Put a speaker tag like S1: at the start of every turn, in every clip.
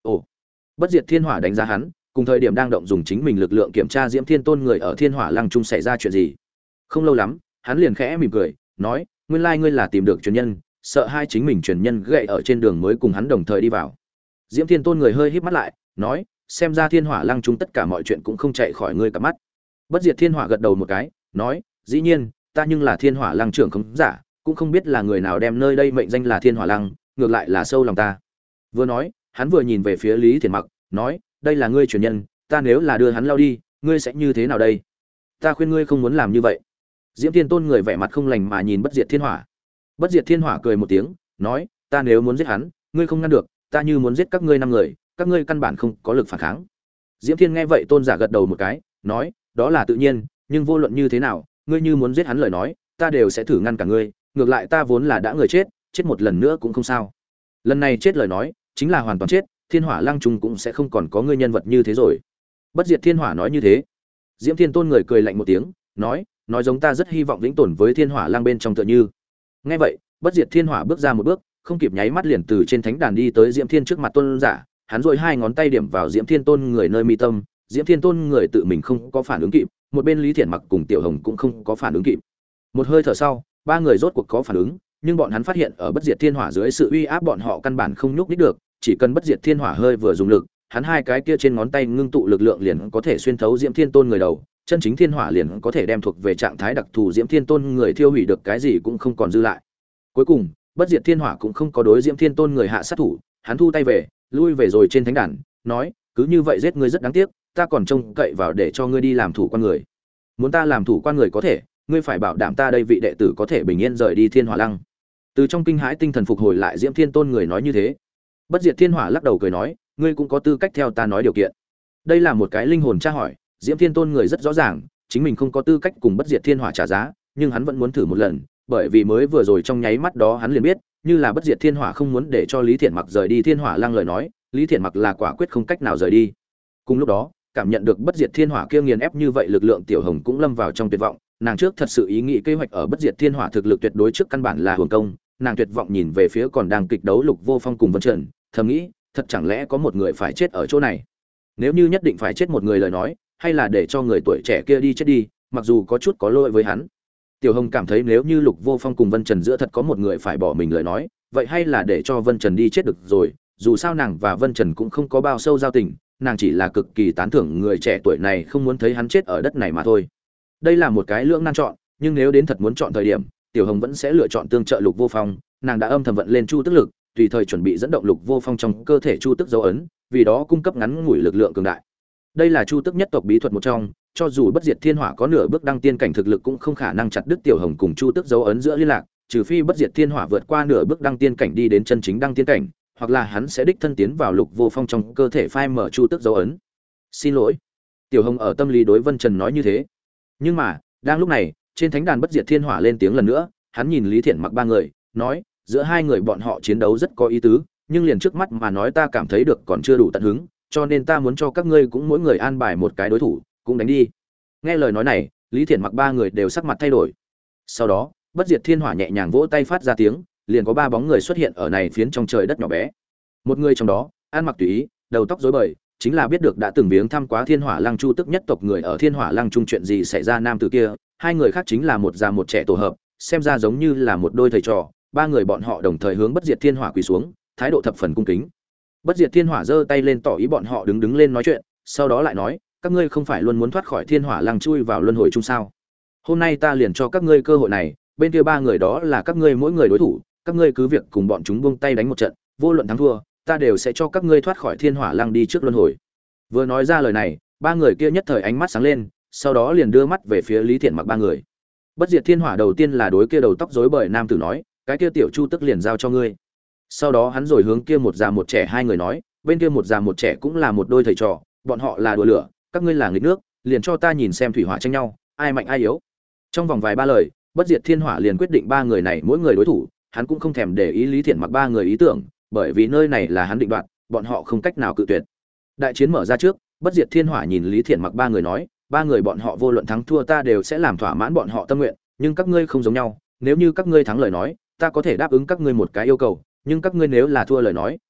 S1: Ồ. Bất Diệt Thiên Hỏa đánh giá hắn, cùng thời điểm đang động dùng chính mình lực lượng kiểm tra Diễm Thiên Tôn người ở Thiên Hỏa Lăng trung xảy ra chuyện gì. Không lâu lắm, hắn liền khẽ mỉm cười, nói, nguyên lai ngươi là tìm được truyền nhân, sợ hai chính mình truyền nhân gậy ở trên đường mới cùng hắn đồng thời đi vào. Diễm Thiên Tôn người hơi híp mắt lại, nói, xem ra Thiên Hỏa Lăng trung tất cả mọi chuyện cũng không chạy khỏi ngươi cả mắt. Bất Diệt Thiên Hỏa gật đầu một cái, nói, dĩ nhiên, ta nhưng là Thiên Hỏa Lăng trưởng không giả, cũng không biết là người nào đem nơi đây mệnh danh là Thiên Hỏa Lăng, ngược lại là sâu lòng ta. Vừa nói, hắn vừa nhìn về phía Lý Thiển Mặc, nói, đây là ngươi truyền nhân, ta nếu là đưa hắn lao đi, ngươi sẽ như thế nào đây? Ta khuyên ngươi không muốn làm như vậy. Diễm Thiên Tôn người vẻ mặt không lành mà nhìn Bất Diệt Thiên Hỏa. Bất Diệt Thiên Hỏa cười một tiếng, nói, ta nếu muốn giết hắn, ngươi không ngăn được, ta như muốn giết các ngươi 5 người, các ngươi căn bản không có lực phản kháng. Diễm Thiên nghe vậy Tôn giả gật đầu một cái, nói, đó là tự nhiên, nhưng vô luận như thế nào, ngươi như muốn giết hắn lời nói, ta đều sẽ thử ngăn cả ngươi, ngược lại ta vốn là đã người chết, chết một lần nữa cũng không sao. Lần này chết lời nói, chính là hoàn toàn chết, Thiên Hỏa Lăng trung cũng sẽ không còn có ngươi nhân vật như thế rồi. Bất Diệt Thiên Hỏa nói như thế. Diễm Thiên Tôn người cười lạnh một tiếng, nói giống ta rất hy vọng vĩnh tồn với Thiên Hỏa Lăng bên trong tựa như. Nghe vậy, Bất Diệt Thiên Hỏa bước ra một bước, không kịp nháy mắt liền từ trên thánh đàn đi tới Diễm Thiên trước mặt Tôn giả, hắn duỗi 2 ngón tay điểm vào Diễm Thiên Tôn người nơi mi tâm, Diễm Thiên Tôn người tự mình không có phản ứng kịp, một bên Lý Thiển Mặc cùng Tiểu Hồng cũng không có phản ứng kịp. Một hơi thở sau, 3 người rốt cuộc có phản ứng, nhưng bọn hắn phát hiện ở Bất Diệt Thiên Hỏa dưới sự uy áp bọn họ căn bản không nhúc nhích được, chỉ cần Bất Diệt Thiên Hỏa hơi vừa dùng lực, hắn 2 cái kia trên ngón tay ngưng tụ lực lượng liền có thể xuyên thấu Diễm Thiên Tôn người đầu, chân chính thiên hỏa liền có thể đem thuộc về trạng thái đặc thù Diễm Thiên Tôn người thiêu hủy được cái gì cũng không còn dư lại. Cuối cùng, Bất Diệt Thiên Hỏa cũng không có đối Diễm Thiên Tôn người hạ sát thủ, hắn thu tay về, lui về rồi trên thánh đàn, nói, cứ như vậy giết ngươi rất đáng tiếc, ta còn trông cậy vào để cho ngươi đi làm thủ quan người. Muốn ta làm thủ quan người có thể, ngươi phải bảo đảm ta đây vị đệ tử có thể bình yên rời đi Thiên Hỏa Lăng. Từ trong kinh hãi tinh thần phục hồi lại, Diễm Thiên Tôn người nói như thế. Bất Diệt Thiên Hỏa lắc đầu cười nói, ngươi cũng có tư cách theo ta nói điều kiện. Đây là một cái linh hồn tra hỏi, Diễm Thiên Tôn người rất rõ ràng, chính mình không có tư cách cùng Bất Diệt Thiên Hỏa trả giá, nhưng hắn vẫn muốn thử một lần, bởi vì mới vừa rồi trong nháy mắt đó hắn liền biết, như là Bất Diệt Thiên Hỏa không muốn để cho Lý Thiển Mặc rời đi Thiên Hỏa Lăng lời nói, Lý Thiển Mặc là quả quyết không cách nào rời đi. Cùng lúc đó, cảm nhận được Bất Diệt Thiên Hỏa kia nghiền ép như vậy lực lượng, Tiểu Hồng cũng lâm vào trong tuyệt vọng, nàng trước thật sự ý nghĩ kế hoạch ở Bất Diệt Thiên Hỏa thực lực tuyệt đối trước căn bản là hưởng công, nàng tuyệt vọng nhìn về phía còn đang kịch đấu Lục Vô Phong cùng Vân Trần, thầm nghĩ, thật chẳng lẽ có một người phải chết ở chỗ này? Nếu như nhất định phải chết một người lời nói, hay là để cho người tuổi trẻ kia đi chết đi, mặc dù có chút có lỗi với hắn. Tiểu Hồng cảm thấy nếu như Lục Vô Phong cùng Vân Trần giữa thật có một người phải bỏ mình lời nói, vậy hay là để cho Vân Trần đi chết được rồi, dù sao nàng và Vân Trần cũng không có bao sâu giao tình, nàng chỉ là cực kỳ tán thưởng người trẻ tuổi này không muốn thấy hắn chết ở đất này mà thôi. Đây là một cái lưỡng nan chọn, nhưng nếu đến thật muốn chọn thời điểm, Tiểu Hồng vẫn sẽ lựa chọn tương trợ Lục Vô Phong, nàng đã âm thầm vận lên chu tức lực, tùy thời chuẩn bị dẫn động Lục Vô Phong trong cơ thể chu tức dấu ấn, vì đó cung cấp ngắn ngủi lực lượng cường đại. Đây là chu tức nhất tộc bí thuật một trong, cho dù Bất Diệt Thiên Hỏa có nửa bước đăng tiên cảnh thực lực cũng không khả năng chặt đứt Tiểu Hồng cùng chu tức dấu ấn giữa liên lạc, trừ phi Bất Diệt Thiên Hỏa vượt qua nửa bước đăng tiên cảnh đi đến chân chính đăng tiên cảnh, hoặc là hắn sẽ đích thân tiến vào Lục Vô Phong trong cơ thể phai mở chu tức dấu ấn. Xin lỗi. Tiểu Hồng ở tâm lý đối Vân Trần nói như thế. Nhưng mà, đang lúc này, trên thánh đàn Bất Diệt Thiên Hỏa lên tiếng lần nữa, hắn nhìn Lý Thiển Mặc 3 người, nói, giữa 2 người bọn họ chiến đấu rất có ý tứ, nhưng liền trước mắt mà nói ta cảm thấy được còn chưa đủ tận hứng, cho nên ta muốn cho các ngươi cũng mỗi người an bài một cái đối thủ, cũng đánh đi. Nghe lời nói này, Lý Thiển Mặc 3 người đều sắc mặt thay đổi. Sau đó, Bất Diệt Thiên Hỏa nhẹ nhàng vỗ tay phát ra tiếng, liền có 3 bóng người xuất hiện ở này phiến trong trời đất nhỏ bé. Một người trong đó, ăn mặc tùy ý, đầu tóc rối bời, chính là biết được đã từng viếng thăm quá Thiên Hỏa Lăng Chu tức nhất tộc người ở Thiên Hỏa Lăng trung chuyện gì xảy ra nam tử kia. 2 người khác chính là một già một trẻ tổ hợp, xem ra giống như là một đôi thầy trò. 3 người bọn họ đồng thời hướng Bất Diệt Thiên Hỏa quỳ xuống, thái độ thập phần cung kính. Bất Diệt Thiên Hỏa giơ tay lên tỏ ý bọn họ đứng lên nói chuyện, sau đó lại nói, các ngươi không phải luôn muốn thoát khỏi Thiên Hỏa Lăng chui vào luân hồi chung sao? Hôm nay ta liền cho các ngươi cơ hội này, bên kia 3 người đó là các ngươi mỗi người đối thủ, các ngươi cứ việc cùng bọn chúng buông tay đánh một trận, vô luận thắng thua, ta đều sẽ cho các ngươi thoát khỏi Thiên Hỏa Lăng đi trước luân hồi. Vừa nói ra lời này, 3 người kia nhất thời ánh mắt sáng lên, sau đó liền đưa mắt về phía Lý Thiển Mặc 3 người. Bất Diệt Thiên Hỏa đầu tiên là đối kia đầu tóc rối bời nam tử nói, cái kia tiểu Chu tức liền giao cho ngươi. Sau đó hắn rồi hướng kia một già một trẻ 2 người nói, bên kia một già một trẻ cũng là một đôi thầy trò, bọn họ là đùa lửa, các ngươi là nghịch nước, liền cho ta nhìn xem thủy hỏa tranh nhau, ai mạnh ai yếu. Trong vòng vài ba lời, Bất Diệt Thiên Hỏa liền quyết định 3 người này mỗi người đối thủ, hắn cũng không thèm để ý Lý Thiển Mặc 3 người ý tưởng, bởi vì nơi này là hắn định đoạt, bọn họ không cách nào cự tuyệt. Đại chiến mở ra trước, Bất Diệt Thiên Hỏa nhìn Lý Thiển Mặc 3 người nói, 3 người bọn họ vô luận thắng thua ta đều sẽ làm thỏa mãn bọn họ tâm nguyện, nhưng các ngươi không giống nhau, nếu như các ngươi thắng lời nói, ta có thể đáp ứng các ngươi một cái yêu cầu, nhưng các ngươi nếu là thua lời nói,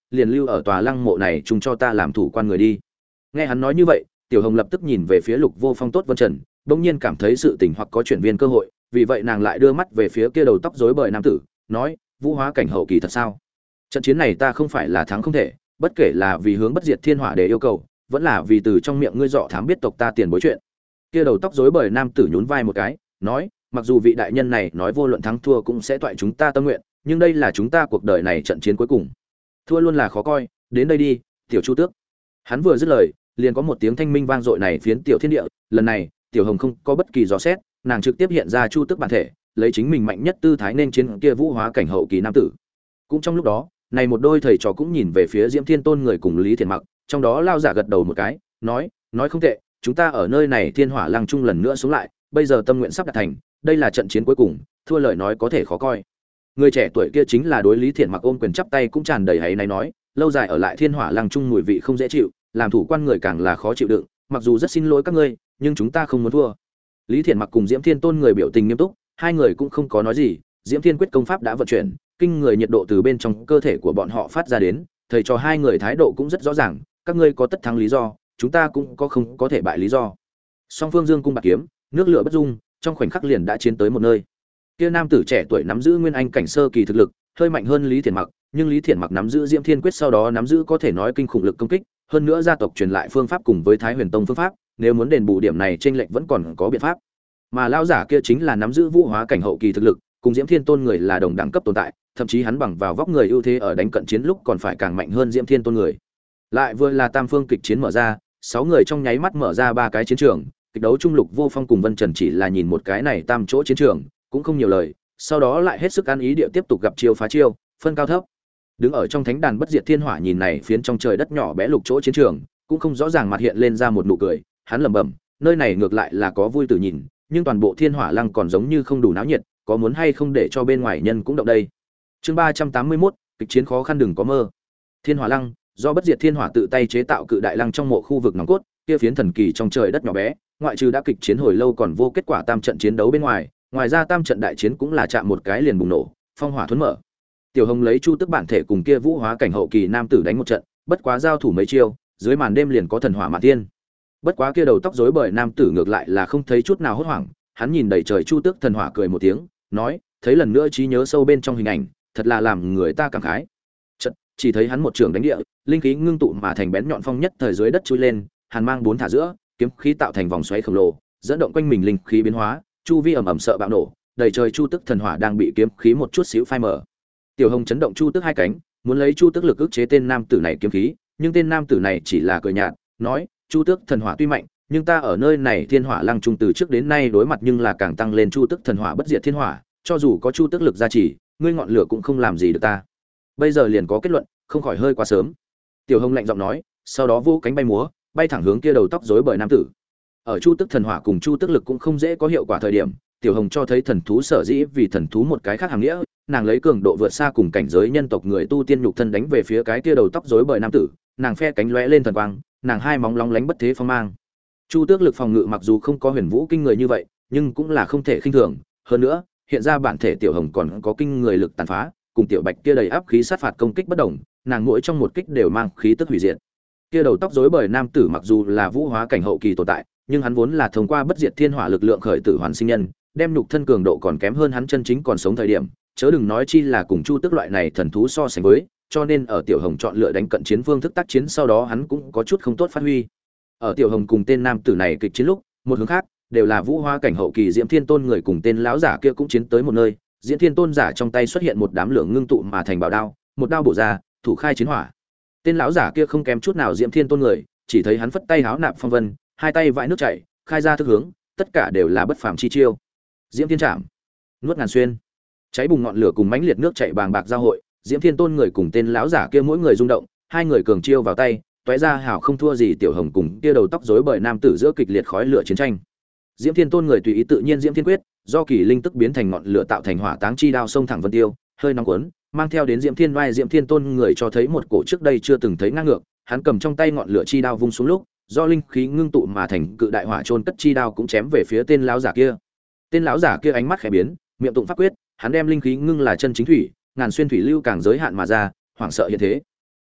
S1: liền lưu ở tòa lăng mộ này chung cho ta làm thủ quan người đi. Nghe hắn nói như vậy, Tiểu Hồng lập tức nhìn về phía Lục Vô Phong tốt Vân Trần, bỗng nhiên cảm thấy sự tình hoặc có chuyển viên cơ hội, vì vậy nàng lại đưa mắt về phía kia đầu tóc rối bời nam tử, nói: "Vũ hóa cảnh hậu kỳ thật sao? Trận chiến này ta không phải là thắng không thể, bất kể là vì hướng bất diệt thiên hỏa để yêu cầu, vẫn là vì từ trong miệng ngươi dọ thám biết tộc ta tiền bối chuyện." Kia đầu tóc rối bời nam tử nhún vai một cái, nói: "Mặc dù vị đại nhân này nói vô luận thắng thua cũng sẽ toại chúng ta tâm nguyện, nhưng đây là chúng ta cuộc đời này trận chiến cuối cùng. Thua luôn là khó coi, đến đây đi, tiểu Chu Tước." Hắn vừa dứt lời, liền có một tiếng thanh minh vang dội này phiến tiểu thiên địa, lần này, Tiểu Hồng không có bất kỳ dò xét, nàng trực tiếp hiện ra Chu Tước bản thể, lấy chính mình mạnh nhất tư thái nên chiến kia vũ hóa cảnh hậu kỳ nam tử. Cũng trong lúc đó, này một đôi thầy trò cũng nhìn về phía Diễm Thiên Tôn người cùng Lý Thiện Mặc, trong đó lao giả gật đầu một cái, nói không tệ, chúng ta ở nơi này Thiên Hỏa Lăng chung lần nữa sống lại, bây giờ tâm nguyện sắp đạt thành, đây là trận chiến cuối cùng, thua lời nói có thể khó coi. Người trẻ tuổi kia chính là đối Lý Thiện Mặc ôm quyền chắp tay cũng tràn đầy hãy náy nói, lâu dài ở lại Thiên Hỏa Lăng chung mùi vị không dễ chịu, làm thủ quan người càng là khó chịu đựng, mặc dù rất xin lỗi các ngươi, nhưng chúng ta không muốn thua. Lý Thiện Mặc cùng Diễm Thiên Tôn người biểu tình nghiêm túc, hai người cũng không có nói gì, Diễm Thiên quyết công pháp đã vận chuyển, kinh người nhiệt độ từ bên trong cơ thể của bọn họ phát ra đến, thầy cho hai người thái độ cũng rất rõ ràng, các ngươi có tất thắng lý do, chúng ta cũng có không có thể bại lý do. Song phương dương cung bạc kiếm, nước lửa bất dung, trong khoảnh khắc liền đã chiến tới một nơi. Kia nam tử trẻ tuổi nắm giữ nguyên anh cảnh sơ kỳ thực lực, hơi mạnh hơn Lý Thiện Mặc, nhưng Lý Thiện Mặc nắm giữ Diễm Thiên quyết sau đó nắm giữ có thể nói kinh khủng lực công kích, hơn nữa gia tộc truyền lại phương pháp cùng với Thái Huyền Tông phương pháp, nếu muốn đền bù điểm này chênh lệch vẫn còn có biện pháp. Mà lão giả kia chính là nắm giữ vũ hóa cảnh hậu kỳ thực lực, cùng Diễm Thiên Tôn người là đồng đẳng cấp tồn tại, thậm chí hắn bằng vào vóc người ưu thế ở đánh cận chiến lúc còn phải càng mạnh hơn Diễm Thiên Tôn người. Lại vừa là tam phương kịch chiến mở ra, 6 người trong nháy mắt mở ra 3 cái chiến trường, kịch đấu trung Lục Vô Phong cùng Vân Trần chỉ là nhìn một cái này tam chỗ chiến trường, cũng không nhiều lời, sau đó lại hết sức ăn ý địa tiếp tục gặp chiêu phá chiêu, phân cao thấp. Đứng ở trong thánh đàn bất diệt thiên hỏa nhìn này phiến trong trời đất nhỏ bé lục chỗ chiến trường, cũng không rõ ràng mặt hiện lên ra một nụ cười, hắn lẩm bẩm, nơi này ngược lại là có vui tử nhìn, nhưng toàn bộ Thiên Hỏa Lăng còn giống như không đủ náo nhiệt, có muốn hay không để cho bên ngoài nhân cũng động đây. Chương 381, kịch chiến khó khăn đừng có mơ. Thiên Hỏa Lăng, do bất diệt thiên hỏa tự tay chế tạo cự đại lăng trong mộ khu vực nòng cốt, kia phiến thần kỳ trong trời đất nhỏ bé, ngoại trừ đã kịch chiến hồi lâu còn vô kết quả tam trận chiến đấu bên ngoài, ngoài ra tam trận đại chiến cũng là chạm một cái liền bùng nổ, phong hỏa thuần mở. Tiểu Hồng lấy Chu Tức bản thể cùng kia vũ hóa cảnh hậu kỳ nam tử đánh một trận, bất quá giao thủ mấy chiêu, dưới màn đêm liền có thần hỏa mạn thiên. Bất quá kia đầu tóc rối bời nam tử ngược lại là không thấy chút nào hốt hoảng, hắn nhìn đầy trời Chu Tước thần hỏa cười một tiếng, nói, thấy lần nữa trí nhớ sâu bên trong hình ảnh, thật là làm người ta cảm khái. Chợt, chỉ thấy hắn một trường đánh địa, linh khí ngưng tụ mà thành bén nhọn phong nhất thời dưới đất chui lên, hàn mang bốn thả giữa, kiếm khí tạo thành vòng xoáy khổng lồ, dẫn động quanh mình linh khí biến hóa, chu vi ầm ầm sợ bạo nổ, đầy trời Chu Tước thần hỏa đang bị kiếm khí một chút xíu phai mờ. Tiểu Hồng chấn động Chu Tước hai cánh, muốn lấy Chu Tước lực ức chế tên nam tử này kiếm khí, nhưng tên nam tử này chỉ là cười nhạt, nói, Chu Tước thần hỏa tuy mạnh, nhưng ta ở nơi này Thiên Hỏa Lăng trung từ trước đến nay đối mặt nhưng là càng tăng lên Chu Tước thần hỏa bất diệt thiên hỏa, cho dù có Chu Tước lực gia trì, ngươi ngọn lửa cũng không làm gì được ta. Bây giờ liền có kết luận, không khỏi hơi quá sớm. Tiểu Hồng lạnh giọng nói, sau đó vỗ cánh bay múa, bay thẳng hướng kia đầu tóc rối bời nam tử. Ở Chu Tước thần hỏa cùng Chu Tước lực cũng không dễ có hiệu quả thời điểm, Tiểu Hồng cho thấy thần thú sở dĩ vì thần thú một cái khác hàm nghĩa, nàng lấy cường độ vượt xa cùng cảnh giới nhân tộc người tu tiên nhục thân đánh về phía cái kia đầu tóc rối bời nam tử, nàng phe cánh lóe lên thần quang, nàng hai móng lóng lánh bất thế phong mang. Chu Tước lực phòng ngự mặc dù không có huyền vũ kinh người như vậy, nhưng cũng là không thể khinh thường, hơn nữa, hiện ra bản thể Tiểu Hồng còn có kinh người lực tàn phá, cùng Tiểu Bạch kia đầy áp khí sát phạt công kích bất đồng, nàng mỗi trong một kích đều mang khí tức hủy diệt. Kia đầu tóc rối bời nam tử mặc dù là vũ hóa cảnh hậu kỳ tồn tại, nhưng hắn vốn là thông qua bất diệt thiên hỏa lực lượng khởi tử hoàn sinh nhân, đem nhục thân cường độ còn kém hơn hắn chân chính còn sống thời điểm, chớ đừng nói chi là cùng Chu Tước loại này thần thú so sánh với, cho nên ở Tiểu Hồng chọn lựa đánh cận chiến phương thức tác chiến sau đó hắn cũng có chút không tốt phát huy. Ở Tiểu Hồng cùng tên nam tử này kịch chiến lúc, một hướng khác, đều là vũ hóa cảnh hậu kỳ Diễm Thiên Tôn người cùng tên lão giả kia cũng chiến tới một nơi, Diễm Thiên Tôn giả trong tay xuất hiện một đám lửa ngưng tụ mà thành bảo đao, một đao bổ ra, thủ khai chiến hỏa. Tên lão giả kia không kém chút nào Diễm Thiên Tôn người, chỉ thấy hắn phất tay háo nạp phong vân, hai tay vãi nước chảy, khai ra thức hướng, tất cả đều là bất phàm chi chiêu. Diễm Thiên Trảm, nuốt ngàn xuyên, cháy bùng ngọn lửa cùng mãnh liệt nước chảy bàng bạc giao hội, Diễm Thiên Tôn người cùng tên lão giả kia mỗi người rung động, hai người cường chiêu vào tay, tóe ra hào không thua gì Tiểu Hồng cùng kia đầu tóc rối bời nam tử giữa kịch liệt khói lửa chiến tranh. Diễm Thiên Tôn người tùy ý tự nhiên Diễm Thiên quyết, do kỳ linh tức biến thành ngọn lửa tạo thành hỏa táng chi đao xông thẳng vân tiêu, hơi nóng cuốn, mang theo đến Diễm Thiên Oai Diễm Thiên Tôn người cho thấy một cổ trước đây chưa từng thấy ngang ngược, hắn cầm trong tay ngọn lửa chi đao vung xuống lúc, do linh khí ngưng tụ mà thành cự đại hỏa chôn cất chi đao cũng chém về phía tên lão giả kia. Tên lão giả kia ánh mắt khẽ biến, miệng tụng pháp quyết, hắn đem linh khí ngưng là chân chính thủy, ngàn xuyên thủy lưu càng giới hạn mà ra, hoảng sợ hiện thế.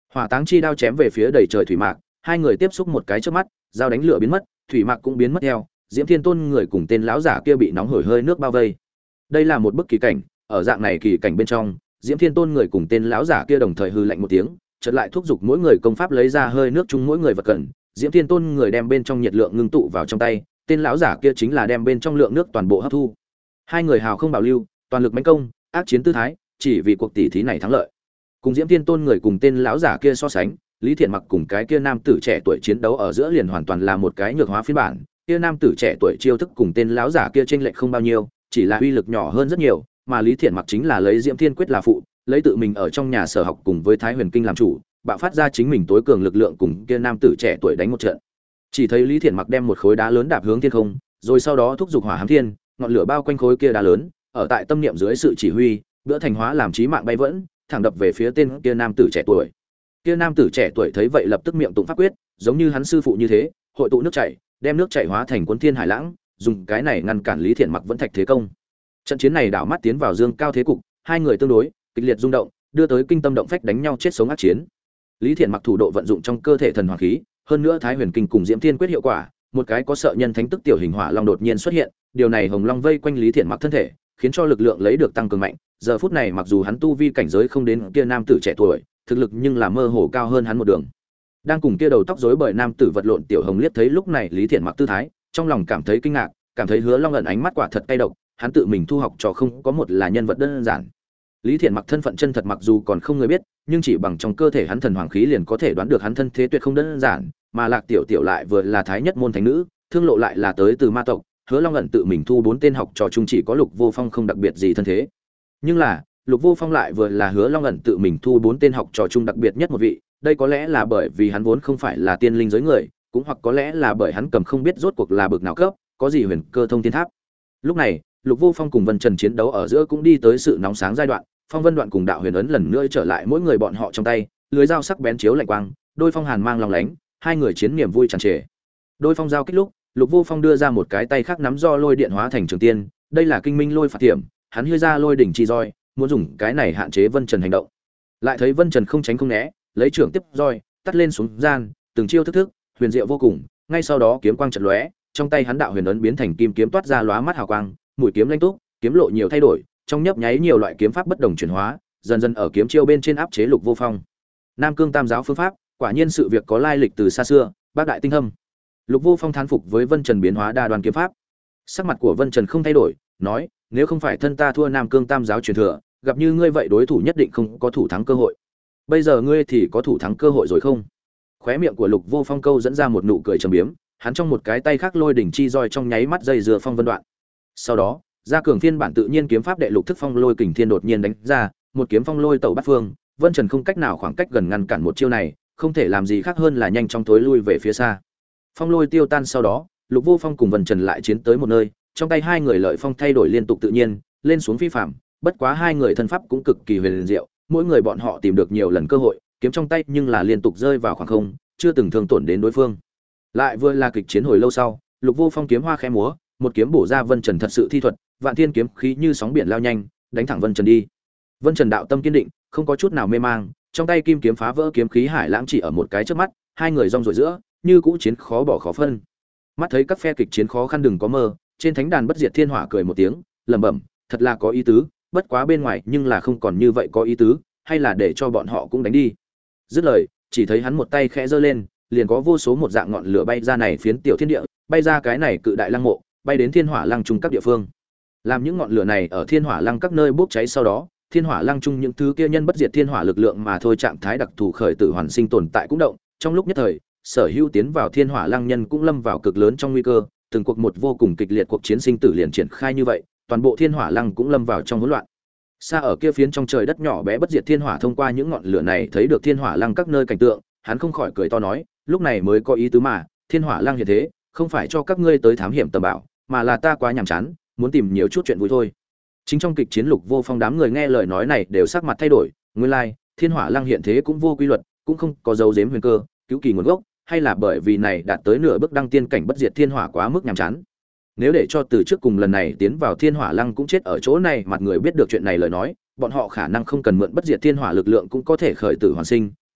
S1: Hỏa táng chi đao chém về phía đầy trời thủy mạc, hai người tiếp xúc một cái chớp mắt, dao đánh lửa biến mất, thủy mạc cũng biến mất theo, Diễm Thiên Tôn người cùng tên lão giả kia bị nóng hổi hơi nước bao vây. Đây là một bức kỳ cảnh, ở dạng này kỳ cảnh bên trong, Diễm Thiên Tôn người cùng tên lão giả kia đồng thời hừ lạnh một tiếng, chợt lại thúc giục mỗi người công pháp lấy ra hơi nước chung mỗi người vật cẩn, Diễm Thiên Tôn người đem bên trong nhiệt lượng ngưng tụ vào trong tay, tên lão giả kia chính là đem bên trong lượng nước toàn bộ hấp thu. Hai người hào không bảo lưu, toàn lực mãnh công, ác chiến tư thái, chỉ vì cuộc tỷ thí này thắng lợi. Cùng Diễm Thiên Tôn người cùng tên lão giả kia so sánh, Lý Thiện Mặc cùng cái kia nam tử trẻ tuổi chiến đấu ở giữa liền hoàn toàn là một cái nhược hóa phiên bản. Kia nam tử trẻ tuổi chiêu thức cùng tên lão giả kia chênh lệch không bao nhiêu, chỉ là uy lực nhỏ hơn rất nhiều, mà Lý Thiện Mặc chính là lấy Diễm Thiên Quyết là phụ, lấy tự mình ở trong nhà sở học cùng với Thái Huyền Kinh làm chủ, bạo phát ra chính mình tối cường lực lượng cùng kia nam tử trẻ tuổi đánh một trận. Chỉ thấy Lý Thiện Mặc đem một khối đá lớn đạp hướng thiên không, rồi sau đó thúc giục hỏa hám thiên, ngọn lửa bao quanh khối kia đá lớn, ở tại tâm niệm dưới sự chỉ huy, bữa thành hóa làm chí mạng bay vẫn, thẳng đập về phía tên kia nam tử trẻ tuổi. Kia nam tử trẻ tuổi thấy vậy lập tức miệng tụng pháp quyết, giống như hắn sư phụ như thế, hội tụ nước chảy, đem nước chảy hóa thành cuốn thiên hải lãng, dùng cái này ngăn cản Lý Thiện Mặc vẫn thạch thế công. Trận chiến này đảo mắt tiến vào dương cao thế cục, hai người tương đối kịch liệt rung động, đưa tới kinh tâm động phách đánh nhau chết sống ác chiến. Lý Thiện Mặc thủ độ vận dụng trong cơ thể thần hỏa khí, hơn nữa Thái Huyền Kinh cùng Diễm Thiên Quyết hiệu quả, một cái có sợ nhân thánh tức tiểu hình hỏa long đột nhiên xuất hiện, điều này hồng long vây quanh Lý Thiện Mặc thân thể, khiến cho lực lượng lấy được tăng cường mạnh. Giờ phút này mặc dù hắn tu vi cảnh giới không đến kia nam tử trẻ tuổi, thực lực nhưng là mơ hồ cao hơn hắn một đường. Đang cùng kia đầu tóc rối bời nam tử vật lộn tiểu hồng liếc thấy lúc này Lý Thiện Mặc tư thái, trong lòng cảm thấy kinh ngạc, cảm thấy Hứa Long ẩn ánh mắt quả thật cay độc, hắn tự mình thu học trò không có một là nhân vật đơn giản. Lý Thiện Mặc thân phận chân thật mặc dù còn không người biết, nhưng chỉ bằng trong cơ thể hắn thần hoàng khí liền có thể đoán được hắn thân thế tuyệt không đơn giản, mà Lạc Tiểu Tiểu lại vừa là thái nhất môn thánh nữ, Thương Lộ lại là tới từ ma tộc, Hứa Long ẩn tự mình thu 4 tên học trò chung chỉ có Lục Vô Phong không đặc biệt gì thân thế. Nhưng là, Lục Vô Phong lại vừa là Hứa Long ẩn tự mình thu 4 tên học trò chung đặc biệt nhất một vị, đây có lẽ là bởi vì hắn vốn không phải là tiên linh giới người, cũng hoặc có lẽ là bởi hắn cầm không biết rốt cuộc là bực nào cấp, có gì huyền cơ thông thiên tháp. Lúc này, Lục Vô Phong cùng Vân Trần chiến đấu ở giữa cũng đi tới sự nóng sáng giai đoạn, Phong Vân Đoạn cùng Đạo Huyền ấn lần nữa trở lại mỗi người bọn họ trong tay, lưới dao sắc bén chiếu lạnh quang, đôi phong hàn mang long lánh, hai người chiến niềm vui tràn trề. Đôi phong giao kích lúc, Lục Vô Phong đưa ra một cái tay khác nắm do lôi điện hóa thành trường tiên, đây là kinh minh lôi phạt tiệm, hắn hưa ra lôi đỉnh chi roi, muốn dùng cái này hạn chế Vân Trần hành động. Lại thấy Vân Trần không tránh không né, lấy trưởng tiếp roi, tắt lên xuống gian, từng chiêu thức thức, huyền diệu vô cùng, ngay sau đó kiếm quang chợt lóe, trong tay hắn đạo huyền ấn biến thành kim kiếm toát ra lóa mắt hào quang, mũi kiếm lanh túc, kiếm lộ nhiều thay đổi, trong nhấp nháy nhiều loại kiếm pháp bất đồng chuyển hóa, dần dần ở kiếm chiêu bên trên áp chế Lục Vô Phong. Nam Cương Tam giáo phương pháp, quả nhiên sự việc có lai lịch từ xa xưa, bác đại tinh thâm. Lục Vô Phong thán phục với Vân Trần biến hóa đa đoan kiếm pháp. Sắc mặt của Vân Trần không thay đổi, nói: "Nếu không phải thân ta thua Nam Cương Tam giáo truyền thừa, gặp như ngươi vậy đối thủ nhất định không có thủ thắng cơ hội. Bây giờ ngươi thì có thủ thắng cơ hội rồi không?" Khóe miệng của Lục Vô Phong câu dẫn ra một nụ cười trầm biếm, hắn trong một cái tay khác lôi đỉnh chi roi trong nháy mắt dây dưa Phong Vân Đoạn. Sau đó, gia cường phiên bản tự nhiên kiếm pháp đệ lục thức Phong Lôi Kình Thiên đột nhiên đánh ra, một kiếm phong lôi tẩu bát phương, Vân Trần không cách nào khoảng cách gần ngăn cản một chiêu này, không thể làm gì khác hơn là nhanh chóng tối lui về phía xa. Phong lôi tiêu tan sau đó, Lục Vô Phong cùng Vân Trần lại chiến tới một nơi, trong tay hai người lợi phong thay đổi liên tục tự nhiên, lên xuống phi phàm, bất quá hai người thân pháp cũng cực kỳ huyền diệu, mỗi người bọn họ tìm được nhiều lần cơ hội, kiếm trong tay nhưng là liên tục rơi vào khoảng không, chưa từng thương tổn đến đối phương. Lại vừa là kịch chiến hồi lâu sau, Lục Vô Phong kiếm hoa khẽ múa, một kiếm bổ ra Vân Trần thật sự thi thuật, vạn thiên kiếm khí như sóng biển lao nhanh, đánh thẳng Vân Trần đi. Vân Trần đạo tâm kiên định, không có chút nào mê mang, trong tay kim kiếm phá vỡ kiếm khí hải lãng chỉ ở một cái trước mắt, hai người rong rồi giữa, như cũ chiến khó bỏ khó phân. Mắt thấy các phe kịch chiến khó khăn đừng có mơ, trên thánh đàn bất diệt thiên hỏa cười một tiếng, lẩm bẩm, thật là có ý tứ, bất quá bên ngoài nhưng là không còn như vậy có ý tứ, hay là để cho bọn họ cũng đánh đi. Dứt lời, chỉ thấy hắn một tay khẽ giơ lên, liền có vô số một dạng ngọn lửa bay ra này phiến tiểu thiên địa, bay ra cái này cự đại lăng mộ, bay đến thiên hỏa lăng trung các địa phương. Làm những ngọn lửa này ở thiên hỏa lăng các nơi bốc cháy sau đó, thiên hỏa lăng trung những thứ kia nhân bất diệt thiên hỏa lực lượng mà thôi trạng thái đặc thù khởi tử hoàn sinh tồn tại cũng động, trong lúc nhất thời, sở hữu tiến vào thiên hỏa lăng nhân cũng lâm vào cực lớn trong nguy cơ, từng cuộc một vô cùng kịch liệt cuộc chiến sinh tử liền triển khai như vậy, toàn bộ thiên hỏa lăng cũng lâm vào trong hỗn loạn. Xa ở kia phiến trong trời đất nhỏ bé bất diệt thiên hỏa thông qua những ngọn lửa này thấy được thiên hỏa lăng các nơi cảnh tượng, hắn không khỏi cười to nói, lúc này mới có ý tứ mà, thiên hỏa lăng hiện thế, không phải cho các ngươi tới thám hiểm tầm bảo, mà là ta quá nhàm chán, muốn tìm nhiều chút chuyện vui thôi. Chính trong kịch chiến Lục Vô Phong đám người nghe lời nói này đều sắc mặt thay đổi, nguyên lai, thiên hỏa lăng hiện thế cũng vô quy luật, cũng không có dấu giếm huyền cơ, cứu kỳ nguồn gốc, hay là bởi vì này đạt tới nửa bước đăng tiên cảnh bất diệt thiên hỏa quá mức nhàm chán. Nếu để cho từ trước cùng lần này tiến vào thiên hỏa lăng cũng chết ở chỗ này, mặt người biết được chuyện này lời nói, bọn họ khả năng không cần mượn bất diệt thiên hỏa lực lượng cũng có thể khởi tử hoàn sinh,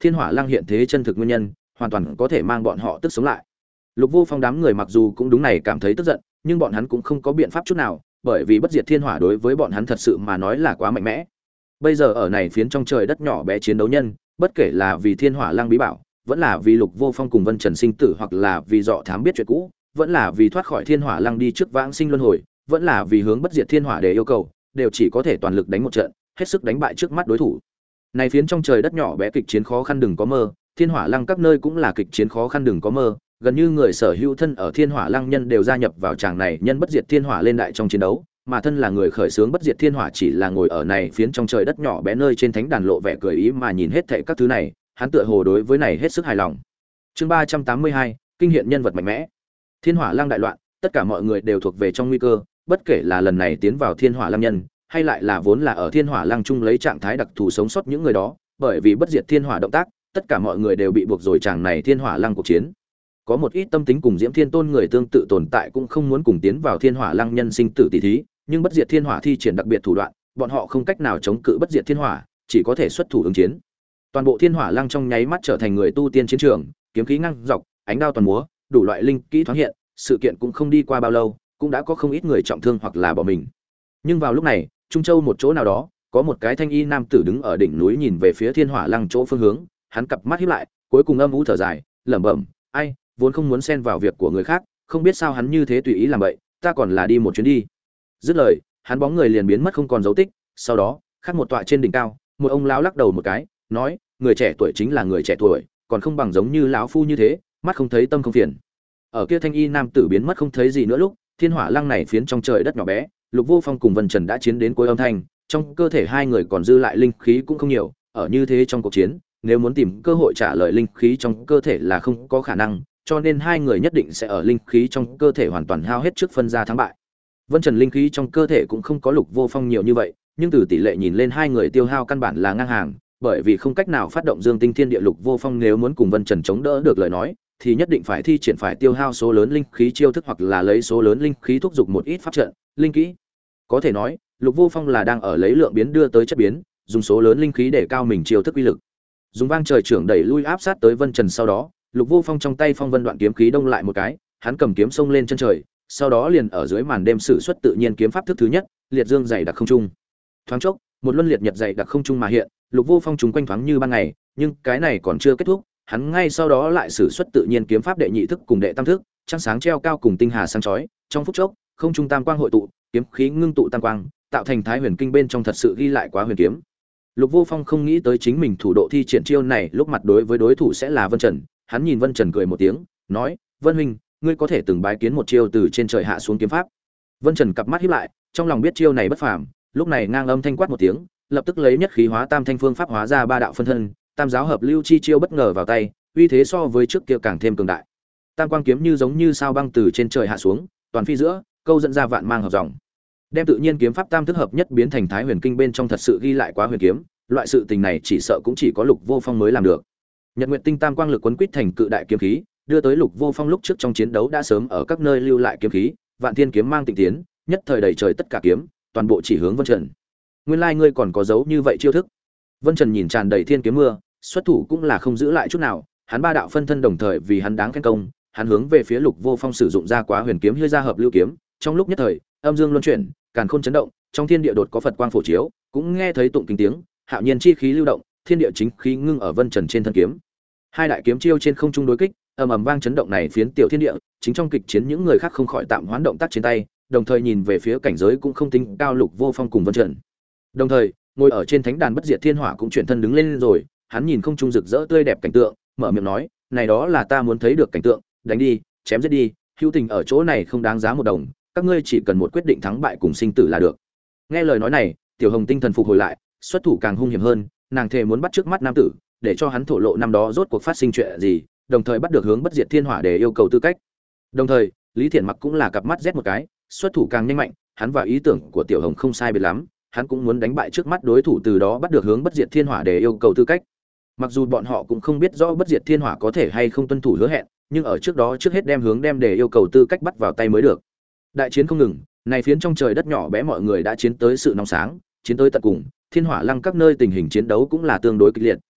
S1: thiên hỏa lăng hiện thế chân thực nguyên nhân hoàn toàn có thể mang bọn họ tức sống lại. Lục Vô Phong đám người mặc dù cũng đúng này cảm thấy tức giận, nhưng bọn hắn cũng không có biện pháp chút nào, bởi vì bất diệt thiên hỏa đối với bọn hắn thật sự mà nói là quá mạnh mẽ. Bây giờ ở này phiến trong trời đất nhỏ bé chiến đấu nhân, bất kể là vì thiên hỏa lăng bí bảo, vẫn là vì Lục Vô Phong cùng Vân Trần sinh tử, hoặc là vì dọ thám biết chuyện cũ, vẫn là vì thoát khỏi thiên hỏa lăng đi trước vãng sinh luân hồi, vẫn là vì hướng bất diệt thiên hỏa để yêu cầu, đều chỉ có thể toàn lực đánh một trận, hết sức đánh bại trước mắt đối thủ. Này phiến trong trời đất nhỏ bé kịch chiến khó khăn đừng có mơ, thiên hỏa lăng các nơi cũng là kịch chiến khó khăn đừng có mơ, gần như người sở hữu thân ở thiên hỏa lăng nhân đều gia nhập vào tràng này nhân bất diệt thiên hỏa lên đại trong chiến đấu, mà thân là người khởi xướng bất diệt thiên hỏa chỉ là ngồi ở này phiến trong trời đất nhỏ bé nơi trên thánh đàn lộ vẻ cười ý mà nhìn hết thảy các thứ này, hắn tựa hồ đối với này hết sức hài lòng. Chương 382, kinh hiện nhân vật mạnh mẽ. Thiên hỏa lăng đại loạn, tất cả mọi người đều thuộc về trong nguy cơ, bất kể là lần này tiến vào thiên hỏa lăng nhân, hay lại là vốn là ở thiên hỏa lăng chung lấy trạng thái đặc thù sống sót những người đó, bởi vì bất diệt thiên hỏa động tác, tất cả mọi người đều bị buộc rồi chàng này thiên hỏa lăng cuộc chiến. Có một ít tâm tính cùng Diễm Thiên Tôn người tương tự tồn tại cũng không muốn cùng tiến vào thiên hỏa lăng nhân sinh tử tỷ thí, nhưng bất diệt thiên hỏa thi triển đặc biệt thủ đoạn, bọn họ không cách nào chống cự bất diệt thiên hỏa, chỉ có thể xuất thủ ứng chiến. Toàn bộ thiên hỏa lăng trong nháy mắt trở thành người tu tiên chiến trường, kiếm khí ngang dọc, ánh đao toàn múa, đủ loại linh kỹ thoáng hiện, sự kiện cũng không đi qua bao lâu, cũng đã có không ít người trọng thương hoặc là bỏ mình. Nhưng vào lúc này, Trung Châu một chỗ nào đó, có một cái thanh y nam tử đứng ở đỉnh núi nhìn về phía thiên hỏa lăng chỗ phương hướng, hắn cặp mắt híp lại, cuối cùng âm u thở dài, lẩm bẩm, ai, vốn không muốn xen vào việc của người khác, không biết sao hắn như thế tùy ý làm vậy, ta còn là đi một chuyến đi. Dứt lời, hắn bóng người liền biến mất không còn dấu tích, sau đó, khác một tọa trên đỉnh cao, một ông lão lắc đầu một cái, nói, người trẻ tuổi chính là người trẻ tuổi, còn không bằng giống như lão phu như thế, mắt không thấy tâm không phiền. Ở kia thanh y nam tử biến mất không thấy gì nữa lúc, thiên hỏa lăng này phiến trong trời đất nhỏ bé, Lục Vô Phong cùng Vân Trần đã chiến đến cuối âm thanh, trong cơ thể hai người còn dư lại linh khí cũng không nhiều, ở như thế trong cuộc chiến, nếu muốn tìm cơ hội trả lời linh khí trong cơ thể là không có khả năng, cho nên hai người nhất định sẽ ở linh khí trong cơ thể hoàn toàn hao hết trước phân ra thắng bại. Vân Trần linh khí trong cơ thể cũng không có Lục Vô Phong nhiều như vậy, nhưng từ tỷ lệ nhìn lên hai người tiêu hao căn bản là ngang hàng, bởi vì không cách nào phát động Dương Tinh Thiên Địa. Lục Vô Phong nếu muốn cùng Vân Trần chống đỡ được lời nói, thì nhất định phải thi triển phải tiêu hao số lớn linh khí chiêu thức hoặc là lấy số lớn linh khí thúc giục một ít pháp trận, linh kỹ. Có thể nói, Lục Vô Phong là đang ở lấy lượng biến đưa tới chất biến, dùng số lớn linh khí để cao mình chiêu thức uy lực. Dùng vang trời trưởng đẩy lui áp sát tới Vân Trần, sau đó, Lục Vô Phong trong tay phong vân đoạn kiếm khí đông lại một cái, hắn cầm kiếm xông lên chân trời, sau đó liền ở dưới màn đêm sử xuất tự nhiên kiếm pháp thức thứ nhất, liệt dương dày đặc không trung. Thoáng chốc, một luân liệt nhật dày đặc không trung mà hiện, Lục Vô Phong chúng quanh thoáng như ban ngày, nhưng cái này còn chưa kết thúc, hắn ngay sau đó lại sử xuất tự nhiên kiếm pháp đệ nhị thức cùng đệ tam thức, trăng sáng treo cao cùng tinh hà sáng chói, trong phút chốc, không trung tam quang hội tụ, kiếm khí ngưng tụ tam quang, tạo thành Thái Huyền Kinh bên trong thật sự ghi lại quá huyền kiếm. Lục Vô Phong không nghĩ tới chính mình thủ độ thi triển chiêu này lúc mặt đối với đối thủ sẽ là Vân Trần, hắn nhìn Vân Trần cười một tiếng, nói: "Vân huynh, ngươi có thể từng bái kiến một chiêu từ trên trời hạ xuống kiếm pháp." Vân Trần cặp mắt híp lại, trong lòng biết chiêu này bất phàm, lúc này ngang âm thanh quát một tiếng, lập tức lấy nhất khí hóa tam thanh phương pháp hóa ra ba đạo phân thân, tam giáo hợp lưu chi chiêu bất ngờ vào tay, uy thế so với trước kia càng thêm cường đại. Tam quang kiếm như giống như sao băng từ trên trời hạ xuống, toàn phi giữa, câu dẫn ra vạn mang hợp dòng. Đem tự nhiên kiếm pháp tam thức hợp nhất biến thành Thái Huyền Kinh bên trong thật sự ghi lại quá huyền kiếm, loại sự tình này chỉ sợ cũng chỉ có Lục Vô Phong mới làm được. Nhật Nguyệt Tinh tam quang lực quấn quýt thành cự đại kiếm khí, đưa tới Lục Vô Phong lúc trước trong chiến đấu đã sớm ở các nơi lưu lại kiếm khí, Vạn Thiên kiếm mang tịnh tiến, nhất thời đầy trời tất cả kiếm, toàn bộ chỉ hướng Vân Trần. Nguyên lai ngươi còn có dấu như vậy chiêu thức. Vân Trần nhìn tràn đầy thiên kiếm mưa, xuất thủ cũng là không giữ lại chút nào, hắn ba đạo phân thân đồng thời vì hắn đáng khen công, hắn hướng về phía Lục Vô Phong sử dụng ra quá huyền kiếm hơi ra hợp lưu kiếm, trong lúc nhất thời, âm dương luân chuyển, càn khôn chấn động, trong thiên địa đột có Phật quang phổ chiếu, cũng nghe thấy tụng kinh tiếng, hạo nhiên chi khí lưu động, thiên địa chính khí ngưng ở Vân Trần trên thân kiếm. Hai đại kiếm chiêu trên không trung đối kích, ầm ầm vang chấn động này phiến tiểu thiên địa, chính trong kịch chiến những người khác không khỏi tạm hoãn động tác trên tay, đồng thời nhìn về phía cảnh giới cũng không tính cao Lục Vô Phong cùng Vân Trần. Đồng thời, ngồi ở trên thánh đàn bất diệt thiên hỏa cũng chuyển thân đứng lên rồi, hắn nhìn không trung rực rỡ tươi đẹp cảnh tượng, mở miệng nói, này đó là ta muốn thấy được cảnh tượng, đánh đi, chém giết đi, hữu tình ở chỗ này không đáng giá một đồng, các ngươi chỉ cần một quyết định thắng bại cùng sinh tử là được. Nghe lời nói này, Tiểu Hồng tinh thần phục hồi lại, xuất thủ càng hung hiểm hơn, nàng thề muốn bắt trước mắt nam tử, để cho hắn thổ lộ năm đó rốt cuộc phát sinh chuyện gì, đồng thời bắt được hướng bất diệt thiên hỏa để yêu cầu tư cách. Đồng thời, Lý Thiển Mặc cũng là cặp mắt rét một cái, xuất thủ càng nhanh mạnh, hắn và ý tưởng của Tiểu Hồng không sai biệt lắm, hắn cũng muốn đánh bại trước mắt đối thủ, từ đó bắt được hướng bất diệt thiên hỏa để yêu cầu tư cách. Mặc dù bọn họ cũng không biết rõ bất diệt thiên hỏa có thể hay không tuân thủ hứa hẹn, nhưng ở trước đó trước hết đem để yêu cầu tư cách bắt vào tay mới được. Đại chiến không ngừng, này phiến trong trời đất nhỏ bé mọi người đã chiến tới sự nóng sáng, chiến tới tận cùng, thiên hỏa lăng các nơi tình hình chiến đấu cũng là tương đối kịch liệt,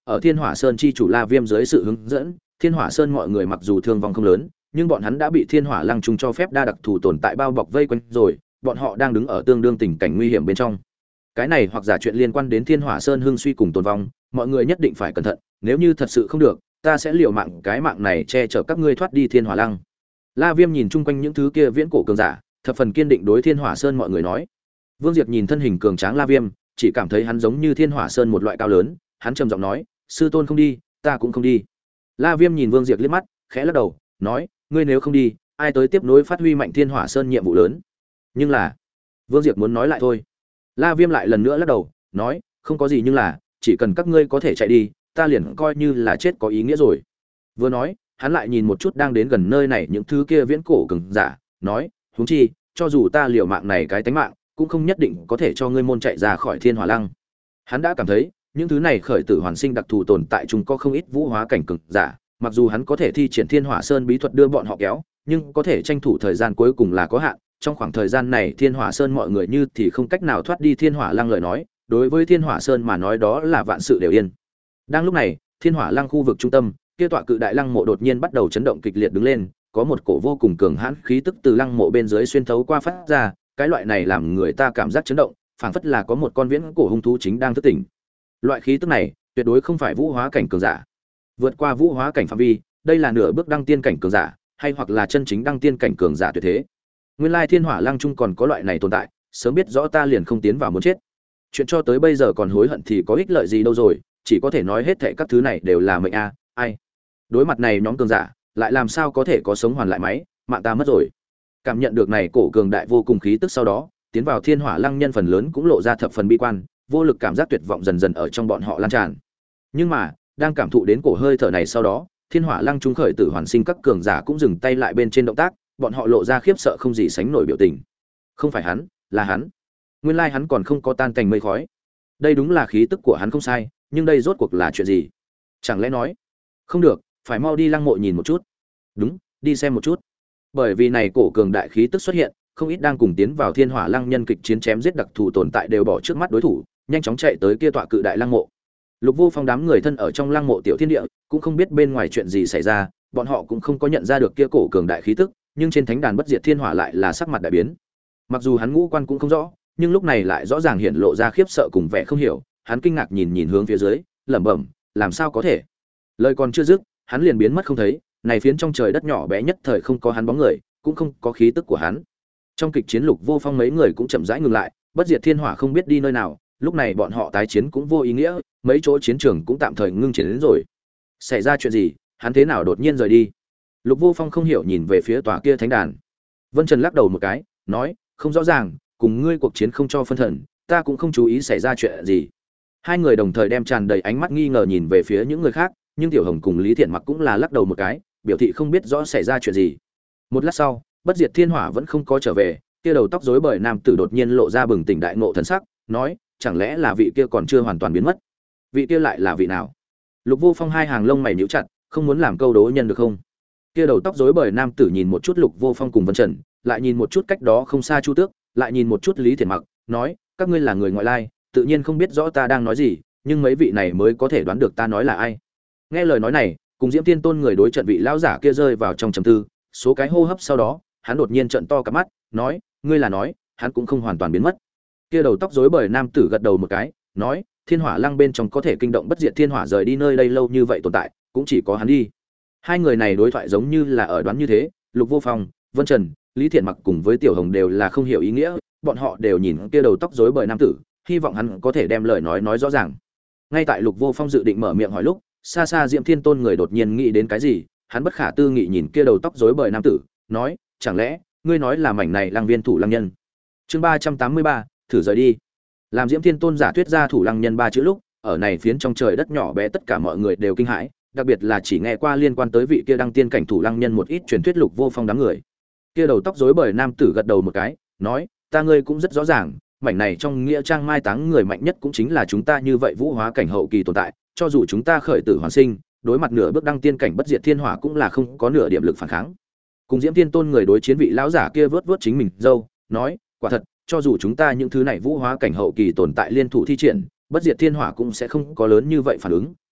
S1: ở Thiên Hỏa Sơn chi chủ La Viêm dưới sự hướng dẫn, Thiên Hỏa Sơn mọi người mặc dù thương vong không lớn, nhưng bọn hắn đã bị Thiên Hỏa Lăng Trung cho phép đa đặc thù tồn tại bao bọc vây quanh rồi, bọn họ đang đứng ở tương đương tình cảnh nguy hiểm bên trong. Cái này hoặc giả chuyện liên quan đến Thiên Hỏa Sơn hưng suy cùng tồn vong, mọi người nhất định phải cẩn thận, nếu như thật sự không được, ta sẽ liều mạng cái mạng này che chở các ngươi thoát đi Thiên Hỏa Lăng. La Viêm nhìn chung quanh những thứ kia viễn cổ cường giả, thập phần kiên định đối Thiên Hỏa Sơn mọi người nói. Vương Diệp nhìn thân hình cường tráng La Viêm, chỉ cảm thấy hắn giống như Thiên Hỏa Sơn một loại cao lớn, hắn trầm giọng nói, sư tôn không đi, ta cũng không đi. La Viêm nhìn Vương Diệp liếc mắt, khẽ lắc đầu, nói, ngươi nếu không đi, ai tới tiếp nối phát huy mạnh Thiên Hỏa Sơn nhiệm vụ lớn? Nhưng là, Vương Diệp muốn nói lại thôi. La Viêm lại lần nữa lắc đầu, nói, không có gì nhưng là, chỉ cần các ngươi có thể chạy đi, ta liền coi như là chết có ý nghĩa rồi. Vừa nói, hắn lại nhìn một chút đang đến gần nơi này những thứ kia viễn cổ cường giả, nói, huống chi, cho dù ta liều mạng này cái tánh mạng, cũng không nhất định có thể cho ngươi môn chạy ra khỏi Thiên Hỏa Lăng. Hắn đã cảm thấy, những thứ này khởi tử hoàn sinh đặc thù tồn tại chúng có không ít vũ hóa cảnh cường giả, mặc dù hắn có thể thi triển Thiên Hỏa Sơn bí thuật đưa bọn họ kéo, nhưng có thể tranh thủ thời gian cuối cùng là có hạn. Trong khoảng thời gian này Thiên Hỏa Sơn mọi người như thì không cách nào thoát đi Thiên Hỏa Lăng lời nói, đối với Thiên Hỏa Sơn mà nói đó là vạn sự đều yên. Đang lúc này, Thiên Hỏa Lăng khu vực trung tâm, kia tọa cự đại lăng mộ đột nhiên bắt đầu chấn động kịch liệt đứng lên, có một cổ vô cùng cường hãn khí tức từ lăng mộ bên dưới xuyên thấu qua phát ra, cái loại này làm người ta cảm giác chấn động, phảng phất là có một con viễn cổ hung thú chính đang thức tỉnh. Loại khí tức này, tuyệt đối không phải vũ hóa cảnh cường giả. Vượt qua vũ hóa cảnh phạm vi, đây là nửa bước đăng tiên cảnh cường giả, hay hoặc là chân chính đăng tiên cảnh cường giả tuyệt thế. Nguyên lai Thiên Hỏa Lăng trung còn có loại này tồn tại, sớm biết rõ ta liền không tiến vào muốn chết. Chuyện cho tới bây giờ còn hối hận thì có ích lợi gì đâu rồi, chỉ có thể nói hết thảy các thứ này đều là mệnh a, ai. Đối mặt này nhóm cường giả, lại làm sao có thể có sống hoàn lại máy, mạng ta mất rồi. Cảm nhận được này cổ cường đại vô cùng khí tức sau đó, tiến vào Thiên Hỏa Lăng nhân phần lớn cũng lộ ra thập phần bi quan, vô lực cảm giác tuyệt vọng dần dần ở trong bọn họ lan tràn. Nhưng mà, đang cảm thụ đến cổ hơi thở này sau đó, Thiên Hỏa Lăng trung khởi tử hoàn sinh các cường giả cũng dừng tay lại bên trên động tác, bọn họ lộ ra khiếp sợ không gì sánh nổi biểu tình. Không phải hắn, là hắn. Nguyên lai hắn còn không có tan thành mây khói. Đây đúng là khí tức của hắn không sai, nhưng đây rốt cuộc là chuyện gì? Chẳng lẽ nói, không được, phải mau đi lăng mộ nhìn một chút. Đúng, đi xem một chút. Bởi vì này cổ cường đại khí tức xuất hiện, không ít đang cùng tiến vào Thiên Hỏa Lăng nhân kịch chiến chém giết đặc thù tồn tại đều bỏ trước mắt đối thủ, nhanh chóng chạy tới kia tọa cự đại lăng mộ. Lục Vô Phong đám người thân ở trong lăng mộ tiểu thiên địa, cũng không biết bên ngoài chuyện gì xảy ra, bọn họ cũng không có nhận ra được kia cổ cường đại khí tức, nhưng trên thánh đàn bất diệt thiên hỏa lại là sắc mặt đại biến. Mặc dù hắn ngũ quan cũng không rõ, nhưng lúc này lại rõ ràng hiện lộ ra khiếp sợ cùng vẻ không hiểu, hắn kinh ngạc nhìn hướng phía dưới, lẩm bẩm, làm sao có thể? Lời còn chưa dứt, hắn liền biến mất không thấy, này phiến trong trời đất nhỏ bé nhất thời không có hắn bóng người, cũng không có khí tức của hắn. Trong kịch chiến Lục Vô Phong mấy người cũng chậm rãi ngừng lại, bất diệt thiên hỏa không biết đi nơi nào, lúc này bọn họ tái chiến cũng vô ý nghĩa, mấy chỗ chiến trường cũng tạm thời ngưng chiến đến rồi. Xảy ra chuyện gì, hắn thế nào đột nhiên rời đi? Lục Vô Phong không hiểu nhìn về phía tòa kia thánh đàn. Vân Trần lắc đầu một cái, nói, không rõ ràng, cùng ngươi cuộc chiến không cho phân thần, ta cũng không chú ý xảy ra chuyện gì. Hai người đồng thời đem tràn đầy ánh mắt nghi ngờ nhìn về phía những người khác, nhưng Tiểu Hồng cùng Lý Thiện Mặc cũng là lắc đầu một cái, biểu thị không biết rõ xảy ra chuyện gì. Một lát sau, bất diệt thiên hỏa vẫn không có trở về, kia đầu tóc rối bời nam tử đột nhiên lộ ra bừng tỉnh đại ngộ thần sắc, nói, chẳng lẽ là vị kia còn chưa hoàn toàn biến mất? Vị kia lại là vị nào? Lục Vô Phong hai hàng lông mày nhíu chặt, không muốn làm câu đố nhân được không? Kia đầu tóc rối bời nam tử nhìn một chút Lục Vô Phong cùng Vân Trần, lại nhìn một chút cách đó không xa Chu Tước, lại nhìn một chút Lý Thiện Mặc, nói, các ngươi là người ngoại lai, tự nhiên không biết rõ ta đang nói gì, nhưng mấy vị này mới có thể đoán được ta nói là ai. Nghe lời nói này, cùng Diễm Thiên Tôn người đối trận vị lão giả kia rơi vào trong trầm tư, số cái hô hấp sau đó, hắn đột nhiên trợn to cả mắt, nói, ngươi là nói, hắn cũng không hoàn toàn biến mất. Kia đầu tóc rối bời nam tử gật đầu một cái, nói, Thiên Hỏa Lăng bên trong có thể kinh động bất diệt thiên hỏa rời đi nơi đây lâu như vậy tồn tại, cũng chỉ có hắn đi. Hai người này đối thoại giống như là ở đoán như thế, Lục Vô Phong, Vân Trần, Lý Thiện Mặc cùng với Tiểu Hồng đều là không hiểu ý nghĩa, bọn họ đều nhìn kia đầu tóc rối bời nam tử, hy vọng hắn có thể đem lời nói rõ ràng. Ngay tại Lục Vô Phong dự định mở miệng hỏi lúc, xa xa Diễm Thiên Tôn người đột nhiên nghĩ đến cái gì, hắn bất khả tư nghị nhìn kia đầu tóc rối bời nam tử, nói, chẳng lẽ ngươi nói là mảnh này Lăng Viên thủ Lăng nhân? Chương 383, thử rời đi. Làm Diễm Thiên Tôn giả thuyết ra thủ Lăng nhân ba chữ lúc, ở này phiến trong trời đất nhỏ bé tất cả mọi người đều kinh hãi, đặc biệt là chỉ nghe qua liên quan tới vị kia đăng tiên cảnh thủ Lăng nhân một ít truyền thuyết. Lục Vô Phong đám người. Kia đầu tóc rối bời nam tử gật đầu một cái, nói, ta ngươi cũng rất rõ ràng, mảnh này trong nghĩa trang mai táng người mạnh nhất cũng chính là chúng ta như vậy vũ hóa cảnh hậu kỳ tồn tại, cho dù chúng ta khởi tử hoàn sinh, đối mặt nửa bước đăng tiên cảnh bất diệt thiên hỏa cũng là không có nửa điểm lực phản kháng. Cùng Diễm Thiên Tôn người đối chiến vị lão giả kia vớt vớt chính mình râu, nói, quả thật, cho dù chúng ta những thứ này vũ hóa cảnh hậu kỳ tồn tại liên thủ thi triển, bất diệt thiên hỏa cũng sẽ không có lớn như vậy phản ứng,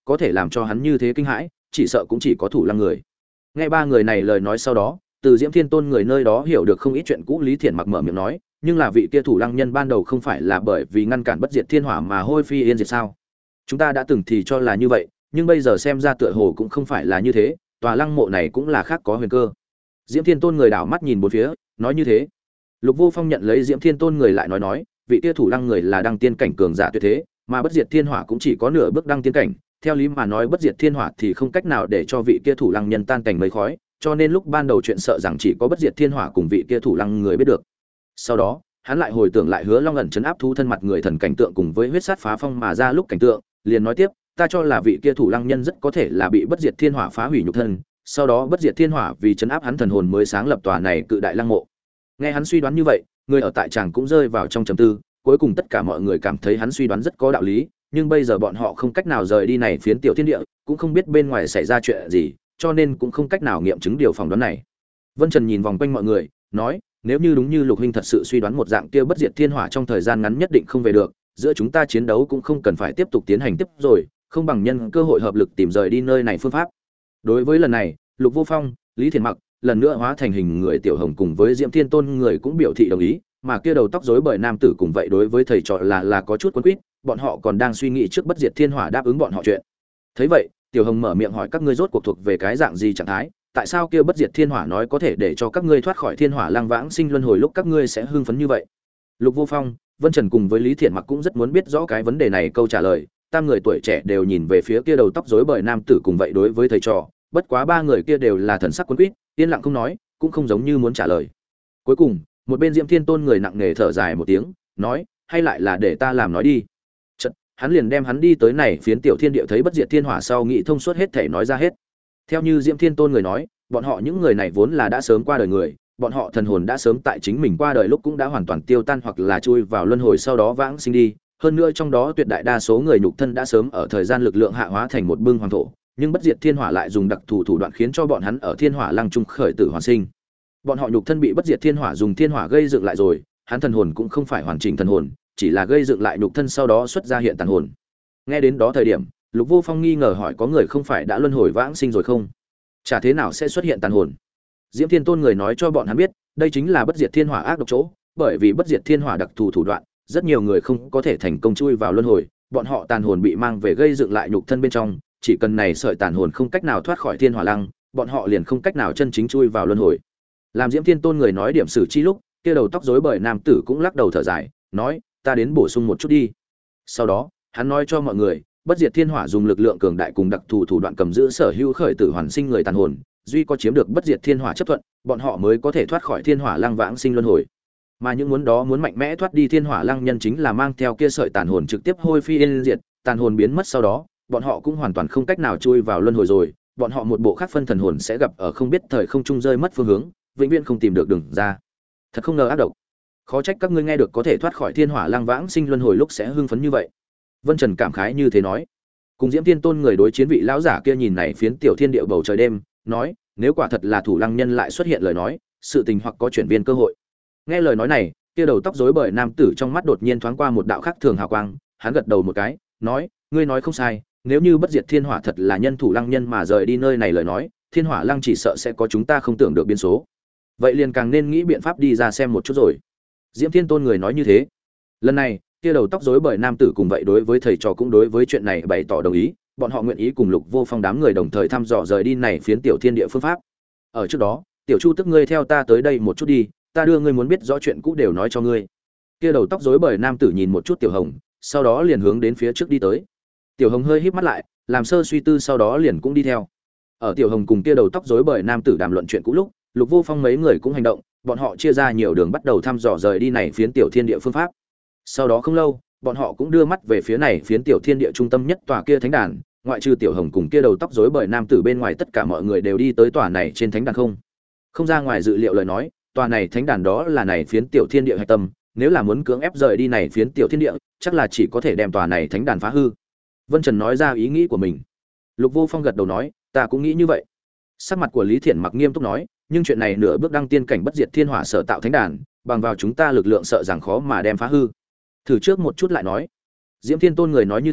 S1: có thể làm cho hắn như thế kinh hãi, chỉ sợ cũng chỉ có Thủ Lăng người. Nghe ba người này lời nói sau đó, từ Diễm Thiên Tôn người nơi đó hiểu được không ít chuyện cũ. Lý Thiển Mặc mở miệng nói, nhưng là vị kia Thủ Lăng nhân ban đầu không phải là bởi vì ngăn cản bất diệt thiên hỏa mà hôi phi yên diệt sao? Chúng ta đã từng thì cho là như vậy, nhưng bây giờ xem ra tựa hồ cũng không phải là như thế, tòa lăng mộ này cũng là khác có huyền cơ. Diễm Thiên Tôn người đảo mắt nhìn bốn phía, nói như thế. Lục Vô Phong nhận lấy Diễm Thiên Tôn người lại nói, vị kia Thủ Lăng người là đăng tiên cảnh cường giả tuyệt thế, mà bất diệt thiên hỏa cũng chỉ có nửa bước đăng tiên cảnh, theo lý mà nói bất diệt thiên hỏa thì không cách nào để cho vị kia Thủ Lăng nhân tan cảnh mây khói, cho nên lúc ban đầu chuyện sợ rằng chỉ có bất diệt thiên hỏa cùng vị kia Thủ Lăng người biết được. Sau đó, hắn lại hồi tưởng lại Hứa Long ẩn trấn áp thú thân mặt người thần cảnh tượng cùng với huyết sát phá phong mà ra lúc cảnh tượng, liền nói tiếp, ta cho là vị kia Thủ Lăng nhân rất có thể là bị bất diệt thiên hỏa phá hủy nhục thân, sau đó bất diệt thiên hỏa vì trấn áp hắn thần hồn mới sáng lập tòa này cự đại lăng mộ. Nghe hắn suy đoán như vậy, người ở tại tràng cũng rơi vào trong trầm tư, cuối cùng tất cả mọi người cảm thấy hắn suy đoán rất có đạo lý, nhưng bây giờ bọn họ không cách nào rời đi này phiến tiểu thiên địa, cũng không biết bên ngoài xảy ra chuyện gì, cho nên cũng không cách nào nghiệm chứng điều phỏng đoán này. Vân Trần nhìn vòng quanh mọi người, nói, nếu như đúng như Lục huynh thật sự suy đoán một dạng kia bất diệt thiên hỏa trong thời gian ngắn nhất định không về được, giữa chúng ta chiến đấu cũng không cần phải tiếp tục tiến hành tiếp rồi, không bằng nhân cơ hội hợp lực tìm rời đi nơi này phương pháp. Đối với lần này, Lục Vô Phong, Lý Thiền Mặc lần nữa hóa thành hình người Tiểu Hồng cùng với Diễm Thiên Tôn người cũng biểu thị đồng ý, mà kia đầu tóc rối bời nam tử cùng vậy đối với thầy trò là có chút quấn quýt, bọn họ còn đang suy nghĩ trước bất diệt thiên hỏa đáp ứng bọn họ chuyện. Thấy vậy, Tiểu Hồng mở miệng hỏi các ngươi rốt cuộc thuộc về cái dạng gì trạng thái, tại sao kia bất diệt thiên hỏa nói có thể để cho các ngươi thoát khỏi thiên hỏa lang vãng sinh luân hồi lúc các ngươi sẽ hưng phấn như vậy? Lục Vô Phong, Vân Trần cùng với Lý Thiện Mặc cũng rất muốn biết rõ cái vấn đề này câu trả lời, tam người tuổi trẻ đều nhìn về phía kia đầu tóc rối bời nam tử cùng vậy đối với thầy trò, bất quá ba người kia đều là thần sắc quấn quýt, yên lặng không nói, cũng không giống như muốn trả lời. Cuối cùng, một bên Diễm Thiên Tôn người nặng nề thở dài một tiếng, nói, hay lại là để ta làm nói đi. Chợt, hắn liền đem hắn đi tới này phiến tiểu thiên địa thấy bất diệt thiên hỏa sau nghĩ thông suốt hết thể nói ra hết. Theo như Diễm Thiên Tôn người nói, bọn họ những người này vốn là đã sớm qua đời người, bọn họ thần hồn đã sớm tại chính mình qua đời lúc cũng đã hoàn toàn tiêu tan hoặc là chui vào luân hồi sau đó vãng sinh đi, hơn nữa trong đó tuyệt đại đa số người nhục thân đã sớm ở thời gian lực lượng hạ hóa thành một bưng hoàng thổ, nhưng bất diệt thiên hỏa lại dùng đặc thù thủ đoạn khiến cho bọn hắn ở thiên hỏa lăng trung khởi tử hoàn sinh. Bọn họ nhục thân bị bất diệt thiên hỏa dùng thiên hỏa gây dựng lại rồi, hắn thần hồn cũng không phải hoàn chỉnh thần hồn, chỉ là gây dựng lại nhục thân sau đó xuất ra hiện tàn hồn. Nghe đến đó thời điểm, Lục Vô Phong nghi ngờ hỏi có người không phải đã luân hồi vãng sinh rồi không? Chả thế nào sẽ xuất hiện tàn hồn? Diễm Thiên Tôn người nói cho bọn hắn biết, đây chính là bất diệt thiên hỏa ác độc chỗ, bởi vì bất diệt thiên hỏa đặc thù thủ đoạn, rất nhiều người không có thể thành công chui vào luân hồi, bọn họ tàn hồn bị mang về gây dựng lại nhục thân bên trong, chỉ cần này sợi tàn hồn không cách nào thoát khỏi thiên hỏa lăng, bọn họ liền không cách nào chân chính chui vào luân hồi. Làm Diễm Thiên Tôn người nói điểm sử chi lúc, kia đầu tóc rối bời nam tử cũng lắc đầu thở dài, nói, ta đến bổ sung một chút đi. Sau đó, hắn nói cho mọi người, bất diệt thiên hỏa dùng lực lượng cường đại cùng đặc thù thủ đoạn cầm giữ sở hữu khởi tử hoàn sinh người tàn hồn, duy có chiếm được bất diệt thiên hỏa chấp thuận, bọn họ mới có thể thoát khỏi thiên hỏa lăng vãng sinh luân hồi. Mà những muốn mạnh mẽ thoát đi thiên hỏa lăng nhân chính là mang theo kia sợi tàn hồn trực tiếp hôi phi yên diệt, tàn hồn biến mất sau đó, bọn họ cũng hoàn toàn không cách nào chui vào luân hồi rồi, bọn họ một bộ khác phân thần hồn sẽ gặp ở không biết thời không trung rơi mất phương hướng, vĩnh viễn không tìm được đường ra. Thật không ngờ ác độc. Khó trách các ngươi nghe được có thể thoát khỏi thiên hỏa lang vãng sinh luân hồi lúc sẽ hưng phấn như vậy. Vân Trần cảm khái như thế nói. Cùng Diễm Thiên Tôn người đối chiến vị lão giả kia nhìn này phiến tiểu thiên địa bầu trời đêm, nói, nếu quả thật là Thủ Lăng nhân lại xuất hiện lời nói, sự tình hoặc có chuyển biến cơ hội. Nghe lời nói này, kia đầu tóc rối bời nam tử trong mắt đột nhiên thoáng qua một đạo khác thường hào quang, hắn gật đầu một cái, nói, ngươi nói không sai, nếu như bất diệt thiên hỏa thật là nhân Thủ Lăng nhân mà rời đi nơi này lời nói, thiên hỏa lăng chỉ sợ sẽ có chúng ta không tưởng được biến số. Vậy liền càng nên nghĩ biện pháp đi ra xem một chút rồi. Diễm Thiên Tôn người nói như thế. Lần này, kia đầu tóc rối bời nam tử cùng vậy đối với thầy trò cũng đối với chuyện này bày tỏ đồng ý, bọn họ nguyện ý cùng Lục Vô Phong đám người đồng thời thăm dò rời đi này phiến tiểu thiên địa phương pháp. Ở trước đó, Tiểu Chu tức ngươi theo ta tới đây một chút đi, ta đưa ngươi muốn biết rõ chuyện cũ đều nói cho ngươi. Kia đầu tóc rối bời nam tử nhìn một chút Tiểu Hồng, sau đó liền hướng đến phía trước đi tới. Tiểu Hồng hơi híp mắt lại, làm sơ suy tư sau đó liền cũng đi theo. Ở Tiểu Hồng cùng kia đầu tóc rối bời nam tử đàm luận chuyện cũ lúc, Lục Vô Phong mấy người cũng hành động, bọn họ chia ra nhiều đường bắt đầu thăm dò rời đi này phiến tiểu thiên địa phương pháp. Sau đó không lâu, bọn họ cũng đưa mắt về phía này phiến tiểu thiên địa trung tâm nhất tòa kia thánh đàn, ngoại trừ Tiểu Hồng cùng kia đầu tóc rối bời nam tử bên ngoài tất cả mọi người đều đi tới tòa này trên thánh đàn không. Không ra ngoài dự liệu lời nói, tòa này thánh đàn đó là này phiến tiểu thiên địa hạch tâm, nếu là muốn cưỡng ép rời đi này phiến tiểu thiên địa, chắc là chỉ có thể đem tòa này thánh đàn phá hư. Vân Trần nói ra ý nghĩ của mình. Lục Vô Phong gật đầu nói, ta cũng nghĩ như vậy. Sắc mặt của Lý Thiển Mặc nghiêm túc nói, nhưng chuyện này nửa bước đăng tiên cảnh bất diệt thiên hỏa sở tạo thánh đàn, bằng vào chúng ta lực lượng sợ rằng khó mà đem phá hư. Thử trước một chút lại nói. Diễm Thiên Tôn người nói như thế,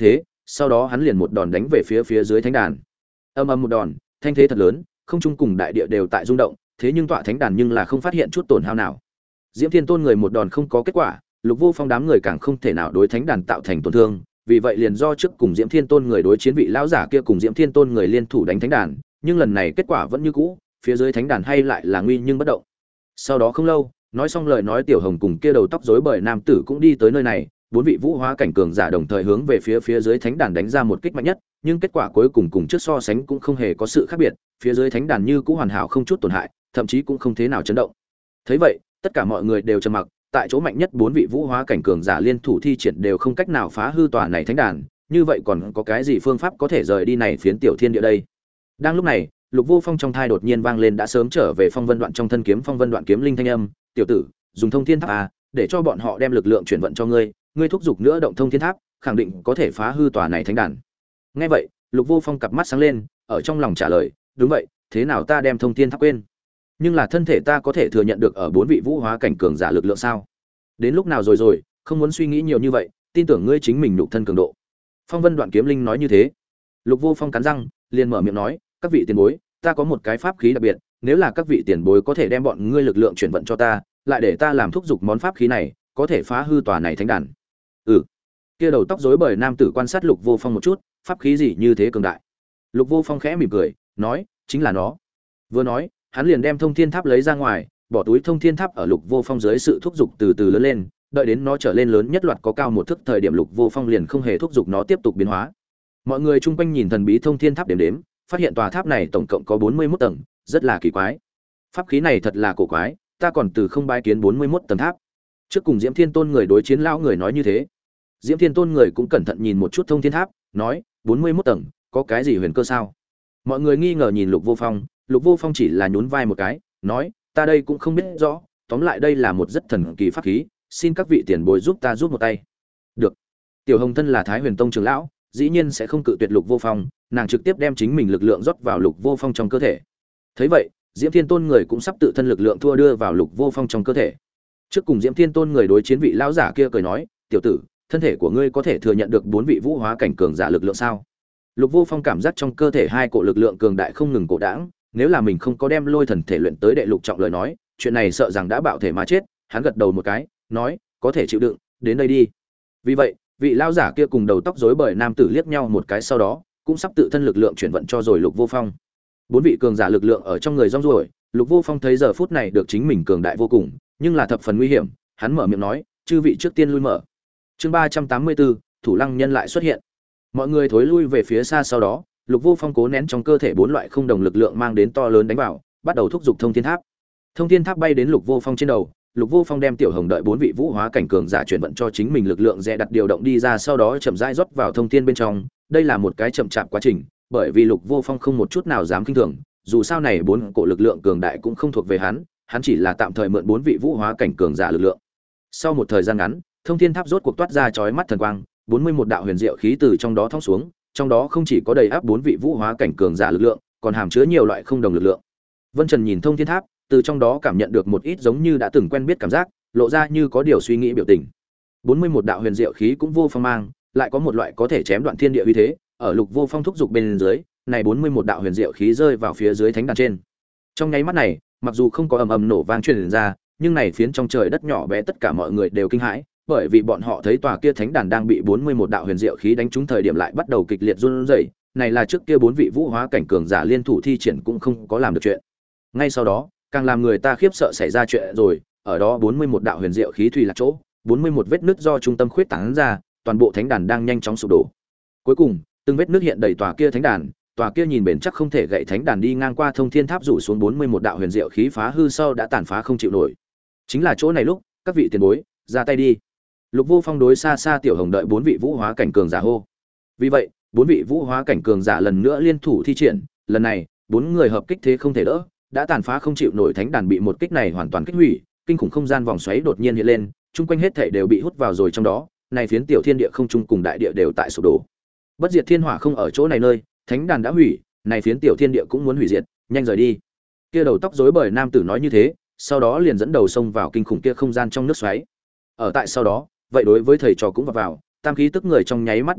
S1: sau đó hắn liền một đòn đánh về phía dưới thánh đàn. Âm ầm một đòn, thanh thế thật lớn, không trung cùng đại địa đều tại rung động, thế nhưng tọa thánh đàn nhưng là không phát hiện chút tổn hao nào. Diễm Thiên Tôn người một đòn không có kết quả, Lục Vô Phong đám người càng không thể nào đối thánh đàn tạo thành tổn thương, vì vậy liền do trước cùng Diễm Thiên Tôn người đối chiến vị lão giả kia cùng Diễm Thiên Tôn người liên thủ đánh thánh đàn, nhưng lần này kết quả vẫn như cũ, phía dưới thánh đàn hay lại là nguy nhưng bất động. Sau đó không lâu, nói xong lời nói Tiểu Hồng cùng kia đầu tóc rối bời nam tử cũng đi tới nơi này, bốn vị vũ hóa cảnh cường giả đồng thời hướng về phía dưới thánh đàn đánh ra một kích mạnh nhất, nhưng kết quả cuối cùng cùng trước so sánh cũng không hề có sự khác biệt, phía dưới thánh đàn như cũ hoàn hảo không chút tổn hại, thậm chí cũng không thế nào chấn động. Thấy vậy, tất cả mọi người đều trầm mặc, tại chỗ mạnh nhất bốn vị vũ hóa cảnh cường giả liên thủ thi triển đều không cách nào phá hư tòa này thánh đàn, như vậy còn có cái gì phương pháp có thể rời đi này phiến tiểu thiên địa đây? Đang lúc này, Lục Vô Phong trong thai đột nhiên vang lên đã sớm trở về phong vân đoạn trong thân kiếm phong vân đoạn kiếm linh thanh âm, "Tiểu tử, dùng thông thiên tháp à, để cho bọn họ đem lực lượng chuyển vận cho ngươi, ngươi thúc giục nữa động thông thiên tháp, khẳng định có thể phá hư tòa này thánh đàn." Nghe vậy, Lục Vô Phong cặp mắt sáng lên, ở trong lòng trả lời, "Đúng vậy, thế nào ta đem thông thiên tháp quên? Nhưng là thân thể ta có thể thừa nhận được ở bốn vị vũ hóa cảnh cường giả lực lượng sao? Đến lúc nào rồi, không muốn suy nghĩ nhiều như vậy, tin tưởng ngươi chính mình nhục thân cường độ." Phong Vân Đoạn Kiếm Linh nói như thế. Lục Vô Phong cắn răng, liền mở miệng nói, "Các vị tiền bối, ta có một cái pháp khí đặc biệt, nếu là các vị tiền bối có thể đem bọn ngươi lực lượng chuyển vận cho ta, lại để ta làm thúc giục món pháp khí này, có thể phá hư tòa này thánh đàn." Ừ. Kia đầu tóc rối bời nam tử quan sát Lục Vô Phong một chút, pháp khí gì như thế cường đại? Lục Vô Phong khẽ mỉm cười, nói, "Chính là nó." Vừa nói, hắn liền đem thông thiên tháp lấy ra ngoài, bỏ túi thông thiên tháp ở Lục Vô Phong dưới sự thúc giục từ từ lớn lên, đợi đến nó trở lên lớn nhất loạt có cao một thước thời điểm Lục Vô Phong liền không hề thúc giục nó tiếp tục biến hóa. Mọi người chung quanh nhìn thần bí thông thiên tháp đếm, phát hiện tòa tháp này tổng cộng có 41 tầng, rất là kỳ quái. Pháp khí này thật là cổ quái, ta còn từ không bái kiến 41 tầng tháp. Trước cùng Diễm Thiên Tôn người đối chiến lão người nói như thế. Diễm Thiên Tôn người cũng cẩn thận nhìn một chút thông thiên tháp, nói, 41 tầng, có cái gì huyền cơ sao? Mọi người nghi ngờ nhìn Lục Vô Phong chỉ là nhún vai một cái, nói, ta đây cũng không biết rõ, tóm lại đây là một rất thần kỳ pháp khí, xin các vị tiền bối giúp ta giúp một tay. Được. Tiểu Hồng thân là Thái Huyền Tông trưởng lão, dĩ nhiên sẽ không cự tuyệt Lục Vô Phong, nàng trực tiếp đem chính mình lực lượng rót vào Lục Vô Phong trong cơ thể. Thấy vậy, Diễm Thiên Tôn người cũng sắp tự thân lực lượng thua đưa vào Lục Vô Phong trong cơ thể. Trước cùng Diễm Thiên Tôn người đối chiến vị lão giả kia cười nói, tiểu tử, thân thể của ngươi có thể thừa nhận được 4 vị vũ hóa cảnh cường giả lực lượng sao? Lục Vô Phong cảm giác trong cơ thể hai cổ lực lượng cường đại không ngừng cổ đãng, nếu là mình không có đem lôi thần thể luyện tới đệ lục trọng lời nói, chuyện này sợ rằng đã bạo thể mà chết. Hắn gật đầu một cái, nói, có thể chịu đựng, đến đây đi. Vì vậy, vị lão giả kia cùng đầu tóc rối bời nam tử liếc nhau một cái sau đó, cũng sắp tự thân lực lượng chuyển vận cho rồi Lục Vô Phong. 4 vị cường giả lực lượng ở trong người rong ruổi, Lục Vô Phong thấy giờ phút này được chính mình cường đại vô cùng, nhưng là thập phần nguy hiểm, hắn mở miệng nói, chư vị trước tiên lui mở. Chương 384, Thủ Lăng Nhân lại xuất hiện. Mọi người thối lui về phía xa sau đó, Lục Vô Phong cố nén trong cơ thể 4 loại không đồng lực lượng mang đến to lớn đánh vào, bắt đầu thúc giục thông thiên tháp. Thông thiên tháp bay đến Lục Vô Phong trên đầu, Lục Vô Phong đem Tiểu Hồng đợi 4 vị vũ hóa cảnh cường giả chuyển vận cho chính mình lực lượng dè đặt điều động đi ra, sau đó chậm rãi rót vào thông thiên bên trong. Đây là một cái chậm chạp quá trình, bởi vì Lục Vô Phong không một chút nào dám khinh thường, dù sao này 4 cổ lực lượng cường đại cũng không thuộc về hắn, hắn chỉ là tạm thời mượn 4 vị vũ hóa cảnh cường giả lực lượng. Sau một thời gian ngắn, thông thiên tháp rốt cuộc toát ra chói mắt thần quang, 41 đạo huyền diệu khí từ trong đó thong xuống, trong đó không chỉ có đầy áp 4 vị vũ hóa cảnh cường giả lực lượng, còn hàm chứa nhiều loại không đồng lực lượng. Vân Trần nhìn thông thiên tháp, từ trong đó cảm nhận được một ít giống như đã từng quen biết cảm giác, lộ ra như có điều suy nghĩ biểu tình. 41 đạo huyền diệu khí cũng vô phong mang, lại có một loại có thể chém đoạn thiên địa uy thế, ở Lục Vô Phong thúc dục bên dưới, này 41 đạo huyền diệu khí rơi vào phía dưới thánh đàn trên. Trong nháy mắt này, mặc dù không có ầm ầm nổ vang truyền ra, nhưng này phiến trong trời đất nhỏ bé tất cả mọi người đều kinh hãi, bởi vì bọn họ thấy tòa kia thánh đàn đang bị 41 đạo huyền diệu khí đánh trúng thời điểm lại bắt đầu kịch liệt run rẩy, này là trước kia 4 vị vũ hóa cảnh cường giả liên thủ thi triển cũng không có làm được chuyện. Ngay sau đó, càng làm người ta khiếp sợ xảy ra chuyện rồi, ở đó 41 đạo huyền diệu khí thủy lạc chỗ, 41 vết nứt do trung tâm khuyết tán ra, toàn bộ thánh đàn đang nhanh chóng sụp đổ. Cuối cùng, từng vết nứt hiện đầy tòa kia thánh đàn, tòa kia nhìn bền chắc không thể gãy thánh đàn đi ngang qua thông thiên tháp rủ xuống 41 đạo huyền diệu khí phá hư sau đã tàn phá không chịu nổi. Chính là chỗ này lúc, các vị tiền bối, ra tay đi. Lục Vô Phong đối xa xa Tiểu Hồng đợi 4 vị vũ hóa cảnh cường giả hô. Vì vậy, 4 vị vũ hóa cảnh cường giả lần nữa liên thủ thi triển, lần này, 4 người hợp kích thế không thể đỡ, đã tàn phá không chịu nổi thánh đàn bị một kích này hoàn toàn kích hủy, kinh khủng không gian vòng xoáy đột nhiên hiện lên, chung quanh hết thảy đều bị hút vào rồi trong đó, này phiến tiểu thiên địa không trung cùng đại địa đều tại sụp đổ. Bất diệt thiên hỏa không ở chỗ này nơi, thánh đàn đã hủy, này phiến tiểu thiên địa cũng muốn hủy diệt, nhanh rời đi. Kia đầu tóc rối bời nam tử nói như thế, sau đó liền dẫn đầu xông vào kinh khủng kia không gian trong nước xoáy. Ở tại sau đó, vậy đối với thầy trò cũng vào, tam khí tức người trong nháy mắt biến mất,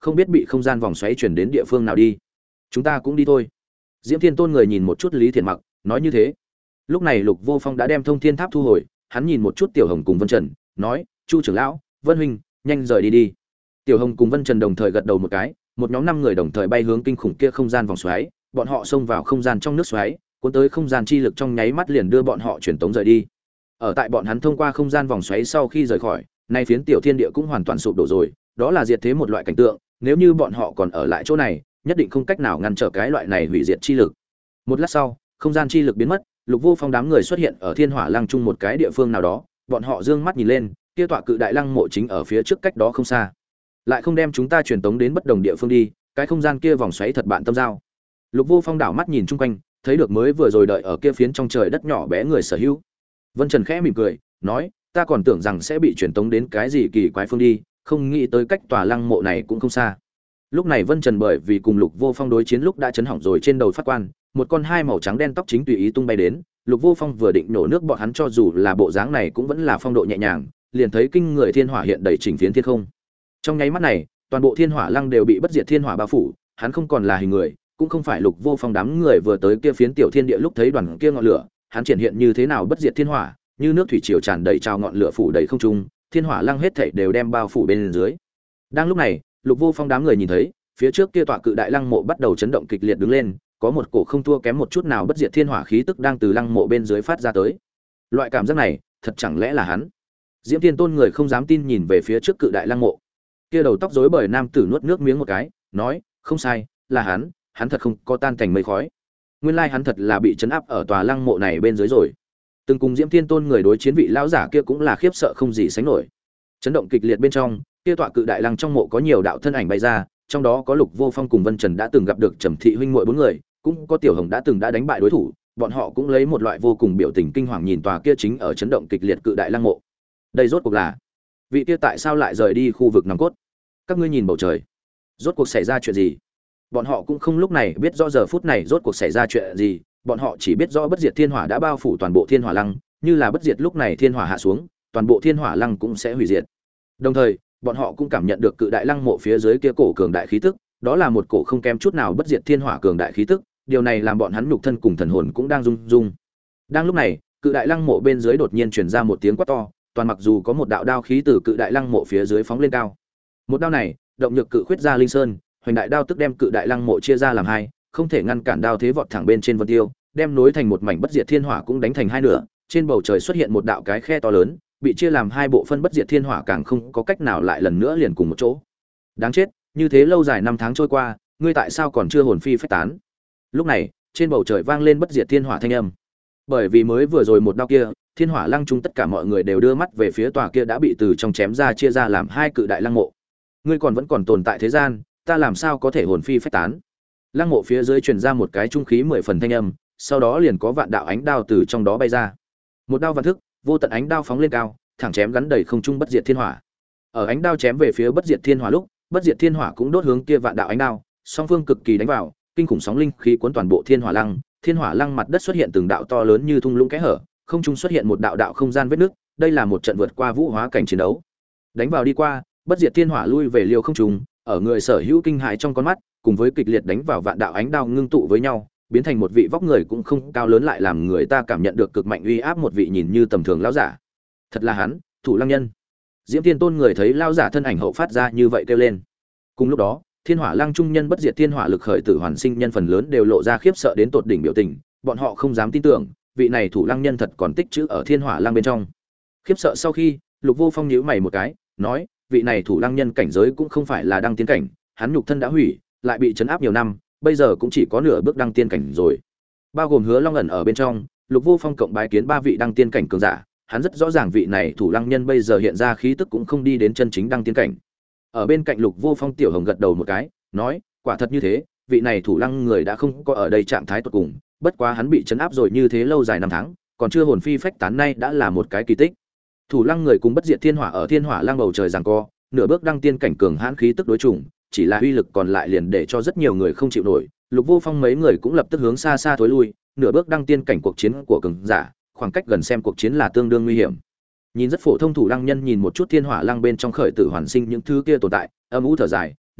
S1: không biết bị không gian vòng xoáy chuyển đến địa phương nào đi. Chúng ta cũng đi thôi. Diễm Thiên Tôn người nhìn một chút Lý Thiện Mặc, nói như thế. Lúc này Lục Vô Phong đã đem Thông Thiên Tháp thu hồi, hắn nhìn một chút Tiểu Hồng cùng Vân Trần, nói: "Chu trưởng lão, Vân huynh, nhanh rời đi đi." Tiểu Hồng cùng Vân Trần đồng thời gật đầu một cái, một nhóm 5 người đồng thời bay hướng kinh khủng kia không gian vòng xoáy, bọn họ xông vào không gian trong nước xoáy, cuốn tới không gian chi lực trong nháy mắt liền đưa bọn họ truyền tống rời đi. Ở tại bọn hắn thông qua không gian vòng xoáy sau khi rời khỏi, nay phiến tiểu thiên địa cũng hoàn toàn sụp đổ rồi, đó là diệt thế một loại cảnh tượng, nếu như bọn họ còn ở lại chỗ này, nhất định không cách nào ngăn trở cái loại này hủy diệt chi lực. Một lát sau, không gian chi lực biến mất, Lục Vô Phong đám người xuất hiện ở Thiên Hỏa Lăng Trung một cái địa phương nào đó, bọn họ dương mắt nhìn lên, kia tọa cự đại lăng mộ chính ở phía trước cách đó không xa. Lại không đem chúng ta truyền tống đến bất đồng địa phương đi, cái không gian kia vòng xoáy thật bạn tâm giao. Lục Vô Phong đảo mắt nhìn chung quanh, thấy được mới vừa rồi đợi ở kia phiến trong trời đất nhỏ bé người sở hữu. Vân Trần khẽ mỉm cười, nói: "Ta còn tưởng rằng sẽ bị truyền tống đến cái gì kỳ quái phương đi, không nghĩ tới cách tòa lăng mộ này cũng không xa." Lúc này Vân Trần bởi vì cùng Lục Vô Phong đối chiến lúc đã chấn hỏng rồi trên đầu phát quan, một con hai màu trắng đen tóc chính tùy ý tung bay đến, Lục Vô Phong vừa định nổ nước bọn hắn cho dù là bộ dáng này cũng vẫn là phong độ nhẹ nhàng, liền thấy kinh người thiên hỏa hiện đầy chỉnh phiến thiên không. Trong nháy mắt này, toàn bộ Thiên Hỏa Lăng đều bị bất diệt thiên hỏa bao phủ, hắn không còn là hình người, cũng không phải Lục Vô Phong đám người vừa tới kia phiến tiểu thiên địa lúc thấy đoàn kia ngọn lửa, hắn triển hiện như thế nào bất diệt thiên hỏa, như nước thủy triều tràn đầy trào ngọn lửa phủ đầy không trung, Thiên Hỏa Lăng hết thảy đều đem bao phủ bên dưới. Đang lúc này, Lục Vô Phong đám người nhìn thấy, phía trước kia tọa cự đại lăng mộ bắt đầu chấn động kịch liệt đứng lên, có một cổ không thua kém một chút nào bất diệt thiên hỏa khí tức đang từ lăng mộ bên dưới phát ra tới. Loại cảm giác này, thật chẳng lẽ là hắn? Diễm Thiên Tôn người không dám tin nhìn về phía trước cự đại lăng mộ. Kia đầu tóc rối bời nam tử nuốt nước miếng một cái, nói: "Không sai, là hắn thật không có tan thành mây khói. Nguyên lai hắn thật là bị trấn áp ở tòa lăng mộ này bên dưới rồi." Từng cùng Diễm Thiên Tôn người đối chiến vị lão giả kia cũng là khiếp sợ không gì sánh nổi. Chấn động kịch liệt bên trong, kia tọa cự đại lăng trong mộ có nhiều đạo thân ảnh bay ra, trong đó có Lục Vô Phong cùng Vân Trần đã từng gặp được Trầm Thị huynh muội 4 người, cũng có Tiểu Hồng đã từng đã đánh bại đối thủ, bọn họ cũng lấy một loại vô cùng biểu tình kinh hoàng nhìn tòa kia chính ở chấn động kịch liệt cự đại lăng mộ. Đây rốt cuộc là vị kia tại sao lại rời đi khu vực nòng cốt? Các ngươi nhìn bầu trời, rốt cuộc xảy ra chuyện gì? Bọn họ cũng không lúc này biết rõ giờ phút này rốt cuộc xảy ra chuyện gì, bọn họ chỉ biết rõ bất diệt thiên hỏa đã bao phủ toàn bộ Thiên Hỏa Lăng, như là bất diệt lúc này thiên hỏa hạ xuống, toàn bộ Thiên Hỏa Lăng cũng sẽ hủy diệt. Đồng thời, bọn họ cũng cảm nhận được cự đại lăng mộ phía dưới kia cổ cường đại khí tức, đó là một cổ không kém chút nào bất diệt thiên hỏa cường đại khí tức, điều này làm bọn hắn nhục thân cùng thần hồn cũng đang rung rung. Đang lúc này, cự đại lăng mộ bên dưới đột nhiên truyền ra một tiếng quát to, toàn mặc dù có một đạo đao khí từ cự đại lăng mộ phía dưới phóng lên cao. Một đao này, động nhược cự khuyết ra linh sơn, hoành đại đao tức đem cự đại lăng mộ chia ra làm hai, không thể ngăn cản đao thế vọt thẳng bên trên vân tiêu, đem nối thành một mảnh bất diệt thiên hỏa cũng đánh thành hai nửa, trên bầu trời xuất hiện một đạo cái khe to lớn, bị chia làm hai bộ phân bất diệt thiên hỏa càng không có cách nào lại lần nữa liền cùng một chỗ. Đáng chết, như thế lâu dài năm tháng trôi qua, ngươi tại sao còn chưa hồn phi phách tán? Lúc này, trên bầu trời vang lên bất diệt thiên hỏa thanh âm. Bởi vì mới vừa rồi một đao kia, Thiên Hỏa Lăng trung tất cả mọi người đều đưa mắt về phía tòa kia đã bị từ trong chém ra chia ra làm hai cự đại lăng mộ. Ngươi vẫn còn tồn tại thế gian, ta làm sao có thể hồn phi phách tán? Lăng mộ phía dưới truyền ra một cái trung khí 10 phần thanh âm, sau đó liền có vạn đạo ánh đao từ trong đó bay ra. Một đao vạn thức, vô tận ánh đao phóng lên cao, thẳng chém gắn đầy không trung bất diệt thiên hỏa. Ở ánh đao chém về phía bất diệt thiên hỏa lúc, bất diệt thiên hỏa cũng đốt hướng kia vạn đạo ánh đao, song phương cực kỳ đánh vào, kinh khủng sóng linh khí cuốn toàn bộ Thiên Hỏa Lăng, Thiên Hỏa Lăng mặt đất xuất hiện từng đạo to lớn như thung lũng kẽ hở, không trung xuất hiện một đạo đạo không gian vết nứt, đây là một trận vượt qua vũ hóa cảnh chiến đấu. Đánh vào đi qua, bất diệt thiên hỏa lui về liều không trùng, ở người sở hữu kinh hãi trong con mắt, cùng với kịch liệt đánh vào vạn đạo ánh đao ngưng tụ với nhau, biến thành một vị vóc người cũng không cao lớn lại làm người ta cảm nhận được cực mạnh uy áp một vị nhìn như tầm thường lão giả. Thật là hắn, Thủ Lăng Nhân. Diễm Thiên Tôn người thấy lão giả thân ảnh hậu phát ra như vậy kêu lên. Cùng lúc đó, Thiên Hỏa Lăng trung nhân bất diệt thiên hỏa lực khởi tử hoàn sinh nhân phần lớn đều lộ ra khiếp sợ đến tột đỉnh biểu tình, bọn họ không dám tin tưởng, vị này Thủ Lăng Nhân thật còn tích trữ ở Thiên Hỏa Lăng bên trong. Khiếp sợ sau khi, Lục Vô Phong nhíu mày một cái, nói, vị này Thủ Lăng Nhân cảnh giới cũng không phải là đăng tiên cảnh, hắn nhục thân đã hủy, lại bị trấn áp nhiều năm, bây giờ cũng chỉ có nửa bước đăng tiên cảnh rồi. Bao gồm Hứa Long ẩn ở bên trong, Lục Vô Phong cộng bái kiến 3 vị đăng tiên cảnh cường giả, hắn rất rõ ràng vị này Thủ Lăng Nhân bây giờ hiện ra khí tức cũng không đi đến chân chính đăng tiên cảnh. Ở bên cạnh Lục Vô Phong Tiểu Hồng gật đầu một cái, nói, quả thật như thế, vị này Thủ Lăng người đã không có ở đây trạng thái tuyệt cùng, bất quá hắn bị trấn áp rồi như thế lâu dài năm tháng, còn chưa hồn phi phách tán nay đã là một cái kỳ tích. Thủ Lăng người cùng bất diệt thiên hỏa ở Thiên Hỏa Lăng bầu trời giằng co, nửa bước đăng tiên cảnh cường hãn khí tức đối chủng, chỉ là uy lực còn lại liền để cho rất nhiều người không chịu nổi. Lục Vô Phong mấy người cũng lập tức hướng xa xa thối lui, nửa bước đăng tiên cảnh cuộc chiến của cường giả, khoảng cách gần xem cuộc chiến là tương đương nguy hiểm. Nhìn rất phổ thông Thủ Lăng Nhân nhìn một chút Thiên Hỏa Lăng bên trong khởi tử hoàn sinh những thứ kia tồn tại, âm u thở dài, nói,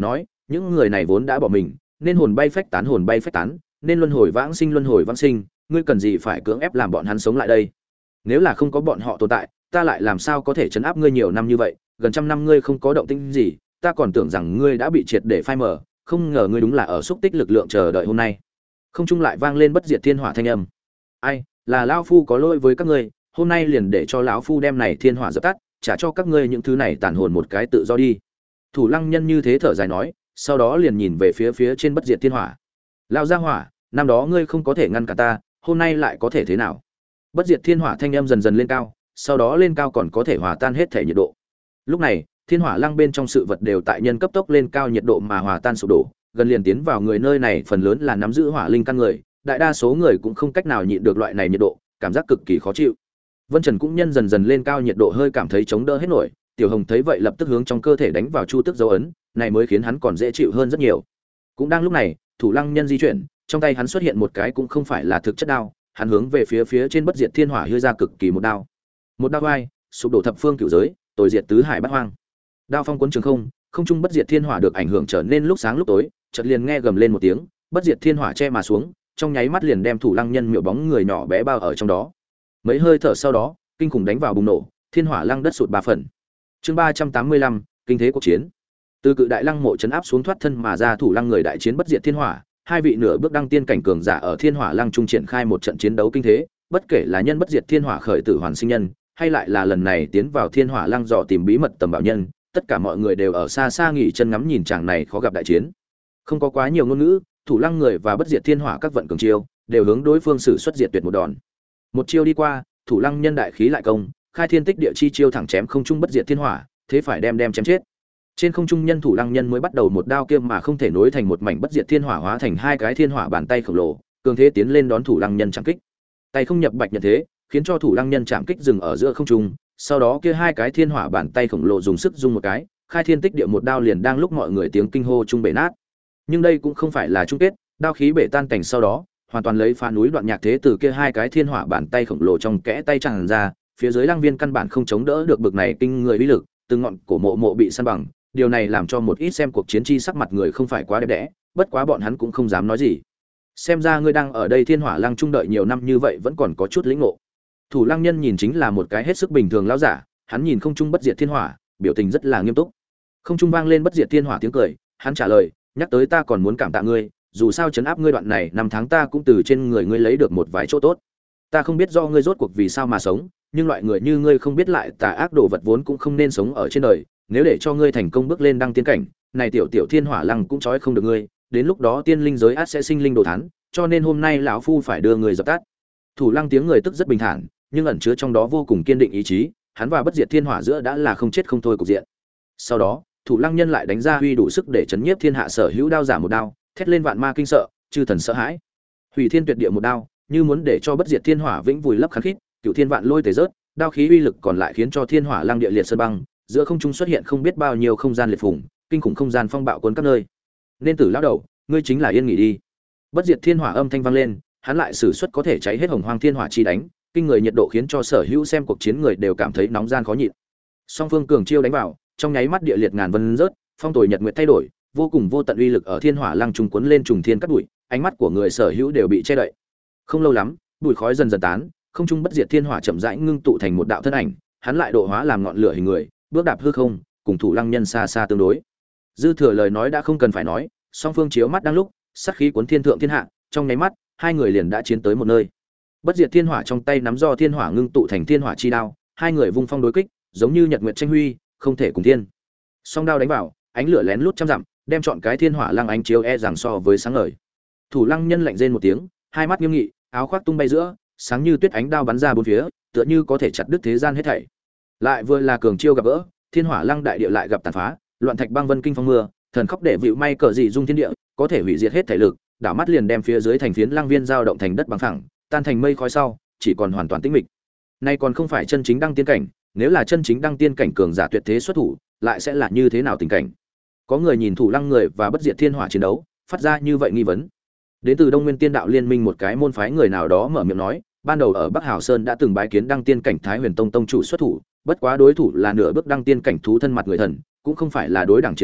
S1: những người này vốn đã bỏ mình, nên hồn bay phách tán, nên luân hồi vãng sinh, ngươi cần gì phải cưỡng ép làm bọn hắn sống lại đây? Nếu là không có bọn họ tồn tại, ta lại làm sao có thể trấn áp ngươi nhiều năm như vậy, gần trăm năm ngươi không có động tĩnh gì, ta còn tưởng rằng ngươi đã bị triệt để phai mờ, không ngờ ngươi đúng là ở xúc tích lực lượng chờ đợi hôm nay. Không trung lại vang lên bất diệt thiên hỏa thanh âm. Ai, là lão phu có lỗi với các ngươi, hôm nay liền để cho lão phu đem này thiên hỏa dập tắt, trả cho các ngươi những thứ này tàn hồn một cái tự do đi. Thủ Lăng Nhân như thế thở dài nói, sau đó liền nhìn về phía trên bất diệt thiên hỏa. Lão gia hỏa, năm đó ngươi không có thể ngăn cản ta, hôm nay lại có thể thế nào? Bất diệt thiên hỏa thanh âm dần dần lên cao, sau đó lên cao còn có thể hòa tan hết thể nhiệt độ. Lúc này, thiên hỏa lăng bên trong sự vật đều tại nhân cấp tốc lên cao nhiệt độ mà hòa tan sụp đổ, gần liền tiến vào người nơi này phần lớn là nắm giữ hỏa linh căn người, đại đa số người cũng không cách nào nhịn được loại này nhiệt độ, cảm giác cực kỳ khó chịu. Vân Trần cũng nhân dần dần lên cao nhiệt độ hơi cảm thấy chống đỡ hết nổi, Tiểu Hồng thấy vậy lập tức hướng trong cơ thể đánh vào chu tức dấu ấn, này mới khiến hắn còn dễ chịu hơn rất nhiều. Cũng đang lúc này, Thủ Lăng Nhân di chuyển, trong tay hắn xuất hiện một cái cũng không phải là thực chất đao, hắn hướng về phía trên bất diệt thiên hỏa hư ra cực kỳ một đao. Một đao vai, sụp đổ thập phương cửu giới, tối diệt tứ hải bát hoang. Đao phong cuốn trường không, không trung bất diệt thiên hỏa được ảnh hưởng trở nên lúc sáng lúc tối, chợt liền nghe gầm lên một tiếng, bất diệt thiên hỏa che mà xuống, trong nháy mắt liền đem Thủ Lăng Nhân miệu bóng người nhỏ bé bao ở trong đó. Mấy hơi thở sau đó, kinh khủng đánh vào bùng nổ, thiên hỏa lăng đất sụt 3 phần. Chương 385, kinh thế cuộc chiến. Từ cự đại lăng mộ trấn áp xuống thoát thân mà ra Thủ Lăng người đại chiến bất diệt thiên hỏa, hai vị nửa bước đăng tiên cảnh cường giả ở thiên hỏa lăng trung triển khai một trận chiến đấu kinh thế, bất kể là nhân bất diệt thiên hỏa khởi tử hoàn sinh nhân, hay lại là lần này tiến vào thiên hỏa lăng dò tìm bí mật tầm bảo nhân, tất cả mọi người đều ở xa xa nghỉ chân ngắm nhìn chàng này khó gặp đại chiến. Không có quá nhiều ngôn ngữ, Thủ Lăng người và bất diệt thiên hỏa các vận cường chiêu, đều hướng đối phương sử xuất diệt tuyệt một đòn. Một chiêu đi qua, Thủ Lăng nhân đại khí lại công, khai thiên tích địa chi chiêu thẳng chém không trung bất diệt thiên hỏa, thế phải đem chém chết. Trên không trung nhân Thủ Lăng nhân mới bắt đầu một đao kia mà không thể nối thành một mảnh bất diệt thiên hỏa hóa thành hai cái thiên hỏa bàn tay khổng lồ, cường thế tiến lên đón Thủ Lăng nhân chạm kích. Tay không nhập bạch nhận thế, khiến cho Thủ Lăng nhân chạm kích dừng ở giữa không trung, sau đó kia hai cái thiên hỏa bàn tay khổng lồ dùng sức dung một cái, khai thiên tích địa một đao liền đang lúc mọi người tiếng kinh hô trung bể nát. Nhưng đây cũng không phải là chung kết, đao khí bể tan cảnh sau đó, hoàn toàn lấy phá núi đoạn nhạc thế từ kia hai cái thiên hỏa bàn tay khổng lồ trong kẽ tay tràn ra, phía dưới Lăng Viên căn bản không chống đỡ được bực này kinh người uy lực, từng ngọn cổ mộ bị san bằng, điều này làm cho một ít xem cuộc chiến chi sắc mặt người không phải quá đẹp đẽ, bất quá bọn hắn cũng không dám nói gì. Xem ra ngươi đang ở đây thiên hỏa lăng trung đợi nhiều năm như vậy vẫn còn có chút lĩnh ngộ. Thủ Lăng nhân nhìn chính là một cái hết sức bình thường lão giả, hắn nhìn không trung bất diệt thiên hỏa, biểu tình rất là nghiêm túc. Không trung vang lên bất diệt thiên hỏa tiếng cười, hắn trả lời, nhắc tới ta còn muốn cảm tạ ngươi, dù sao trấn áp ngươi đoạn này năm tháng ta cũng từ trên người ngươi lấy được một vài chỗ tốt. Ta không biết do ngươi rốt cuộc vì sao mà sống, nhưng loại người như ngươi không biết lại tà ác đồ vật vốn cũng không nên sống ở trên đời, nếu để cho ngươi thành công bước lên đăng tiên cảnh, này tiểu thiên hỏa lăng cũng trói không được ngươi, đến lúc đó tiên linh giới ắt sẽ sinh linh đồ thán, cho nên hôm nay lão phu phải đưa người dập tắt. Thủ Lăng tiếng người tức rất bình thản, nhưng ẩn chứa trong đó vô cùng kiên định ý chí, hắn và bất diệt thiên hỏa giữa đã là không chết không thôi cục diện. Sau đó, Thủ Lăng nhân lại đánh ra huy đủ sức để chấn nhiếp thiên hạ sở hữu đao giả một đao, thét lên vạn ma kinh sợ, chư thần sợ hãi. Hủy thiên tuyệt địa một đao, như muốn để cho bất diệt thiên hỏa vĩnh vùi lấp khán khít, cửu thiên vạn lôi tề rớt, đao khí uy lực còn lại khiến cho thiên hỏa lăng địa liệt sơn băng, giữa không trung xuất hiện không biết bao nhiêu không gian liệt phủng, kinh khủng không gian phong bạo cuốn các nơi. Nên tử lão đầu, ngươi chính là yên nghỉ đi. Bất diệt thiên hỏa âm thanh vang lên, hắn lại sử xuất có thể cháy hết hồng hoang thiên hỏa chi đánh, kinh người nhiệt độ khiến cho sở hữu xem cuộc chiến người đều cảm thấy nóng gian khó nhịn. Song phương cường chiêu đánh vào, trong nháy mắt địa liệt ngàn vân rớt, phong tồi nhật nguyệt thay đổi, vô cùng vô tận uy lực ở thiên hỏa lăng trùng cuốn lên trùng thiên cắt bụi, ánh mắt của người sở hữu đều bị che đậy. Không lâu lắm, bụi khói dần dần tán, không trung bất diệt thiên hỏa chậm rãi ngưng tụ thành một đạo thân ảnh, hắn lại độ hóa làm ngọn lửa hình người, bước đạp hư không, cùng Thủ Lăng nhân xa xa tương đối. Dư thừa lời nói đã không cần phải nói, song phương chiếu mắt đang lúc, sát khí cuốn thiên thượng thiên hạ, trong nháy mắt, hai người liền đã chiến tới một nơi. Bất diệt thiên hỏa trong tay nắm do thiên hỏa ngưng tụ thành thiên hỏa chi đao, hai người vung phong đối kích, giống như nhật nguyệt tranh huy, không thể cùng thiên. Song đao đánh vào, ánh lửa lén lút trăm dặm, đem chọn cái thiên hỏa lăng ánh chiếu rằng so với sáng ngời. Thủ Lăng nhân lạnh rên một tiếng, hai mắt nghiêm nghị, áo khoác tung bay giữa, sáng như tuyết ánh đao bắn ra bốn phía, tựa như có thể chặt đứt thế gian hết thảy. Lại vừa là cường chiêu gặp gỡ, thiên hỏa lăng đại địa lại gặp tàn phá, loạn thạch băng vân kinh phong mưa, thần khóc để vịu may cờ dị dung thiên địa, có thể hủy diệt hết thể lực, đảo mắt liền đem phía dưới thành phiến lăng viên giao động thành đất bằng phẳng, tan thành mây khói sau, chỉ còn hoàn toàn tĩnh mịch. Nay còn không phải chân chính đăng tiên cảnh, nếu là chân chính đăng tiên cảnh cường giả tuyệt thế xuất thủ, lại sẽ là như thế nào tình cảnh? Có người nhìn Thủ Lăng người và bất diệt thiên hỏa chiến đấu, phát ra như vậy nghi vấn. Đến từ Đông Nguyên Tiên Đạo Liên Minh một cái môn phái người nào đó mở miệng nói, ban đầu ở Bắc Hào Sơn đã từng bái kiến đăng tiên cảnh Thái Huyền Tông tông chủ xuất thủ, bất quá đối thủ là nửa bước đăng tiên cảnh thú thân mặt người thần, cũng không phải là đối đẳng chiến đấu,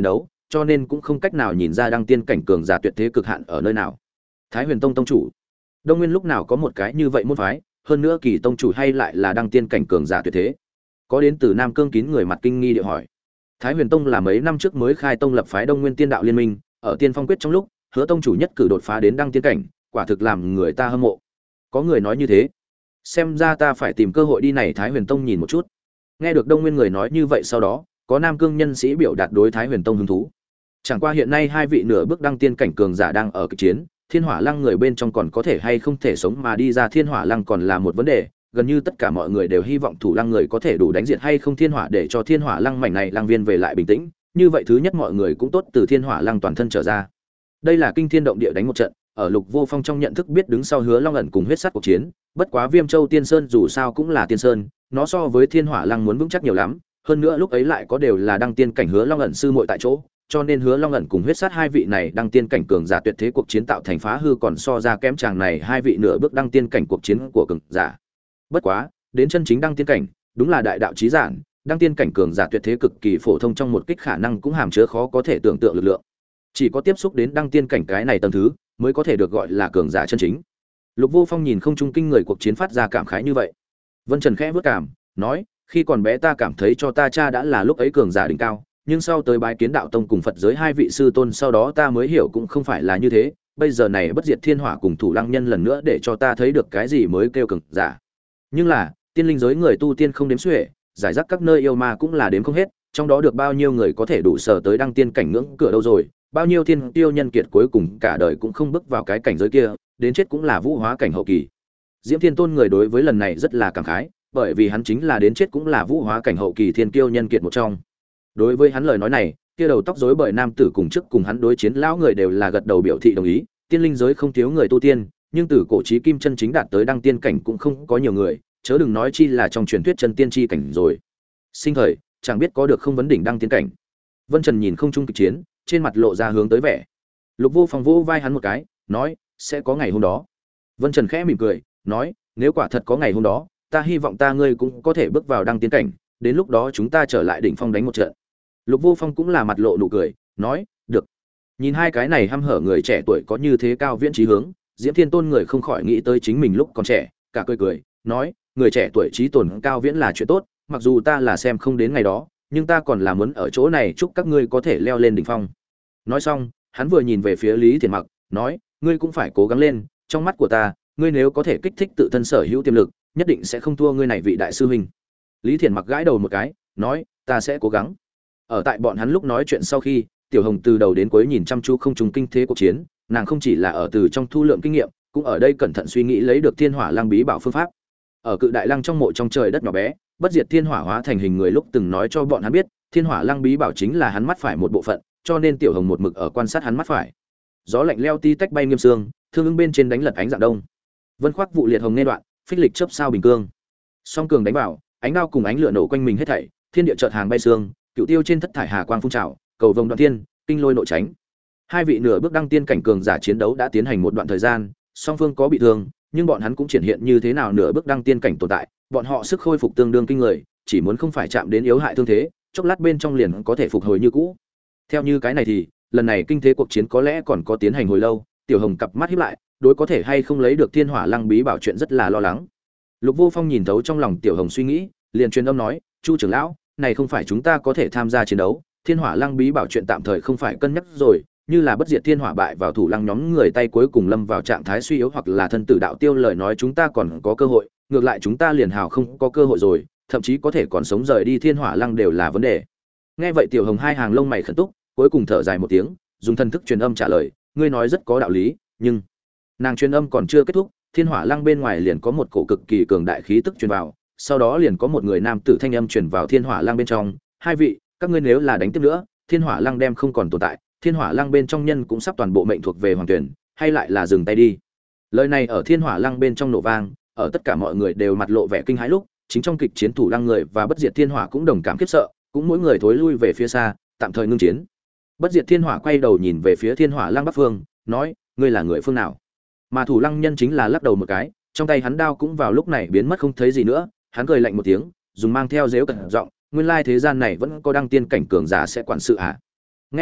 S1: cho nên cũng không cách nào nhìn ra đăng tiên cảnh cường giả tuyệt thế cực hạn ở nơi nào. Thái Huyền Tông tông chủ, Đông Nguyên lúc nào có một cái như vậy môn phái, hơn nữa Kỳ tông chủ hay lại là đăng tiên cảnh cường giả tuyệt thế? Có đến từ Nam Cương Kín người mặt kinh nghi địa hỏi. Thái Huyền Tông là mấy năm trước mới khai tông lập phái Đông Nguyên Tiên Đạo Liên Minh, ở Tiên Phong Quyết trong lúc, Hứa tông chủ nhất cử đột phá đến đăng tiên cảnh, quả thực làm người ta hâm mộ. Có người nói như thế. Xem ra ta phải tìm cơ hội đi này Thái Huyền Tông nhìn một chút. Nghe được Đông Nguyên người nói như vậy, sau đó, có Nam Cương nhân sĩ biểu đạt đối Thái Huyền Tông hứng thú. Chẳng qua hiện nay hai vị nửa bước đăng tiên cảnh cường giả đang ở kịch chiến, Thiên Hỏa Lăng người bên trong còn có thể hay không thể sống mà đi ra Thiên Hỏa Lăng còn là một vấn đề, gần như tất cả mọi người đều hy vọng Thủ Lăng người có thể đủ đánh diệt hay không Thiên Hỏa để cho Thiên Hỏa Lăng mảnh này lăng viên về lại bình tĩnh, như vậy thứ nhất mọi người cũng tốt từ Thiên Hỏa Lăng toàn thân trở ra. Đây là kinh thiên động địa đánh một trận, ở Lục Vô Phong trong nhận thức biết đứng sau Hứa Long ẩn cùng huyết sát cuộc chiến, bất quá Viêm Châu Tiên Sơn dù sao cũng là Tiên Sơn, nó so với Thiên Hỏa Lăng muốn vững chắc nhiều lắm, hơn nữa lúc ấy lại có đều là đăng tiên cảnh Hứa Long ẩn sư muội tại chỗ, cho nên Hứa Long ẩn cùng huyết sát hai vị này đăng tiên cảnh cường giả tuyệt thế cuộc chiến tạo thành phá hư còn so ra kém chàng này hai vị nửa bước đăng tiên cảnh cuộc chiến của cường giả. Bất quá, đến chân chính đăng tiên cảnh, đúng là đại đạo chí giản, đăng tiên cảnh cường giả tuyệt thế cực kỳ phổ thông trong một kích khả năng cũng hàm chứa khó có thể tưởng tượng lực lượng. Chỉ có tiếp xúc đến đăng tiên cảnh cái này tầng thứ, mới có thể được gọi là cường giả chân chính. Lục Vô Phong nhìn không trung kinh người cuộc chiến phát ra cảm khái như vậy. Vân Trần khẽ vước cảm, nói, khi còn bé ta cảm thấy cho ta cha đã là lúc ấy cường giả đỉnh cao, nhưng sau tới bái kiến đạo tông cùng Phật giới hai vị sư tôn sau đó ta mới hiểu cũng không phải là như thế, bây giờ này bất diệt thiên hỏa cùng Thủ Lăng nhân lần nữa để cho ta thấy được cái gì mới kêu cường giả. Nhưng là, tiên linh giới người tu tiên không đếm xuể, giải rác các nơi yêu ma cũng là đếm không hết, trong đó được bao nhiêu người có thể đủ sở tới đăng tiên cảnh ngưỡng cửa đâu rồi, bao nhiêu thiên tiêu nhân kiệt cuối cùng cả đời cũng không bước vào cái cảnh giới kia, đến chết cũng là vũ hóa cảnh hậu kỳ. Diễm Thiên Tôn người đối với lần này rất là cảm khái, bởi vì hắn chính là đến chết cũng là vũ hóa cảnh hậu kỳ thiên kiêu nhân kiệt một trong. Đối với hắn lời nói này, kia đầu tóc rối bời nam tử cùng trước cùng hắn đối chiến lão người đều là gật đầu biểu thị đồng ý, tiên linh giới không thiếu người tu tiên, nhưng từ cổ chí kim chân chính đạt tới đăng tiên cảnh cũng không có nhiều người, chớ đừng nói chi là trong truyền thuyết chân tiên chi cảnh rồi. Sinh thời, chẳng biết có được không vấn đỉnh đăng tiên cảnh. Vân Trần nhìn không trung kịch chiến, trên mặt lộ ra hướng tới vẻ. Lục Vô Phong vỗ vai hắn một cái, nói, sẽ có ngày hôm đó. Vân Trần khẽ mỉm cười, nói, nếu quả thật có ngày hôm đó, ta hy vọng ta ngươi cũng có thể bước vào đăng tiên cảnh, đến lúc đó chúng ta trở lại đỉnh phong đánh một trận. Lục Vô Phong cũng là mặt lộ nụ cười, nói, được. Nhìn hai cái này hăm hở người trẻ tuổi có như thế cao viễn trí hướng, Diễm Thiên Tôn người không khỏi nghĩ tới chính mình lúc còn trẻ, cả cười cười, nói, người trẻ tuổi trí tồn cao viễn là chuyện tốt, mặc dù ta là xem không đến ngày đó, nhưng ta còn là muốn ở chỗ này chúc các ngươi có thể leo lên đỉnh phong. Nói xong, hắn vừa nhìn về phía Lý Thiền Mặc, nói, ngươi cũng phải cố gắng lên, trong mắt của ta, ngươi nếu có thể kích thích tự thân sở hữu tiềm lực, nhất định sẽ không thua ngươi này vị đại sư huynh. Lý Thiền Mặc gãi đầu một cái, nói, ta sẽ cố gắng. Ở tại bọn hắn lúc nói chuyện sau khi, Tiểu Hồng từ đầu đến cuối nhìn chăm chú không trùng kinh thế cuộc chiến, nàng không chỉ là ở từ trong thu lượng kinh nghiệm, cũng ở đây cẩn thận suy nghĩ lấy được Thiên Hỏa Lăng bí bảo phương pháp. Ở Cự Đại Lăng trong mộ trong trời đất nhỏ bé, bất diệt thiên hỏa hóa thành hình người lúc từng nói cho bọn hắn biết, Thiên Hỏa Lăng bí bảo chính là hắn mắt phải một bộ phận, cho nên Tiểu Hồng một mực ở quan sát hắn mắt phải. Gió lạnh leo ti tách bay nghiêm sương, thương ứng bên trên đánh lật ánh dạng đông. Vân khoác vụ liệt hồng nghe đoạn, phích lịch chớp sao bình cương. Song cường đánh vào, ánh đao cùng ánh lửa nổ quanh mình hết thảy, thiên địa chợt hàng bay sương, cựu tiêu trên thất thải hà quang phun trào, cầu vồng đoạn thiên, kinh lôi nội tránh. Hai vị nửa bước đăng tiên cảnh cường giả chiến đấu đã tiến hành một đoạn thời gian, song phương có bị thương, nhưng bọn hắn cũng triển hiện như thế nào nửa bước đăng tiên cảnh tồn tại, bọn họ sức khôi phục tương đương kinh người, chỉ muốn không phải chạm đến yếu hại thương thế, chốc lát bên trong liền có thể phục hồi như cũ. Theo như cái này thì, lần này kinh thế cuộc chiến có lẽ còn có tiến hành hồi lâu. Tiểu Hồng cặp mắt híp lại, đối có thể hay không lấy được Thiên Hỏa Lăng bí bảo chuyện rất là lo lắng. Lục Vô Phong nhìn thấu trong lòng Tiểu Hồng suy nghĩ, liền truyền âm nói, Chu trưởng lão, này không phải chúng ta có thể tham gia chiến đấu, Thiên Hỏa Lăng bí bảo chuyện tạm thời không phải cân nhắc rồi, như là bất diệt thiên hỏa bại vào Thủ Lăng nhóm người tay cuối cùng lâm vào trạng thái suy yếu hoặc là thân tử đạo tiêu lời nói chúng ta còn có cơ hội, ngược lại chúng ta liền hào không có cơ hội rồi, thậm chí có thể còn sống rời đi Thiên Hỏa Lăng đều là vấn đề. Nghe vậy Tiểu Hồng hai hàng lông mày khẩn túc, cuối cùng thở dài một tiếng, dùng thần thức truyền âm trả lời, ngươi nói rất có đạo lý, nhưng nàng truyền âm còn chưa kết thúc, Thiên Hỏa Lăng bên ngoài liền có một cổ cực kỳ cường đại khí tức truyền vào, sau đó liền có một người nam tử thanh âm truyền vào Thiên Hỏa Lăng bên trong, hai vị, các ngươi nếu là đánh tiếp nữa, Thiên Hỏa Lăng đem không còn tồn tại, Thiên Hỏa Lăng bên trong nhân cũng sắp toàn bộ mệnh thuộc về Hoàng Tuyển, hay lại là dừng tay đi. Lời này ở Thiên Hỏa Lăng bên trong nổ vang, ở tất cả mọi người đều mặt lộ vẻ kinh hãi lúc, chính trong kịch chiến Thủ Lăng người và Bất Diệt Thiên Hỏa cũng đồng cảm khiếp sợ, cũng mỗi người thối lui về phía xa, tạm thời ngưng chiến. Bất Diệt Thiên Hỏa quay đầu nhìn về phía Thiên Hỏa Lăng Bắc Phương, nói, ngươi là người phương nào? Mà Thủ Lăng nhân chính là lắc đầu một cái, trong tay hắn đao cũng vào lúc này biến mất không thấy gì nữa, hắn cười lạnh một tiếng, dùng mang theo giễu cận giọng, nguyên lai thế gian này vẫn có đăng tiên cảnh cường giả sẽ quản sự à? Nghe vậy,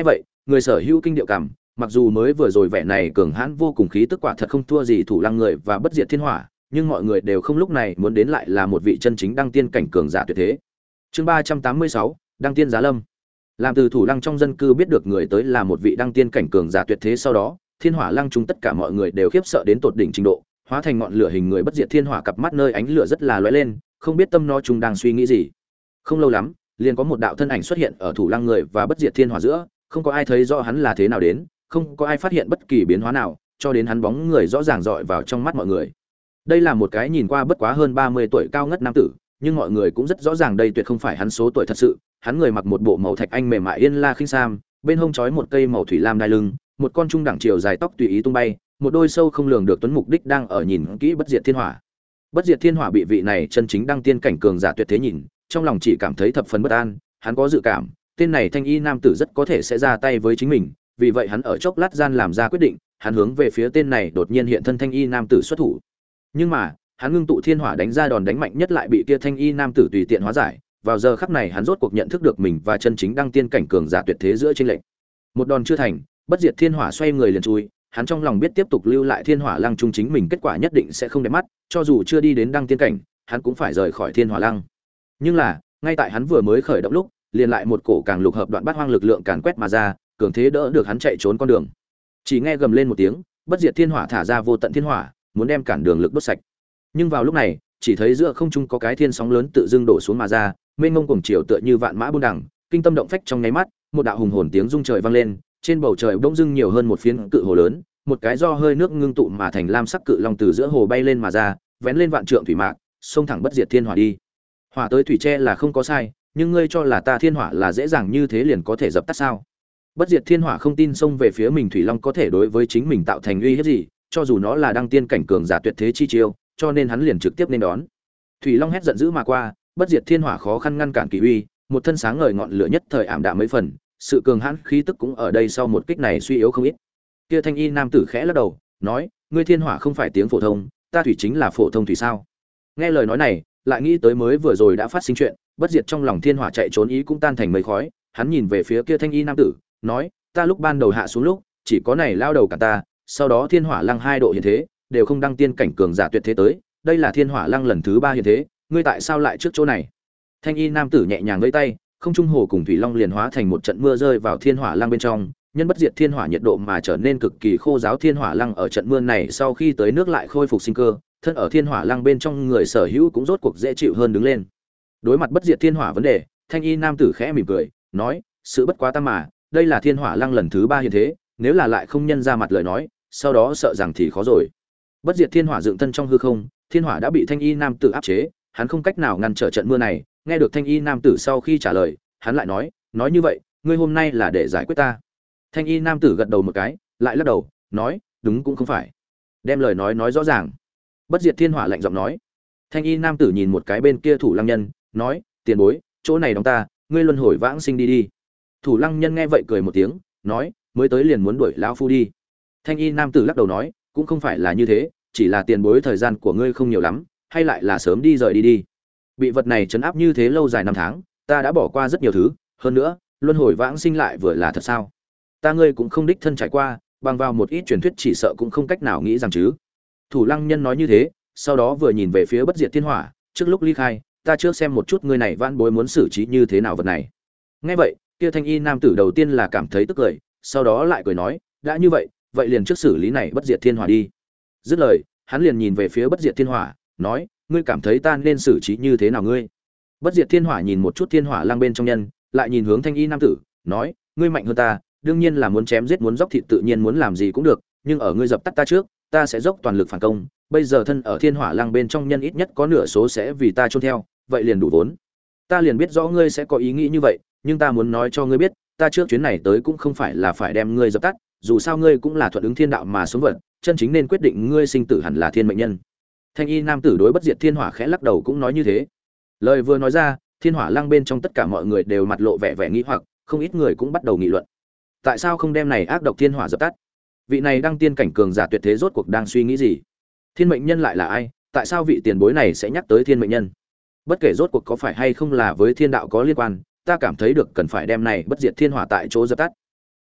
S1: người sở hữu kinh điệu cảm, mặc dù mới vừa rồi vẻ này cường hãn vô cùng khí tức quả thật không thua gì Thủ Lăng người và Bất Diệt Thiên Hỏa, nhưng mọi người đều không lúc này muốn đến lại là một vị chân chính đăng tiên cảnh cường giả tuyệt thế. Chương 386, đăng tiên giá lâm. Làm từ Thủ Lăng trong dân cư biết được người tới là một vị đăng tiên cảnh cường giả tuyệt thế sau đó, Thiên Hỏa Lăng chúng tất cả mọi người đều khiếp sợ đến tột đỉnh trình độ, hóa thành ngọn lửa hình người Bất Diệt Thiên Hỏa cặp mắt nơi ánh lửa rất là lóe lên, không biết tâm nó chúng đang suy nghĩ gì. Không lâu lắm, liền có một đạo thân ảnh xuất hiện ở Thủ Lăng người và Bất Diệt Thiên Hỏa giữa, không có ai thấy rõ hắn là thế nào đến, không có ai phát hiện bất kỳ biến hóa nào, cho đến hắn bóng người rõ ràng rọi vào trong mắt mọi người. Đây là một cái nhìn qua bất quá hơn 30 tuổi cao ngất nam tử, nhưng mọi người cũng rất rõ ràng đây tuyệt không phải hắn số tuổi thật sự. Hắn người mặc một bộ màu thạch anh mềm mại yên la khinh sam, bên hông trói một cây màu thủy lam đai lưng, một con trung đẳng chiều dài tóc tùy ý tung bay, một đôi sâu không lường được tuấn mục đích đang ở nhìn kỹ Bất Diệt Thiên Hỏa. Bất Diệt Thiên Hỏa bị vị này chân chính đăng tiên cảnh cường giả tuyệt thế nhìn, trong lòng chỉ cảm thấy thập phần bất an, hắn có dự cảm, tên này thanh y nam tử rất có thể sẽ ra tay với chính mình, vì vậy hắn ở chốc lát gian làm ra quyết định, hắn hướng về phía tên này đột nhiên hiện thân thanh y nam tử xuất thủ. Nhưng mà, hắn ngưng tụ thiên hỏa đánh ra đòn đánh mạnh nhất lại bị kia thanh y nam tử tùy tiện hóa giải. Vào giờ khắc này hắn rốt cuộc nhận thức được mình và chân chính đăng tiên cảnh cường giả tuyệt thế giữa chênh lệch. Một đòn chưa thành, Bất Diệt Thiên Hỏa xoay người liền chui, hắn trong lòng biết tiếp tục lưu lại Thiên Hỏa Lăng trung chính mình kết quả nhất định sẽ không đẹp mắt, cho dù chưa đi đến đăng tiên cảnh, hắn cũng phải rời khỏi Thiên Hỏa Lăng. Nhưng là, ngay tại hắn vừa mới khởi động lúc, liền lại một cổ càng lục hợp đoạn bát hoang lực lượng càn quét mà ra, cường thế đỡ được hắn chạy trốn con đường. Chỉ nghe gầm lên một tiếng, Bất Diệt Thiên Hỏa thả ra vô tận thiên hỏa, muốn đem cản đường lực đốt sạch. Nhưng vào lúc này, chỉ thấy giữa không trung có cái thiên sóng lớn tự dưng đổ xuống mà ra, mênh mông cuồng chiều tựa như vạn mã buôn đằng, kinh tâm động phách trong nháy mắt, một đạo hùng hồn tiếng rung trời vang lên, trên bầu trời bỗng dưng nhiều hơn một phiến cự hồ lớn, một cái do hơi nước ngưng tụ mà thành lam sắc cự long từ giữa hồ bay lên mà ra, vén lên vạn trượng thủy mạc, xông thẳng Bất Diệt Thiên Hỏa đi. Hỏa tới thủy tre là không có sai, nhưng ngươi cho là ta thiên hỏa là dễ dàng như thế liền có thể dập tắt sao? Bất Diệt Thiên Hỏa không tin xông về phía mình thủy long có thể đối với chính mình tạo thành uy hiếp gì, cho dù nó là đăng tiên cảnh cường giả tuyệt thế chi chiêu, cho nên hắn liền trực tiếp nên đón. Thủy long hét giận dữ mà qua, Bất Diệt Thiên Hỏa khó khăn ngăn cản kỳ uy, một thân sáng ngời ngọn lửa nhất thời ảm đạm mấy phần, sự cường hãn khí tức cũng ở đây sau một kích này suy yếu không ít. Kia thanh y nam tử khẽ lắc đầu, nói: "Ngươi thiên hỏa không phải tiếng phổ thông, ta thủy chính là phổ thông thủy sao?" Nghe lời nói này, lại nghĩ tới mới vừa rồi đã phát sinh chuyện, Bất Diệt trong lòng thiên hỏa chạy trốn ý cũng tan thành mây khói, hắn nhìn về phía kia thanh y nam tử, nói: "Ta lúc ban đầu hạ xuống lúc, chỉ có này lao đầu cả ta, sau đó thiên hỏa lăng 2 độ hiện thế, đều không đăng tiên cảnh cường giả tuyệt thế tới, đây là thiên hỏa lăng lần thứ 3 hiện thế, ngươi tại sao lại trước chỗ này?" Thanh y nam tử nhẹ nhàng vẫy tay, không trung hồ cùng thủy long liền hóa thành một trận mưa rơi vào thiên hỏa lăng bên trong, nhân Bất Diệt thiên hỏa nhiệt độ mà trở nên cực kỳ khô ráo, thiên hỏa lăng ở trận mưa này sau khi tới nước lại khôi phục sinh cơ, thân ở thiên hỏa lăng bên trong người sở hữu cũng rốt cuộc dễ chịu hơn đứng lên. Đối mặt Bất Diệt thiên hỏa vấn đề, thanh y nam tử khẽ mỉm cười, nói: "Sự bất quá tam mà, đây là thiên hỏa lăng lần thứ 3 hiện thế, nếu là lại không nhân ra mặt lời nói, sau đó sợ rằng thì khó rồi." Bất Diệt thiên hỏa dựng thân trong hư không, thiên hỏa đã bị thanh y nam tử áp chế, hắn không cách nào ngăn trở trận mưa này. Nghe được thanh y nam tử sau khi trả lời, hắn lại nói như vậy, ngươi hôm nay là để giải quyết ta? Thanh y nam tử gật đầu một cái, lại lắc đầu, nói: "Đúng cũng không phải." Đem lời nói rõ ràng. Bất Diệt thiên hỏa lạnh giọng nói. Thanh y nam tử nhìn một cái bên kia Thủ Lăng nhân, nói: "Tiền bối, chỗ này đóng ta, ngươi luân hồi vãng sinh đi đi." Thủ Lăng nhân nghe vậy cười một tiếng, nói: "Mới tới liền muốn đuổi lão phu đi." Thanh y nam tử lắc đầu nói: "Cũng không phải là như thế, chỉ là tiền bối thời gian của ngươi không nhiều lắm, hay lại là sớm đi rời đi đi. Bị vật này trấn áp như thế lâu dài 5 tháng, ta đã bỏ qua rất nhiều thứ, hơn nữa, luân hồi vãng sinh lại vừa là thật sao? Ta ngươi cũng không đích thân trải qua, bằng vào một ít truyền thuyết chỉ sợ cũng không cách nào nghĩ rằng chứ." Thủ Lăng nhân nói như thế, sau đó vừa nhìn về phía Bất Diệt thiên hỏa, trước lúc ly khai, ta trước xem một chút ngươi này vãn bối muốn xử trí như thế nào vật này. Nghe vậy, kia thanh y nam tử đầu tiên là cảm thấy tức cười, sau đó lại cười nói: "Đã như vậy, vậy liền trước xử lý này Bất Diệt thiên hỏa đi." Dứt lời, hắn liền nhìn về phía Bất Diệt thiên hỏa, nói: "Ngươi cảm thấy ta nên xử trí như thế nào ngươi?" Bất Diệt thiên hỏa nhìn một chút thiên hỏa lang bên trong nhân, lại nhìn hướng thanh y nam tử, nói: "Ngươi mạnh hơn ta, đương nhiên là muốn chém giết muốn dốc thịt tự nhiên muốn làm gì cũng được, nhưng ở ngươi dập tắt ta trước, ta sẽ dốc toàn lực phản công, bây giờ thân ở thiên hỏa lang bên trong nhân ít nhất có nửa số sẽ vì ta chôn theo, vậy liền đủ vốn. Ta liền biết rõ ngươi sẽ có ý nghĩ như vậy, nhưng ta muốn nói cho ngươi biết, ta trước chuyến này tới cũng không phải là phải đem ngươi dập tắt, dù sao ngươi cũng là thuận ứng thiên đạo mà sống vật, chân chính nên quyết định ngươi sinh tử hẳn là thiên mệnh nhân." Thanh y nam tử đối Bất Diệt thiên hỏa khẽ lắc đầu cũng nói như thế. Lời vừa nói ra, thiên hỏa lăng bên trong tất cả mọi người đều mặt lộ vẻ nghi hoặc, không ít người cũng bắt đầu nghị luận. Tại sao không đem này ác độc thiên hỏa dập tắt? Vị này đăng tiên cảnh cường giả tuyệt thế rốt cuộc đang suy nghĩ gì? Thiên mệnh nhân lại là ai? Tại sao vị tiền bối này sẽ nhắc tới thiên mệnh nhân? Bất kể rốt cuộc có phải hay không là với thiên đạo có liên quan, ta cảm thấy được cần phải đem này Bất Diệt thiên hỏa tại chỗ dập tắt.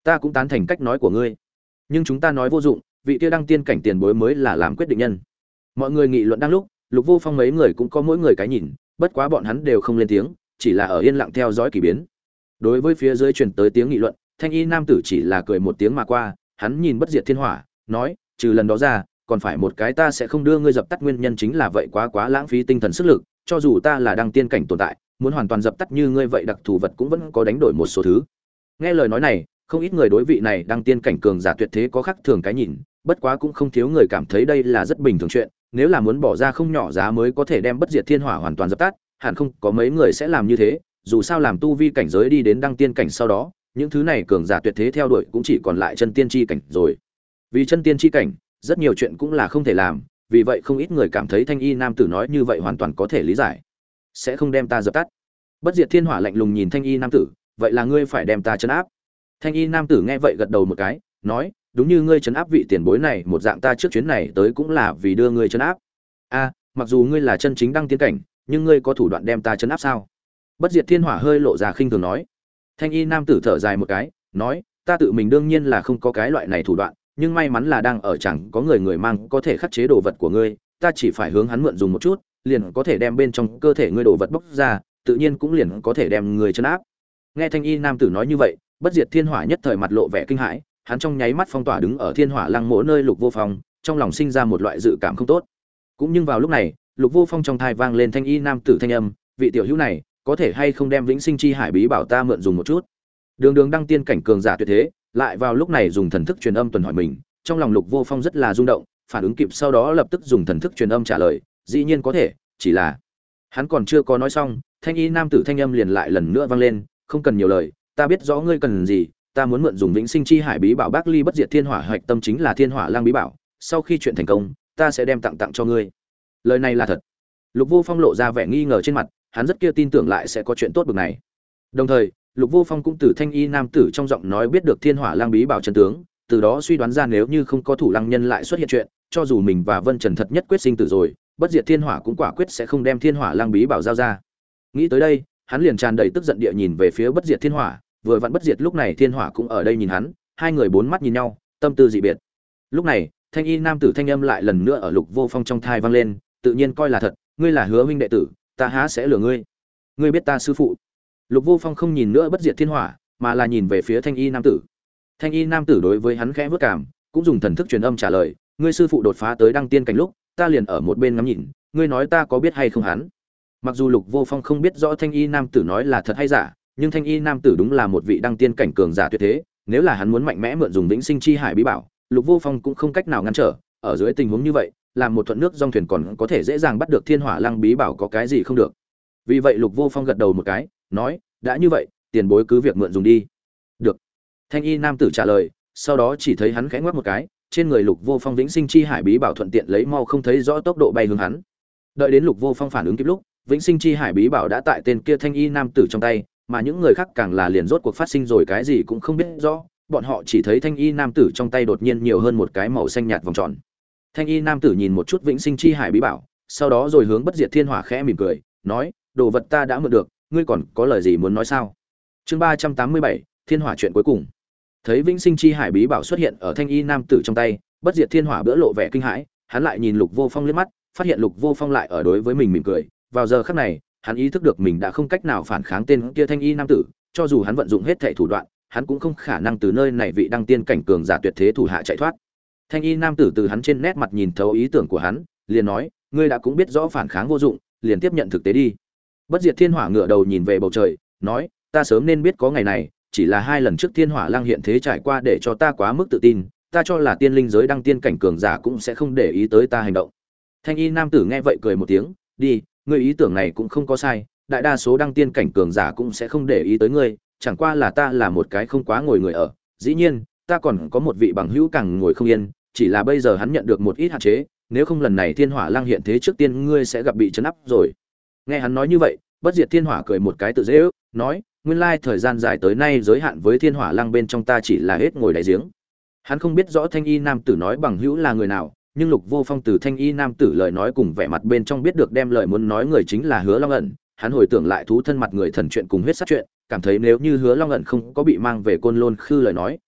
S1: Ta cũng tán thành cách nói của ngươi, nhưng chúng ta nói vô dụng, vị kia đăng tiên cảnh tiền bối mới là làm quyết định nhân. Mọi người nghị luận đang lúc, Lục Vô Phong mấy người cũng có mỗi người cái nhìn, bất quá bọn hắn đều không lên tiếng, chỉ là ở yên lặng theo dõi kỳ biến. Đối với phía dưới truyền tới tiếng nghị luận, thanh y nam tử chỉ là cười một tiếng mà qua, hắn nhìn bất diệt thiên hỏa, nói, trừ lần đó ra, còn phải một cái ta sẽ không đưa ngươi dập tắt nguyên nhân chính là vậy quá lãng phí tinh thần sức lực, cho dù ta là đăng tiên cảnh tồn tại, muốn hoàn toàn dập tắt như ngươi vậy đặc thù vật cũng vẫn có đánh đổi một số thứ. Nghe lời nói này, không ít người đối vị này đăng tiên cảnh cường giả tuyệt thế có khác thường cái nhìn, bất quá cũng không thiếu người cảm thấy đây là rất bình thường chuyện, nếu là muốn bỏ ra không nhỏ giá mới có thể đem bất diệt thiên hỏa hoàn toàn dập tắt, hẳn không có mấy người sẽ làm như thế, dù sao làm tu vi cảnh giới đi đến đăng tiên cảnh sau đó, những thứ này cường giả tuyệt thế theo đuổi cũng chỉ còn lại chân tiên chi cảnh rồi. Vì chân tiên chi cảnh, rất nhiều chuyện cũng là không thể làm, vì vậy không ít người cảm thấy thanh y nam tử nói như vậy hoàn toàn có thể lý giải. Sẽ không đem ta dập tắt. Bất diệt thiên hỏa lạnh lùng nhìn thanh y nam tử, vậy là ngươi phải đem ta trấn áp. Thanh y nam tử nghe vậy gật đầu một cái, nói, đúng như ngươi trấn áp vị tiền bối này một dạng, ta trước chuyến này tới cũng là vì đưa ngươi trấn áp. A, mặc dù ngươi là chân chính đăng tiên cảnh, nhưng ngươi có thủ đoạn đem ta trấn áp sao? Bất diệt thiên hỏa hơi lộ ra khinh thường nói. Thanh y nam tử thở dài một cái, nói, ta tự mình đương nhiên là không có cái loại này thủ đoạn, nhưng may mắn là đang ở chẳng có người mang có thể khắc chế đồ vật của ngươi, ta chỉ phải hướng hắn mượn dùng một chút, liền có thể đem bên trong cơ thể ngươi đồ vật bóc ra, tự nhiên cũng liền có thể đem người trấn áp. Nghe thanh y nam tử nói như vậy, bất diệt thiên hỏa nhất thời mặt lộ vẻ kinh hãi, hắn trong nháy mắt phong tỏa đứng ở thiên hỏa lăng mỗ nơi Lục Vô Phong, trong lòng sinh ra một loại dự cảm không tốt. Cũng nhưng vào lúc này, Lục Vô Phong trong thai vang lên thanh y nam tử thanh âm, vị tiểu hữu này, có thể hay không đem vĩnh sinh chi hải bí bảo ta mượn dùng một chút? Đường đường đăng tiên cảnh cường giả tuyệt thế, lại vào lúc này dùng thần thức truyền âm tuần hỏi mình, trong lòng Lục Vô Phong rất là rung động, phản ứng kịp sau đó lập tức dùng thần thức truyền âm trả lời, dĩ nhiên có thể, chỉ là hắn còn chưa có nói xong, thanh y nam tử thanh âm liền lại lần nữa vang lên, không cần nhiều lời, ta biết rõ ngươi cần gì, ta muốn mượn dùng vĩnh sinh chi hải bí bảo Bác Ly bất diệt thiên hỏa hạch tâm chính là thiên hỏa lang bí bảo, sau khi chuyện thành công, ta sẽ đem tặng cho ngươi. Lời này là thật. Lục Vô Phong lộ ra vẻ nghi ngờ trên mặt, hắn rất kia tin tưởng lại sẽ có chuyện tốt bực này. Đồng thời, Lục Vô Phong cũng từ thanh y nam tử trong giọng nói biết được thiên hỏa lang bí bảo chân tướng, từ đó suy đoán ra nếu như không có thủ lăng nhân lại xuất hiện chuyện, cho dù mình và Vân Trần thật nhất quyết sinh tử rồi, bất diệt thiên hỏa cũng quả quyết sẽ không đem thiên hỏa lang bí bảo giao ra. Nghĩ tới đây, hắn liền tràn đầy tức giận địa nhìn về phía bất diệt thiên hỏa, vừa vặn bất diệt lúc này thiên hỏa cũng ở đây nhìn hắn, hai người bốn mắt nhìn nhau, tâm tư dị biệt. Lúc này, thanh y nam tử thanh âm lại lần nữa ở Lục Vô Phong trong thai vang lên, tự nhiên coi là thật, ngươi là Hứa huynh đệ tử, ta há sẽ lừa ngươi? Ngươi biết ta sư phụ? Lục Vô Phong không nhìn nữa bất diệt thiên hỏa, mà là nhìn về phía thanh y nam tử. Thanh y nam tử đối với hắn khẽ vớt cảm, cũng dùng thần thức truyền âm trả lời, ngươi sư phụ đột phá tới đăng tiên cảnh lúc, ta liền ở một bên ngắm nhìn, ngươi nói ta có biết hay không hắn? Mặc dù Lục Vô Phong không biết rõ thanh y nam tử nói là thật hay giả, nhưng thanh y nam tử đúng là một vị đăng tiên cảnh cường giả tuyệt thế, nếu là hắn muốn mạnh mẽ mượn dùng vĩnh sinh chi hải bí bảo, Lục Vô Phong cũng không cách nào ngăn trở, ở dưới tình huống như vậy, làm một thuận nước dòng thuyền còn có thể dễ dàng bắt được thiên hỏa lăng bí bảo có cái gì không được. Vì vậy Lục Vô Phong gật đầu một cái, nói, đã như vậy, tiền bối cứ việc mượn dùng đi. Được. Thanh y nam tử trả lời, sau đó chỉ thấy hắn khẽ ngoắc một cái, trên người Lục Vô Phong vĩnh sinh chi hải bí bảo thuận tiện lấy mau không thấy rõ tốc độ bay hướng hắn. Đợi đến Lục Vô Phong phản ứng kịp lúc, vĩnh sinh chi hải bí bảo đã tại tên kia thanh y nam tử trong tay, mà những người khác càng là liền rốt cuộc phát sinh rồi cái gì cũng không biết rõ, bọn họ chỉ thấy thanh y nam tử trong tay đột nhiên nhiều hơn một cái màu xanh nhạt vòng tròn. Thanh y nam tử nhìn một chút vĩnh sinh chi hải bí bảo, sau đó rồi hướng bất diệt thiên hỏa khẽ mỉm cười, nói, đồ vật ta đã mượn được, ngươi còn có lời gì muốn nói sao? Chương 387, thiên hỏa chuyện cuối cùng. Thấy vĩnh sinh chi hải bí bảo xuất hiện ở thanh y nam tử trong tay, bất diệt thiên hỏa bữa lộ vẻ kinh hãi, hắn lại nhìn Lục Vô Phong liếc mắt, phát hiện Lục Vô Phong lại ở đối với mình mỉm cười, vào giờ khắc này, hắn ý thức được mình đã không cách nào phản kháng tên kia thanh y nam tử, cho dù hắn vận dụng hết thảy thủ đoạn, hắn cũng không khả năng từ nơi này vị đăng tiên cảnh cường giả tuyệt thế thủ hạ chạy thoát. Thanh y nam tử từ hắn trên nét mặt nhìn thấu ý tưởng của hắn, liền nói, ngươi đã cũng biết rõ phản kháng vô dụng, liền tiếp nhận thực tế đi. Bất diệt thiên hỏa ngửa đầu nhìn về bầu trời, nói, ta sớm nên biết có ngày này, chỉ là hai lần trước thiên hỏa lăng hiện thế trải qua để cho ta quá mức tự tin, ta cho là tiên linh giới đăng tiên cảnh cường giả cũng sẽ không để ý tới ta hành động. Thanh y nam tử nghe vậy cười một tiếng, đi, ngươi ý tưởng này cũng không có sai, đại đa số đăng tiên cảnh cường giả cũng sẽ không để ý tới ngươi, chẳng qua là ta là một cái không quá ngồi người ở, dĩ nhiên, ta còn có một vị bằng hữu càng ngồi không yên, chỉ là bây giờ hắn nhận được một ít hạn chế, nếu không lần này thiên hỏa lăng hiện thế trước tiên ngươi sẽ gặp bị trấn áp rồi. Nghe hắn nói như vậy, bất diệt thiên hỏa cười một cái tự dễ ước, nói, nguyên lai thời gian dài tới nay giới hạn với thiên hỏa lăng bên trong ta chỉ là hết ngồi đáy giếng. Hắn không biết rõ thanh y nam tử nói bằng hữu là người nào, nhưng Lục Vô Phong từ thanh y nam tử lời nói cùng vẻ mặt bên trong biết được đem lời muốn nói người chính là Hứa Long ẩn. Hắn hồi tưởng lại thú thân mặt người thần chuyện cùng huyết sát chuyện, cảm thấy nếu như Hứa Long ẩn không có bị mang về Côn Lôn Khư lời nói,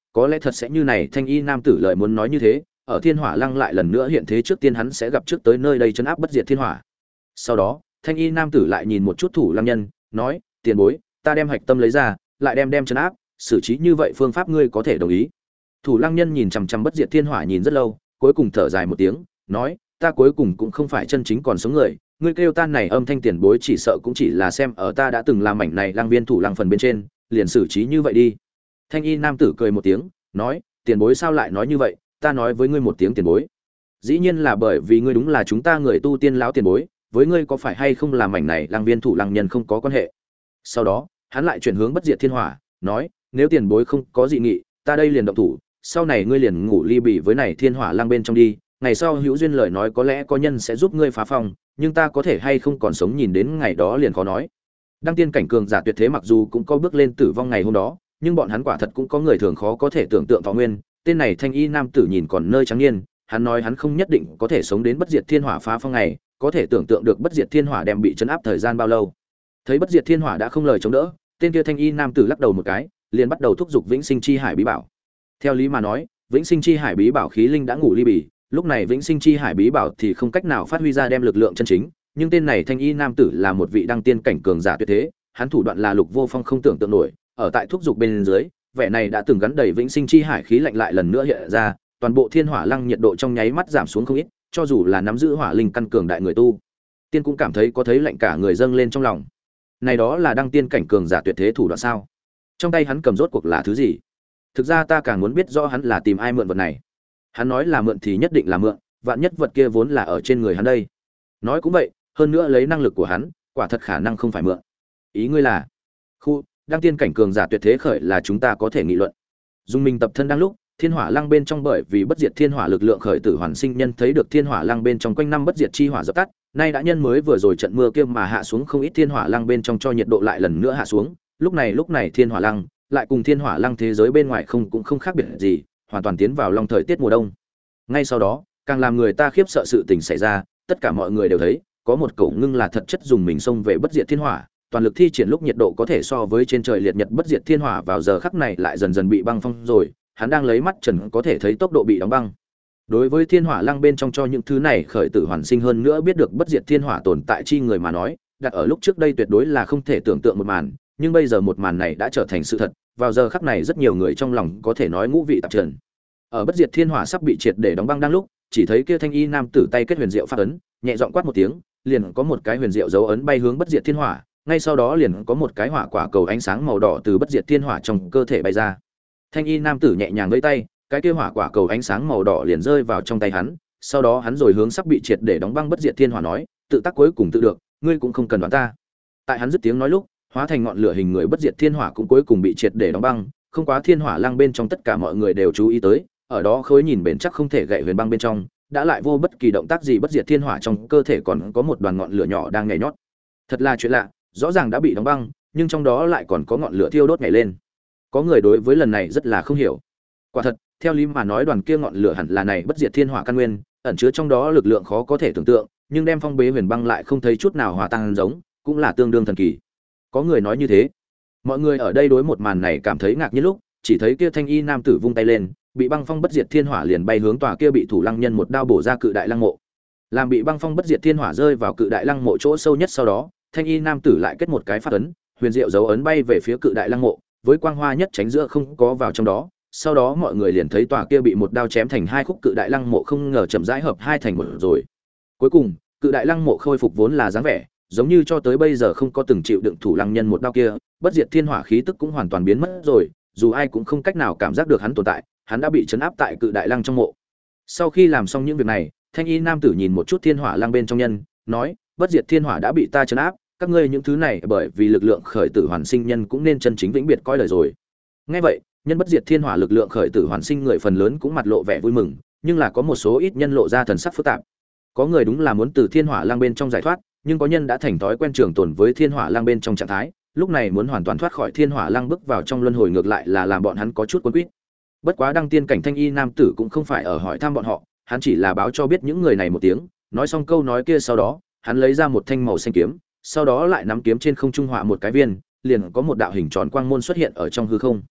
S1: có lẽ thật sẽ như này thanh y nam tử lời muốn nói như thế, ở thiên hỏa lăng lại lần nữa hiện thế trước tiên hắn sẽ gặp trước tới nơi đây trấn áp bất diệt thiên hỏa. Sau đó thanh y nam tử lại nhìn một chút thủ lăng nhân, nói: tiền bối, ta đem hạch tâm lấy ra, lại đem trấn áp, xử trí như vậy phương pháp ngươi có thể đồng ý? Thủ lăng nhân nhìn chằm chằm bất diệt thiên hỏa nhìn rất lâu, cuối cùng thở dài một tiếng, nói: ta cuối cùng cũng không phải chân chính còn sống người, ngươi kêu tan này âm thanh tiền bối chỉ sợ cũng chỉ là xem ở ta đã từng làm mảnh này lang viên thủ lăng phần bên trên, liền xử trí như vậy đi. Thanh y nam tử cười một tiếng, nói: tiền bối sao lại nói như vậy, ta nói với ngươi một tiếng tiền bối, dĩ nhiên là bởi vì ngươi đúng là chúng ta người tu tiên lão tiền bối, với ngươi có phải hay không làm mảnh này lang viên thủ lăng nhân không có quan hệ. Sau đó hắn lại chuyển hướng bất diệt thiên hỏa, nói: nếu tiền bối không có dị nghị, ta đây liền động thủ, sau này ngươi liền ngủ ly bì với này thiên hỏa lang bên trong đi, ngày sau hữu duyên lời nói có lẽ có nhân sẽ giúp ngươi phá phong, nhưng ta có thể hay không còn sống nhìn đến ngày đó liền khó nói. Đăng tiên cảnh cường giả tuyệt thế mặc dù cũng có bước lên tử vong ngày hôm đó, nhưng bọn hắn quả thật cũng có người thường khó có thể tưởng tượng thọ nguyên. Tên này thanh y nam tử nhìn còn nơi trắng niên, hắn nói hắn không nhất định có thể sống đến bất diệt thiên hỏa phá phong ngày, có thể tưởng tượng được bất diệt thiên hỏa đem bị chấn áp thời gian bao lâu. Thấy bất diệt thiên hỏa đã không lời chống đỡ, tên kia thanh y nam tử lắc đầu một cái, liền bắt đầu thúc giục vĩnh sinh chi hải bí bảo. Theo lý mà nói, vĩnh sinh chi hải bí bảo khí linh đã ngủ ly bì, lúc này vĩnh sinh chi hải bí bảo thì không cách nào phát huy ra đem lực lượng chân chính, nhưng tên này thanh y nam tử là một vị đăng tiên cảnh cường giả tuyệt thế, hắn thủ đoạn là Lục Vô Phong không tưởng tượng nổi, ở tại thúc giục bên dưới, vẻ này đã từng gắn đầy vĩnh sinh chi hải khí lạnh lại lần nữa hiện ra, toàn bộ thiên hỏa lăng nhiệt độ trong nháy mắt giảm xuống không ít, cho dù là nắm giữ hỏa linh căn cường đại người tu tiên cũng cảm thấy có thấy lạnh cả người dâng lên trong lòng. Này đó là đăng tiên cảnh cường giả tuyệt thế thủ đoạn sao? Trong tay hắn cầm rốt cuộc là thứ gì? Thực ra ta càng muốn biết rõ hắn là tìm ai mượn vật này. Hắn nói là mượn thì nhất định là mượn, vạn nhất vật kia vốn là ở trên người hắn đây. Nói cũng vậy, hơn nữa lấy năng lực của hắn, quả thật khả năng không phải mượn. Ý ngươi là? Khu, đăng tiên cảnh cường giả tuyệt thế khởi là chúng ta có thể nghị luận. Dung Minh tập thân đang lúc, thiên hỏa lăng bên trong bởi vì bất diệt thiên hỏa lực lượng khởi tử hoàn sinh nhân thấy được thiên hỏa lăng bên trong quanh năm bất diệt chi hỏa dập tắt, nay đã nhân mới vừa rồi trận mưa kia mà hạ xuống không ít thiên hỏa lăng bên trong cho nhiệt độ lại lần nữa hạ xuống, lúc này thiên hỏa lăng lại cùng thiên hỏa lăng thế giới bên ngoài cũng không khác biệt gì, hoàn toàn tiến vào long thời tiết mùa đông. Ngay sau đó, càng làm người ta khiếp sợ sự tình xảy ra, tất cả mọi người đều thấy, có một cẩu ngưng là thật chất dùng mình xông về bất diệt thiên hỏa, toàn lực thi triển lúc nhiệt độ có thể so với trên trời liệt nhật bất diệt thiên hỏa vào giờ khắc này lại dần dần bị băng phong rồi, hắn đang lấy mắt trần có thể thấy tốc độ bị đóng băng. Đối với thiên hỏa lăng bên trong cho những thứ này khởi tử hoàn sinh hơn nữa biết được bất diệt thiên hỏa tồn tại chi người mà nói, đặt ở lúc trước đây tuyệt đối là không thể tưởng tượng một màn, nhưng bây giờ một màn này đã trở thành sự thật, vào giờ khắc này rất nhiều người trong lòng có thể nói ngũ vị tạp trần. Ở bất diệt thiên hỏa sắp bị triệt để đóng băng đang lúc, chỉ thấy kia thanh y nam tử tay kết huyền diệu phát ấn, nhẹ giọng quát một tiếng, liền có một cái huyền diệu dấu ấn bay hướng bất diệt thiên hỏa, ngay sau đó liền có một cái hỏa quả cầu ánh sáng màu đỏ từ bất diệt thiên hỏa trong cơ thể bay ra. Thanh y nam tử nhẹ nhàng vẫy tay, cái kia hỏa quả cầu ánh sáng màu đỏ liền rơi vào trong tay hắn, sau đó hắn rồi hướng sắp bị triệt để đóng băng bất diệt thiên hỏa nói, tự tác cuối cùng tự được, ngươi cũng không cần đoán ta. Tại hắn dứt tiếng nói lúc, hóa thành ngọn lửa hình người bất diệt thiên hỏa cũng cuối cùng bị triệt để đóng băng, không quá thiên hỏa lăng bên trong tất cả mọi người đều chú ý tới, ở đó khối nhìn bền chắc không thể gậy huyền băng bên trong, đã lại vô bất kỳ động tác gì bất diệt thiên hỏa trong cơ thể còn có một đoàn ngọn lửa nhỏ đang nhảy nhót. Thật là chuyện lạ, rõ ràng đã bị đóng băng, nhưng trong đó lại còn có ngọn lửa thiêu đốt nhảy lên. Có người đối với lần này rất là không hiểu. Quả thật, theo lý mà nói đoàn kia ngọn lửa hẳn là này bất diệt thiên hỏa căn nguyên, ẩn chứa trong đó lực lượng khó có thể tưởng tượng, nhưng đem phong bế huyền băng lại không thấy chút nào hòa tan giống, cũng là tương đương thần kỳ. Có người nói như thế. Mọi người ở đây đối một màn này cảm thấy ngạc nhiên lúc, chỉ thấy kia thanh y nam tử vung tay lên, bị băng phong bất diệt thiên hỏa liền bay hướng tòa kia bị thủ lăng nhân một đao bổ ra cự đại lăng mộ. Làm bị băng phong bất diệt thiên hỏa rơi vào cự đại lăng mộ chỗ sâu nhất sau đó, thanh y nam tử lại kết một cái phát ấn, huyền diệu dấu ấn bay về phía cự đại lăng mộ, với quang hoa nhất tránh giữa không có vào trong đó. Sau đó mọi người liền thấy tòa kia bị một đao chém thành hai khúc cự đại lăng mộ không ngờ chậm rãi hợp hai thành một rồi. Cuối cùng, cự đại lăng mộ khôi phục vốn là dáng vẻ, giống như cho tới bây giờ không có từng chịu đựng thủ lăng nhân một đao kia, bất diệt thiên hỏa khí tức cũng hoàn toàn biến mất rồi, dù ai cũng không cách nào cảm giác được hắn tồn tại, hắn đã bị trấn áp tại cự đại lăng trong mộ. Sau khi làm xong những việc này, thanh y nam tử nhìn một chút thiên hỏa lăng bên trong nhân, nói: bất diệt thiên hỏa đã bị ta trấn áp, các ngươi những thứ này bởi vì lực lượng khởi tử hoàn sinh nhân cũng nên chân chính vĩnh biệt coi lời rồi. Nghe vậy, nhân bất diệt thiên hỏa lực lượng khởi tử hoàn sinh người phần lớn cũng mặt lộ vẻ vui mừng, nhưng là có một số ít nhân lộ ra thần sắc phức tạp. Có người đúng là muốn từ thiên hỏa lang bên trong giải thoát, nhưng có nhân đã thành thói quen trường tồn với thiên hỏa lang bên trong trạng thái, lúc này muốn hoàn toàn thoát khỏi thiên hỏa lang bước vào trong luân hồi ngược lại là làm bọn hắn có chút cuốn quýt. Bất quá đăng tiên cảnh thanh y nam tử cũng không phải ở hỏi thăm bọn họ, hắn chỉ là báo cho biết những người này một tiếng, nói xong câu nói kia sau đó, hắn lấy ra một thanh màu xanh kiếm, sau đó lại nắm kiếm trên không trung họa một cái viên, liền có một đạo hình tròn quang môn xuất hiện ở trong hư không.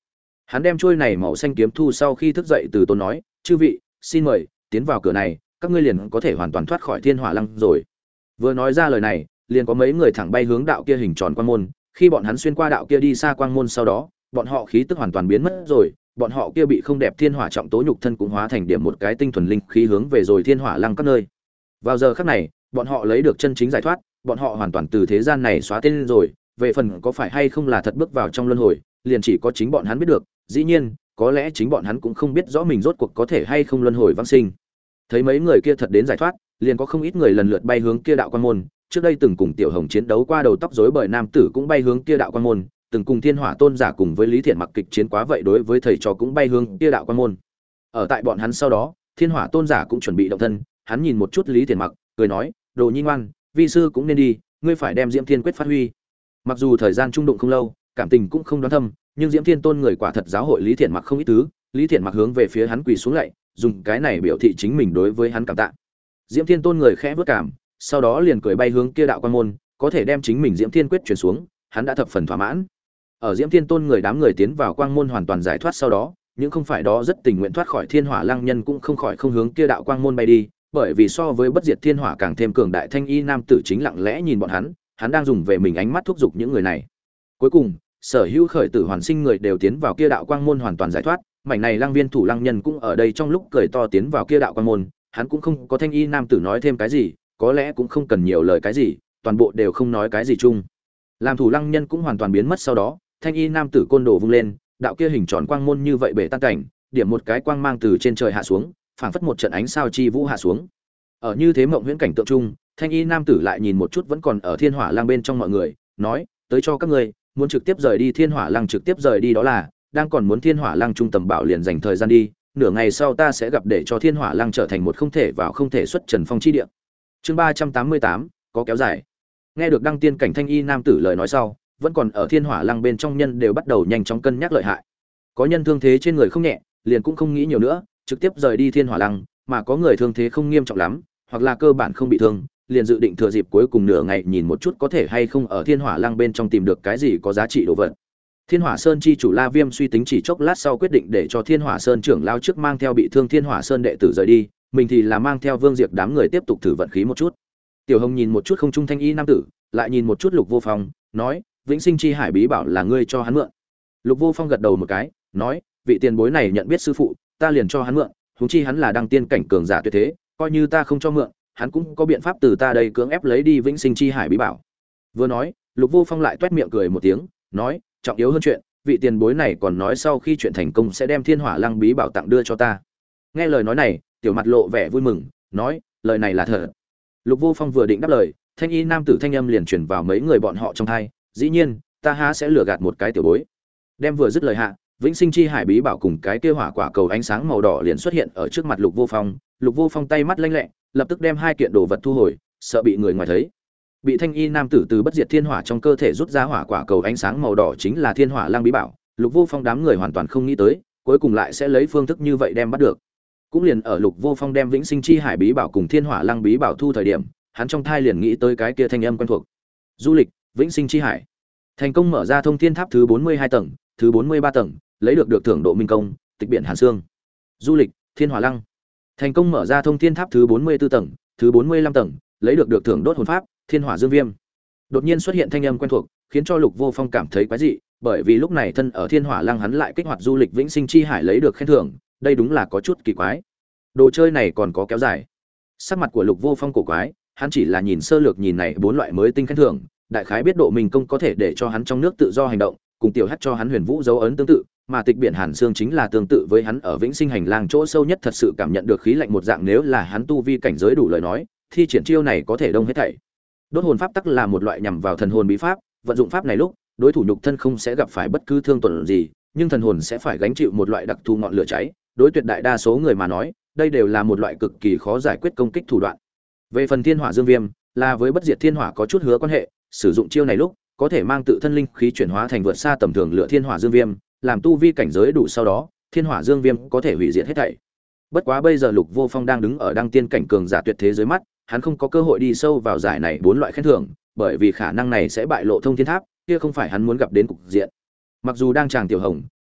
S1: Hắn đem trôi này màu xanh kiếm thu sau khi thức dậy từ tốn nói, chư vị, xin mời tiến vào cửa này, các ngươi liền có thể hoàn toàn thoát khỏi thiên hỏa lăng rồi. Vừa nói ra lời này, liền có mấy người thẳng bay hướng đạo kia hình tròn quang môn. Khi bọn hắn xuyên qua đạo kia đi xa quang môn sau đó, bọn họ khí tức hoàn toàn biến mất rồi, bọn họ kia bị không đẹp thiên hỏa trọng tố nhục thân cũng hóa thành điểm một cái tinh thuần linh khí hướng về rồi thiên hỏa lăng các nơi. Vào giờ khắc này, bọn họ lấy được chân chính giải thoát, bọn họ hoàn toàn từ thế gian này xóa tên rồi, về phần có phải hay không là thật bước vào trong luân hồi, liền chỉ có chính bọn hắn biết được, dĩ nhiên, có lẽ chính bọn hắn cũng không biết rõ mình rốt cuộc có thể hay không luân hồi vãng sinh. Thấy mấy người kia thật đến giải thoát, liền có không ít người lần lượt bay hướng kia đạo quan môn, trước đây từng cùng Tiểu Hồng chiến đấu qua đầu tóc rối bời nam tử cũng bay hướng kia đạo quan môn, từng cùng Thiên Hỏa Tôn giả cùng với Lý Thiện Mặc kịch chiến quá vậy đối với thầy trò cũng bay hướng kia đạo quan môn. Ở tại bọn hắn sau đó, Thiên Hỏa Tôn giả cũng chuẩn bị động thân, hắn nhìn một chút Lý Thiện Mặc, cười nói, "Đồ nhi ngoan, vi sư cũng nên đi, ngươi phải đem Diễm Thiên quyết phát huy." Mặc dù thời gian trung đụng không lâu, cảm tình cũng không đoán thâm, nhưng Diễm Thiên Tôn người quả thật giáo hội Lý Thiện Mặc không ít thứ, Lý Thiện Mặc hướng về phía hắn quỳ xuống lạy, dùng cái này biểu thị chính mình đối với hắn cảm tạ. Diễm Thiên Tôn người khẽ bước cảm, sau đó liền cười bay hướng kia đạo quan môn, có thể đem chính mình Diễm Thiên quyết truyền xuống, hắn đã thập phần thỏa mãn. Ở Diễm Thiên Tôn người đám người tiến vào quang môn hoàn toàn giải thoát sau đó, những không phải đó rất tình nguyện thoát khỏi Thiên Hỏa Lăng nhân cũng không khỏi không hướng kia đạo quang môn bay đi, bởi vì so với bất diệt thiên hỏa càng thêm cường đại thanh y nam tử chính lặng lẽ nhìn bọn hắn đang dùng về mình ánh mắt thúc giục những người này. Cuối cùng, sở hữu khởi tử hoàn sinh người đều tiến vào kia đạo quang môn hoàn toàn giải thoát, mảnh này Lăng Viên Thủ Lăng nhân cũng ở đây trong lúc cười to tiến vào kia đạo quang môn, hắn cũng không có thanh y nam tử nói thêm cái gì, có lẽ cũng không cần nhiều lời cái gì, toàn bộ đều không nói cái gì chung. Làm Thủ Lăng nhân cũng hoàn toàn biến mất sau đó, thanh y nam tử côn đồ vung lên, đạo kia hình tròn quang môn như vậy bể tan cảnh, điểm một cái quang mang từ trên trời hạ xuống, phảng phất một trận ánh sao chi vũ hạ xuống. Ở như thế mộng huyễn cảnh tượng chung, thanh y nam tử lại nhìn một chút vẫn còn ở Thiên Hỏa Lăng bên trong mọi người, nói, tới cho các ngươi, muốn trực tiếp rời đi Thiên Hỏa Lăng trực tiếp rời đi đó là, đang còn muốn Thiên Hỏa Lăng trung tầm bảo liền dành thời gian đi, nửa ngày sau ta sẽ gặp để cho Thiên Hỏa Lăng trở thành một không thể vào không thể xuất trần phong chi địa. Chương 388, có kéo dài. Nghe được đăng tiên cảnh thanh y nam tử lời nói sau, vẫn còn ở Thiên Hỏa Lăng bên trong nhân đều bắt đầu nhanh chóng cân nhắc lợi hại. Có nhân thương thế trên người không nhẹ, liền cũng không nghĩ nhiều nữa, trực tiếp rời đi Thiên Hỏa Lăng, mà có người thương thế không nghiêm trọng lắm, hoặc là cơ bản không bị thương, liền dự định thừa dịp cuối cùng nửa ngày nhìn một chút có thể hay không ở Thiên Hỏa Lăng bên trong tìm được cái gì có giá trị đồ vật. Thiên Hỏa Sơn chi chủ La Viêm suy tính chỉ chốc lát sau quyết định để cho Thiên Hỏa Sơn trưởng lao trước mang theo bị thương Thiên Hỏa Sơn đệ tử rời đi, mình thì là mang theo Vương Diệp đám người tiếp tục thử vận khí một chút. Tiểu Hồng nhìn một chút không trung thanh y nam tử, lại nhìn một chút Lục Vô Phong, nói, Vĩnh Sinh chi hải bí bảo là ngươi cho hắn mượn. Lục Vô Phong gật đầu một cái, nói, vị tiền bối này nhận biết sư phụ, ta liền cho hắn mượn, huống chi hắn là đăng tiên cảnh cường giả tuyệt thế, coi như ta không cho mượn, hắn cũng có biện pháp từ ta đây cưỡng ép lấy đi Vĩnh Sinh chi hải bí bảo. Vừa nói, Lục Vô Phong lại toét miệng cười một tiếng, nói, trọng yếu hơn chuyện, vị tiền bối này còn nói sau khi chuyện thành công sẽ đem Thiên Hỏa Lăng bí bảo tặng đưa cho ta. Nghe lời nói này, Tiểu Mặt lộ vẻ vui mừng, nói, lời này là thật. Lục Vô Phong vừa định đáp lời, thanh y nam tử thanh âm liền truyền vào mấy người bọn họ trong tai, dĩ nhiên, ta há sẽ lừa gạt một cái tiểu bối. Đem vừa dứt lời hạ, Vĩnh Sinh chi hải bí bảo cùng cái kia hỏa quả cầu ánh sáng màu đỏ liền xuất hiện ở trước mặt Lục Vô Phong, Lục Vô Phong tay mắt lanh lẹ, lập tức đem hai kiện đồ vật thu hồi, sợ bị người ngoài thấy. Bị thanh y nam tử từ bất diệt thiên hỏa trong cơ thể rút ra hỏa quả cầu ánh sáng màu đỏ chính là Thiên Hỏa Lăng bí bảo, Lục Vô Phong đám người hoàn toàn không nghĩ tới, cuối cùng lại sẽ lấy phương thức như vậy đem bắt được. Cũng liền ở Lục Vô Phong đem Vĩnh Sinh chi hải bí bảo cùng Thiên Hỏa Lăng bí bảo thu thời điểm, hắn trong thai liền nghĩ tới cái kia thanh âm quen thuộc. Du lịch, Vĩnh Sinh chi hải. Thành công mở ra thông thiên tháp thứ 42 tầng, thứ 43 tầng, lấy được thưởng độ minh công, tịch biển Hàn Xương. Du lịch, Thiên Hỏa Lăng. Thành công mở ra thông thiên tháp thứ 44 tầng, thứ 45 tầng, lấy được thưởng đốt hồn pháp, Thiên Hỏa Dương Viêm. Đột nhiên xuất hiện thanh âm quen thuộc, khiến cho Lục Vô Phong cảm thấy quái dị, bởi vì lúc này thân ở Thiên Hỏa Lăng hắn lại kích hoạt du lịch Vĩnh Sinh chi hải lấy được khen thưởng, đây đúng là có chút kỳ quái. Đồ chơi này còn có kéo dài. Sắc mặt của Lục Vô Phong cổ quái, hắn chỉ là nhìn sơ lược nhìn này bốn loại mới tinh khen thưởng, đại khái biết độ mình công có thể để cho hắn trong nước tự do hành động, cùng tiểu hắc cho hắn huyền vũ dấu ấn tương tự, mà tịch biển Hàn Xương chính là tương tự với hắn ở Vĩnh Sinh hành lang chỗ sâu nhất thật sự cảm nhận được khí lạnh một dạng, nếu là hắn tu vi cảnh giới đủ lời nói, thi triển chiêu này có thể đông hết thảy. Đốt hồn pháp tắc là một loại nhằm vào thần hồn bí pháp, vận dụng pháp này lúc, đối thủ nhục thân không sẽ gặp phải bất cứ thương tổn gì, nhưng thần hồn sẽ phải gánh chịu một loại đặc thù ngọn lửa cháy, đối tuyệt đại đa số người mà nói, đây đều là một loại cực kỳ khó giải quyết công kích thủ đoạn. Về phần Thiên Hỏa Dương Viêm, là với bất diệt thiên hỏa có chút hứa quan hệ, sử dụng chiêu này lúc, có thể mang tự thân linh khí chuyển hóa thành vượt xa tầm thường lửa Thiên Hỏa Dương Viêm, làm tu vi cảnh giới đủ sau đó, Thiên Hỏa Dương Viêm có thể hủy diệt hết thảy. Bất quá bây giờ Lục Vô Phong đang đứng ở đăng tiên cảnh cường giả tuyệt thế dưới mắt, hắn không có cơ hội đi sâu vào giải này bốn loại khen thưởng, bởi vì khả năng này sẽ bại lộ thông thiên tháp, kia không phải hắn muốn gặp đến cục diện. Mặc dù đang chàng Tiểu Hồng,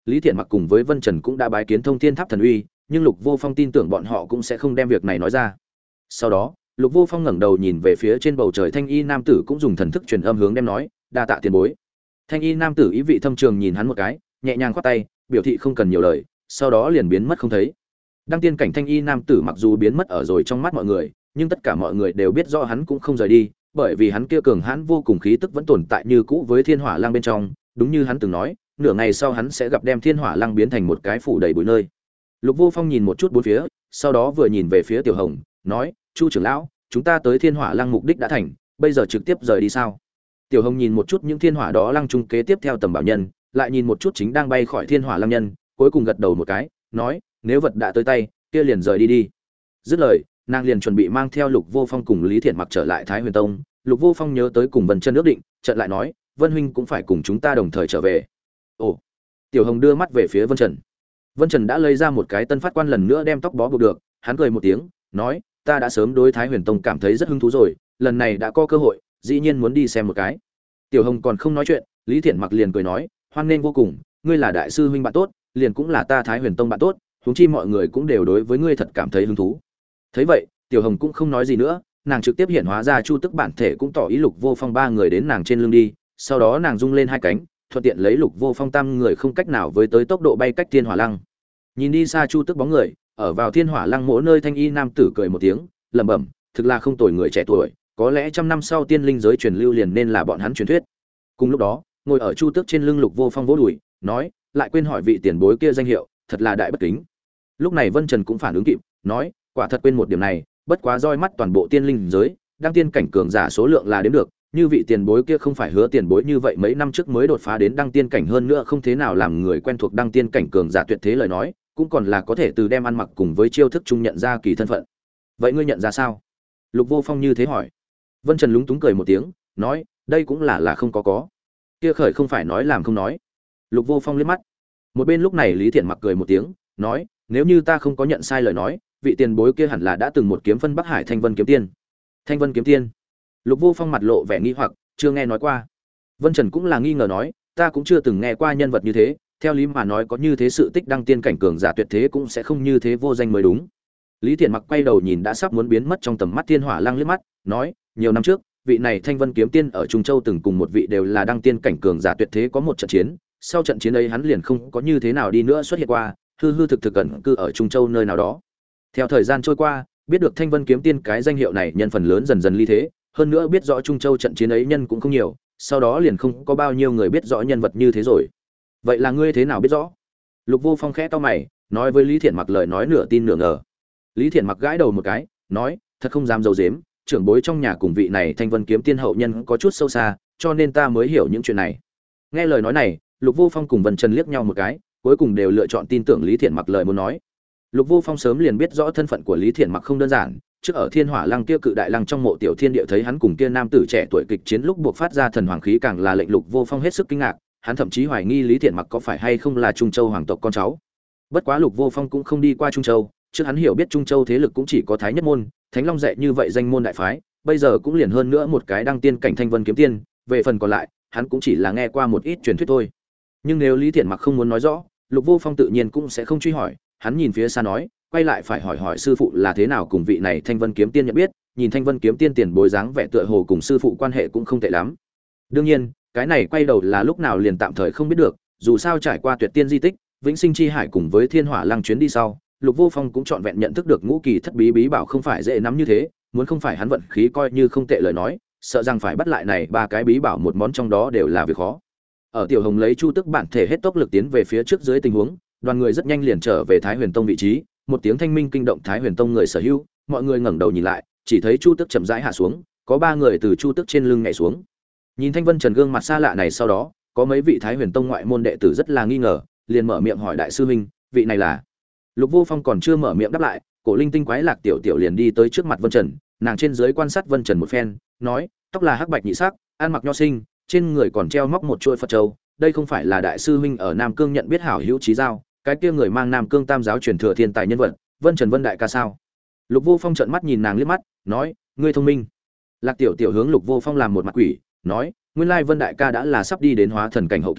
S1: Lý Thiện Mặc cùng với Vân Trần cũng đã bái kiến Thông Thiên Tháp thần uy, nhưng Lục Vô Phong tin tưởng bọn họ cũng sẽ không đem việc này nói ra. Sau đó, Lục Vô Phong ngẩng đầu nhìn về phía trên bầu trời thanh y nam tử cũng dùng thần thức truyền âm hướng đem nói, đa tạ tiền bối. Thanh y nam tử ý vị thâm trường nhìn hắn một cái, nhẹ nhàng khoát tay, biểu thị không cần nhiều lời, sau đó liền biến mất không thấy. Đăng tiên cảnh thanh y nam tử mặc dù biến mất ở rồi trong mắt mọi người, nhưng tất cả mọi người đều biết rõ hắn cũng không rời đi, bởi vì hắn kia cường hãn vô cùng khí tức vẫn tồn tại như cũ với Thiên Hỏa Lăng bên trong, đúng như hắn từng nói, nửa ngày sau hắn sẽ gặp đem Thiên Hỏa Lăng biến thành một cái phủ đầy bụi nơi. Lục Vô Phong nhìn một chút bốn phía, sau đó vừa nhìn về phía Tiểu Hồng, nói: "Chu trưởng lão, chúng ta tới Thiên Hỏa Lăng mục đích đã thành, bây giờ trực tiếp rời đi sao?" Tiểu Hồng nhìn một chút những thiên hỏa đó lăng trung kế tiếp theo tầm bảo nhân, lại nhìn một chút chính đang bay khỏi Thiên Hỏa Lăng nhân, cuối cùng gật đầu một cái, nói: "Nếu vật đã tới tay, kia liền rời đi đi." Dứt lời, nàng liền chuẩn bị mang theo Lục Vô Phong cùng Lý Thiện Mặc trở lại Thái Huyền Tông. Lục Vô Phong nhớ tới cùng Vân Chân ước định, chợt lại nói: "Vân huynh cũng phải cùng chúng ta đồng thời trở về." Ồ. Tiểu Hồng đưa mắt về phía Vân Trần. Vân Trần đã lấy ra một cái tân phát quan lần nữa đem tóc bó buộc được, hắn cười một tiếng, nói: "Ta đã sớm đối Thái Huyền Tông cảm thấy rất hứng thú rồi, lần này đã có cơ hội, dĩ nhiên muốn đi xem một cái." Tiểu Hồng còn không nói chuyện, Lý Thiện Mặc liền cười nói: "Hoan nghênh vô cùng, ngươi là đại sư huynh bạn tốt, liền cũng là ta Thái Huyền Tông bạn tốt, huống chi mọi người cũng đều đối với ngươi thật cảm thấy hứng thú." Thấy vậy, Tiểu Hồng cũng không nói gì nữa, nàng trực tiếp hiện hóa ra Chu Tức bản thể cũng tỏ ý Lục Vô Phong ba người đến nàng trên lưng đi, sau đó nàng rung lên hai cánh, thuận tiện lấy Lục Vô Phong tam người không cách nào với tới tốc độ bay cách Thiên Hỏa Lăng. Nhìn đi xa Chu Tức bóng người, ở vào Thiên Hỏa Lăng mỗi nơi thanh y nam tử cười một tiếng, lẩm bẩm, thực là không tồi người trẻ tuổi, có lẽ trăm năm sau tiên linh giới truyền lưu liền nên là bọn hắn truyền thuyết. Cùng lúc đó, ngồi ở Chu Tước trên lưng Lục Vô Phong vỗ đùi, nói, lại quên hỏi vị tiền bối kia danh hiệu, thật là đại bất kính. Lúc này Vân Trần cũng phản ứng kịp, nói, quả thật quên một điểm này, bất quá roi mắt toàn bộ tiên linh giới, đăng tiên cảnh cường giả số lượng là đến được, như vị tiền bối kia không phải hứa tiền bối như vậy mấy năm trước mới đột phá đến đăng tiên cảnh, hơn nữa không thế nào làm người quen thuộc đăng tiên cảnh cường giả tuyệt thế lời nói, cũng còn là có thể từ đem ăn mặc cùng với chiêu thức chung nhận ra kỳ thân phận. Vậy ngươi nhận ra sao? Lục Vô Phong như thế hỏi. Vân Trần lúng túng cười một tiếng, nói, đây cũng là không có. Kia khởi không phải nói làm không nói. Lục Vô Phong liếc mắt. Một bên lúc này Lý Thiện Mặc cười một tiếng, nói, nếu như ta không có nhận sai lời nói, vị tiền bối kia hẳn là đã từng một kiếm phân Bắc Hải Thanh Vân kiếm tiên. Thanh Vân kiếm tiên? Lục Vô Phong mặt lộ vẻ nghi hoặc, chưa nghe nói qua. Vân Trần cũng là nghi ngờ nói, ta cũng chưa từng nghe qua nhân vật như thế, theo lý mà nói có như thế sự tích đăng tiên cảnh cường giả tuyệt thế cũng sẽ không như thế vô danh mới đúng. Lý Thiện Mặc quay đầu nhìn đã sắp muốn biến mất trong tầm mắt Thiên Hỏa Lăng liếc mắt, nói, nhiều năm trước, vị này Thanh Vân kiếm tiên ở Trung Châu từng cùng một vị đều là đăng tiên cảnh cường giả tuyệt thế có một trận chiến, sau trận chiến ấy hắn liền không có như thế nào đi nữa xuất hiện qua, hư thực thực ẩn cư ở Trung Châu nơi nào đó. Theo thời gian trôi qua, biết được Thanh Vân kiếm tiên cái danh hiệu này nhân phần lớn dần dần ly thế, hơn nữa biết rõ Trung Châu trận chiến ấy nhân cũng không nhiều, sau đó liền không có bao nhiêu người biết rõ nhân vật như thế rồi. Vậy là ngươi thế nào biết rõ? Lục Vô Phong khẽ cau mày, nói với Lý Thiện Mặc lời nói nửa tin nửa ngờ. Lý Thiện Mặc gãi đầu một cái, nói, thật không dám giấu giếm, trưởng bối trong nhà cùng vị này Thanh Vân kiếm tiên hậu nhân có chút sâu xa, cho nên ta mới hiểu những chuyện này. Nghe lời nói này, Lục Vô Phong cùng Vân Trần liếc nhau một cái, cuối cùng đều lựa chọn tin tưởng Lý Thiện Mặc lời muốn nói. Lục Vô Phong sớm liền biết rõ thân phận của Lý Thiện Mặc không đơn giản, trước ở Thiên Hỏa Lăng kia cự đại lăng trong mộ tiểu thiên địa thấy hắn cùng kia nam tử trẻ tuổi kịch chiến lúc buộc phát ra thần hoàng khí càng là lệnh Lục Vô Phong hết sức kinh ngạc, hắn thậm chí hoài nghi Lý Thiện Mặc có phải hay không là Trung Châu hoàng tộc con cháu. Bất quá Lục Vô Phong cũng không đi qua Trung Châu, trước hắn hiểu biết Trung Châu thế lực cũng chỉ có Thái Nhất môn, Thánh Long dạy như vậy danh môn đại phái, bây giờ cũng liền hơn nữa một cái đăng tiên cảnh Thanh Vân kiếm tiên, về phần còn lại, hắn cũng chỉ là nghe qua một ít truyền thuyết thôi. Nhưng nếu Lý Thiện Mặc không muốn nói rõ, Lục Vô Phong tự nhiên cũng sẽ không truy hỏi, hắn nhìn phía xa nói, quay lại phải hỏi sư phụ là thế nào cùng vị này Thanh Vân kiếm tiên nhận biết, nhìn Thanh Vân kiếm tiên tiền bối dáng vẻ tựa hồ cùng sư phụ quan hệ cũng không tệ lắm. Đương nhiên, cái này quay đầu là lúc nào liền tạm thời không biết được, dù sao trải qua Tuyệt Tiên di tích, Vĩnh Sinh chi hải cùng với Thiên Hỏa Lăng chuyến đi sau, Lục Vô Phong cũng trọn vẹn nhận thức được ngũ kỳ thất bí bí bảo không phải dễ nắm như thế, muốn không phải hắn vận khí coi như không tệ lời nói, sợ rằng phải bắt lại này ba cái bí bảo một món trong đó đều là việc khó. Ở Tiểu Hồng lấy Chu Tức bản thể hết tốc lực tiến về phía trước dưới tình huống, đoàn người rất nhanh liền trở về Thái Huyền Tông vị trí, một tiếng thanh minh kinh động Thái Huyền Tông người sở hữu, mọi người ngẩng đầu nhìn lại, chỉ thấy Chu Tức chậm rãi hạ xuống, có ba người từ Chu Tức trên lưng nhảy xuống. Nhìn Thanh Vân Trần gương mặt xa lạ này sau đó, có mấy vị Thái Huyền Tông ngoại môn đệ tử rất là nghi ngờ, liền mở miệng hỏi đại sư huynh, vị này là? Lục Vô Phong còn chưa mở miệng đáp lại, Cổ Linh Tinh quái Lạc Tiểu Tiểu liền đi tới trước mặt Vân Trần, nàng trên dưới quan sát Vân Trần một phen, nói, tóc là hắc bạch nhị sắc, ăn mặc nho sinh, trên người còn treo móc một chuôi Phật châu, đây không phải là đại sư huynh ở Nam Cương nhận biết hảo hữu chí giao, cái kia người mang Nam Cương Tam giáo truyền thừa thiên tài nhân vật, Vân Trần Vân đại ca sao? Lục Vô Phong trợn mắt nhìn nàng liếc mắt, nói, ngươi thông minh. Lạc Tiểu Tiểu hướng Lục Vô Phong làm một mặt quỷ, nói, nguyên lai Vân đại ca đã là sắp đi đến hóa thần cảnh hậu kỳ,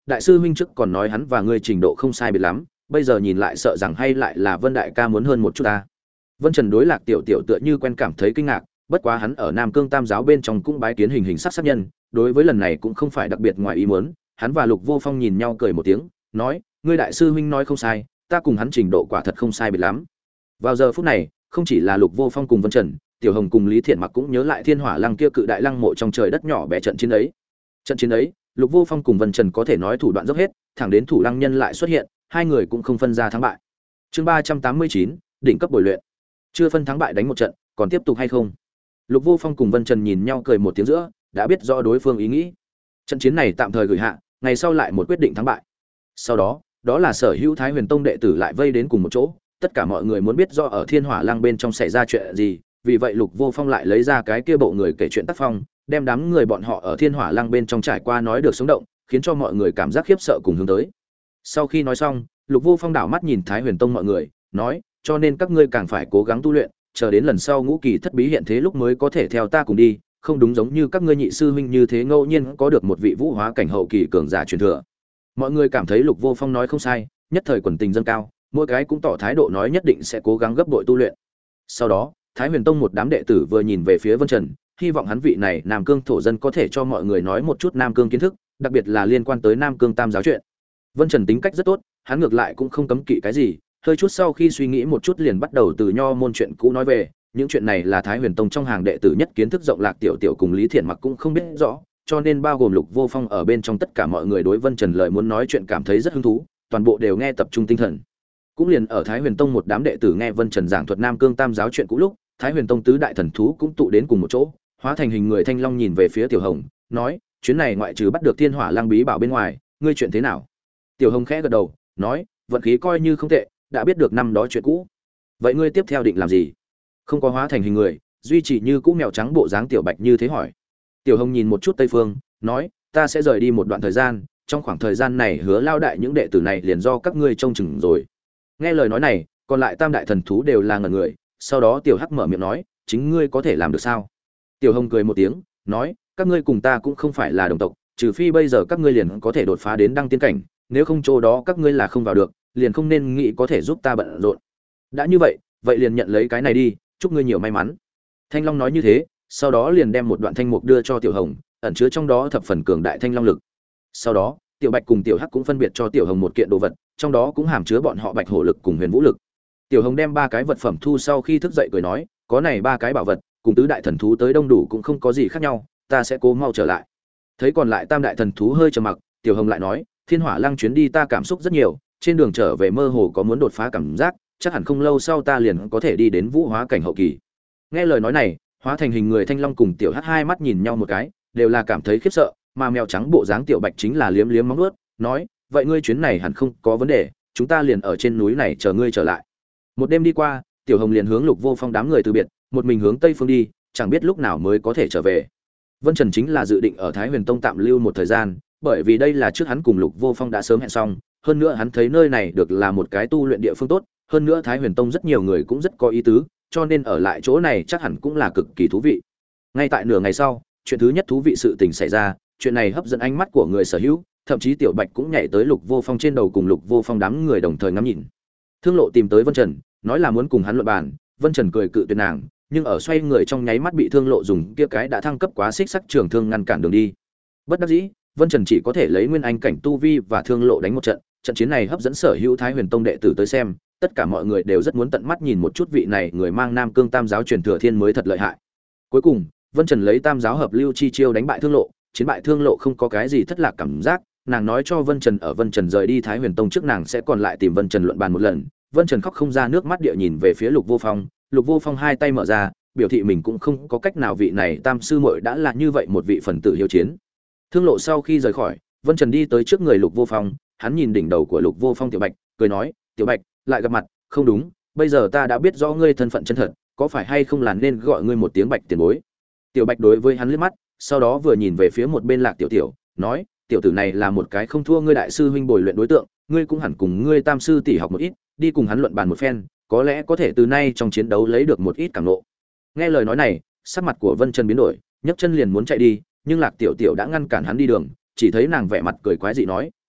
S1: đại sư huynh trước còn nói hắn và ngươi trình độ không sai biệt lắm, bây giờ nhìn lại sợ rằng hay lại là Vân đại ca muốn hơn một chút ta. Vân Trần đối Lạc Tiểu Tiểu tựa như quen cảm thấy kinh ngạc, bất quá hắn ở Nam Cương Tam giáo bên trong cũng bái kiến hình sắc nhân, đối với lần này cũng không phải đặc biệt ngoài ý muốn, hắn và Lục Vô Phong nhìn nhau cười một tiếng, nói: "Ngươi đại sư huynh nói không sai, ta cùng hắn trình độ quả thật không sai biệt lắm." Vào giờ phút này, không chỉ là Lục Vô Phong cùng Vân Trần, Tiểu Hồng cùng Lý Thiện Mặc cũng nhớ lại Thiên Hỏa Lăng kia cự đại lăng mộ trong trời đất nhỏ bé trận chiến ấy. Trận chiến ấy, Lục Vô Phong cùng Vân Trần có thể nói thủ đoạn dốc hết, thẳng đến Thủ Lăng Nhân lại xuất hiện, hai người cũng không phân ra thắng bại. Chương 389, đỉnh cấp bồi luyện. Chưa phân thắng bại đánh một trận, còn tiếp tục hay không? Lục Vô Phong cùng Vân Trần nhìn nhau cười một tiếng giữa, đã biết rõ đối phương ý nghĩ. Trận chiến này tạm thời gửi hạ, ngày sau lại một quyết định thắng bại. Sau đó, đó là sở hữu Thái Huyền Tông đệ tử lại vây đến cùng một chỗ, tất cả mọi người muốn biết rõ ở Thiên Hỏa Lăng bên trong xảy ra chuyện gì, vì vậy Lục Vô Phong lại lấy ra cái kia bộ người kể chuyện tác phong, đem đám người bọn họ ở Thiên Hỏa Lăng bên trong trải qua nói được sống động, khiến cho mọi người cảm giác khiếp sợ cùng hướng tới. Sau khi nói xong, Lục Vô Phong đảo mắt nhìn Thái Huyền Tông mọi người, nói: "Cho nên các ngươi càng phải cố gắng tu luyện, chờ đến lần sau ngũ kỳ thất bí hiện thế lúc mới có thể theo ta cùng đi, không đúng giống như các ngươi nhị sư huynh như thế ngẫu nhiên có được một vị vũ hóa cảnh hậu kỳ cường giả truyền thừa." Mọi người cảm thấy Lục Vô Phong nói không sai, nhất thời quần tình dâng cao, mỗi cái cũng tỏ thái độ nói nhất định sẽ cố gắng gấp bội tu luyện. Sau đó, Thái Huyền Tông một đám đệ tử vừa nhìn về phía Vân Trần, hy vọng hắn vị này Nam Cương thổ dân có thể cho mọi người nói một chút Nam Cương kiến thức, đặc biệt là liên quan tới Nam Cương Tam giáo chuyện. Vân Trần tính cách rất tốt, hắn ngược lại cũng không cấm kỵ cái gì, hơi chút sau khi suy nghĩ một chút liền bắt đầu từ nho môn chuyện cũ nói về, những chuyện này là Thái Huyền Tông trong hàng đệ tử nhất kiến thức rộng Lạc Tiểu Tiểu cùng Lý Thiện Mặc cũng không biết rõ, cho nên bao gồm Lục Vô Phong ở bên trong tất cả mọi người đối Vân Trần lời muốn nói chuyện cảm thấy rất hứng thú, toàn bộ đều nghe tập trung tinh thần. Cũng liền ở Thái Huyền Tông một đám đệ tử nghe Vân Trần giảng thuật Nam Cương Tam giáo chuyện cũ lúc, Thái Huyền Tông tứ đại thần thú cũng tụ đến cùng một chỗ, hóa thành hình người thanh long nhìn về phía Tiểu Hồng, nói: "Chuyến này ngoại trừ bắt được Thiên Hỏa Lăng bí bảo bên ngoài, ngươi chuyện thế nào?" Tiểu Hồng khẽ gật đầu, nói: "Vận khí coi như không tệ, đã biết được năm đó chuyện cũ. Vậy ngươi tiếp theo định làm gì?" Không có hóa thành hình người, duy trì như cũ mèo trắng bộ dáng Tiểu Bạch như thế hỏi. Tiểu Hồng nhìn một chút Tây Phương, nói: "Ta sẽ rời đi một đoạn thời gian, trong khoảng thời gian này Hứa lao đại những đệ tử này liền do các ngươi trông chừng rồi." Nghe lời nói này, còn lại tam đại thần thú đều là ngẩn người, sau đó Tiểu Hắc mở miệng nói: "Chính ngươi có thể làm được sao?" Tiểu Hồng cười một tiếng, nói: "Các ngươi cùng ta cũng không phải là đồng tộc, trừ phi bây giờ các ngươi liền có thể đột phá đến đăng tiên cảnh, nếu không chỗ đó các ngươi là không vào được, liền không nên nghĩ có thể giúp ta bận rộn. Đã như vậy, vậy liền nhận lấy cái này đi, chúc ngươi nhiều may mắn." Thanh Long nói như thế, sau đó liền đem một đoạn thanh mục đưa cho Tiểu Hồng, ẩn chứa trong đó thập phần cường đại thanh long lực. Sau đó, Tiểu Bạch cùng Tiểu Hắc cũng phân biệt cho Tiểu Hồng một kiện đồ vật, trong đó cũng hàm chứa bọn họ Bạch hổ lực cùng huyền vũ lực. Tiểu Hồng đem ba cái vật phẩm thu sau khi thức dậy cười nói: "Có này ba cái bảo vật, cùng tứ đại thần thú tới đông đủ cũng không có gì khác nhau, ta sẽ cố mau trở lại." Thấy còn lại tam đại thần thú hơi trầm mặc, Tiểu Hồng lại nói: "Thiên Hỏa Lăng chuyến đi ta cảm xúc rất nhiều, trên đường trở về mơ hồ có muốn đột phá cảm giác, chắc hẳn không lâu sau ta liền có thể đi đến vũ hóa cảnh hậu kỳ." Nghe lời nói này, hóa thành hình người Thanh Long cùng Tiểu Hắc hai mắt nhìn nhau một cái, đều là cảm thấy khiếp sợ, mà mèo trắng bộ dáng Tiểu Bạch chính là liếm liếm móng vuốt, nói: "Vậy ngươi chuyến này hẳn không có vấn đề, chúng ta liền ở trên núi này chờ ngươi trở lại." Một đêm đi qua, Tiểu Hồng liền hướng Lục Vô Phong đám người từ biệt, một mình hướng tây phương đi, chẳng biết lúc nào mới có thể trở về. Vân Trần chính là dự định ở Thái Huyền Tông tạm lưu một thời gian, bởi vì đây là trước hắn cùng Lục Vô Phong đã sớm hẹn xong, hơn nữa hắn thấy nơi này được là một cái tu luyện địa phương tốt, hơn nữa Thái Huyền Tông rất nhiều người cũng rất có ý tứ, cho nên ở lại chỗ này chắc hẳn cũng là cực kỳ thú vị. Ngay tại nửa ngày sau, chuyện thứ nhất thú vị sự tình xảy ra, chuyện này hấp dẫn ánh mắt của người sở hữu, thậm chí Tiểu Bạch cũng nhảy tới Lục Vô Phong trên đầu cùng Lục Vô Phong đám người đồng thời ngắm nhìn. Thương Lộ tìm tới Vân Trần, nói là muốn cùng hắn luận bàn, Vân Trần cười cự tuyệt nàng, nhưng ở xoay người trong nháy mắt bị Thương Lộ dùng kia cái đã thăng cấp quá xích sắc trường thương ngăn cản đường đi. Bất đắc dĩ, Vân Trần chỉ có thể lấy nguyên anh cảnh tu vi và Thương Lộ đánh một trận, trận chiến này hấp dẫn sở hữu Thái Huyền Tông đệ tử tới xem, tất cả mọi người đều rất muốn tận mắt nhìn một chút vị này người mang Nam Cương Tam giáo truyền thừa thiên mới thật lợi hại. Cuối cùng, Vân Trần lấy Tam giáo hợp lưu chi chiêu đánh bại Thương Lộ, chiến bại Thương Lộ không có cái gì thất lạc cảm giác, nàng nói cho Vân Trần ở Vân Trần rời đi Thái Huyền Tông trước nàng sẽ còn lại tìm Vân Trần luận bàn một lần. Vân Trần khóc không ra nước mắt địa nhìn về phía Lục Vô Phong, Lục Vô Phong hai tay mở ra, biểu thị mình cũng không có cách nào vị này Tam sư muội đã là như vậy một vị phần tử hiếu chiến. Thương Lộ sau khi rời khỏi, Vân Trần đi tới trước người Lục Vô Phong, hắn nhìn đỉnh đầu của Lục Vô Phong Tiểu Bạch, cười nói: "Tiểu Bạch, lại gặp mặt, không đúng, bây giờ ta đã biết rõ ngươi thân phận chân thật, có phải hay không là nên gọi ngươi một tiếng Bạch tiền bối?" Tiểu Bạch đối với hắn liếc mắt, sau đó vừa nhìn về phía một bên Lạc Tiểu Tiểu, nói: "Tiểu tử này là một cái không thua ngươi đại sư huynh bồi luyện đối tượng, ngươi cũng hẳn cùng ngươi Tam sư tỷ học một ít, đi cùng hắn luận bàn một phen, có lẽ có thể từ nay trong chiến đấu lấy được một ít cảm ngộ." Nghe lời nói này, sắc mặt của Vân Trần biến đổi, nhấc chân liền muốn chạy đi, nhưng Lạc Tiểu Tiểu đã ngăn cản hắn đi đường, chỉ thấy nàng vẻ mặt cười quái dị nói: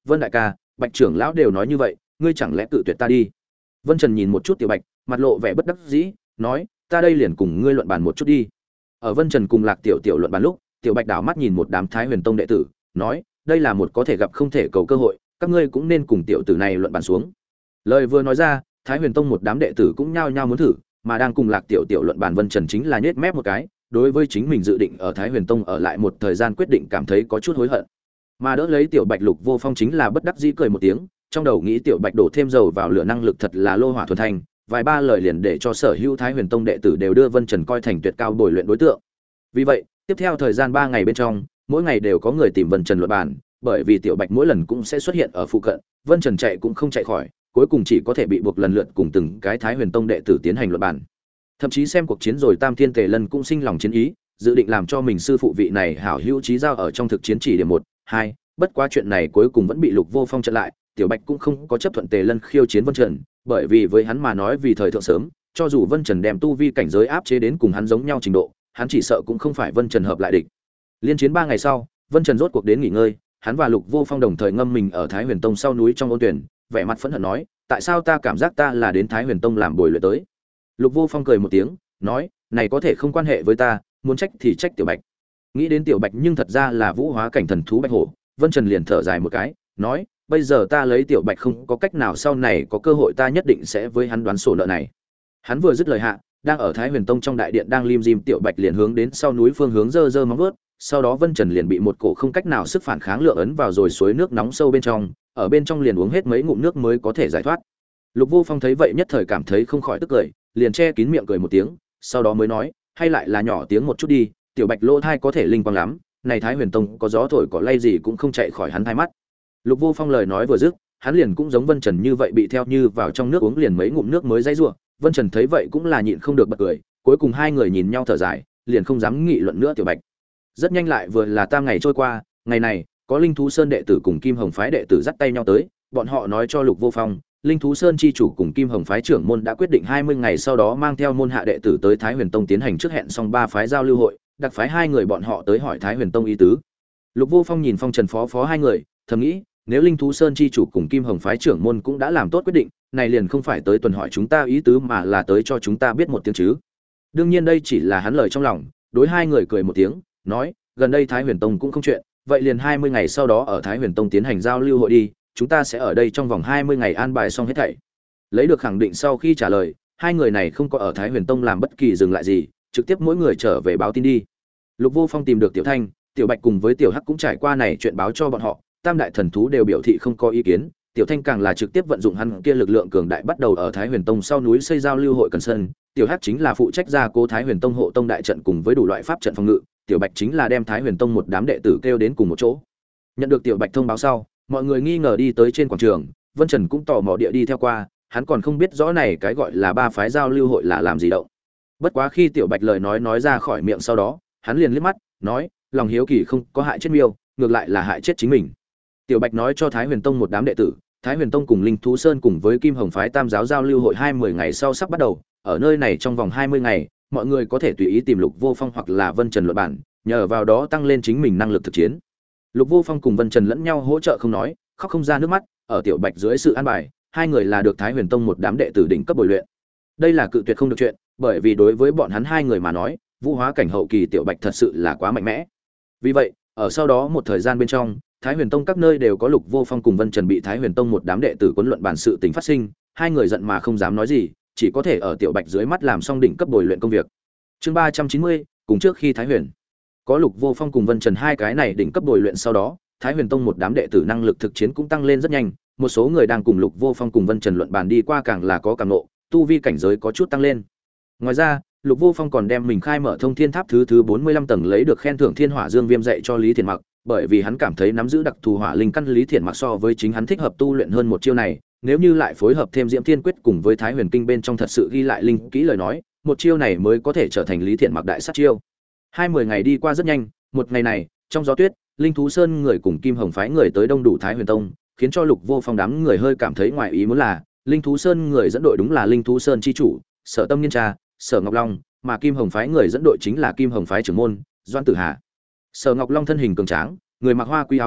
S1: Vân đại ca, Bạch trưởng lão đều nói như vậy, ngươi chẳng lẽ cự tuyệt ta đi? Vân Trần nhìn một chút Tiểu Bạch, mặt lộ vẻ bất đắc dĩ, nói, ta đây liền cùng ngươi luận bàn một chút đi. Ở Vân Trần cùng Lạc Tiểu Tiểu luận bàn lúc, Tiểu Bạch đảo mắt nhìn một đám Thái Huyền Tông đệ tử, nói, đây là một có thể gặp không thể cầu cơ hội, các ngươi cũng nên cùng tiểu tử này luận bàn xuống. Lời vừa nói ra, Thái Huyền Tông một đám đệ tử cũng nhao nhao muốn thử, mà đang cùng Lạc Tiểu Tiểu luận bàn Vân Trần chính là nhếch mép một cái, đối với chính mình dự định ở Thái Huyền Tông ở lại một thời gian quyết định cảm thấy có chút hối hận. Mà đỡ lấy Tiểu Bạch Lục Vô Phong chính là bất đắc dĩ cười một tiếng, trong đầu nghĩ Tiểu Bạch đổ thêm dầu vào lửa năng lực thật là lô hỏa thuần thanh, vài ba lời liền để cho sở hữu Thái Huyền Tông đệ tử đều đưa Vân Trần coi thành tuyệt cao bồi luyện đối tượng. Vì vậy, tiếp theo thời gian 3 ngày bên trong, mỗi ngày đều có người tìm Vân Trần luận bàn, bởi vì Tiểu Bạch mỗi lần cũng sẽ xuất hiện ở phụ cận, Vân Trần chạy cũng không chạy khỏi, cuối cùng chỉ có thể bị buộc lần lượt cùng từng cái Thái Huyền Tông đệ tử tiến hành luận bàn. Thậm chí xem cuộc chiến rồi Tam Thiên Tề Lân cũng sinh lòng chiến ý, dự định làm cho mình sư phụ vị này hảo hữu chí giao ở trong thực chiến chỉ điểm 1, 2, bất quá chuyện này cuối cùng vẫn bị Lục Vô Phong chặn lại, Tiểu Bạch cũng không có chấp thuận Tề Lân khiêu chiến Vân Trần, bởi vì với hắn mà nói vì thời thượng sớm, cho dù Vân Trần đem tu vi cảnh giới áp chế đến cùng hắn giống nhau trình độ, hắn chỉ sợ cũng không phải Vân Trần hợp lại địch. Liên chiến 3 ngày sau, Vân Trần rốt cuộc đến nghỉ ngơi, hắn và Lục Vô Phong đồng thời ngâm mình ở Thái Huyền Tông sau núi trong ôn tuyển, vẻ mặt phẫn hận nói, tại sao ta cảm giác ta là đến Thái Huyền Tông làm bồi luyện tới? Lục Vô Phong cười một tiếng, nói, này có thể không quan hệ với ta, muốn trách thì trách Tiểu Bạch. Nghĩ đến Tiểu Bạch nhưng thật ra là vũ hóa cảnh thần thú bạch hổ, Vân Trần liền thở dài một cái, nói, bây giờ ta lấy Tiểu Bạch không có cách nào, sau này có cơ hội ta nhất định sẽ với hắn đoán sổ nợ này. Hắn vừa dứt lời hạ, đang ở Thái Huyền Tông trong đại điện đang lim dim Tiểu Bạch liền hướng đến sau núi phương hướng giơ giơ móng vuốt, sau đó Vân Trần liền bị một cổ không cách nào sức phản kháng lượng ấn vào rồi suối nước nóng sâu bên trong, ở bên trong liền uống hết mấy ngụm nước mới có thể giải thoát. Lục Vô Phong thấy vậy nhất thời cảm thấy không khỏi tức cười, liền che kín miệng cười một tiếng, sau đó mới nói, hay lại là nhỏ tiếng một chút đi, Tiểu Bạch lỗ thai có thể linh quang lắm, này Thái Huyền Tông có gió thổi cỏ lay gì cũng không chạy khỏi hắn hai mắt. Lục Vô Phong lời nói vừa dứt, hắn liền cũng giống Vân Trần như vậy bị theo như vào trong nước uống liền mấy ngụm nước mới dãy rủa. Vân Trần thấy vậy cũng là nhịn không được bật cười, cuối cùng hai người nhìn nhau thở dài, liền không dám nghị luận nữa Tiểu Bạch. Rất nhanh lại vừa là tam ngày trôi qua, ngày này, có Linh Thú Sơn đệ tử cùng Kim Hồng phái đệ tử dắt tay nhau tới, bọn họ nói cho Lục Vô Phong, Linh Thú Sơn chi chủ cùng Kim Hồng phái trưởng môn đã quyết định 20 ngày sau đó mang theo môn hạ đệ tử tới Thái Huyền Tông tiến hành trước hẹn xong 3 phái giao lưu hội, đặc phái hai người bọn họ tới hỏi Thái Huyền Tông ý tứ. Lục Vô Phong nhìn Phong Trần phó hai người, thầm nghĩ, nếu Linh Thú Sơn chi chủ cùng Kim Hồng phái trưởng môn cũng đã làm tốt quyết định, này liền không phải tới tuần hỏi chúng ta ý tứ mà là tới cho chúng ta biết một tiếng chứ. Đương nhiên đây chỉ là hắn lời trong lòng, đối hai người cười một tiếng, nói, gần đây Thái Huyền Tông cũng không chuyện, vậy liền 20 ngày sau đó ở Thái Huyền Tông tiến hành giao lưu hội đi, chúng ta sẽ ở đây trong vòng 20 ngày an bài xong hết thảy. Lấy được khẳng định sau khi trả lời, hai người này không có ở Thái Huyền Tông làm bất kỳ dừng lại gì, trực tiếp mỗi người trở về báo tin đi. Lục Vô Phong tìm được Tiểu Thanh, Tiểu Bạch cùng với Tiểu Hắc cũng trải qua này chuyện báo cho bọn họ, tam đại thần thú đều biểu thị không có ý kiến, Tiểu Thanh càng là trực tiếp vận dụng hắn kia lực lượng cường đại bắt đầu ở Thái Huyền Tông sau núi xây giao lưu hội cần sân, Tiểu Hắc chính là phụ trách gia cố Thái Huyền Tông hộ tông đại trận cùng với đủ loại pháp trận phòng ngự, Tiểu Bạch chính là đem Thái Huyền Tông một đám đệ tử kêu đến cùng một chỗ. Nhận được Tiểu Bạch thông báo sau, mọi người nghi ngờ đi tới trên quảng trường, Vân Trần cũng tò mò địa đi theo qua, hắn còn không biết rõ này cái gọi là 3 phái giao lưu hội là làm gì đâu. Bất quá khi Tiểu Bạch lời nói ra khỏi miệng sau đó, hắn liền liếc mắt, nói, lòng hiếu kỳ không có hại chết miêu, ngược lại là hại chết chính mình. Tiểu Bạch nói cho Thái Huyền Tông một đám đệ tử, Thái Huyền Tông cùng Linh Thú Sơn cùng với Kim Hồng phái Tam giáo giao lưu hội 20 ngày sau sắp bắt đầu, ở nơi này trong vòng 20 ngày, mọi người có thể tùy ý tìm Lục Vô Phong hoặc là Vân Trần luận bản, nhờ vào đó tăng lên chính mình năng lực thực chiến. Lục Vô Phong cùng Vân Trần lẫn nhau hỗ trợ không nói, khóc không ra nước mắt, ở Tiểu Bạch dưới sự an bài, hai người là được Thái Huyền Tông một đám đệ tử đỉnh cấp bồi luyện. Đây là cự tuyệt không được chuyện, bởi vì đối với bọn hắn hai người mà nói, vũ hóa cảnh hậu kỳ Tiểu Bạch thật sự là quá mạnh mẽ. Vì vậy, ở sau đó một thời gian bên trong, Thái Huyền Tông các nơi đều có Lục Vô Phong cùng Vân Trần bị Thái Huyền Tông một đám đệ tử quấn luận bản sự tình phát sinh, hai người giận mà không dám nói gì, chỉ có thể ở Tiểu Bạch dưới mắt làm xong đỉnh cấp bồi luyện công việc. Chương 390, cùng trước khi Thái Huyền có Lục Vô Phong cùng Vân Trần hai cái này đỉnh cấp bồi luyện sau đó, Thái Huyền Tông một đám đệ tử năng lực thực chiến cũng tăng lên rất nhanh, một số người đang cùng Lục Vô Phong cùng Vân Trần luận bàn đi qua càng là có cảm ngộ, tu vi cảnh giới có chút tăng lên. Ngoài ra, Lục Vô Phong còn đem mình khai mở Thông Thiên Tháp thứ 45 tầng lấy được khen thưởng Thiên Hỏa Dương Viêm dạy cho Lý Thiện Mặc, bởi vì hắn cảm thấy nắm giữ đặc thù hỏa linh căn Lý Thiện Mặc so với chính hắn thích hợp tu luyện hơn một chiêu này, nếu như lại phối hợp thêm Diễm Thiên Quyết cùng với Thái Huyền Kinh bên trong thật sự ghi lại linh kỹ lời nói, một chiêu này mới có thể trở thành Lý Thiện Mặc đại sát chiêu. 20 ngày đi qua rất nhanh, một ngày này, trong gió tuyết, Linh Thú Sơn người cùng Kim Hồng phái người tới đông đủ Thái Huyền Tông, khiến cho Lục Vô Phong đám người hơi cảm thấy ngoài ý muốn là, Linh Thú Sơn người dẫn đội đúng là Linh Thú Sơn chi chủ, Sở Tâm Nghiên Tra, Sở Ngọc Long, mà Kim Hồng phái người dẫn đội chính là Kim Hồng phái trưởng môn, Doãn Tử Hà. Sở Ngọc Long thân hình cường tráng, người mặc hoa quý áo khoác,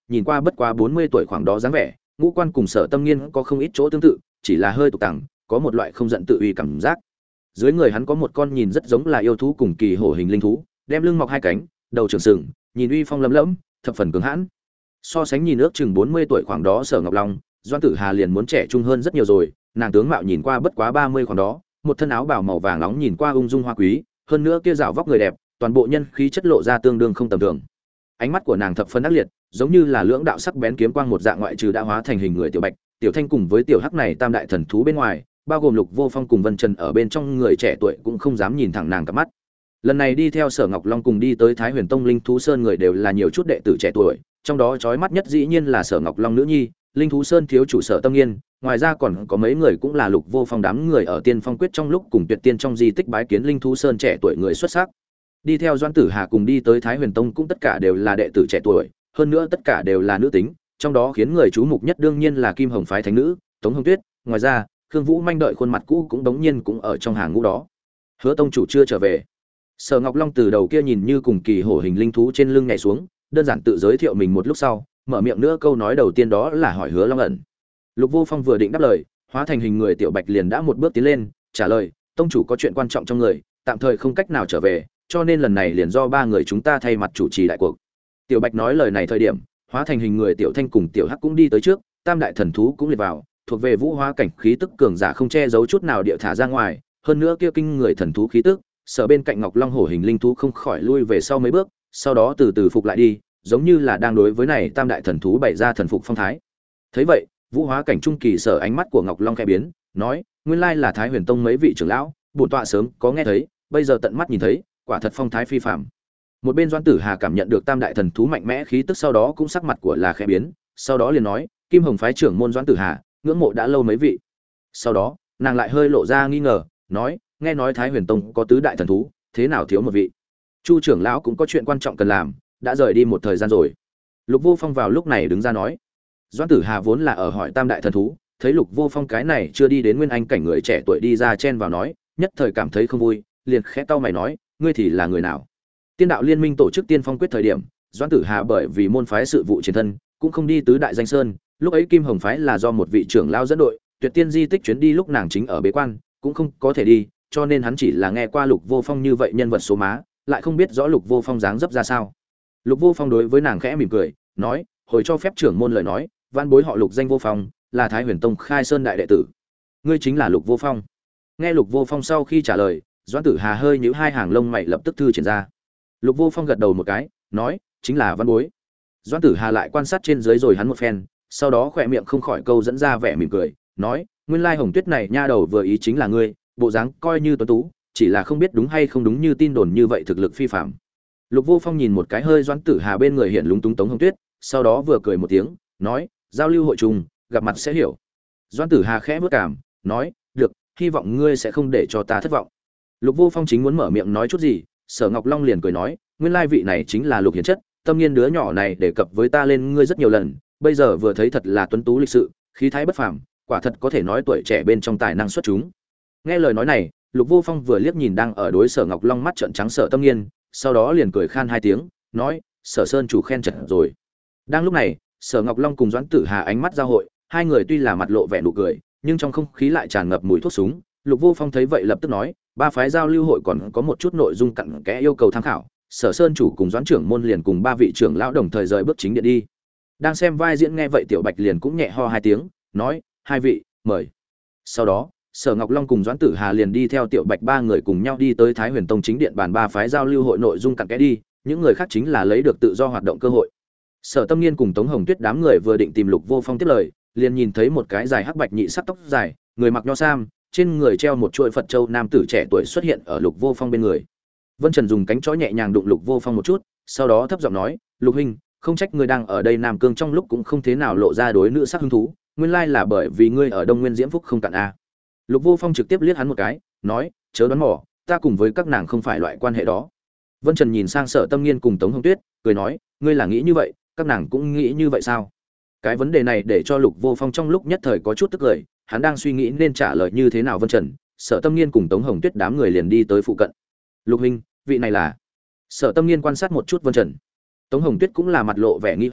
S1: nhìn qua bất quá 40 tuổi khoảng đó dáng vẻ, ngũ quan cùng Sở Tâm Nghiên có không ít chỗ tương tự, chỉ là hơi tục tằng, có một loại không giận tự uy cảm giác. Dưới người hắn có một con nhìn rất giống là yêu thú cùng kỳ hổ hình linh thú, đem lưng mọc hai cánh, đầu trường sừng, nhìn uy phong lẫm lẫm, thập phần cứng hãn. So sánh nhìn ước chừng 40 tuổi khoảng đó Sở Ngọc Long, Doãn Tử Hà liền muốn trẻ trung hơn rất nhiều rồi, nàng tướng mạo nhìn qua bất quá 30 khoảng đó, một thân áo bào màu vàng nóng nhìn qua ung dung hoa quý, hơn nữa kia rảo vóc người đẹp, toàn bộ nhân khí chất lộ ra tương đương không tầm thường. Ánh mắt của nàng thập phân ác liệt, giống như là lưỡng đạo sắc bén kiếm quang một dạng, ngoại trừ đã hóa thành hình người Tiểu Bạch, Tiểu Thanh cùng với Tiểu Hắc này tam đại thần thú bên ngoài, bao gồm Lục Vô Phong cùng Vân Trần ở bên trong, người trẻ tuổi cũng không dám nhìn thẳng nàng cả mắt. Lần này đi theo Sở Ngọc Long cùng đi tới Thái Huyền Tông Linh Thú Sơn người đều là nhiều chút đệ tử trẻ tuổi, trong đó chói mắt nhất dĩ nhiên là Sở Ngọc Long nữ nhi, Linh Thú Sơn thiếu chủ Sở Tâm Nghiên, ngoài ra còn có mấy người cũng là Lục Vô Phong đám người ở Tiên Phong Quyết trong lúc cùng Tuyệt Tiên trong di tích bái kiến Linh Thú Sơn trẻ tuổi người xuất sắc. Đi theo Doãn Tử Hà cùng đi tới Thái Huyền Tông cũng tất cả đều là đệ tử trẻ tuổi, hơn nữa tất cả đều là nữ tính, trong đó khiến người chú mục nhất đương nhiên là Kim Hồng phái thánh nữ Tống Hồng Tuyết, ngoài ra Khương Vũ manh đợi khuôn mặt cũ cũng đống nhiên cũng ở trong hàng ngũ đó. Hứa tông chủ chưa trở về. Sở Ngọc Long từ đầu kia nhìn như cùng kỳ hổ hình linh thú trên lưng nhảy xuống, đơn giản tự giới thiệu mình một lúc sau, mở miệng nữa câu nói đầu tiên đó là hỏi Hứa Long ẩn. Lục Vô Phong vừa định đáp lời, hóa thành hình người Tiểu Bạch liền đã một bước tiến lên, trả lời, tông chủ có chuyện quan trọng trong người, tạm thời không cách nào trở về, cho nên lần này liền do ba người chúng ta thay mặt chủ trì đại cuộc. Tiểu Bạch nói lời này thời điểm, hóa thành hình người Tiểu Thanh cùng Tiểu Hắc cũng đi tới trước, tam đại thần thú cũng liệt vào, thuộc về vũ hóa cảnh khí tức cường giả không che giấu chút nào địa thả ra ngoài, hơn nữa kia kinh người thần thú khí tức, sở bên cạnh Ngọc Long hổ hình linh thú không khỏi lui về sau mấy bước, sau đó từ từ phục lại đi, giống như là đang đối với này tam đại thần thú bày ra thần phục phong thái. Thấy vậy, vũ hóa cảnh trung kỳ sở ánh mắt của Ngọc Long khẽ biến, nói, nguyên lai là Thái Huyền Tông mấy vị trưởng lão, bổn tọa sớm có nghe thấy, bây giờ tận mắt nhìn thấy, quả thật phong thái phi phàm. Một bên Doãn Tử Hà cảm nhận được tam đại thần thú mạnh mẽ khí tức, sau đó cũng sắc mặt của là khẽ biến, sau đó liền nói, Kim Hồng phái trưởng môn Doãn Tử Hà, ngưỡng mộ đã lâu mấy vị. Sau đó, nàng lại hơi lộ ra nghi ngờ, nói, nghe nói Thái Huyền Tông có tứ đại thần thú, thế nào thiếu một vị? Chu trưởng lão cũng có chuyện quan trọng cần làm, đã rời đi một thời gian rồi. Lục Vô Phong vào lúc này đứng ra nói. Doãn Tử Hà vốn là ở hỏi tam đại thần thú, thấy Lục Vô Phong cái này chưa đi đến nguyên anh cảnh người trẻ tuổi đi ra chen vào nói, nhất thời cảm thấy không vui, liền khẽ cau mày nói, ngươi thì là người nào? Tiên đạo liên minh tổ chức Tiên Phong Quyết thời điểm, Doãn Tử Hà bởi vì môn phái sự vụ chiến thân, cũng không đi tứ đại danh sơn, lúc ấy Kim Hồng phái là do một vị trưởng lão dẫn đội, Tuyệt Tiên di tích chuyến đi lúc nàng chính ở bế quan, cũng không có thể đi, cho nên hắn chỉ là nghe qua Lục Vô Phong như vậy nhân vật số má, lại không biết rõ Lục Vô Phong dáng dấp ra sao. Lục Vô Phong đối với nàng khẽ mỉm cười, nói, hồi cho phép trưởng môn lời nói, văn bối họ Lục danh Vô Phong, là Thái Huyền Tông khai sơn đại đệ tử. Ngươi chính là Lục Vô Phong? Nghe Lục Vô Phong sau khi trả lời, Doãn Tử Hà hơi nhíu hai hàng lông mày lập tức thư triển ra. Lục Vô Phong gật đầu một cái, nói, chính là văn bối. Doãn Tử Hà lại quan sát trên dưới rồi hắn một phen, sau đó khỏe miệng không khỏi câu dẫn ra vẻ mỉm cười, nói, nguyên lai Hồng Tuyết này nha đầu vừa ý chính là ngươi, bộ dáng coi như tuấn tú, chỉ là không biết đúng hay không đúng như tin đồn như vậy, thực lực phi phàm. Lục Vô Phong nhìn một cái hơi Doãn Tử Hà bên người hiện lúng túng Tống Hồng Tuyết, sau đó vừa cười một tiếng, nói, giao lưu hội trùng, gặp mặt sẽ hiểu. Doãn Tử Hà khẽ bước cảm, nói, được, hy vọng ngươi sẽ không để cho ta thất vọng. Lục Vô Phong chính muốn mở miệng nói chút gì, Sở Ngọc Long liền cười nói, nguyên lai vị này chính là Lục Hiền Chất, Tâm Nghiên đứa nhỏ này đề cập với ta lên ngươi rất nhiều lần, bây giờ vừa thấy thật là tuấn tú lịch sự, khí thái bất phàm, quả thật có thể nói tuổi trẻ bên trong tài năng xuất chúng. Nghe lời nói này, Lục Vô Phong vừa liếc nhìn đang ở đối Sở Ngọc Long mắt trợn trắng Sở Tâm Nghiên, sau đó liền cười khan hai tiếng, nói, Sở Sơn chủ khen chật rồi. Đang lúc này, Sở Ngọc Long cùng Doãn Tử Hà ánh mắt giao hội, hai người tuy là mặt lộ vẻ nụ cười, nhưng trong không khí lại tràn ngập mùi thuốc súng. Lục Vô Phong thấy vậy lập tức nói, ba phái giao lưu hội còn có một chút nội dung cặn kẽ yêu cầu tham khảo. Sở Sơn chủ cùng Doãn trưởng môn liền cùng ba vị trưởng lão đồng thời rời bước chính điện đi. Đang xem vai diễn nghe vậy Tiểu Bạch liền cũng nhẹ ho hai tiếng, nói, hai vị, mời. Sau đó, Sở Ngọc Long cùng Doãn Tử Hà liền đi theo Tiểu Bạch ba người cùng nhau đi tới Thái Huyền Tông chính điện bàn ba phái giao lưu hội nội dung cặn kẽ đi, những người khác chính là lấy được tự do hoạt động cơ hội. Sở Tâm Nghiên cùng Tống Hồng Tuyết đám người vừa định tìm Lục Vô Phong tiếp lời, liền nhìn thấy một cái dài hắc bạch nhị sắc tóc dài, người mặc nho sam, trên người treo một chuỗi Phật châu nam tử trẻ tuổi xuất hiện ở Lục Vô Phong bên người. Vân Trần dùng cánh chó nhẹ nhàng đụng Lục Vô Phong một chút, sau đó thấp giọng nói, Lục huynh, không trách ngươi đang ở đây Nam Cương trong lúc cũng không thế nào lộ ra đối nữ sắc hứng thú, nguyên lai là bởi vì ngươi ở Đông Nguyên Diễm Phúc không cạn a. Lục Vô Phong trực tiếp liếc hắn một cái, nói, chớ đoán mò, ta cùng với các nàng không phải loại quan hệ đó. Vân Trần nhìn sang Sở Tâm Nghiên cùng Tống Hồng Tuyết, cười nói, ngươi là nghĩ như vậy, các nàng cũng nghĩ như vậy sao? Cái vấn đề này để cho Lục Vô Phong trong lúc nhất thời có chút tức cười, hắn đang suy nghĩ nên trả lời như thế nào. Vân Trần, Sở Tâm Nghiên cùng Tống Hồng Tuyết đám người liền đi tới phụ cận. Lục huynh, vị này là? Sở Tâm Nghiên quan sát một chút Vân Trần. Tống Hồng Tuyết cũng là mặt lộ vẻ nghi hoặc,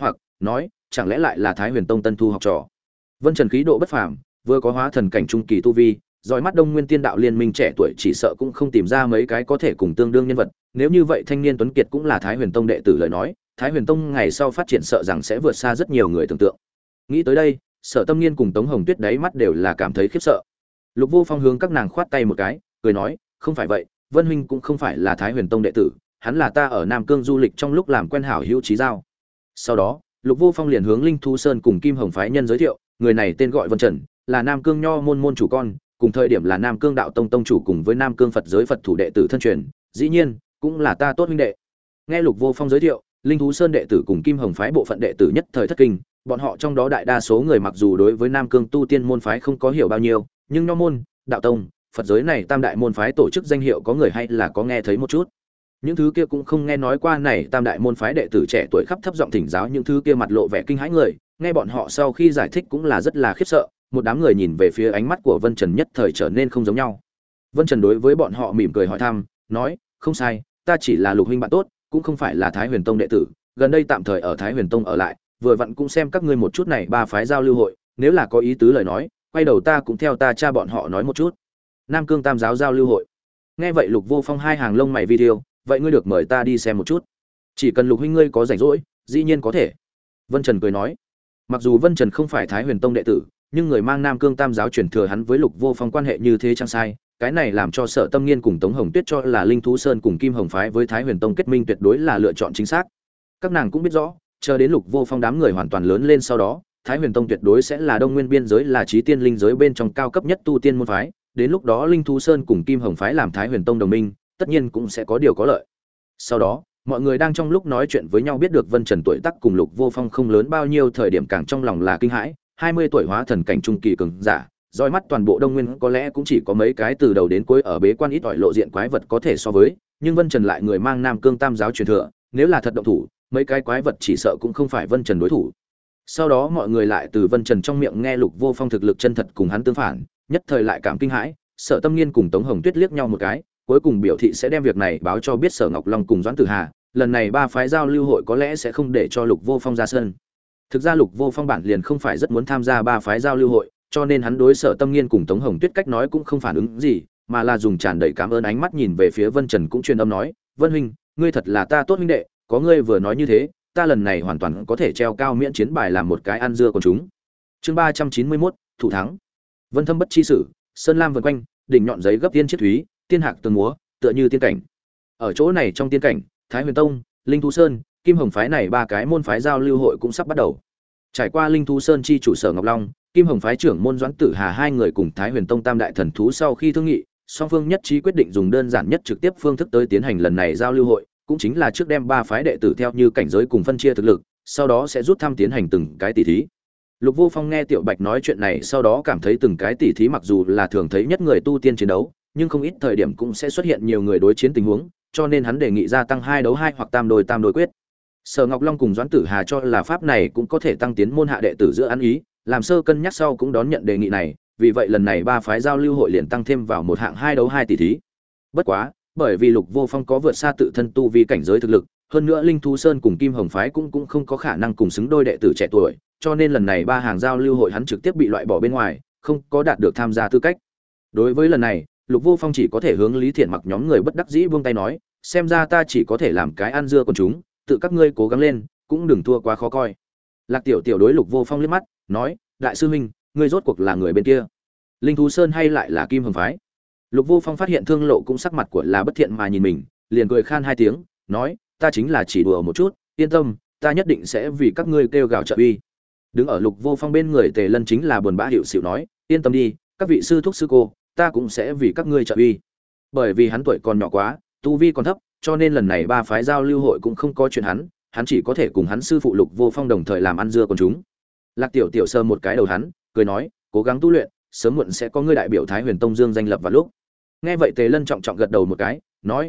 S1: nói chẳng lẽ lại là Thái Huyền Tông tân thu học trò. Vân Trần khí độ bất phàm, vừa có hóa thần cảnh trung kỳ tu vi, dõi mắt Đông Nguyên Tiên Đạo Liên minh trẻ tuổi chỉ sợ cũng không tìm ra mấy cái có thể cùng tương đương nhân vật, nếu như vậy thanh niên tuấn kiệt cũng là Thái Huyền Tông đệ tử lời nói, Thái Huyền Tông ngày sau phát triển sợ rằng sẽ vượt xa rất nhiều người tưởng tượng. Nghĩ tới đây, Sở Tâm Nghiên cùng Tống Hồng Tuyết đáy mắt đều là cảm thấy khiếp sợ. Lục Vô Phong hướng các nàng khoát tay một cái, cười nói, không phải vậy, Vân huynh cũng không phải là Thái Huyền Tông đệ tử, hắn là ta ở Nam Cương du lịch trong lúc làm quen hảo hữu chí giao. Sau đó, Lục Vô Phong liền hướng Linh Thú Sơn cùng Kim Hồng phái nhân giới thiệu, người này tên gọi Vân Trần, là Nam Cương Nho môn môn chủ con, cùng thời điểm là Nam Cương Đạo Tông tông chủ cùng với Nam Cương Phật giới Phật thủ đệ tử thân truyền, dĩ nhiên, cũng là ta tốt huynh đệ. Nghe Lục Vô Phong giới thiệu, Linh Thú Sơn đệ tử cùng Kim Hồng phái bộ phận đệ tử nhất thời thất kinh, bọn họ trong đó đại đa số người mặc dù đối với Nam Cương tu tiên môn phái không có hiểu bao nhiêu, nhưng Nho môn, Đạo Tông, Phật giới này tam đại môn phái tổ chức danh hiệu có người hay là có nghe thấy một chút. Những thứ kia cũng không nghe nói qua này tam đại môn phái đệ tử trẻ tuổi khắp thấp giọng thỉnh giáo, những thứ kia mặt lộ vẻ kinh hãi người, nghe bọn họ sau khi giải thích cũng là rất là khiếp sợ, một đám người nhìn về phía ánh mắt của Vân Trần nhất thời trở nên không giống nhau. Vân Trần đối với bọn họ mỉm cười hỏi thăm, nói, không sai, ta chỉ là Lục huynh bạn tốt, cũng không phải là Thái Huyền Tông đệ tử, gần đây tạm thời ở Thái Huyền Tông ở lại, vừa vặn cũng xem các ngươi một chút này ba phái giao lưu hội, nếu là có ý tứ lời nói, quay đầu ta cũng theo ta cha bọn họ nói một chút. Nam Cương Tam giáo giao lưu hội. Nghe vậy Lục Vô Phong hai hàng lông mày video, vậy ngươi được mời ta đi xem một chút. Chỉ cần Lục huynh ngươi có rảnh rỗi, dĩ nhiên có thể. Vân Trần cười nói. Mặc dù Vân Trần không phải Thái Huyền Tông đệ tử, nhưng người mang Nam Cương Tam giáo truyền thừa hắn với Lục Vô Phong quan hệ như thế chẳng sai, cái này làm cho Sở Tâm Nghiên cùng Tống Hồng Tuyết cho là Linh Thú Sơn cùng Kim Hồng phái với Thái Huyền Tông kết minh tuyệt đối là lựa chọn chính xác. Các nàng cũng biết rõ, chờ đến Lục Vô Phong đám người hoàn toàn lớn lên sau đó, Thái Huyền Tông tuyệt đối sẽ là Đông Nguyên biên giới là chí tiên linh giới bên trong cao cấp nhất tu tiên môn phái, đến lúc đó Linh Thú Sơn cùng Kim Hồng phái làm Thái Huyền Tông đồng minh, tất nhiên cũng sẽ có điều có lợi. Sau đó, mọi người đang trong lúc nói chuyện với nhau biết được Vân Trần tuổi tác cùng Lục Vô Phong không lớn bao nhiêu, thời điểm càng trong lòng là kinh hãi, 20 tuổi hóa thần cảnh trung kỳ cường giả, dõi mắt toàn bộ Đông Nguyên có lẽ cũng chỉ có mấy cái từ đầu đến cuối ở bế quan ít ỏi lộ diện quái vật có thể so với, nhưng Vân Trần lại người mang Nam Cương Tam giáo truyền thừa, nếu là thật động thủ, mấy cái quái vật chỉ sợ cũng không phải Vân Trần đối thủ. Sau đó mọi người lại từ Vân Trần trong miệng nghe Lục Vô Phong thực lực chân thật cùng hắn tương phản, nhất thời lại cảm kinh hãi, Sở Tâm Nghiên cùng Tống Hồng Tuyết liếc nhau một cái, cuối cùng biểu thị sẽ đem việc này báo cho biết Sở Ngọc Long cùng Doãn Tử Hà, lần này ba phái giao lưu hội có lẽ sẽ không để cho Lục Vô Phong ra sân. Thực ra Lục Vô Phong bản liền không phải rất muốn tham gia ba phái giao lưu hội, cho nên hắn đối Sở Tâm Nghiên cùng Tống Hồng Tuyết cách nói cũng không phản ứng gì, mà là dùng tràn đầy cảm ơn ánh mắt nhìn về phía Vân Trần cũng truyền âm nói, "Vân huynh, ngươi thật là ta tốt huynh đệ, có ngươi vừa nói như thế, ta lần này hoàn toàn có thể treo cao miễn chiến bài làm một cái ăn dưa con chúng." Chương 391, thủ thắng. Vân Thâm bất chi sử, sơn lam vần quanh, đỉnh nhọn giấy gấp tiên chiết thúy, tiên hạc tường múa, tựa như tiên cảnh. Ở chỗ này trong tiên cảnh, Thái Huyền Tông, Linh Thú Sơn, Kim Hồng phái này ba cái môn phái giao lưu hội cũng sắp bắt đầu. Trải qua Linh Thú Sơn chi chủ Sở Ngọc Long, Kim Hồng phái trưởng môn Doãn Tử Hà hai người cùng Thái Huyền Tông tam đại thần thú sau khi thương nghị, song phương nhất trí quyết định dùng đơn giản nhất trực tiếp phương thức tới tiến hành lần này giao lưu hội, cũng chính là trước đem ba phái đệ tử theo như cảnh giới cùng phân chia thực lực, sau đó sẽ rút thăm tiến hành từng cái tỷ thí. Lục Vô Phong nghe Tiểu Bạch nói chuyện này sau đó cảm thấy từng cái tỷ thí mặc dù là thường thấy nhất người tu tiên chiến đấu, nhưng không ít thời điểm cũng sẽ xuất hiện nhiều người đối chiến tình huống, cho nên hắn đề nghị gia tăng 2 đấu 2 hoặc tam đôi quyết. Sở Ngọc Long cùng Doãn Tử Hà cho là pháp này cũng có thể tăng tiến môn hạ đệ tử giữa ăn ý, làm sơ cân nhắc sau cũng đón nhận đề nghị này, vì vậy lần này ba phái giao lưu hội liền tăng thêm vào một hạng 2 đấu 2 tỷ thí. Bất quá, bởi vì Lục Vô Phong có vượt xa tự thân tu vi cảnh giới thực lực, hơn nữa Linh Thú Sơn cùng Kim Hồng phái cũng không có khả năng cùng xứng đôi đệ tử trẻ tuổi, cho nên lần này ba hàng giao lưu hội hắn trực tiếp bị loại bỏ bên ngoài, không có đạt được tham gia tư cách. Đối với lần này, Lục Vô Phong chỉ có thể hướng Lý Thiện Mặc nhóm người bất đắc dĩ buông tay nói, xem ra ta chỉ có thể làm cái ăn dưa con chúng, tự các ngươi cố gắng lên, cũng đừng thua quá khó coi. Lạc Tiểu Tiểu đối Lục Vô Phong liếc mắt, nói, đại sư huynh, ngươi rốt cuộc là người bên kia, Linh Thú Sơn hay lại là Kim Hồng phái? Lục Vô Phong phát hiện Thương Lộ cũng sắc mặt của là bất thiện mà nhìn mình, liền cười khan hai tiếng, nói, ta chính là chỉ đùa một chút, yên tâm, ta nhất định sẽ vì các ngươi kêu gào trợ uy. Đứng ở Lục Vô Phong bên người Tề Lân chính là buồn bã hiệu xịu nói, yên tâm đi, các vị sư thúc sư cô, ta cũng sẽ vì các ngươi trợ uy. Bởi vì hắn tuổi còn nhỏ quá, tu vi còn thấp, cho nên lần này ba phái giao lưu hội cũng không có chuyện hắn chỉ có thể cùng hắn sư phụ Lục Vô Phong đồng thời làm ăn dưa con chúng. Lạc Tiểu Tiểu sờ một cái đầu hắn, cười nói, cố gắng tu luyện, sớm muộn sẽ có ngươi đại biểu Thái Huyền Tông dương danh lập vào lúc. Nghe vậy Tề Lân trọng trọng gật đầu một cái, nói,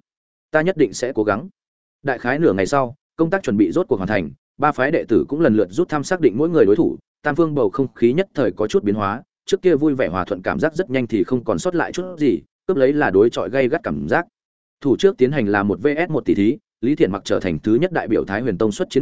S1: ta nhất định sẽ cố gắng. Đại khái nửa ngày sau, công tác chuẩn bị rốt cuộc hoàn thành, ba phái đệ tử cũng lần lượt rút thăm xác định mỗi người đối thủ, tam phương bầu không khí nhất thời có chút biến hóa, trước kia vui vẻ hòa thuận cảm giác rất nhanh thì không còn sót lại chút gì, cướp lấy là đối chọi gay gắt cảm giác. Thủ trước tiến hành là 1 vs 1 tỷ thí, Lý Thiện Mặc trở thành thứ nhất đại biểu Thái Huyền Tông xuất chiến người,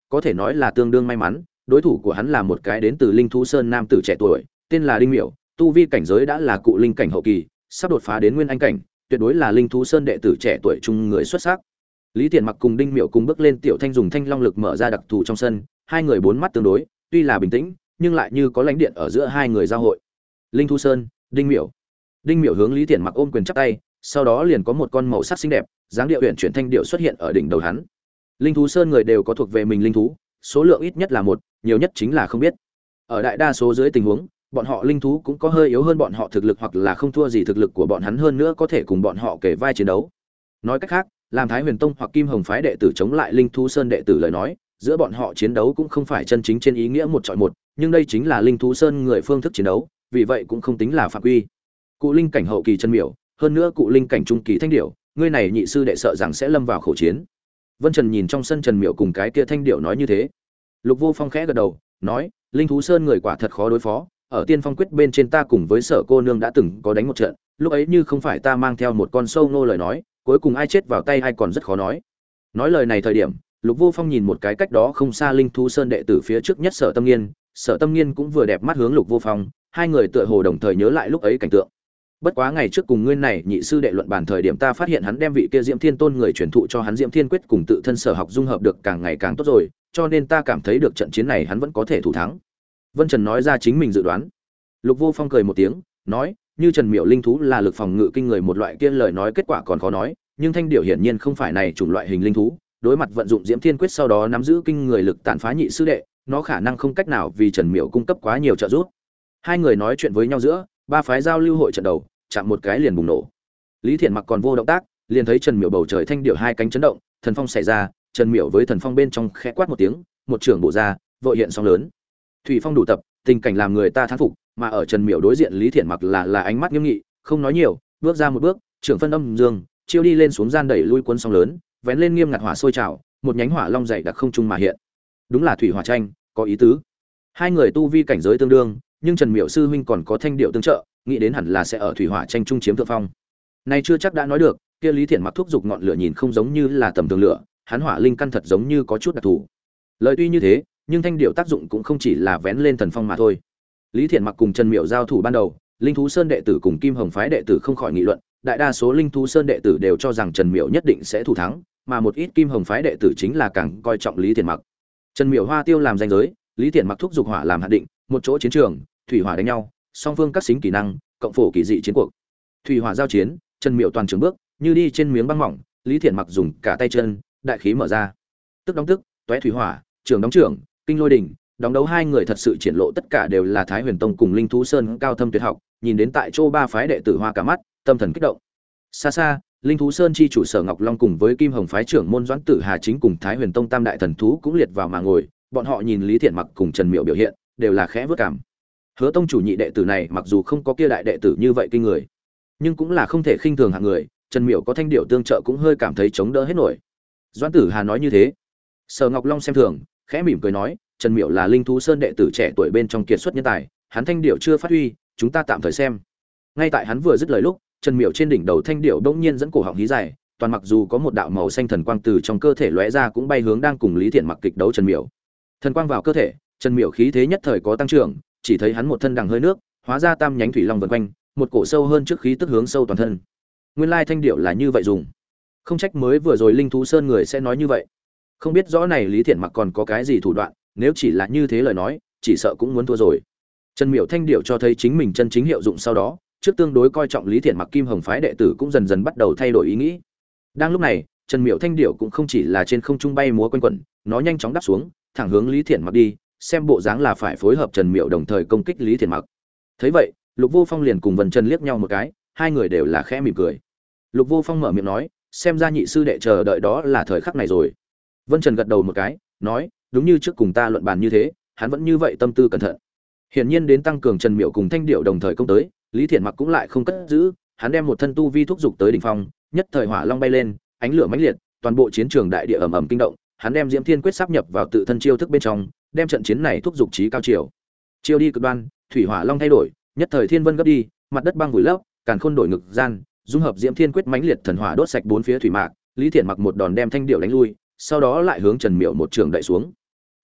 S1: có thể nói là tương đương may mắn. Đối thủ của hắn là một cái đến từ Linh Thú Sơn nam tử trẻ tuổi, tên là Đinh Miểu, tu vi cảnh giới đã là cụ linh cảnh hậu kỳ, sắp đột phá đến nguyên anh cảnh, tuyệt đối là Linh Thú Sơn đệ tử trẻ tuổi trung người xuất sắc. Lý Thiện Mặc cùng Đinh Miểu cùng bước lên, Tiểu Thanh dùng thanh long lực mở ra đặc thù trong sân, hai người bốn mắt tương đối, tuy là bình tĩnh, nhưng lại như có lãnh điện ở giữa hai người giao hội. Linh Thú Sơn, Đinh Miểu. Đinh Miểu hướng Lý Thiện Mặc ôm quyền chắp tay, sau đó liền có một con màu sắc xinh đẹp, dáng điệu uyển chuyển thanh điệu xuất hiện ở đỉnh đầu hắn. Linh Thú Sơn người đều có thuộc về mình linh thú, số lượng ít nhất là một, nhiều nhất chính là không biết. Ở đại đa số dưới tình huống, bọn họ linh thú cũng có hơi yếu hơn bọn họ thực lực, hoặc là không thua gì thực lực của bọn hắn, hơn nữa có thể cùng bọn họ kể vai chiến đấu. Nói cách khác, làm Thái Huyền Tông hoặc Kim Hồng phái đệ tử chống lại Linh Thú Sơn đệ tử lời nói, giữa bọn họ chiến đấu cũng không phải chân chính trên ý nghĩa một chọi một, nhưng đây chính là Linh Thú Sơn người phương thức chiến đấu, vì vậy cũng không tính là phạm quy. Cụ linh cảnh hậu kỳ chân miểu, hơn nữa cụ linh cảnh trung kỳ thanh điểu, ngươi này nhị sư đệ sợ rằng sẽ lâm vào khổ chiến. Vân Trần nhìn trong sân Trần Miểu cùng cái kia thanh điểu nói như thế. Lục Vô Phong khẽ gật đầu, nói, Linh Thú Sơn người quả thật khó đối phó, ở Tiên Phong quyết bên trên ta cùng với Sở cô nương đã từng có đánh một trận, lúc ấy như không phải ta mang theo một con sâu nô lời nói, cuối cùng ai chết vào tay ai còn rất khó nói. Nói lời này thời điểm, Lục Vô Phong nhìn một cái cách đó không xa Linh Thú Sơn đệ tử phía trước nhất Sở Tâm Nghiên, Sở Tâm Nghiên cũng vừa đẹp mắt hướng Lục Vô Phong, hai người tựa hồ đồng thời nhớ lại lúc ấy cảnh tượng. Bất quá ngày trước cùng ngươi này nhị sư đệ luận bàn thời điểm, ta phát hiện hắn đem vị kia Diễm Thiên Tôn người truyền thụ cho hắn Diễm Thiên Quyết cùng tự thân sở học dung hợp được càng ngày càng tốt rồi, cho nên ta cảm thấy được trận chiến này hắn vẫn có thể thủ thắng. Vân Trần nói ra chính mình dự đoán. Lục Vô Phong cười một tiếng, nói, như Trần Miểu linh thú là lực phòng ngự kinh người một loại kia lời nói kết quả còn khó nói, nhưng thanh điểu hiển nhiên không phải này chủng loại hình linh thú, đối mặt vận dụng Diễm Thiên Quyết sau đó nắm giữ kinh người lực tàn phá nhị sư đệ, nó khả năng không cách nào vì Trần Miểu cung cấp quá nhiều trợ giúp. Hai người nói chuyện với nhau giữa, ba phái giao lưu hội trận đầu, chạm một cái liền bùng nổ. Lý Thiện Mặc còn vô động tác, liền thấy Trần Miểu bầu trời thanh điểu hai cánh chấn động, thần phong xảy ra, Trần Miểu với thần phong bên trong khẽ quát một tiếng, một trưởng bổ ra, vội hiện sóng lớn. Thủy phong đủ tập, tình cảnh làm người ta thán phục, mà ở Trần Miểu đối diện Lý Thiện Mặc là ánh mắt nghiêm nghị, không nói nhiều, bước ra một bước, trưởng phân âm dương, chiêu đi lên xuống gian đẩy lui cuốn sóng lớn, vén lên nghiêm ngặt hỏa sôi trào, một nhánh hỏa long dày đặc không trung mà hiện. Đúng là thủy hỏa tranh, có ý tứ. Hai người tu vi cảnh giới tương đương, nhưng Trần Miểu sư huynh còn có thanh điệu tương trợ, nghĩ đến hẳn là sẽ ở thủy hỏa tranh trung chiếm thượng phong. Nay chưa chắc đã nói được, kia Lý Thiện Mặc thúc giục ngọn lửa nhìn không giống như là tầm thường lửa, hắn hỏa linh căn thật giống như có chút đặc thù. Lời tuy như thế, nhưng thanh điệu tác dụng cũng không chỉ là vén lên thần phong mà thôi. Lý Thiện Mặc cùng Trần Miểu giao thủ ban đầu, Linh Thú Sơn đệ tử cùng Kim Hồng phái đệ tử không khỏi nghị luận, đại đa số Linh Thú Sơn đệ tử đều cho rằng Trần Miểu nhất định sẽ thủ thắng, mà một ít Kim Hồng phái đệ tử chính là càng coi trọng Lý Thiện Mặc. Trần Miểu hoa tiêu làm danh giới, Lý Thiện Mặc thúc giục hỏa làm hạn định, một chỗ chiến trường, thủy hỏa đánh nhau, song phương các xính kỹ năng, cộng phổ kỳ dị chiến cuộc. Thủy hỏa giao chiến, Trần Miểu toàn trường bước, như đi trên miếng băng mỏng, Lý Thiện Mặc dùng cả tay chân, đại khí mở ra. Tức đóng tức, tóe thủy hỏa, trường đóng trường, kinh lôi đỉnh, đóng đấu hai người thật sự triển lộ tất cả đều là Thái Huyền Tông cùng Linh Thú Sơn cao thâm tuyệt học, nhìn đến tại chỗ ba phái đệ tử hoa cả mắt, tâm thần kích động. Xa xa, Linh Thú Sơn chi chủ Sở Ngọc Long cùng với Kim Hồng phái trưởng môn Doãn Tử Hà chính cùng Thái Huyền Tông tam đại thần thú cũng liệt vào mà ngồi, bọn họ nhìn Lý Thiện Mặc cùng Trần Miểu biểu hiện, đều là khẽ vước cảm. Hứa Tông chủ nhị đệ tử này mặc dù không có kia đại đệ tử như vậy kinh người, nhưng cũng là không thể khinh thường hạng người, Trần Miểu có thanh điệu tương trợ cũng hơi cảm thấy chống đỡ hết nổi. Doãn Tử Hà nói như thế. Sở Ngọc Long xem thường, khẽ mỉm cười nói, Trần Miểu là Linh Thú Sơn đệ tử trẻ tuổi bên trong kiệt xuất nhân tài, hắn thanh điệu chưa phát huy, chúng ta tạm thời xem. Ngay tại hắn vừa dứt lời lúc, Trần Miểu trên đỉnh đầu thanh điệu bỗng nhiên dẫn cổ họng hí dài, toàn mặc dù có một đạo màu xanh thần quang từ trong cơ thể lóe ra cũng bay hướng đang cùng Lý Thiện Mặc kịch đấu Trần Miểu. Thần quang vào cơ thể, Trần Miểu khí thế nhất thời có tăng trưởng, chỉ thấy hắn một thân đằng hơi nước, hóa ra tam nhánh thủy long vần quanh, một cổ sâu hơn trước khí tức hướng sâu toàn thân. Nguyên lai thanh điệu là như vậy dùng. Không trách mới vừa rồi Linh Thú Sơn người sẽ nói như vậy. Không biết rõ này Lý Thiện Mặc còn có cái gì thủ đoạn, nếu chỉ là như thế lời nói, chỉ sợ cũng muốn thua rồi. Trần Miểu thanh điệu cho thấy chính mình chân chính hiệu dụng sau đó, trước tương đối coi trọng Lý Thiện Mặc Kim Hồng phái đệ tử cũng dần dần bắt đầu thay đổi ý nghĩ. Đang lúc này, Trần Miểu thanh điệu cũng không chỉ là trên không trung bay múa quanh quẩn, nó nhanh chóng đáp xuống, thẳng hướng Lý Thiện Mặc đi, xem bộ dáng là phải phối hợp Trần Miểu đồng thời công kích Lý Thiện Mặc. Thấy vậy, Lục Vô Phong liền cùng Vân Trần liếc nhau một cái, hai người đều là khẽ mỉm cười. Lục Vô Phong mở miệng nói, xem ra nhị sư đệ chờ đợi đó là thời khắc này rồi. Vân Trần gật đầu một cái, nói, đúng như trước cùng ta luận bàn như thế, hắn vẫn như vậy tâm tư cẩn thận. Hiển nhiên đến tăng cường Trần Miểu cùng thanh điệu đồng thời công tới, Lý Thiện Mặc cũng lại không cất giữ, hắn đem một thân tu vi thúc dục tới đỉnh phong, nhất thời hỏa long bay lên, ánh lửa mãnh liệt, toàn bộ chiến trường đại địa ầm ầm kinh động, hắn đem Diễm Thiên Quyết sáp nhập vào tự thân chiêu thức bên trong, đem trận chiến này thúc dục chí cao chiều. Chiêu đi cực đoan, thủy hỏa long thay đổi, nhất thời thiên vân gấp đi, mặt đất băng vùi lấp, càn khôn đổi ngực gian, dung hợp Diễm Thiên Quyết mãnh liệt thần hỏa đốt sạch bốn phía thủy mạc, Lý Thiện Mặc một đòn đem thanh điệu đánh lui, sau đó lại hướng Trần Miểu một trường đẩy xuống.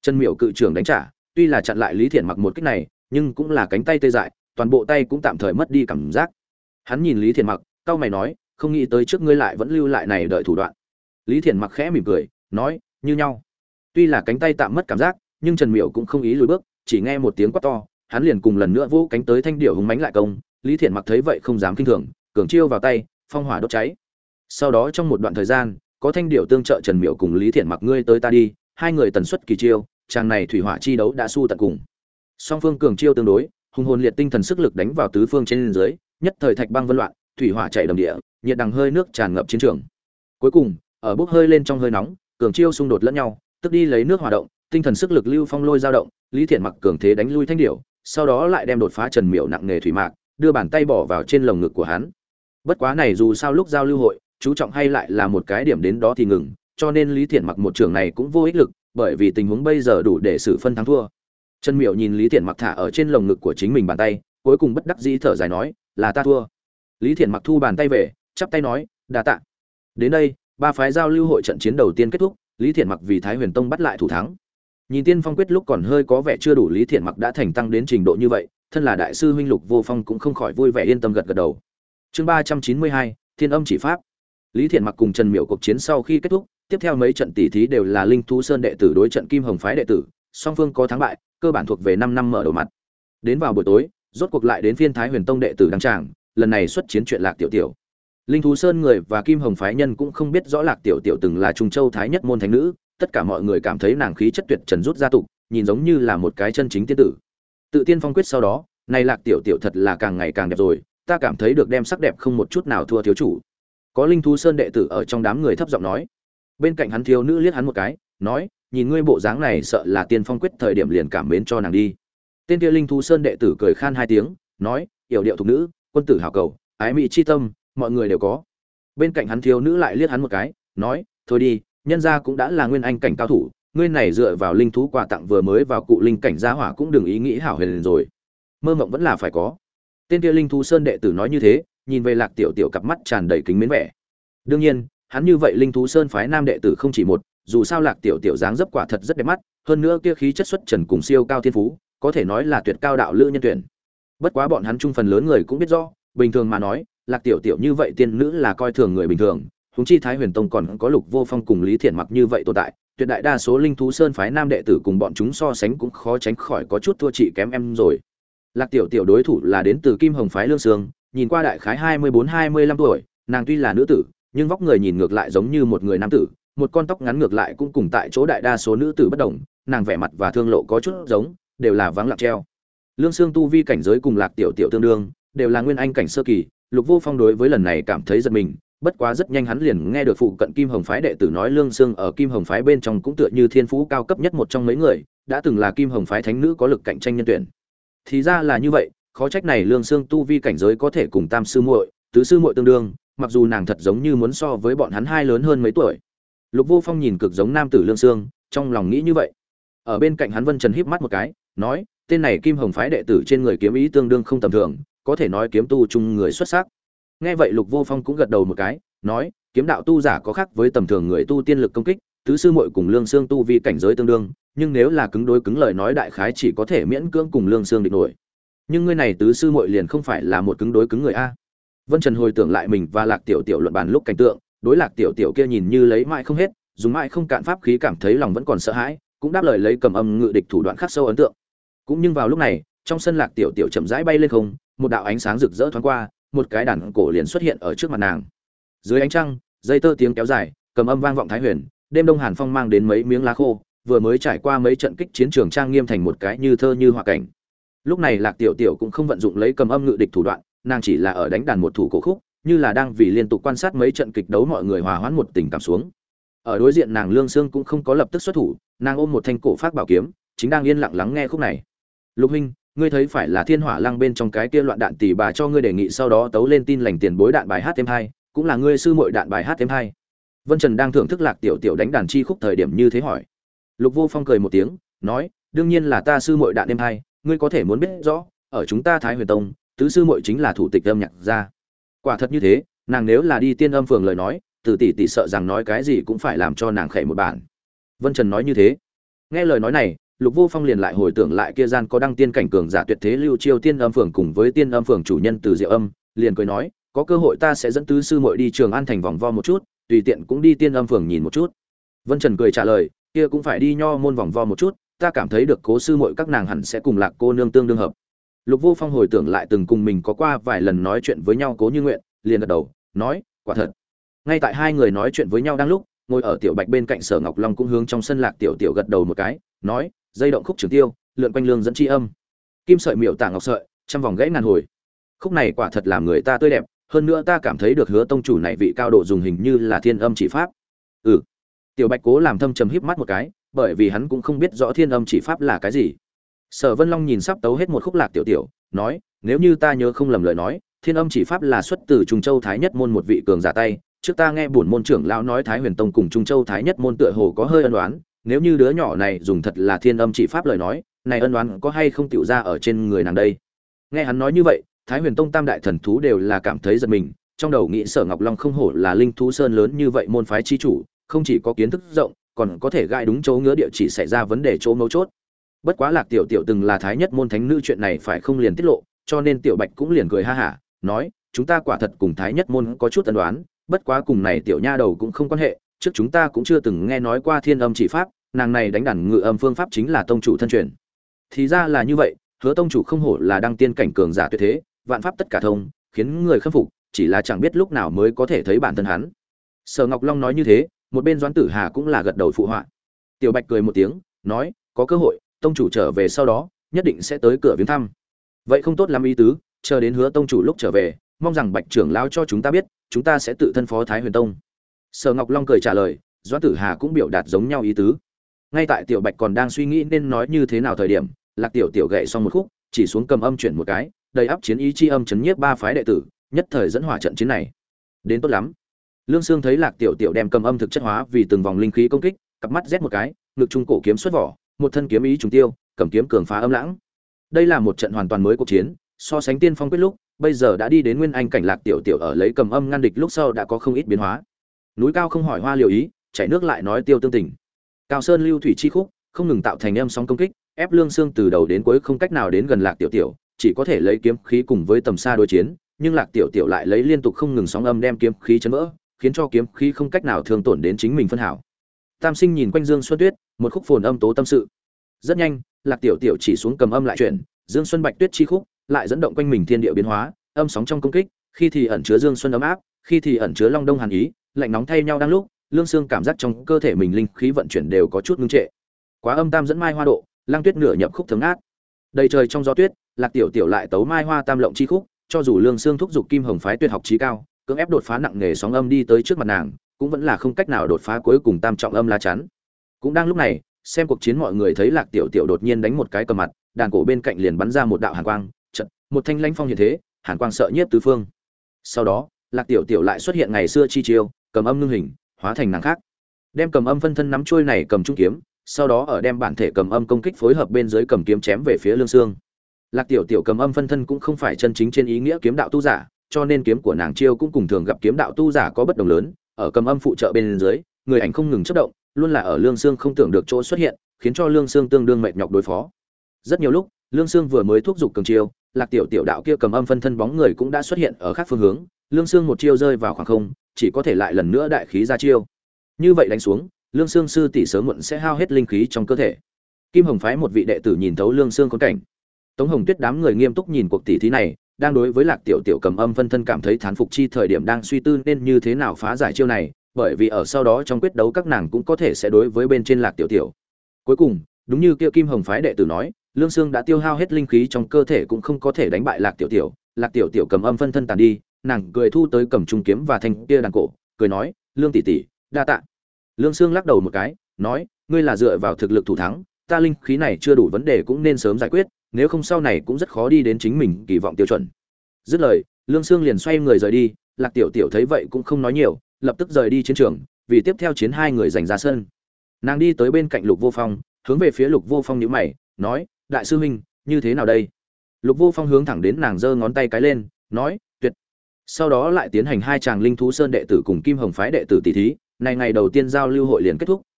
S1: Trần Miểu cự trưởng đánh trả, tuy là chặn lại Lý Thiển Mặc một kích này, nhưng cũng là cánh tay tê dại, toàn bộ tay cũng tạm thời mất đi cảm giác. Hắn nhìn Lý Thiển Mặc, cau mày nói, không nghĩ tới trước ngươi lại vẫn lưu lại này đợi thủ đoạn. Lý Thiển Mặc khẽ mỉm cười, nói, như nhau. Tuy là cánh tay tạm mất cảm giác, nhưng Trần Miểu cũng không ý lùi bước, chỉ nghe một tiếng quát to, hắn liền cùng lần nữa vỗ cánh tới thanh điểu hùng mãnh lại công. Lý Thiển Mặc thấy vậy không dám kinh thường, cường chiêu vào tay, phong hỏa đốt cháy. Sau đó trong một đoạn thời gian, có thanh điểu tương trợ Trần Miểu cùng Lý Thiển Mặc ngươi tới ta đi, hai người tần suất kỳ chiêu, chàng này thủy hỏa chi đấu đã su tận cùng. Song phương cường chiêu tương đối, hùng hồn liệt tinh thần sức lực đánh vào tứ phương trên dưới, nhất thời thạch băng vân loạn, thủy hỏa chảy đầm địa, nhiệt đằng hơi nước tràn ngập chiến trường. Cuối cùng, ở bốc hơi lên trong hơi nóng, cường chiêu xung đột lẫn nhau, tức đi lấy nước hòa động, tinh thần sức lực lưu phong lôi dao động, Lý Thiển Mặc cường thế đánh lui thanh điểu, sau đó lại đem đột phá Trần Miểu nặng nghề thủy mạc, đưa bàn tay bỏ vào trên lồng ngực của hắn. Bất quá này dù sao lúc giao lưu hội, chú trọng hay lại là một cái điểm đến đó thì ngừng, cho nên Lý Thiển Mặc một trường này cũng vô ích lực, bởi vì tình huống bây giờ đủ để xử phân thắng thua. Trần Miểu nhìn Lý Thiển Mặc thả ở trên lồng ngực của chính mình bàn tay, cuối cùng bất đắc dĩ thở dài nói, là ta thua. Lý Thiển Mặc thu bàn tay về, chắp tay nói, đa tạ. Đến đây, ba phái giao lưu hội trận chiến đầu tiên kết thúc, Lý Thiển Mặc vì Thái Huyền Tông bắt lại thủ thắng. Nhìn Tiên Phong quyết lúc còn hơi có vẻ chưa đủ, Lý Thiển Mặc đã thành tăng đến trình độ như vậy, thân là đại sư huynh Lục Vô Phong cũng không khỏi vui vẻ yên tâm gật gật đầu. Chương 392, Thiên Âm chỉ pháp. Lý Thiển Mặc cùng Trần Miểu cuộc chiến sau khi kết thúc, tiếp theo mấy trận tỷ thí đều là Linh Thú Sơn đệ tử đối trận Kim Hồng phái đệ tử, song phương có thắng bại, cơ bản thuộc về 5 năm mở đầu mặt. Đến vào buổi tối, rốt cuộc lại đến phiên Thái Huyền Tông đệ tử đăng tràng, lần này xuất chiến chuyện Lạc Tiểu Tiểu. Linh Thú Sơn người và Kim Hồng phái nhân cũng không biết rõ Lạc Tiểu Tiểu từng là Trung Châu thái nhất môn thánh nữ, tất cả mọi người cảm thấy nàng khí chất tuyệt trần rút gia tục, nhìn giống như là một cái chân chính tiên tử. Tự tiên phong quyết sau đó, này Lạc Tiểu Tiểu thật là càng ngày càng đẹp rồi, ta cảm thấy được đem sắc đẹp không một chút nào thua thiếu chủ. Có Linh Thú Sơn đệ tử ở trong đám người thấp giọng nói. Bên cạnh hắn thiếu nữ liếc hắn một cái, nói, nhìn ngươi bộ dáng này sợ là tiên phong quyết thời điểm liền cảm mến cho nàng đi. Tên kia Linh Thú Sơn đệ tử cười khan hai tiếng, nói, yểu điệu thục nữ, quân tử hảo cầu, ái mỹ chi tâm, mọi người đều có. Bên cạnh hắn thiếu nữ lại liếc hắn một cái, nói, thôi đi, nhân gia cũng đã là nguyên anh cảnh cao thủ, ngươi này dựa vào linh thú quà tặng vừa mới vào cụ linh cảnh gia hỏa cũng đừng ý nghĩ hảo huyền rồi. Mơ mộng vẫn là phải có. Tên kia Linh Thú Sơn đệ tử nói như thế, nhìn về Lạc Tiểu Tiểu cặp mắt tràn đầy kính mến vẻ. Đương nhiên, hắn như vậy Linh Thú Sơn phái nam đệ tử không chỉ một, dù sao Lạc Tiểu Tiểu dáng dấp quả thật rất đẹp mắt, hơn nữa kia khí chất xuất trần cùng siêu cao thiên phú, có thể nói là tuyệt cao đạo lữ nhân tuyển. Bất quá bọn hắn chung phần lớn người cũng biết rõ, bình thường mà nói, Lạc Tiểu Tiểu như vậy tiên nữ là coi thường người bình thường, huống chi Thái Huyền Tông còn có Lục Vô Phong cùng Lý Thiển Mặc như vậy tồn tại, tuyệt đại đa số Linh Thú Sơn phái nam đệ tử cùng bọn chúng so sánh cũng khó tránh khỏi có chút thua chị kém em rồi. Lạc Tiểu Tiểu đối thủ là đến từ Kim Hồng phái Lương Sương, nhìn qua đại khái 24-25 tuổi, nàng tuy là nữ tử, nhưng vóc người nhìn ngược lại giống như một người nam tử, một con tóc ngắn ngược lại cũng cùng tại chỗ đại đa số nữ tử bất đồng, nàng vẻ mặt và thương lộ có chút giống, đều là vắng lặng treo. Lương Sương tu vi cảnh giới cùng Lạc Tiểu Tiểu tương đương, đều là nguyên anh cảnh sơ kỳ, Lục Vô Phong đối với lần này cảm thấy giật mình, bất quá rất nhanh hắn liền nghe được phụ cận Kim Hồng phái đệ tử nói Lương Sương ở Kim Hồng phái bên trong cũng tựa như thiên phú cao cấp nhất một trong mấy người, đã từng là Kim Hồng phái thánh nữ có lực cạnh tranh nhân tuyển. Thì ra là như vậy, khó trách này Lương Sương tu vi cảnh giới có thể cùng Tam sư muội, Tứ sư muội tương đương, mặc dù nàng thật giống như muốn so với bọn hắn hai lớn hơn mấy tuổi. Lục Vô Phong nhìn cực giống nam tử Lương Sương, trong lòng nghĩ như vậy. Ở bên cạnh hắn Vân Trần híp mắt một cái, nói, tên này Kim Hồng phái đệ tử trên người kiếm ý tương đương không tầm thường, có thể nói kiếm tu chung người xuất sắc. Nghe vậy Lục Vô Phong cũng gật đầu một cái, nói, kiếm đạo tu giả có khác với tầm thường người tu tiên lực công kích, tứ sư muội cùng Lương Sương tu vi cảnh giới tương đương, nhưng nếu là cứng đối cứng lời nói đại khái chỉ có thể miễn cưỡng cùng Lương Sương địch nổi. Nhưng ngươi này tứ sư muội liền không phải là một cứng đối cứng người a. Vân Trần hồi tưởng lại mình và Lạc Tiểu Tiểu luận bàn lúc cảnh tượng, đối Lạc Tiểu Tiểu kia nhìn như lấy mãi không hết, dùng mãi không cạn pháp khí cảm thấy lòng vẫn còn sợ hãi, cũng đáp lời lấy cầm âm ngự địch thủ đoạn khắc sâu ấn tượng. Cũng nhưng vào lúc này, trong sân Lạc Tiểu Tiểu chậm rãi bay lên không, một đạo ánh sáng rực rỡ thoáng qua, một cái đàn cổ liền xuất hiện ở trước mặt nàng. Dưới ánh trăng, dây tơ tiếng kéo dài, cầm âm vang vọng thái huyền, đêm đông hàn phong mang đến mấy miếng lá khô, vừa mới trải qua mấy trận kích chiến trường trang nghiêm thành một cái như thơ như họa cảnh. Lúc này Lạc Tiểu Tiểu cũng không vận dụng lấy cầm âm ngự địch thủ đoạn, nàng chỉ là ở đánh đàn một thủ cổ khúc, như là đang vì liên tục quan sát mấy trận kịch đấu mọi người hòa hoãn một tình cảm xuống. Ở đối diện nàng Lương Sương cũng không có lập tức xuất thủ, nàng ôm một thanh cổ phác bảo kiếm, chính đang yên lặng lắng nghe khúc này. Lục huynh, ngươi thấy phải là Thiên Hỏa Lăng bên trong cái kia loạn đạn tỷ bà cho ngươi đề nghị sau đó tấu lên tin lành tiền bối đạn bài hát thêm hai, cũng là ngươi sư muội đạn bài hát thêm hai. Vân Trần đang thưởng thức Lạc Tiểu Tiểu đánh đàn chi khúc thời điểm như thế hỏi. Lục Vô Phong cười một tiếng, nói, đương nhiên là ta sư muội đạn thêm hai, ngươi có thể muốn biết rõ, ở chúng ta Thái Huyền Tông, tứ sư muội chính là thủ tịch âm nhạc gia. Quả thật như thế, nàng nếu là đi Tiên Âm phường lời nói, Từ tỷ tỷ sợ rằng nói cái gì cũng phải làm cho nàng khệ một bản. Vân Trần nói như thế. Nghe lời nói này, Lục Vô Phong liền lại hồi tưởng lại kia gian có đăng tiên cảnh cường giả tuyệt thế Lưu Chiêu Tiên Âm Phường cùng với Tiên Âm Phường chủ nhân Từ Diệu Âm, liền cười nói, có cơ hội ta sẽ dẫn tứ sư muội đi Trường An thành vòng vo một chút, tùy tiện cũng đi Tiên Âm Phường nhìn một chút. Vân Trần cười trả lời, kia cũng phải đi Nho môn vòng vo một chút, ta cảm thấy được Cố sư muội các nàng hẳn sẽ cùng Lạc cô nương tương đương hợp. Lục Vô Phong hồi tưởng lại từng cùng mình có qua vài lần nói chuyện với nhau Cố Như Nguyện, liền gật đầu, nói, quả thật. Ngay tại hai người nói chuyện với nhau đang lúc, ngồi ở Tiểu Bạch bên cạnh Sở Ngọc Long cũng hướng trong sân Lạc Tiểu Tiểu gật đầu một cái, nói, dây động khúc trường tiêu, lượn quanh lương dẫn chi âm. Kim sợi miểu tả ngọc sợi, trăm vòng gãy ngàn hồi. Khúc này quả thật làm người ta tươi đẹp, hơn nữa ta cảm thấy được Hứa tông chủ này vị cao độ dùng hình như là thiên âm chỉ pháp. Ừ. Tiểu Bạch cố làm thâm trầm híp mắt một cái, bởi vì hắn cũng không biết rõ thiên âm chỉ pháp là cái gì. Sở Vân Long nhìn sắp tấu hết một khúc Lạc Tiểu Tiểu, nói, nếu như ta nhớ không lầm lời nói, thiên âm chỉ pháp là xuất từ Trung Châu Thái Nhất môn một vị cường giả tay, trước ta nghe bổn môn trưởng lão nói Thái Huyền Tông cùng Trung Châu Thái Nhất môn tựa hồ có hơi ân oán, nếu như đứa nhỏ này dùng thật là thiên âm chỉ pháp lời nói, này ân oán có hay không tiểu ra ở trên người nàng đây. Nghe hắn nói như vậy, Thái Huyền Tông tam đại thần thú đều là cảm thấy giật mình, trong đầu nghĩ Sở Ngọc Long không hổ là linh thú sơn lớn như vậy môn phái chi chủ, không chỉ có kiến thức rộng, còn có thể gãi đúng chỗ ngứa địa chỉ xảy ra vấn đề chỗ mấu chốt. Bất quá Lạc Tiểu Tiểu từng là Thái Nhất môn thánh nữ, chuyện này phải không liền tiết lộ, cho nên Tiểu Bạch cũng liền cười ha hả, nói, chúng ta quả thật cùng Thái Nhất môn có chút ân oán, bất quá cùng này tiểu nha đầu cũng không quan hệ, trước chúng ta cũng chưa từng nghe nói qua thiên âm chỉ pháp, nàng này đánh đàn ngự âm phương pháp chính là tông chủ thân truyền. Thì ra là như vậy, Hứa tông chủ không hổ là đăng tiên cảnh cường giả tuyệt thế, vạn pháp tất cả thông, khiến người khâm phục, chỉ là chẳng biết lúc nào mới có thể thấy bản thân hắn. Sở Ngọc Long nói như thế, một bên Doãn Tử Hà cũng là gật đầu phụ họa. Tiểu Bạch cười một tiếng, nói, có cơ hội, tông chủ trở về sau đó, nhất định sẽ tới cửa viếng thăm. Vậy không tốt lắm ý tứ, chờ đến Hứa tông chủ lúc trở về, mong rằng Bạch trưởng lão cho chúng ta biết, chúng ta sẽ tự thân phó Thái Huyền Tông. Sở Ngọc Long cười trả lời, Doãn Tử Hà cũng biểu đạt giống nhau ý tứ. Ngay tại Tiểu Bạch còn đang suy nghĩ nên nói như thế nào thời điểm, Lạc Tiểu Tiểu gậy xong một khúc, chỉ xuống cầm âm chuyển một cái, đầy áp chiến ý chi âm chấn nhiếp ba phái đệ tử, nhất thời dẫn hỏa trận chiến này. Đến tốt lắm. Lương Sương thấy Lạc Tiểu Tiểu đem cầm âm thực chất hóa vì từng vòng linh khí công kích, cặp mắt rét một cái, ngực trung cổ kiếm xuất vỏ, một thân kiếm ý trùng tiêu, cầm kiếm cường phá âm lãng. Đây là một trận hoàn toàn mới cuộc chiến, so sánh tiên phong quyết lúc, bây giờ đã đi đến nguyên anh cảnh Lạc Tiểu Tiểu ở lấy cầm âm ngăn địch lúc sau đã có không ít biến hóa. Núi cao không hỏi hoa liều ý, chảy nước lại nói tiêu tương tình. Cao sơn lưu thủy chi khúc, không ngừng tạo thành âm sóng công kích, ép Lương Sương từ đầu đến cuối không cách nào đến gần Lạc Tiểu Tiểu, chỉ có thể lấy kiếm khí cùng với tầm xa đối chiến, nhưng Lạc Tiểu Tiểu lại lấy liên tục không ngừng sóng âm đem kiếm khí chấn vỡ, khiến cho kiếm khí không cách nào thương tổn đến chính mình phân hảo. Tam Sinh nhìn quanh Dương Xuân Tuyết, một khúc phồn âm tố tâm sự. Rất nhanh, Lạc Tiểu Tiểu chỉ xuống cầm âm lại chuyển, Dương Xuân Bạch Tuyết chi khúc, lại dẫn động quanh mình thiên địa biến hóa, âm sóng trong công kích, khi thì ẩn chứa Dương Xuân ấm áp, khi thì ẩn chứa Long Đông hàn ý, lạnh nóng thay nhau đang lúc, Lương Sương cảm giác trong cơ thể mình linh khí vận chuyển đều có chút ngưng trệ. Quá âm tam dẫn mai hoa độ, Lang Tuyết nửa nhập khúc thấm át. Đầy trời trong gió tuyết, Lạc Tiểu Tiểu lại tấu mai hoa tam lộng chi khúc, cho dù Lương Sương thúc giục Kim Hồng phái tuyệt học chí cao, cưỡng ép đột phá nặng nghề sóng âm đi tới trước mặt nàng, cũng vẫn là không cách nào đột phá cuối cùng tam trọng âm lá chắn. Cũng đang lúc này, xem cuộc chiến mọi người thấy Lạc Tiểu Tiểu đột nhiên đánh một cái cầm mặt, đàn cổ bên cạnh liền bắn ra một đạo hàn quang, chợt, một thanh lãnh phong hiện thế, hàn quang sợ nhiếp tứ phương. Sau đó, Lạc Tiểu Tiểu lại xuất hiện ngày xưa chi chiêu, cầm âm ngưng hình, hóa thành nàng khác. Đem cầm âm phân thân nắm chuôi này cầm trung kiếm, sau đó ở đem bản thể cầm âm công kích phối hợp bên dưới cầm kiếm chém về phía Lương Sương. Lạc Tiểu Tiểu cầm âm phân thân cũng không phải chân chính trên ý nghĩa kiếm đạo tu giả, cho nên kiếm của nàng chiêu cũng cùng thường gặp kiếm đạo tu giả có bất đồng lớn, ở cầm âm phụ trợ bên dưới, người ảnh không ngừng chớp động, luôn là ở Lương Sương không tưởng được chỗ xuất hiện, khiến cho Lương Sương tương đương mệt nhọc đối phó. Rất nhiều lúc, Lương Sương vừa mới thúc giục cường chiêu, Lạc Tiểu Tiểu đạo kia cầm âm phân thân bóng người cũng đã xuất hiện ở khác phương hướng, Lương Sương một chiêu rơi vào khoảng không, chỉ có thể lại lần nữa đại khí ra chiêu. Như vậy đánh xuống, Lương Sương sư tỷ sớm muộn sẽ hao hết linh khí trong cơ thể. Kim Hồng phái một vị đệ tử nhìn thấu Lương Sương khốn cảnh. Tống Hồng Tuyết đám người nghiêm túc nhìn cuộc tỷ thí này, đang đối với Lạc Tiểu Tiểu cầm âm phân thân cảm thấy thán phục chi thời điểm đang suy tư nên như thế nào phá giải chiêu này, bởi vì ở sau đó trong quyết đấu các nàng cũng có thể sẽ đối với bên trên Lạc Tiểu Tiểu. Cuối cùng, đúng như kia Kim Hồng phái đệ tử nói, Lương Sương đã tiêu hao hết linh khí trong cơ thể cũng không có thể đánh bại Lạc Tiểu Tiểu. Lạc Tiểu Tiểu cầm âm phân thân tàn đi, nàng cười thu tới cầm trung kiếm và thanh kia đàn cổ, cười nói, "Lương tỷ tỷ, đa tạ." Lương Sương lắc đầu một cái, nói, "Ngươi là dựa vào thực lực thủ thắng, ta linh khí này chưa đủ vấn đề cũng nên sớm giải quyết, nếu không sau này cũng rất khó đi đến chính mình kỳ vọng tiêu chuẩn." Dứt lời, Lương Sương liền xoay người rời đi, Lạc Tiểu Tiểu thấy vậy cũng không nói nhiều, lập tức rời đi chiến trường, vì tiếp theo chiến hai người giành ra sân. Nàng đi tới bên cạnh Lục Vô Phong, hướng về phía Lục Vô Phong nhíu mày, nói, "Đại sư huynh, như thế nào đây?" Lục Vô Phong hướng thẳng đến nàng giơ ngón tay cái lên, nói, "Tuyệt." Sau đó lại tiến hành hai chàng linh thú sơn đệ tử cùng Kim Hồng phái đệ tử tỷ thí, này ngày đầu tiên giao lưu hội liền kết thúc,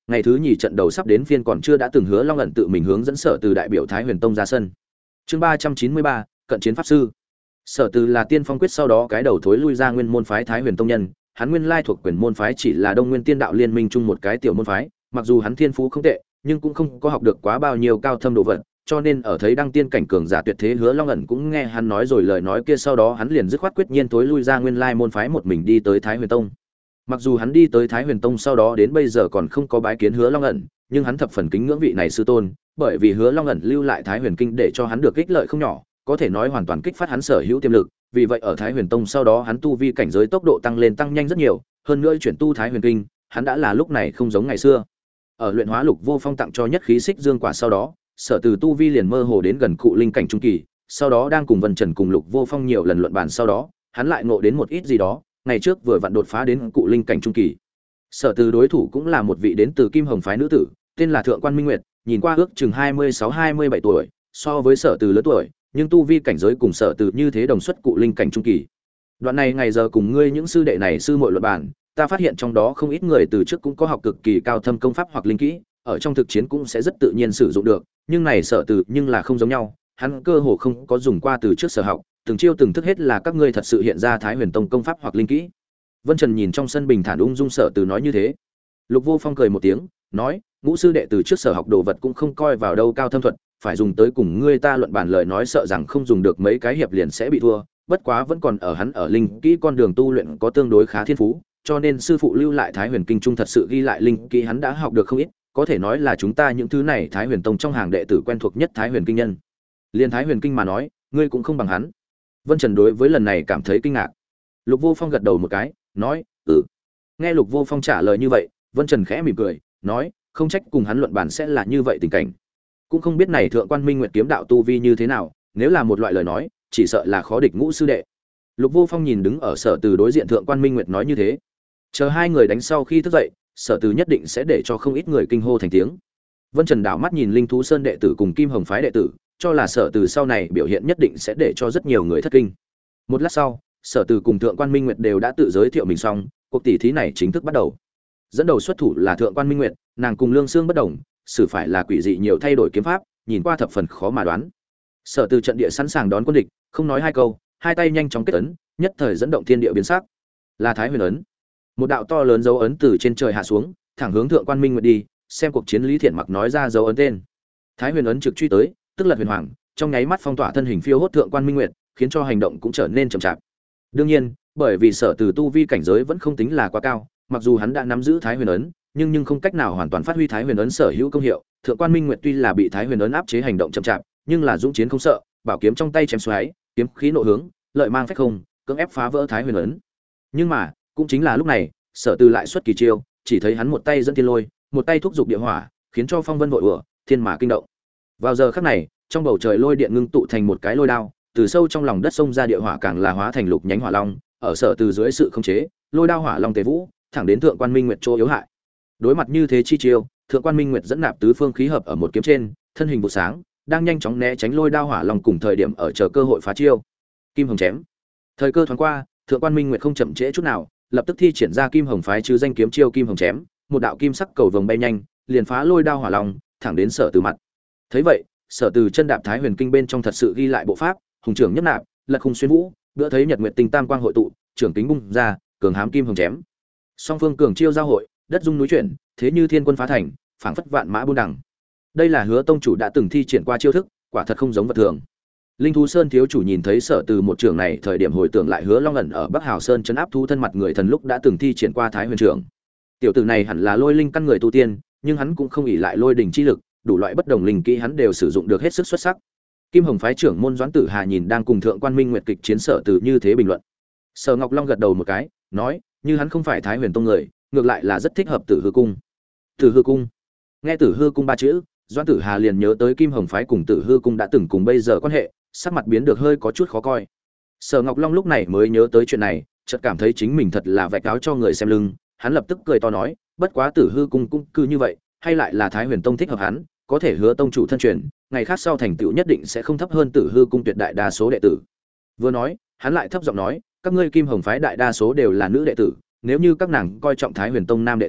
S1: ngày thứ nhì trận đầu sắp đến phiên còn chưa đã từng Hứa Long ẩn tự mình hướng dẫn Sở Từ đại biểu Thái Huyền Tông ra sân. Chương 393, cận chiến pháp sư. Sở Từ là tiên phong quyết sau đó cái đầu thối lui ra nguyên môn phái Thái Huyền Tông nhân, hắn nguyên lai thuộc quyền môn phái chỉ là Đông Nguyên Tiên Đạo Liên Minh chung một cái tiểu môn phái, mặc dù hắn thiên phú không tệ, nhưng cũng không có học được quá bao nhiêu cao thâm độ vật, cho nên ở thấy đăng tiên cảnh cường giả tuyệt thế Hứa Long ẩn cũng nghe hắn nói rồi lời nói kia, sau đó hắn liền dứt khoát quyết nhiên thối lui ra nguyên lai môn phái một mình đi tới Thái Huyền Tông. Mặc dù hắn đi tới Thái Huyền Tông sau đó đến bây giờ còn không có bái kiến Hứa Long ẩn, nhưng hắn thập phần kính ngưỡng vị này sư tôn, bởi vì Hứa Long ẩn lưu lại Thái Huyền Kinh để cho hắn được ích lợi không nhỏ, có thể nói hoàn toàn kích phát hắn sở hữu tiềm lực, vì vậy ở Thái Huyền Tông sau đó hắn tu vi cảnh giới tốc độ tăng lên tăng nhanh rất nhiều, hơn nữa chuyển tu Thái Huyền Kinh, hắn đã là lúc này không giống ngày xưa. Ở luyện hóa Lục Vô Phong tặng cho nhất khí xích dương quả sau đó, Sở Từ tu vi liền mơ hồ đến gần cụ linh cảnh trung kỳ, sau đó đang cùng Vân Trần cùng Lục Vô Phong nhiều lần luận bàn sau đó, hắn lại ngộ đến một ít gì đó, ngày trước vừa vặn đột phá đến cụ linh cảnh trung kỳ. Sở Từ đối thủ cũng là một vị đến từ Kim Hồng phái nữ tử, tên là Thượng Quan Minh Nguyệt, nhìn qua ước chừng 26-27 tuổi, so với Sở Từ lớn tuổi, nhưng tu vi cảnh giới cùng Sở Từ như thế đồng xuất cụ linh cảnh trung kỳ. Đoạn này ngày giờ cùng ngươi những sư đệ này sư muội luận bàn, ta phát hiện trong đó không ít người từ trước cũng có học cực kỳ cao thâm công pháp hoặc linh kỹ, ở trong thực chiến cũng sẽ rất tự nhiên sử dụng được, nhưng này Sở Từ nhưng là không giống nhau, hắn cơ hồ không có dùng qua từ trước sở học, từng chiêu từng thức hết là các ngươi thật sự hiện ra Thái Huyền Tông công pháp hoặc linh kỹ. Vân Trần nhìn trong sân bình thản ung dung Sở Từ nói như thế. Lục Vô Phong cười một tiếng, nói, ngũ sư đệ từ trước sở học đồ vật cũng không coi vào đâu cao thâm thuật, phải dùng tới cùng ngươi ta luận bàn lời nói sợ rằng không dùng được mấy cái hiệp liền sẽ bị thua, bất quá vẫn còn ở hắn ở linh kỹ con đường tu luyện có tương đối khá thiên phú, cho nên sư phụ lưu lại Thái Huyền Kinh trung thật sự ghi lại linh kỹ hắn đã học được không ít, có thể nói là chúng ta những thứ này Thái Huyền Tông trong hàng đệ tử quen thuộc nhất Thái Huyền Kinh nhân. Liên Thái Huyền Kinh mà nói, ngươi cũng không bằng hắn. Vân Trần đối với lần này cảm thấy kinh ngạc. Lục Vô Phong gật đầu một cái, nói, "Ừ." Nghe Lục Vô Phong trả lời như vậy, Vân Trần khẽ mỉm cười, nói, không trách cùng hắn luận bàn sẽ là như vậy tình cảnh. Cũng không biết này Thượng Quan Minh Nguyệt kiếm đạo tu vi như thế nào, nếu là một loại lời nói, chỉ sợ là khó địch ngũ sư đệ. Lục Vô Phong nhìn đứng ở Sở Từ đối diện Thượng Quan Minh Nguyệt nói như thế. Chờ hai người đánh sau khi thức dậy, Sở Từ nhất định sẽ để cho không ít người kinh hô thành tiếng. Vân Trần đảo mắt nhìn Linh Thú Sơn đệ tử cùng Kim Hồng phái đệ tử, cho là Sở Từ sau này biểu hiện nhất định sẽ để cho rất nhiều người thất kinh. Một lát sau, Sở Từ cùng Thượng Quan Minh Nguyệt đều đã tự giới thiệu mình xong, cuộc tỷ thí này chính thức bắt đầu. Dẫn đầu xuất thủ là Thượng Quan Minh Nguyệt, nàng cùng Lương Xương bất đồng, xử phải là quỷ dị nhiều thay đổi kiếm pháp, nhìn qua thập phần khó mà đoán. Sở Từ trận địa sẵn sàng đón quân địch, không nói hai câu, hai tay nhanh chóng kết ấn, nhất thời dẫn động thiên địa biến sắc. Là Thái Huyền ấn. Một đạo to lớn dấu ấn từ trên trời hạ xuống, thẳng hướng Thượng Quan Minh Nguyệt đi, xem cuộc chiến Lý Thiện Mặc nói ra dấu ấn tên. Thái Huyền ấn trực truy tới, tức là huyền hoàng, trong nháy mắt phong tỏa thân hình phiêu hốt Thượng Quan Minh Nguyệt, khiến cho hành động cũng trở nên chậm chạp. Đương nhiên, bởi vì Sở Từ tu vi cảnh giới vẫn không tính là quá cao, mặc dù hắn đã nắm giữ Thái Huyền ấn, nhưng không cách nào hoàn toàn phát huy Thái Huyền ấn sở hữu công hiệu. Thượng Quan Minh Nguyệt tuy là bị Thái Huyền ấn áp chế hành động chậm chạp, nhưng là dũng chiến không sợ, bảo kiếm trong tay chém xoáy, kiếm khí nộ hướng, lợi mang phách không, cưỡng ép phá vỡ Thái Huyền ấn. Nhưng mà, cũng chính là lúc này, Sở Từ lại xuất kỳ chiêu, chỉ thấy hắn một tay dẫn thiên lôi, một tay thúc giục địa hỏa, khiến cho phong vân vội ùa, thiên mã kinh động. Vào giờ khắc này, trong bầu trời lôi điện ngưng tụ thành một cái lôi đao, từ sâu trong lòng đất xông ra địa hỏa càng là hóa thành lục nhánh hỏa long, ở Sở Từ dưới sự khống chế, lôi đao hỏa long tế vũ, thẳng đến Thượng Quan Minh Nguyệt chỗ yếu hại. Đối mặt như thế chi chiêu, Thượng Quan Minh Nguyệt dẫn nạp tứ phương khí hợp ở một kiếm trên, thân hình vụ sáng, đang nhanh chóng né tránh lôi đao hỏa long cùng thời điểm ở chờ cơ hội phá chiêu. Kim Hồng chém. Thời cơ thoáng qua, Thượng Quan Minh Nguyệt không chậm trễ chút nào, lập tức thi triển ra Kim Hồng phái chứ danh kiếm chiêu Kim Hồng chém, một đạo kim sắc cầu vồng bay nhanh, liền phá lôi đao hỏa long, thẳng đến Sở Từ mặt. Thấy vậy, Sở Từ chân đạp Thái Huyền Kinh bên trong thật sự ghi lại bộ pháp, hùng trưởng nhất nạp, lật khung xuyên vũ, bữa thấy nhật nguyệt tinh tam quang hội tụ, trưởng kính bung ra, cường hám kim hồng chém. Song phương cường chiêu giao hội, đất rung núi chuyển, thế như thiên quân phá thành, phảng phất vạn mã buôn đằng. Đây là Hứa tông chủ đã từng thi triển qua chiêu thức, quả thật không giống vật thường. Linh Thú Sơn thiếu chủ nhìn thấy Sở Từ một trường này, thời điểm hồi tưởng lại Hứa Long ẩn ở Bắc Hào Sơn trấn áp thú thân mặt người thần lúc đã từng thi triển qua Thái Huyền trưởng. Tiểu tử này hẳn là lôi linh căn người tu tiên, nhưng hắn cũng không ỷ lại lôi đỉnh chi lực, đủ loại bất đồng linh kỹ hắn đều sử dụng được hết sức xuất sắc. Kim Hồng phái trưởng môn Doãn Tử Hà nhìn đang cùng Thượng Quan Minh Nguyệt kịch chiến Sở Từ như thế bình luận. Sở Ngọc Long gật đầu một cái, nói, như hắn không phải Thái Huyền tông người, ngược lại là rất thích hợp Tử Hư cung. Tử Hư cung. Nghe Tử Hư cung ba chữ, Doãn Tử Hà liền nhớ tới Kim Hồng phái cùng Tử Hư cung đã từng cùng bây giờ quan hệ, sắc mặt biến được hơi có chút khó coi. Sở Ngọc Long lúc này mới nhớ tới chuyện này, chợt cảm thấy chính mình thật là vạch áo cho người xem lưng, hắn lập tức cười to nói, bất quá Tử Hư cung cũng cứ như vậy, hay lại là Thái Huyền tông thích hợp hắn, có thể hứa tông chủ thân truyền, ngày khác sau thành tựu nhất định sẽ không thấp hơn Tử Hư cung tuyệt đại đa số đệ tử. Vừa nói, hắn lại thấp giọng nói, các ngươi Kim Hồng phái đại đa số đều là nữ đệ tử, nếu như các nàng coi trọng Thái Huyền tông nam đệ tử,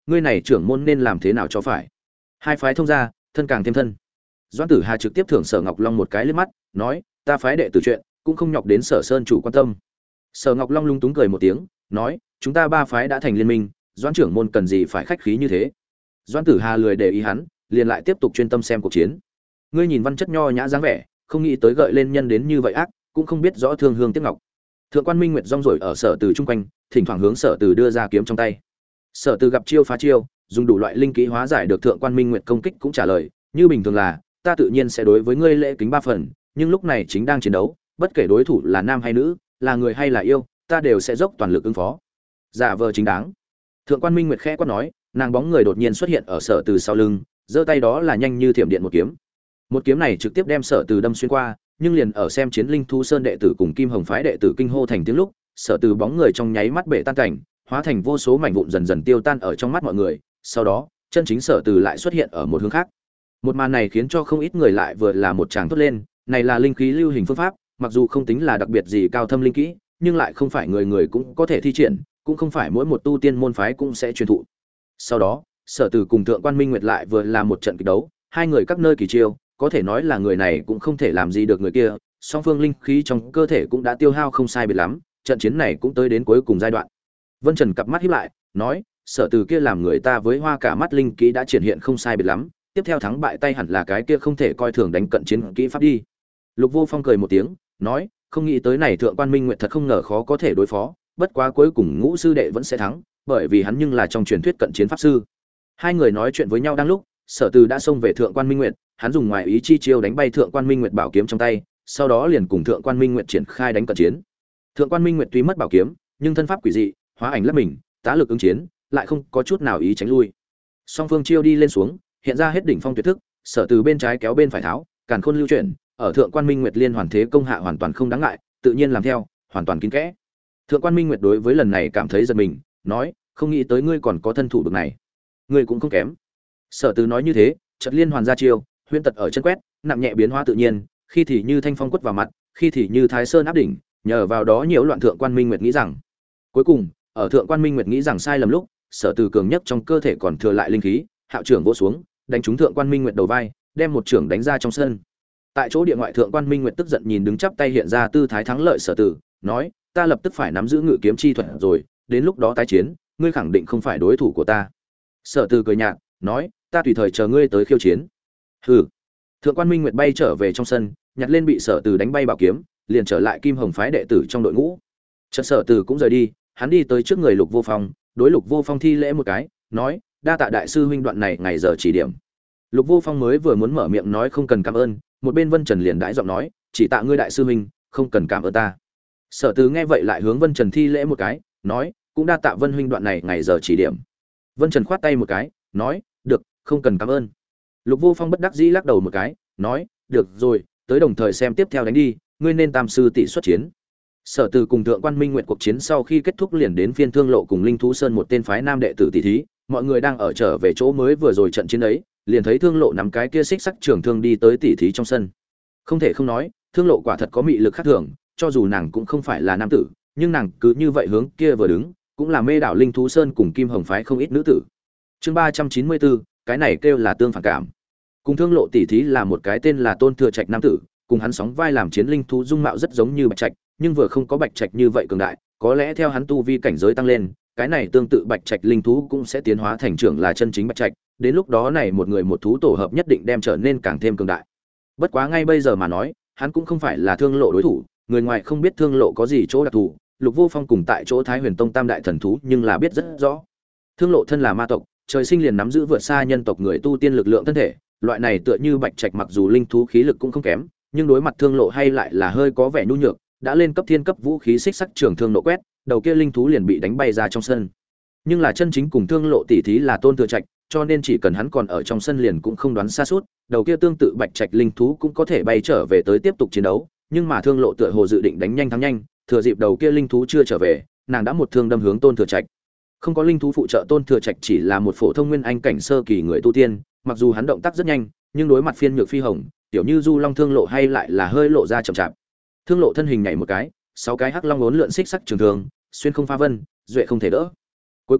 S1: ngươi này trưởng môn nên làm thế nào cho phải. Hai phái thông ra, thân càng thêm thân. Doãn Tử Hà trực tiếp thưởng Sở Ngọc Long một cái liếc mắt, nói, ta phái đệ tử chuyện, cũng không nhọc đến Sở Sơn chủ quan tâm. Sở Ngọc Long lung túng cười một tiếng, nói, chúng ta ba phái đã thành liên minh, Doãn trưởng môn cần gì phải khách khí như thế. Doãn Tử Hà lười để ý hắn, liền lại tiếp tục chuyên tâm xem cuộc chiến. Ngươi nhìn văn chất nho nhã dáng vẻ, không nghĩ tới gợi lên nhân đến như vậy ác, cũng không biết rõ thương hương tiếc ngọc. Thượng quan Minh Nguyệt rong rổi ở Sở Từ chung quanh, thỉnh thoảng hướng Sở Từ đưa ra kiếm trong tay. Sở Từ gặp chiêu phá chiêu, dùng đủ loại linh kỹ hóa giải được Thượng quan Minh Nguyệt công kích cũng trả lời, như bình thường là, ta tự nhiên sẽ đối với ngươi lễ kính ba phần, nhưng lúc này chính đang chiến đấu, bất kể đối thủ là nam hay nữ, là người hay là yêu, ta đều sẽ dốc toàn lực ứng phó. Giả vờ chính đáng. Thượng quan Minh Nguyệt khẽ quát nói, nàng bóng người đột nhiên xuất hiện ở Sở Từ sau lưng, giơ tay đó là nhanh như thiểm điện một kiếm. Một kiếm này trực tiếp đem Sở Từ đâm xuyên qua, nhưng liền ở xem chiến linh thú sơn đệ tử cùng Kim Hồng phái đệ tử kinh hô thành tiếng lúc, Sở Từ bóng người trong nháy mắt bể tan cảnh, hóa thành vô số mảnh vụn dần dần tiêu tan ở trong mắt mọi người, sau đó, chân chính Sở Từ lại xuất hiện ở một hướng khác. Một màn này khiến cho không ít người lại vừa là một tràng thốt lên, này là linh khí lưu hình phương pháp, mặc dù không tính là đặc biệt gì cao thâm linh kỹ, nhưng lại không phải người người cũng có thể thi triển, cũng không phải mỗi một tu tiên môn phái cũng sẽ truyền thụ. Sau đó, Sở Từ cùng Thượng quan Minh Nguyệt lại vừa là một trận kịch đấu, hai người các nơi kỳ chiêu, có thể nói là người này cũng không thể làm gì được người kia, song phương linh khí trong cơ thể cũng đã tiêu hao không sai biệt lắm, trận chiến này cũng tới đến cuối cùng giai đoạn. Vân Trần cặp mắt híp lại, nói, Sở Từ kia làm người ta với hoa cả mắt linh kỹ đã triển hiện không sai biệt lắm, tiếp theo thắng bại tay hẳn là cái kia không thể coi thường đánh cận chiến kỹ pháp đi. Lục Vô Phong cười một tiếng, nói, không nghĩ tới này Thượng quan Minh Nguyệt thật không ngờ khó có thể đối phó, bất quá cuối cùng Ngũ sư đệ vẫn sẽ thắng, bởi vì hắn nhưng là trong truyền thuyết cận chiến pháp sư. Hai người nói chuyện với nhau đang lúc, Sở Từ đã xông về Thượng quan Minh Nguyệt, hắn dùng ngoài ý chi chiêu đánh bay Thượng quan Minh Nguyệt bảo kiếm trong tay, sau đó liền cùng Thượng quan Minh Nguyệt triển khai đánh cận chiến. Thượng quan Minh Nguyệt tuy mất bảo kiếm, nhưng thân pháp quỷ dị, hóa ảnh lấp mình, tá lực ứng chiến, lại không có chút nào ý tránh lui. Song phương chiêu đi lên xuống, hiện ra hết đỉnh phong tuyệt thức, Sở Từ bên trái kéo bên phải tháo, càn khôn lưu chuyển, ở Thượng quan Minh Nguyệt liên hoàn thế công hạ hoàn toàn không đáng ngại, tự nhiên làm theo, hoàn toàn kín kẽ. Thượng quan Minh Nguyệt đối với lần này cảm thấy giật mình, nói, không nghĩ tới ngươi còn có thân thủ bực này, ngươi cũng không kém. Sở Từ nói như thế, chợt liên hoàn ra chiêu, huyễn tật ở chân quét, nặng nhẹ biến hóa tự nhiên, khi thì như thanh phong quất vào mặt, khi thì như thái sơn áp đỉnh, nhờ vào đó nhiễu loạn Thượng quan Minh Nguyệt nghĩ rằng. Cuối cùng, ở Thượng quan Minh Nguyệt nghĩ rằng sai lầm lúc, Sở Từ cường nhất trong cơ thể còn thừa lại linh khí, hạo trưởng vỗ xuống, đánh trúng Thượng quan Minh Nguyệt đầu vai, đem một trưởng đánh ra trong sân. Tại chỗ địa ngoại Thượng quan Minh Nguyệt tức giận nhìn đứng chắp tay hiện ra tư thái thắng lợi Sở Từ, nói, ta lập tức phải nắm giữ ngự kiếm chi thuật rồi, đến lúc đó tái chiến, ngươi khẳng định không phải đối thủ của ta. Sở Từ cười nhạt, nói, ta tùy thời chờ ngươi tới khiêu chiến. Hừ. Thượng quan Minh Nguyệt bay trở về trong sân, nhặt lên bị Sở Từ đánh bay bảo kiếm, liền trở lại Kim Hồng phái đệ tử trong đội ngũ. Chợt Sở Từ cũng rời đi, hắn đi tới trước người Lục Vô Phong, đối Lục Vô Phong thi lễ một cái, nói, đa tạ đại sư huynh đoạn này ngày giờ chỉ điểm. Lục Vô Phong mới vừa muốn mở miệng nói không cần cảm ơn, một bên Vân Trần liền đãi giọng nói, chỉ tạ ngươi đại sư huynh, không cần cảm ơn ta. Sở Từ nghe vậy lại hướng Vân Trần thi lễ một cái, nói, cũng đa tạ Vân huynh đoạn này ngày giờ chỉ điểm. Vân Trần khoát tay một cái, nói, được, không cần cảm ơn. Lục Vô Phong bất đắc dĩ lắc đầu một cái, nói, được rồi, tới đồng thời xem tiếp theo đánh đi, ngươi nên tam sư tỷ xuất chiến. Sở Từ cùng Thượng quan Minh Nguyệt cuộc chiến sau khi kết thúc liền đến phiên Thương Lộ cùng Linh Thú Sơn một tên phái nam đệ tử tỷ thí, mọi người đang ở trở về chỗ mới vừa rồi trận chiến ấy, liền thấy Thương Lộ nắm cái kia xích sắc trường thương đi tới tỷ thí trong sân. Không thể không nói, Thương Lộ quả thật có mị lực khác thường, cho dù nàng cũng không phải là nam tử, nhưng nàng cứ như vậy hướng kia vừa đứng, cũng là mê đảo Linh Thú Sơn cùng Kim Hồng phái không ít nữ tử. Chương 394, cái này kêu là tương phản cảm. Cùng Thương Lộ tỷ thí là một cái tên là Tôn Thừa Trạch nam tử, cùng hắn sóng vai làm chiến linh thú dung mạo rất giống như Bạch Trạch, nhưng vừa không có Bạch Trạch như vậy cường đại, có lẽ theo hắn tu vi cảnh giới tăng lên, cái này tương tự Bạch Trạch linh thú cũng sẽ tiến hóa thành trưởng là chân chính Bạch Trạch, đến lúc đó này một người một thú tổ hợp nhất định đem trở nên càng thêm cường đại. Bất quá ngay bây giờ mà nói, hắn cũng không phải là Thương Lộ đối thủ, người ngoài không biết Thương Lộ có gì chỗ đặc thù, Lục Vô Phong cùng tại chỗ Thái Huyền Tông tam đại thần thú, nhưng là biết rất rõ. Thương Lộ thân là ma tộc, trời sinh liền nắm giữ vượt xa nhân tộc người tu tiên lực lượng thân thể, loại này tựa như Bạch Trạch mặc dù linh thú khí lực cũng không kém, nhưng đối mặt Thương Lộ hay lại là hơi có vẻ nhu nhược, đã lên cấp thiên cấp vũ khí xích sắc trường thương nộ quét, đầu kia linh thú liền bị đánh bay ra trong sân. Nhưng là chân chính cùng Thương Lộ tỷ thí là Tôn Thừa Trạch, cho nên chỉ cần hắn còn ở trong sân liền cũng không đoán xa suốt, đầu kia tương tự Bạch Trạch linh thú cũng có thể bay trở về tới tiếp tục chiến đấu, nhưng mà Thương Lộ tựa hồ dự định đánh nhanh thắng nhanh, thừa dịp đầu kia linh thú chưa trở về, nàng đã một thương đâm hướng Tôn Thừa Trạch. Không có linh thú phụ trợ, Tôn Thừa Trạch chỉ là một phổ thông nguyên anh cảnh sơ kỳ người tu tiên, mặc dù hắn động tác rất nhanh, nhưng đối mặt phiên nhược phi hồng, tiểu như Du Long Thương Lộ hay lại là hơi lộ ra chậm chạp. Thương Lộ thân hình nhảy một cái, sáu cái hắc long uốn lượn xích sắc trường thương, xuyên không phá vân, duệ không thể đỡ. Cuối cùng,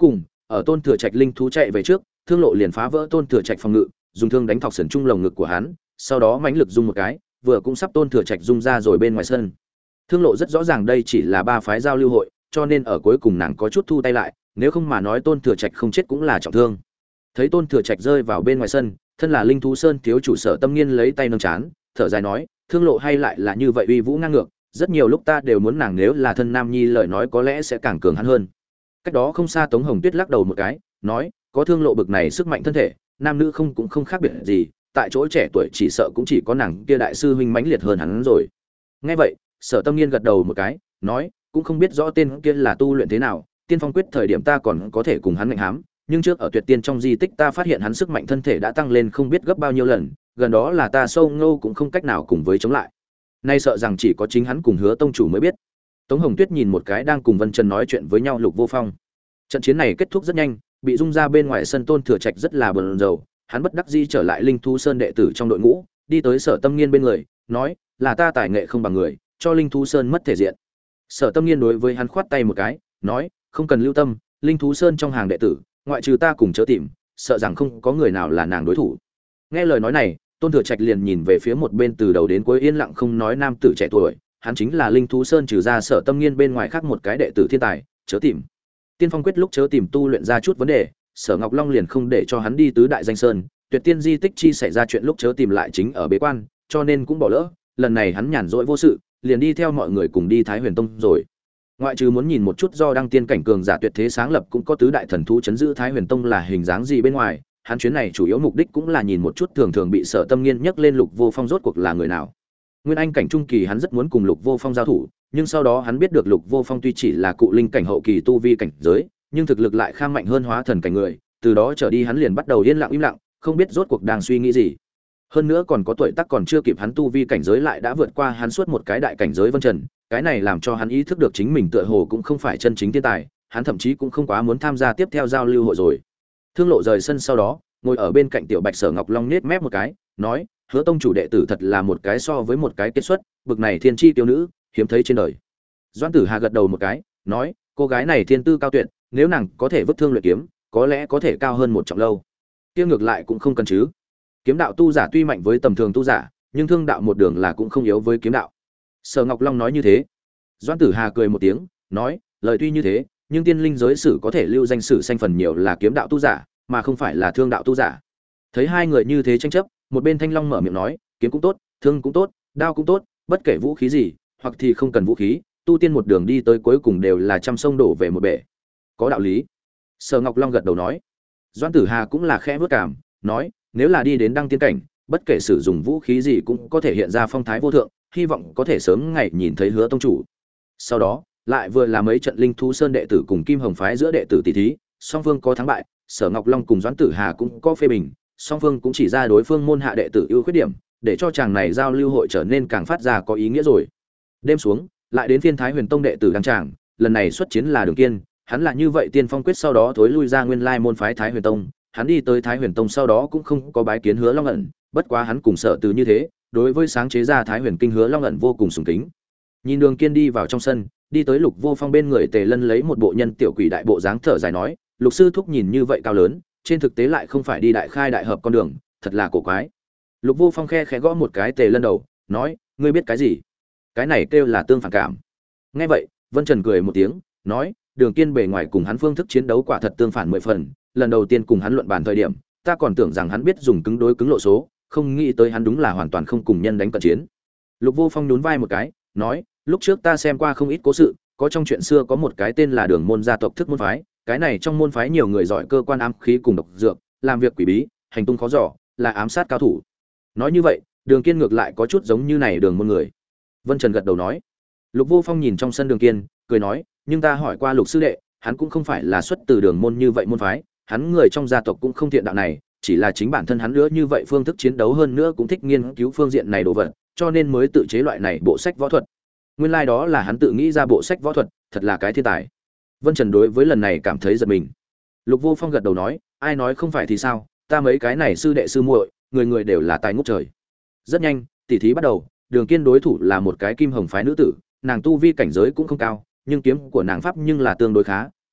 S1: ở Tôn Thừa Trạch linh thú chạy về trước, Thương Lộ liền phá vỡ Tôn Thừa Trạch phòng ngự, dùng thương đánh thọc sườn trung lồng ngực của hắn, sau đó mãnh lực dung một cái, vừa cũng sắp Tôn Thừa Trạch dung ra rồi bên ngoài sân. Thương Lộ rất rõ ràng đây chỉ là ba phái giao lưu hội, cho nên ở cuối cùng nàng có chút thu tay lại, nếu không mà nói Tôn Thừa Trạch không chết cũng là trọng thương. Thấy Tôn Thừa Trạch rơi vào bên ngoài sân, thân là Linh thú sơn thiếu chủ Sở Tâm Nghiên lấy tay nâng chán, thở dài nói, Thương Lộ hay lại là như vậy uy vũ ngang ngược, rất nhiều lúc ta đều muốn nàng nếu là thân nam nhi lời nói có lẽ sẽ càng cường hắn hơn. Cách đó không xa Tống Hồng Tuyết lắc đầu một cái, nói, có Thương Lộ bực này sức mạnh thân thể, nam nữ cũng không khác biệt gì, tại chỗ trẻ tuổi chỉ sợ cũng chỉ có nàng kia đại sư huynh mãnh liệt hơn hắn rồi. Nghe vậy, Sở Tâm Nghiên gật đầu một cái, nói, cũng không biết rõ tên kia là tu luyện thế nào, Tiên Phong quyết thời điểm ta còn có thể cùng hắn ngạnh hám, nhưng trước ở Tuyệt Tiên trong di tích ta phát hiện hắn sức mạnh thân thể đã tăng lên không biết gấp bao nhiêu lần, gần đó là ta Sâu Ngô cũng không cách nào cùng với chống lại. Nay sợ rằng chỉ có chính hắn cùng Hứa tông chủ mới biết. Tống Hồng Tuyết nhìn một cái đang cùng Vân Trần nói chuyện với nhau Lục Vô Phong. Trận chiến này kết thúc rất nhanh, bị dung ra bên ngoài sân Tôn Thừa Trạch rất là buồn rầu, hắn bất đắc dĩ trở lại Linh Thú Sơn đệ tử trong đội ngũ, đi tới Sở Tâm Nghiên bên người, nói, là ta tài nghệ không bằng người, cho Linh Thú Sơn mất thể diện. Sở Tâm Nghiên đối với hắn khoát tay một cái, nói, không cần lưu tâm, Linh Thú Sơn trong hàng đệ tử, ngoại trừ ta cùng Chớ Tìm, sợ rằng không có người nào là nàng đối thủ. Nghe lời nói này, Tôn Thừa Trạch liền nhìn về phía một bên từ đầu đến cuối yên lặng không nói nam tử trẻ tuổi, hắn chính là Linh Thú Sơn trừ ra Sở Tâm Nghiên bên ngoài khác một cái đệ tử thiên tài, Chớ Tìm. Tiên Phong quyết lúc Chớ Tìm tu luyện ra chút vấn đề, Sở Ngọc Long liền không để cho hắn đi tứ đại danh sơn, Tuyệt Tiên di tích chi xảy ra chuyện lúc Chớ Tìm lại chính ở bế quan, cho nên cũng bỏ lỡ, lần này hắn nhàn rỗi vô sự, liền đi theo mọi người cùng đi Thái Huyền Tông rồi. Ngoại trừ muốn nhìn một chút do đăng tiên cảnh cường giả tuyệt thế sáng lập cũng có tứ đại thần thú chấn giữ Thái Huyền Tông là hình dáng gì bên ngoài, hắn chuyến này chủ yếu mục đích cũng là nhìn một chút thường thường bị Sở Tâm Nghiên nhắc lên Lục Vô Phong rốt cuộc là người nào. Nguyên Anh cảnh trung kỳ hắn rất muốn cùng Lục Vô Phong giao thủ, nhưng sau đó hắn biết được Lục Vô Phong tuy chỉ là cụ linh cảnh hậu kỳ tu vi cảnh giới, nhưng thực lực lại kham mạnh hơn hóa thần cảnh người, từ đó trở đi hắn liền bắt đầu yên lặng im lặng, không biết rốt cuộc đang suy nghĩ gì. Hơn nữa còn có tuổi tác còn chưa kịp hắn tu vi cảnh giới lại đã vượt qua hắn suốt một cái đại cảnh giới Vân Trần, cái này làm cho hắn ý thức được chính mình tựa hồ cũng không phải chân chính thiên tài, hắn thậm chí cũng không quá muốn tham gia tiếp theo giao lưu hội rồi. Thương Lộ rời sân sau đó, ngồi ở bên cạnh tiểu Bạch Sở Ngọc Long nhếch mép một cái, nói, Hứa tông chủ đệ tử thật là một cái so với một cái kết xuất, bực này thiên chi tiêu nữ, hiếm thấy trên đời. Doãn Tử Hà gật đầu một cái, nói, cô gái này thiên tư cao tuyệt, nếu nàng có thể vứt thương luyện kiếm, có lẽ có thể cao hơn một trọng lâu. Kia ngược lại cũng không cần chứ. Kiếm đạo tu giả tuy mạnh với tầm thường tu giả, nhưng thương đạo một đường là cũng không yếu với kiếm đạo. Sở Ngọc Long nói như thế. Doãn Tử Hà cười một tiếng, nói, lời tuy như thế, nhưng tiên linh giới sử có thể lưu danh sử sanh phần nhiều là kiếm đạo tu giả, mà không phải là thương đạo tu giả. Thấy hai người như thế tranh chấp, một bên Thanh Long mở miệng nói, kiếm cũng tốt, thương cũng tốt, đao cũng tốt, bất kể vũ khí gì, hoặc thì không cần vũ khí, tu tiên một đường đi tới cuối cùng đều là trăm sông đổ về một bể. Có đạo lý. Sở Ngọc Long gật đầu nói. Doãn Tử Hà cũng là khẽ bước cảm, nói, nếu là đi đến đăng tiên cảnh, bất kể sử dụng vũ khí gì cũng có thể hiện ra phong thái vô thượng, hy vọng có thể sớm ngày nhìn thấy Hứa tông chủ. Sau đó, lại vừa là mấy trận Linh Thú Sơn đệ tử cùng Kim Hồng phái giữa đệ tử tỷ thí, song phương có thắng bại, Sở Ngọc Long cùng Doãn Tử Hà cũng có phê bình, song phương cũng chỉ ra đối phương môn hạ đệ tử ưu khuyết điểm, để cho chàng này giao lưu hội trở nên càng phát ra có ý nghĩa rồi. Đêm xuống, lại đến phiên Thái Huyền Tông đệ tử đăng tràng, lần này xuất chiến là Đường Kiên, hắn là như vậy Tiên Phong quyết sau đó thối lui ra nguyên lai môn phái Thái Huyền Tông, hắn đi tới Thái Huyền Tông sau đó cũng không có bái kiến Hứa Long ẩn, bất quá hắn cùng Sở Từ như thế, đối với sáng chế ra Thái Huyền Kinh Hứa Long ẩn vô cùng sùng kính. Nhìn Đường Kiên đi vào trong sân, đi tới Lục Vô Phong bên người Tề Lân lấy một bộ nhân tiểu quỷ đại bộ dáng thở dài nói, Lục sư thúc nhìn như vậy cao lớn, trên thực tế lại không phải đi đại khai đại hợp con đường, thật là cổ quái. Lục Vô Phong khẽ gõ một cái Tề Lân đầu, nói, ngươi biết cái gì? Cái này kêu là tương phản cảm. Nghe vậy, Vân Trần cười một tiếng, nói, Đường Kiên bề ngoài cùng hắn phương thức chiến đấu quả thật tương phản 10 phần, lần đầu tiên cùng hắn luận bàn thời điểm, ta còn tưởng rằng hắn biết dùng cứng đối cứng lộ số, không nghĩ tới hắn đúng là hoàn toàn không cùng nhân đánh cận chiến. Lục Vô Phong nhún vai một cái, nói, lúc trước ta xem qua không ít cố sự, có trong chuyện xưa có một cái tên là Đường môn gia tộc thức môn phái, cái này trong môn phái nhiều người giỏi cơ quan ám khí cùng độc dược, làm việc quỷ bí, hành tung khó dò, là ám sát cao thủ. Nói như vậy, Đường Kiên ngược lại có chút giống như này Đường môn người. Vân Trần gật đầu nói. Lục Vô Phong nhìn trong sân Đường Kiên, cười nói, nhưng ta hỏi qua Lục sư đệ, hắn cũng không phải là xuất từ Đường môn như vậy môn phái, hắn người trong gia tộc cũng không thiện đạo này, chỉ là chính bản thân hắn nữa như vậy phương thức chiến đấu hơn nữa cũng thích nghiên cứu phương diện này đồ vật, cho nên mới tự chế loại này bộ sách võ thuật. Nguyên lai đó là hắn tự nghĩ ra bộ sách võ thuật, thật là cái thiên tài. Vân Trần đối với lần này cảm thấy giật mình. Lục Vô Phong gật đầu nói, ai nói không phải thì sao, ta mấy cái này sư đệ sư muội, người người đều là tài ngút trời. Rất nhanh, tỷ thí bắt đầu, Đường Kiên đối thủ là một cái Kim Hồng phái nữ tử, nàng tu vi cảnh giới cũng không cao, nhưng kiếm của nàng pháp nhưng là tương đối khá,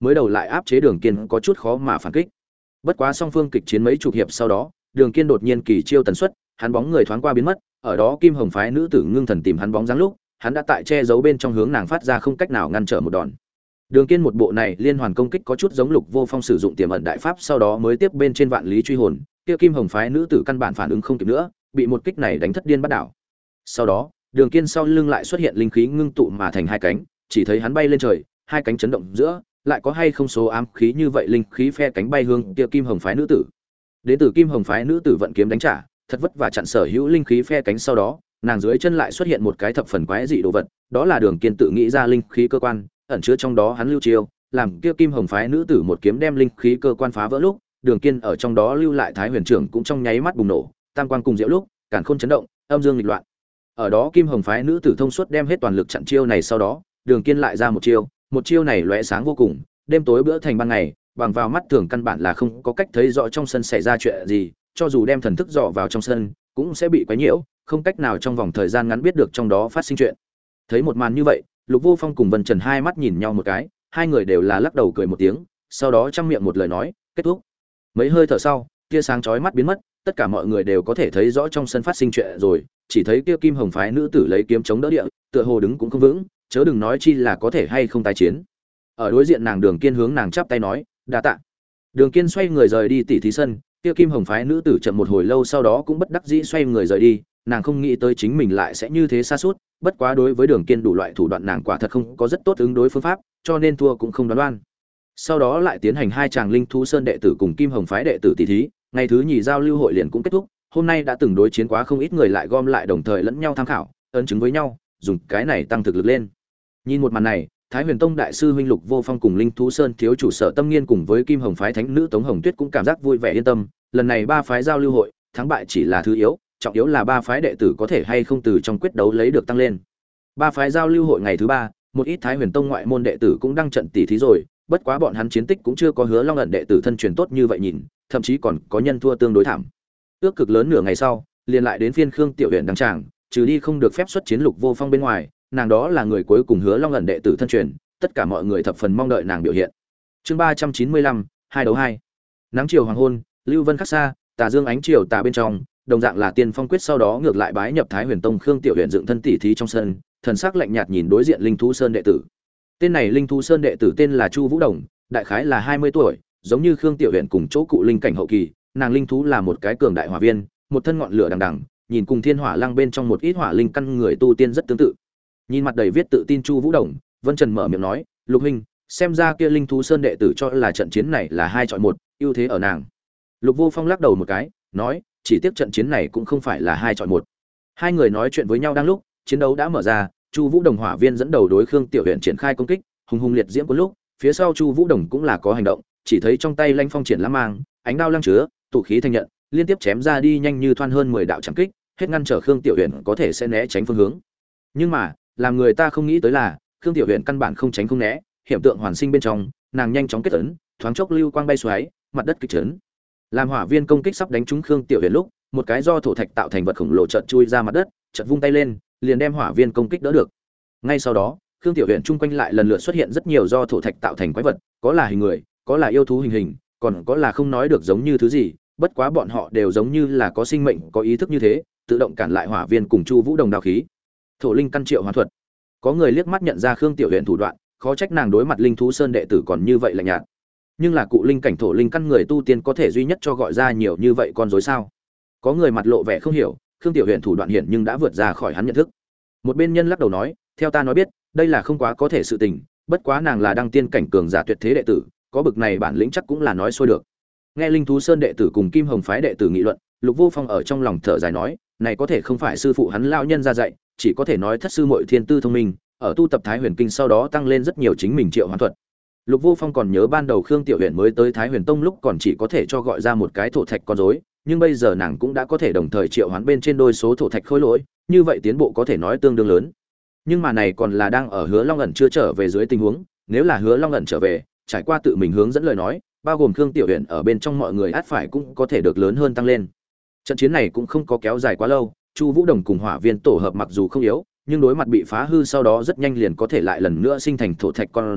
S1: mới đầu lại áp chế Đường Kiên có chút khó mà phản kích. Bất quá song phương kịch chiến mấy chục hiệp sau đó, Đường Kiên đột nhiên kỳ chiêu tần suất, hắn bóng người thoáng qua biến mất, ở đó Kim Hồng phái nữ tử ngưng thần tìm hắn bóng dáng lúc, hắn đã tại che giấu bên trong hướng nàng phát ra không cách nào ngăn trở một đòn. Đường Kiên một bộ này liên hoàn công kích có chút giống Lục Vô Phong sử dụng tiềm ẩn đại pháp sau đó mới tiếp bên trên vạn lý truy hồn, kia Kim Hồng phái nữ tử căn bản phản ứng không kịp nữa, bị một kích này đánh thất điên bắt đảo. Sau đó, Đường Kiên sau lưng lại xuất hiện linh khí ngưng tụ mà thành hai cánh, chỉ thấy hắn bay lên trời, hai cánh chấn động giữa, lại có hay không số ám khí như vậy linh khí phe cánh bay hướng kia Kim Hồng phái nữ tử. Đến từ Kim Hồng phái nữ tử vận kiếm đánh trả, thật vất vả chặn sở hữu linh khí phe cánh sau đó, nàng dưới chân lại xuất hiện một cái thập phần quái dị đồ vật, đó là Đường Kiên tự nghĩ ra linh khí cơ quan, ẩn chứa trong đó hắn lưu chiêu, làm kia Kim Hồng phái nữ tử một kiếm đem linh khí cơ quan phá vỡ lúc, Đường Kiên ở trong đó lưu lại Thái Huyền trưởng cũng trong nháy mắt bùng nổ, tam quang cùng diệu lúc, càn khôn chấn động, âm dương nghịch loạn. Ở đó Kim Hồng phái nữ tử thông suốt đem hết toàn lực chặn chiêu này sau đó, Đường Kiên lại ra một chiêu này lóe sáng vô cùng, đêm tối bữa thành ban ngày, bằng vào mắt thường căn bản là không có cách thấy rõ trong sân xảy ra chuyện gì, cho dù đem thần thức dò vào trong sân, cũng sẽ bị quấy nhiễu, không cách nào trong vòng thời gian ngắn biết được trong đó phát sinh chuyện. Thấy một màn như vậy, Lục Vô Phong cùng Vân Trần hai mắt nhìn nhau một cái, hai người đều là lắc đầu cười một tiếng, sau đó trong miệng một lời nói, kết thúc. Mấy hơi thở sau, tia sáng chói mắt biến mất, tất cả mọi người đều có thể thấy rõ trong sân phát sinh chuyện rồi, chỉ thấy kia Kim Hồng phái nữ tử lấy kiếm chống đỡ địa, tựa hồ đứng cũng không vững, chớ đừng nói chi là có thể hay không tái chiến. Ở đối diện nàng, Đường Kiên hướng nàng chắp tay nói, đa tạ. Đường Kiên xoay người rời đi tỉ thí sân, kia Kim Hồng phái nữ tử chậm một hồi lâu sau đó cũng bất đắc dĩ xoay người rời đi, nàng không nghĩ tới chính mình lại sẽ như thế xa suốt, bất quá đối với Đường Kiên đủ loại thủ đoạn nàng quả thật không có rất tốt ứng đối phương pháp, cho nên thua cũng không đoán oan. Sau đó lại tiến hành hai chàng linh thú sơn đệ tử cùng Kim Hồng phái đệ tử tỷ thí, ngày thứ nhì giao lưu hội liền cũng kết thúc, hôm nay đã từng đối chiến quá không ít người lại gom lại đồng thời lẫn nhau tham khảo, ấn chứng với nhau, dùng cái này tăng thực lực lên. Nhìn một màn này, Thái Huyền Tông đại sư huynh Lục Vô Phong cùng Linh Thú Sơn thiếu chủ Sở Tâm Nghiên cùng với Kim Hồng phái thánh nữ Tống Hồng Tuyết cũng cảm giác vui vẻ yên tâm, lần này ba phái giao lưu hội, thắng bại chỉ là thứ yếu, trọng yếu là ba phái đệ tử có thể hay không từ trong quyết đấu lấy được tăng lên. Ba phái giao lưu hội ngày thứ ba, một ít Thái Huyền Tông ngoại môn đệ tử cũng đang trận tỷ thí rồi, bất quá bọn hắn chiến tích cũng chưa có Hứa Long ẩn đệ tử thân truyền tốt như vậy nhìn, thậm chí còn có nhân thua tương đối thảm. Ước cực lớn nửa ngày sau, liền lại đến phiên Khương Tiểu Huyền đăng tràng, trừ đi không được phép xuất chiến Lục Vô Phong bên ngoài, nàng đó là người cuối cùng Hứa Long ẩn đệ tử thân truyền, tất cả mọi người thập phần mong đợi nàng biểu hiện. Chương 395, hai đấu hai. Nắng chiều hoàng hôn, Lưu Vân khắc xa, tà dương ánh chiều tà bên trong, đồng dạng là Tiên Phong quyết sau đó ngược lại bái nhập Thái Huyền Tông Khương Tiểu Huyền dựng thân tỷ thí trong sân, thần sắc lạnh nhạt nhìn đối diện Linh Thú Sơn đệ tử. Tên này Linh Thú Sơn đệ tử tên là Chu Vũ Đồng, đại khái là 20 tuổi, giống như Khương Tiểu Huyền cùng chỗ cụ linh cảnh hậu kỳ, nàng linh thú là một cái cường đại hỏa viên, một thân ngọn lửa đằng đằng, nhìn cùng Thiên Hỏa Lăng bên trong một ít hỏa linh căn người tu tiên rất tương tự. Nhìn mặt đầy viết tự tin Chu Vũ Đồng, Vân Trần mở miệng nói, "Lục huynh, xem ra kia Linh Thú Sơn đệ tử cho là trận chiến này là 2 chọi 1, ưu thế ở nàng." Lục Vô Phong lắc đầu một cái, nói, "Chỉ tiếc trận chiến này cũng không phải là 2 chọi 1." Hai người nói chuyện với nhau đang lúc, chiến đấu đã mở ra, Chu Vũ Đồng hỏa viên dẫn đầu đối Khương Tiểu Huyền triển khai công kích, hùng hùng liệt diễm của lúc, phía sau Chu Vũ Đồng cũng là có hành động, chỉ thấy trong tay Lanh Phong triển lãm mang, ánh đao lăng chứa, tụ khí thành nhận, liên tiếp chém ra đi nhanh như thoăn hơn 10 đạo chạm kích, hết ngăn trở Khương Tiểu Huyền có thể sẽ né tránh phương hướng. Nhưng mà, làm người ta không nghĩ tới là, Khương Tiểu Huyền căn bản không tránh không né, hiểm tượng hoàn sinh bên trong, nàng nhanh chóng kết ấn, thoáng chốc lưu quang bay xoáy, mặt đất kịch chấn. Làm hỏa viên công kích sắp đánh trúng Khương Tiểu Huyền lúc, một cái do thổ thạch tạo thành vật khổng lồ chợt chui ra mặt đất, chợt vung tay lên, liền đem hỏa viên công kích đỡ được. Ngay sau đó, Khương Tiểu Huyền chung quanh lại lần lượt xuất hiện rất nhiều do thổ thạch tạo thành quái vật, có là hình người, có là yêu thú hình, còn có là không nói được giống như thứ gì, bất quá bọn họ đều giống như là có sinh mệnh, có ý thức như thế, tự động cản lại hỏa viên cùng Chu Vũ Đồng đao khí. Thổ linh căn triệu hóa thuật. Có người liếc mắt nhận ra Khương Tiểu Huyền thủ đoạn, khó trách nàng đối mặt Linh Thú Sơn đệ tử còn như vậy lạnh nhạt. Nhưng là cụ linh cảnh thổ linh căn người tu tiên có thể duy nhất cho gọi ra nhiều như vậy con rối sao? Có người mặt lộ vẻ không hiểu, Khương Tiểu Huyền thủ đoạn hiển nhưng đã vượt ra khỏi hắn nhận thức. Một bên nhân lắc đầu nói, theo ta nói biết, đây là không quá có thể sự tình, bất quá nàng là đăng tiên cảnh cường giả tuyệt thế đệ tử, có bực này bản lĩnh chắc cũng là nói xuôi được. Nghe Linh Thú Sơn đệ tử cùng Kim Hồng phái đệ tử nghị luận, Lục Vô Phong ở trong lòng thở dài nói, này có thể không phải sư phụ hắn lão nhân ra dạy, chỉ có thể nói thất sư muội thiên tư thông minh, ở tu tập Thái Huyền kinh sau đó tăng lên rất nhiều chính mình triệu hoán thuật. Lục Vô Phong còn nhớ ban đầu Khương Tiểu Huyền mới tới Thái Huyền Tông lúc còn chỉ có thể cho gọi ra một cái thổ thạch con rối, nhưng bây giờ nàng cũng đã có thể đồng thời triệu hoán bên trên đôi số thổ thạch khối lỗi, như vậy tiến bộ có thể nói tương đương lớn. Nhưng mà này còn là đang ở Hứa Long ẩn chưa trở về dưới tình huống, nếu là Hứa Long ẩn trở về, trải qua tự mình hướng dẫn lời nói, bao gồm Khương Tiểu Huyền ở bên trong mọi người ắt phải cũng có thể được lớn hơn tăng lên. Trận chiến này cũng không có kéo dài quá lâu, Chu Vũ Đồng cùng Hỏa Viên tổ hợp mặc dù không yếu, nhưng đối mặt bị phá hư sau đó rất nhanh liền có thể lại lần nữa sinh thành thổ thạch con rối,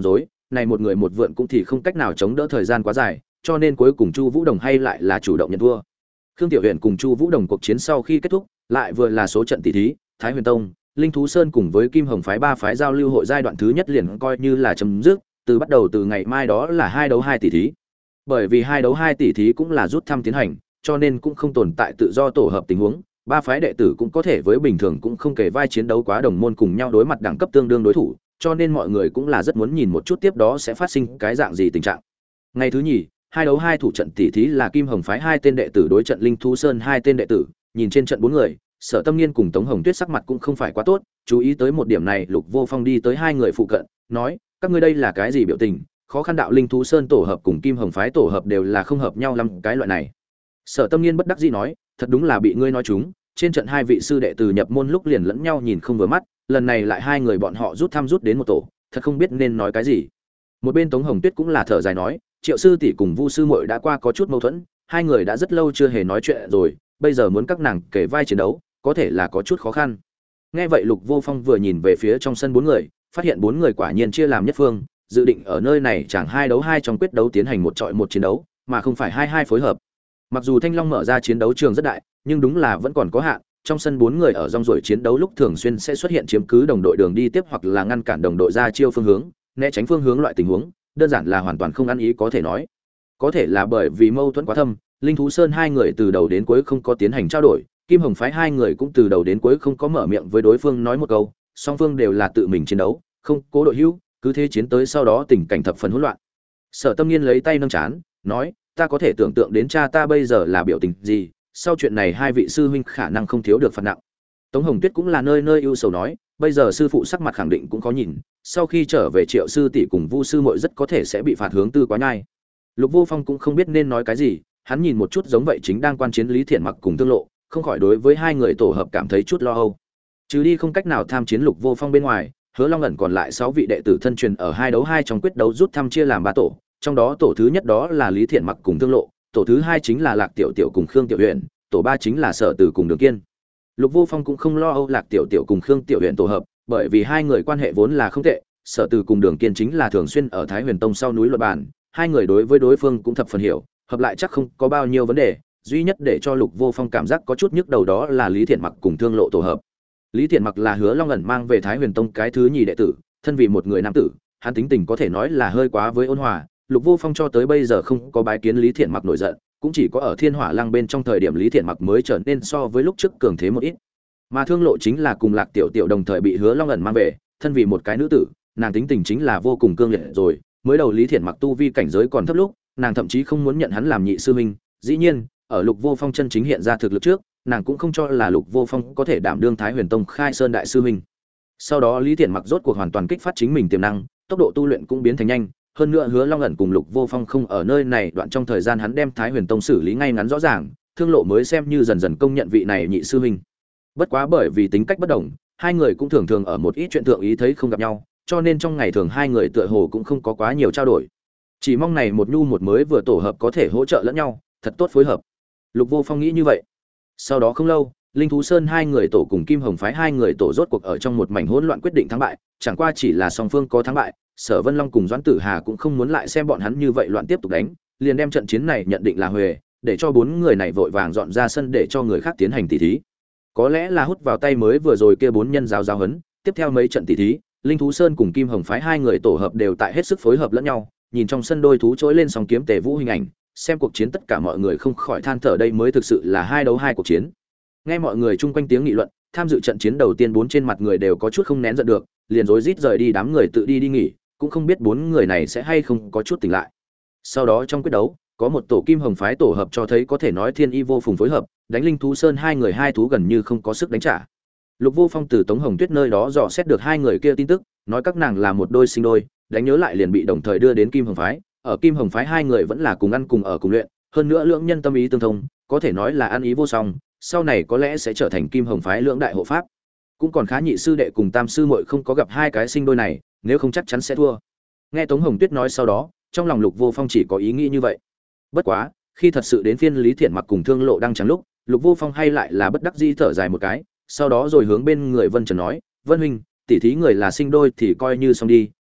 S1: này một người một vượn cũng thì không cách nào chống đỡ thời gian quá dài, cho nên cuối cùng Chu Vũ Đồng hay lại là chủ động nhận thua. Khương Tiểu Huyền cùng Chu Vũ Đồng cuộc chiến sau khi kết thúc, lại vừa là số trận tỷ thí, Thái Huyền Tông, Linh Thú Sơn cùng với Kim Hồng phái ba phái giao lưu hội giai đoạn thứ nhất liền coi như là chấm dứt, từ bắt đầu từ ngày mai đó là 2 đấu 2 tỷ thí. Bởi vì 2 đấu 2 tỷ thí cũng là rút thăm tiến hành, cho nên cũng không tồn tại tự do tổ hợp tình huống, ba phái đệ tử cũng có thể với bình thường cũng không kể vai chiến đấu quá đồng môn cùng nhau đối mặt đẳng cấp tương đương đối thủ, cho nên mọi người cũng là rất muốn nhìn một chút tiếp đó sẽ phát sinh cái dạng gì tình trạng. Ngày thứ nhì, 2 đấu 2 thủ trận tỷ thí là Kim Hồng phái 2 tên đệ tử đối trận Linh Thú Sơn 2 tên đệ tử, nhìn trên trận 4 người, Sở Tâm Nghiên cùng Tống Hồng Tuyết sắc mặt cũng không phải quá tốt, chú ý tới một điểm này, Lục Vô Phong đi tới hai người phụ cận, nói: "Các ngươi đây là cái gì biểu tình? Khó khăn đạo Linh Thú Sơn tổ hợp cùng Kim Hồng phái tổ hợp đều là không hợp nhau lắm, cái loại này." Sở Tâm Nghiên bất đắc dĩ nói: "Thật đúng là bị ngươi nói trúng, trên trận hai vị sư đệ tử nhập môn lúc liền lẫn nhau nhìn không vừa mắt, lần này lại hai người bọn họ rút thăm rút đến một tổ, thật không biết nên nói cái gì." Một bên Tống Hồng Tuyết cũng là thở dài nói: "Triệu sư tỷ cùng Vu sư muội đã qua có chút mâu thuẫn, hai người đã rất lâu chưa hề nói chuyện rồi, bây giờ muốn các nàng kể vai chiến đấu, có thể là có chút khó khăn." Nghe vậy Lục Vô Phong vừa nhìn về phía trong sân 4 người, phát hiện 4 người quả nhiên chia làm nhất phương, dự định ở nơi này chẳng 2 đấu 2 trong quyết đấu tiến hành một chọi một chiến đấu, mà không phải 2-2 phối hợp. Mặc dù Thanh Long mở ra chiến đấu trường rất đại, nhưng đúng là vẫn còn có hạn, trong sân 4 người ở rong ruổi chiến đấu lúc thường xuyên sẽ xuất hiện chiếm cứ đồng đội đường đi tiếp hoặc là ngăn cản đồng đội ra chiêu phương hướng, né tránh phương hướng loại tình huống, đơn giản là hoàn toàn không ăn ý có thể nói. Có thể là bởi vì mâu thuẫn quá thâm, Linh Thú Sơn hai người từ đầu đến cuối không có tiến hành trao đổi, Kim Hồng phái hai người cũng từ đầu đến cuối không có mở miệng với đối phương nói một câu, song phương đều là tự mình chiến đấu, không cố đội hữu, cứ thế chiến tới sau đó tình cảnh thập phần hỗn loạn. Sở Tâm Nghiên lấy tay nâng trán, nói: "Ta có thể tưởng tượng đến cha ta bây giờ là biểu tình gì, sau chuyện này hai vị sư huynh khả năng không thiếu được phạt nặng." Tống Hồng Tuyết cũng là nơi nơi ưu sầu nói: "Bây giờ sư phụ sắc mặt khẳng định cũng có nhìn, sau khi trở về Triệu sư tỷ cùng Vu sư muội rất có thể sẽ bị phạt hướng tư quá nhai." Lục Vô Phong cũng không biết nên nói cái gì, hắn nhìn một chút giống vậy chính đang quan chiến Lý Thiện Mặc cùng Tương Lộ, không khỏi đối với hai người tổ hợp cảm thấy chút lo âu. Trừ đi không cách nào tham chiến Lục Vô Phong bên ngoài, Hứa Long ẩn còn lại 6 vị đệ tử thân truyền ở 2 đấu 2 trong quyết đấu rút thăm chia làm 3 tổ, trong đó tổ thứ nhất đó là Lý Thiện Mặc cùng Tương Lộ, tổ thứ hai chính là Lạc Tiểu Tiểu cùng Khương Tiểu Huyền, tổ ba chính là Sở Tử cùng Đường Kiên. Lục Vô Phong cũng không lo âu Lạc Tiểu Tiểu cùng Khương Tiểu Huyền tổ hợp, bởi vì hai người quan hệ vốn là không tệ, Sở Tử cùng Đường Kiên chính là thường xuyên ở Thái Huyền Tông sau núi luận bàn, hai người đối với đối phương cũng thập phần hiểu, hợp lại chắc không có bao nhiêu vấn đề, duy nhất để cho Lục Vô Phong cảm giác có chút nhức đầu đó là Lý Thiện Mặc cùng Thương Lộ tổ hợp. Lý Thiện Mặc là Hứa Long ẩn mang về Thái Huyền Tông cái thứ nhì đệ tử, thân vì một người nam tử, hắn tính tình có thể nói là hơi quá với ôn hòa, Lục Vô Phong cho tới bây giờ không có bái kiến Lý Thiện Mặc nổi giận, cũng chỉ có ở Thiên Hỏa Lăng bên trong thời điểm Lý Thiện Mặc mới trở nên so với lúc trước cường thế một ít. Mà Thương Lộ chính là cùng Lạc Tiểu Tiểu đồng thời bị Hứa Long ẩn mang về, thân vì một cái nữ tử, nàng tính tình chính là vô cùng cương liệt rồi, mới đầu Lý Thiện Mặc tu vi cảnh giới còn thấp lúc, nàng thậm chí không muốn nhận hắn làm nhị sư huynh, dĩ nhiên, ở Lục Vô Phong chân chính hiện ra thực lực trước, nàng cũng không cho là Lục Vô Phong có thể đảm đương Thái Huyền Tông khai sơn đại sư huynh. Sau đó Lý Thiện Mặc rốt cuộc hoàn toàn kích phát chính mình tiềm năng, tốc độ tu luyện cũng biến thành nhanh, hơn nữa Hứa Long ẩn cùng Lục Vô Phong không ở nơi này, đoạn trong thời gian hắn đem Thái Huyền Tông xử lý ngay ngắn rõ ràng, Thương Lộ mới xem như dần dần công nhận vị này nhị sư huynh. Bất quá bởi vì tính cách bất đồng, hai người cũng thường thường ở một ít chuyện thượng ý thấy không gặp nhau, cho nên trong ngày thường hai người tựa hồ cũng không có quá nhiều trao đổi. Chỉ mong này một nhu một mới vừa tổ hợp có thể hỗ trợ lẫn nhau, thật tốt phối hợp. Lục Vô Phong nghĩ như vậy. Sau đó không lâu, Linh Thú Sơn hai người tổ cùng Kim Hồng phái hai người tổ rốt cuộc ở trong một mảnh hỗn loạn quyết định thắng bại, chẳng qua chỉ là song phương có thắng bại, Sở Vân Long cùng Doãn Tử Hà cũng không muốn lại xem bọn hắn như vậy loạn tiếp tục đánh, liền đem trận chiến này nhận định là huề, để cho 4 người này vội vàng dọn ra sân để cho người khác tiến hành tỉ thí. Có lẽ là hút vào tay mới vừa rồi kia 4 nhân giáo giáo hấn, tiếp theo mấy trận tỉ thí, Linh Thú Sơn cùng Kim Hồng phái hai người tổ hợp đều tại hết sức phối hợp lẫn nhau, nhìn trong sân đôi thú trỗi lên song kiếm tề vũ hình ảnh, xem cuộc chiến tất cả mọi người không khỏi than thở đây mới thực sự là 2 đấu 2 cuộc chiến. Nghe mọi người chung quanh tiếng nghị luận, tham dự trận chiến đầu tiên 4 trên mặt người đều có chút không nén giận được, liền rối rít rời đi, đám người tự đi nghỉ, cũng không biết 4 người này sẽ hay không có chút tỉnh lại. Sau đó trong quyết đấu, có một tổ Kim Hồng phái tổ hợp cho thấy có thể nói thiên y vô phùng phối hợp, đánh Linh Thú Sơn hai người hai thú gần như không có sức đánh trả. Lục Vô Phong từ Tống Hồng Tuyết nơi đó dò xét được hai người kia tin tức, nói các nàng là một đôi sinh đôi, đánh nhớ lại liền bị đồng thời đưa đến Kim Hồng phái, ở Kim Hồng phái hai người vẫn là cùng ăn cùng ở cùng luyện, hơn nữa lưỡng nhân tâm ý tương thông, có thể nói là ăn ý vô song, sau này có lẽ sẽ trở thành Kim Hồng phái lưỡng đại hộ pháp. Cũng còn khá nhị sư đệ cùng tam sư muội không có gặp hai cái sinh đôi này, nếu không chắc chắn sẽ thua. Nghe Tống Hồng Tuyết nói sau đó, trong lòng Lục Vô Phong chỉ có ý nghĩ như vậy. Bất quá, khi thật sự đến phiên Lý Thiện Mặc cùng Thương Lộ đang trắng lúc, Lục Vô Phong hay lại là bất đắc dĩ thở dài một cái, sau đó rồi hướng bên người Vân Trần nói, "Vân huynh, tỷ thí người là sinh đôi thì coi như xong đi,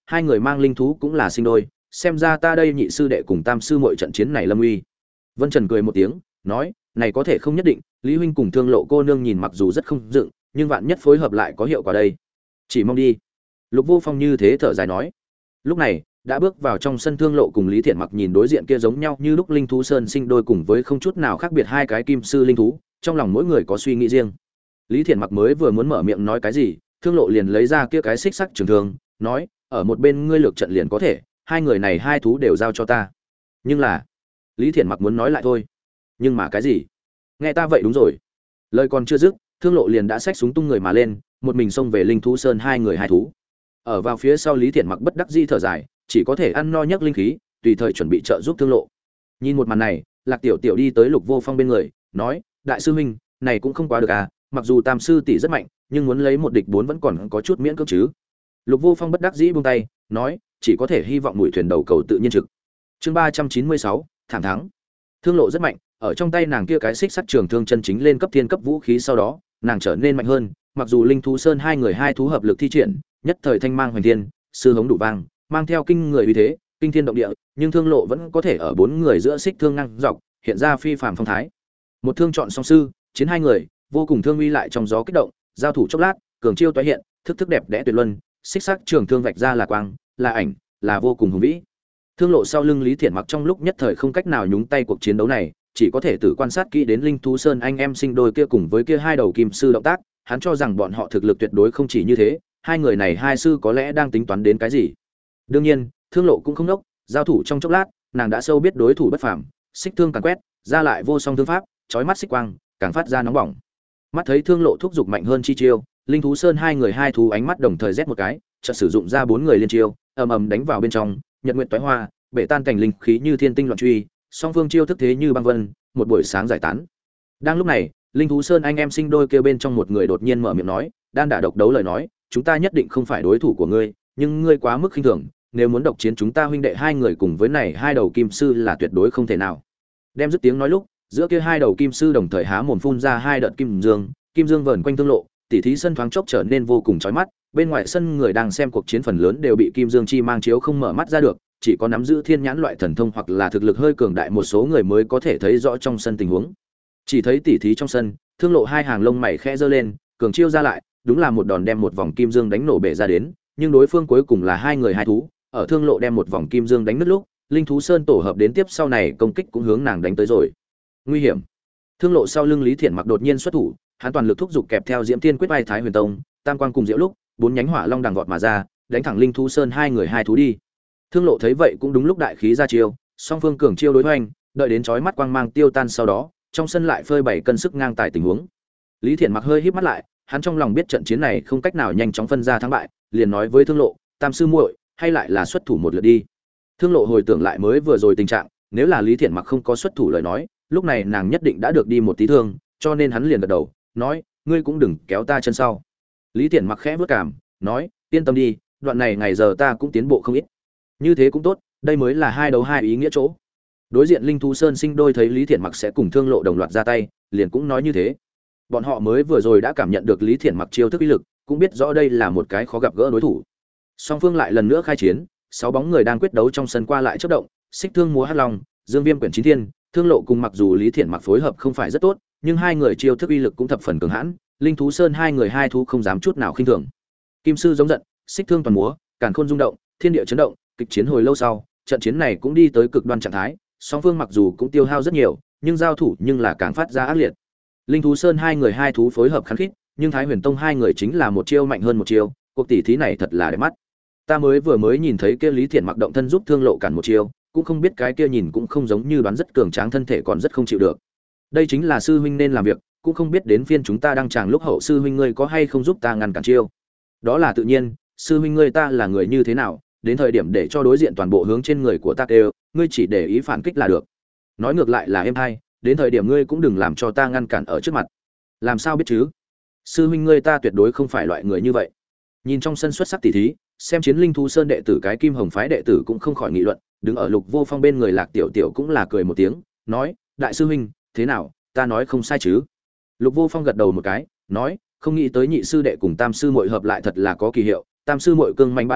S1: hai người mang linh thú cũng là sinh đôi, xem ra ta đây nhị sư đệ cùng tam sư muội trận chiến này lâm uy. Vân Trần cười một tiếng, nói, này có thể không nhất định, Lý huynh cùng Thương Lộ cô nương nhìn mặc dù rất không dựng, nhưng vạn nhất phối hợp lại có hiệu quả đây. Chỉ mong đi. Lục Vô Phong như thế thở dài nói. Lúc này, đã bước vào trong sân Thương Lộ cùng Lý Thiện Mặc nhìn đối diện kia giống nhau như lúc linh thú sơn sinh đôi cùng với không chút nào khác biệt hai cái kim sư linh thú, trong lòng mỗi người có suy nghĩ riêng. Lý Thiện Mặc mới vừa muốn mở miệng nói cái gì, Thương Lộ liền lấy ra kia cái xích sắc trường thương, nói, ở một bên ngươi lược trận liền có thể, hai người này hai thú đều giao cho ta. Nhưng là, Lý Thiện Mặc muốn nói lại thôi. Nhưng mà cái gì? Nghe ta vậy đúng rồi. Lời còn chưa dứt, Thương Lộ liền đã xách súng tung người mà lên, một mình xông về linh thú sơn hai người hai thú. Ở vào phía sau Lý Thiện Mặc bất đắc dĩ thở dài, chỉ có thể ăn no nhấc linh khí, tùy thời chuẩn bị trợ giúp Thương Lộ. Nhìn một màn này, Lạc Tiểu Tiểu đi tới Lục Vô Phong bên người, nói, đại sư huynh, này cũng không quá được à, mặc dù tam sư tỷ rất mạnh, nhưng muốn lấy một địch bốn vẫn còn có chút miễn cưỡng chứ. Lục Vô Phong bất đắc dĩ buông tay, nói, chỉ có thể hy vọng mũi thuyền đầu cầu tự nhiên trực. Chương 396, thảm thắng. Thương Lộ rất mạnh, ở trong tay nàng kia cái xích sắt trường thương chân chính lên cấp thiên cấp vũ khí sau đó, nàng trở nên mạnh hơn, mặc dù linh thú sơn hai người hai thú hợp lực thi triển, nhất thời thanh mang hoành thiên, sư hống đủ vang, mang theo kinh người uy thế, kinh thiên động địa, nhưng Thương Lộ vẫn có thể ở bốn người giữa xích thương ngang dọc, hiện ra phi phàm phong thái. Một thương chọn song sư, chiến hai người, vô cùng thương uy lại trong gió kích động, giao thủ chốc lát, cường chiêu tái hiện, thức thức đẹp đẽ tuyệt luân, xích sắc trường thương vạch ra là quang, là ảnh, là vô cùng hùng vĩ. Thương Lộ sau lưng Lý Thiện Mặc trong lúc nhất thời không cách nào nhúng tay cuộc chiến đấu này, chỉ có thể tự quan sát kỹ đến linh thú sơn anh em sinh đôi kia cùng với kia hai đầu kim sư động tác, hắn cho rằng bọn họ thực lực tuyệt đối không chỉ như thế, hai người này hai sư có lẽ đang tính toán đến cái gì. Đương nhiên, Thương Lộ cũng không đốc, giao thủ trong chốc lát, nàng đã sâu biết đối thủ bất phàm, xích thương càng quét, ra lại vô song thương pháp, chói mắt xích quang, càng phát ra nóng bỏng. Mắt thấy Thương Lộ thúc giục mạnh hơn chi chiêu, linh thú sơn hai người hai thú ánh mắt đồng thời rét một cái, chợt sử dụng ra bốn người liên chiêu, ầm ầm đánh vào bên trong, nhật nguyện toái hoa, bể tan cảnh linh khí như thiên tinh loạn truy, song phương chiêu thức thế như băng vân, một buổi sáng giải tán. Đang lúc này, linh thú sơn anh em sinh đôi kêu bên trong một người đột nhiên mở miệng nói, đan đả độc đấu lời nói, chúng ta nhất định không phải đối thủ của ngươi, nhưng ngươi quá mức khinh thường, nếu muốn độc chiến chúng ta huynh đệ hai người cùng với này hai đầu kim sư là tuyệt đối không thể nào. Đem dứt tiếng nói lúc, giữa kia hai đầu kim sư đồng thời há mồm phun ra hai đợt kim dương vờn quanh Thương Lộ, tỉ thí sân thoáng chốc trở nên vô cùng chói mắt, bên ngoài sân người đang xem cuộc chiến phần lớn đều bị kim dương chi mang chiếu không mở mắt ra được, chỉ có nắm giữ thiên nhãn loại thần thông hoặc là thực lực hơi cường đại một số người mới có thể thấy rõ trong sân tình huống. Chỉ thấy tỉ thí trong sân, Thương Lộ hai hàng lông mày khẽ giơ lên, cường chiêu ra lại, đúng là một đòn đem một vòng kim dương đánh nổ bể ra đến, nhưng đối phương cuối cùng là hai người hai thú, ở Thương Lộ đem một vòng kim dương đánh nứt lúc, linh thú sơn tổ hợp đến tiếp sau này công kích cũng hướng nàng đánh tới rồi. Nguy hiểm. Thương Lộ sau lưng Lý Thiện Mặc đột nhiên xuất thủ, hắn toàn lực thúc giục kẹp theo Diễm Tiên quyết vai Thái Huyền Tông, tam quang cùng diệu lúc, bốn nhánh hỏa long đằng vọt mà ra, đánh thẳng linh thú sơn hai người hai thú đi. Thương Lộ thấy vậy cũng đúng lúc đại khí ra chiêu, song phương cường chiêu đối hoành, đợi đến chói mắt quang mang tiêu tan sau đó, trong sân lại phơi bày cân sức ngang tài tình huống. Lý Thiện Mặc hơi híp mắt lại, hắn trong lòng biết trận chiến này không cách nào nhanh chóng phân ra thắng bại, liền nói với Thương Lộ, tam sư muội, hay lại là xuất thủ một lượt đi. Thương Lộ hồi tưởng lại mới vừa rồi tình trạng, nếu là Lý Thiện Mặc không có xuất thủ lời nói, lúc này nàng nhất định đã được đi một tí thương, cho nên hắn liền gật đầu, nói, ngươi cũng đừng kéo ta chân sau. Lý Thiện Mặc khẽ bước cảm, nói, yên tâm đi, đoạn này ngày giờ ta cũng tiến bộ không ít. Như thế cũng tốt, đây mới là hai đấu hai ý nghĩa chỗ. Đối diện linh thú sơn sinh đôi thấy Lý Thiện Mặc sẽ cùng Thương Lộ đồng loạt ra tay, liền cũng nói như thế. Bọn họ mới vừa rồi đã cảm nhận được Lý Thiện Mặc chiêu thức uy lực, cũng biết rõ đây là một cái khó gặp gỡ đối thủ. Song phương lại lần nữa khai chiến, sáu bóng người đang quyết đấu trong sân qua lại chớp động, xích thương múa hắc long, dương viêm quyển chín thiên, Thương Lộ cùng mặc dù Lý Thiện Mặc phối hợp không phải rất tốt, nhưng hai người chiêu thức uy lực cũng thập phần cường hãn, linh thú sơn hai người hai thú không dám chút nào khinh thường. Kim sư giống giận, xích thương toàn múa, càn khôn rung động, thiên địa chấn động, kịch chiến hồi lâu sau, trận chiến này cũng đi tới cực đoan trạng thái, song phương mặc dù cũng tiêu hao rất nhiều, nhưng giao thủ nhưng là càng phát ra ác liệt. Linh thú sơn hai người hai thú phối hợp khán khít, nhưng Thái Huyền Tông hai người chính là một chiêu mạnh hơn một chiêu, cuộc tỷ thí này thật là đẹp mắt. Ta vừa mới nhìn thấy kia Lý Thiện Mặc động thân giúp Thương Lộ cản một chiêu, cũng không biết cái kia nhìn cũng không giống như đoán rất cường tráng thân thể còn rất không chịu được. Đây chính là sư huynh nên làm việc, cũng không biết đến phiên chúng ta đang chàng lúc hậu sư huynh ngươi có hay không giúp ta ngăn cản chiêu. Đó là tự nhiên, sư huynh ngươi ta là người như thế nào, đến thời điểm để cho đối diện toàn bộ hướng trên người của ta đều, ngươi chỉ để ý phản kích là được. Nói ngược lại là em hay, đến thời điểm ngươi cũng đừng làm cho ta ngăn cản ở trước mặt. Làm sao biết chứ? Sư huynh ngươi ta tuyệt đối không phải loại người như vậy. Nhìn trong sân xuất sắc tỷ thí, xem chiến linh thú sơn đệ tử cái kim hồng phái đệ tử cũng không khỏi nghị luận, đứng ở Lục Vô Phong bên người Lạc Tiểu Tiểu cũng là cười một tiếng, nói, đại sư huynh, thế nào, ta nói không sai chứ? Lục Vô Phong gật đầu một cái, nói, không nghĩ tới nhị sư đệ cùng tam sư muội hợp lại thật là có kỳ hiệu, tam sư muội cương mãnh bá đạo,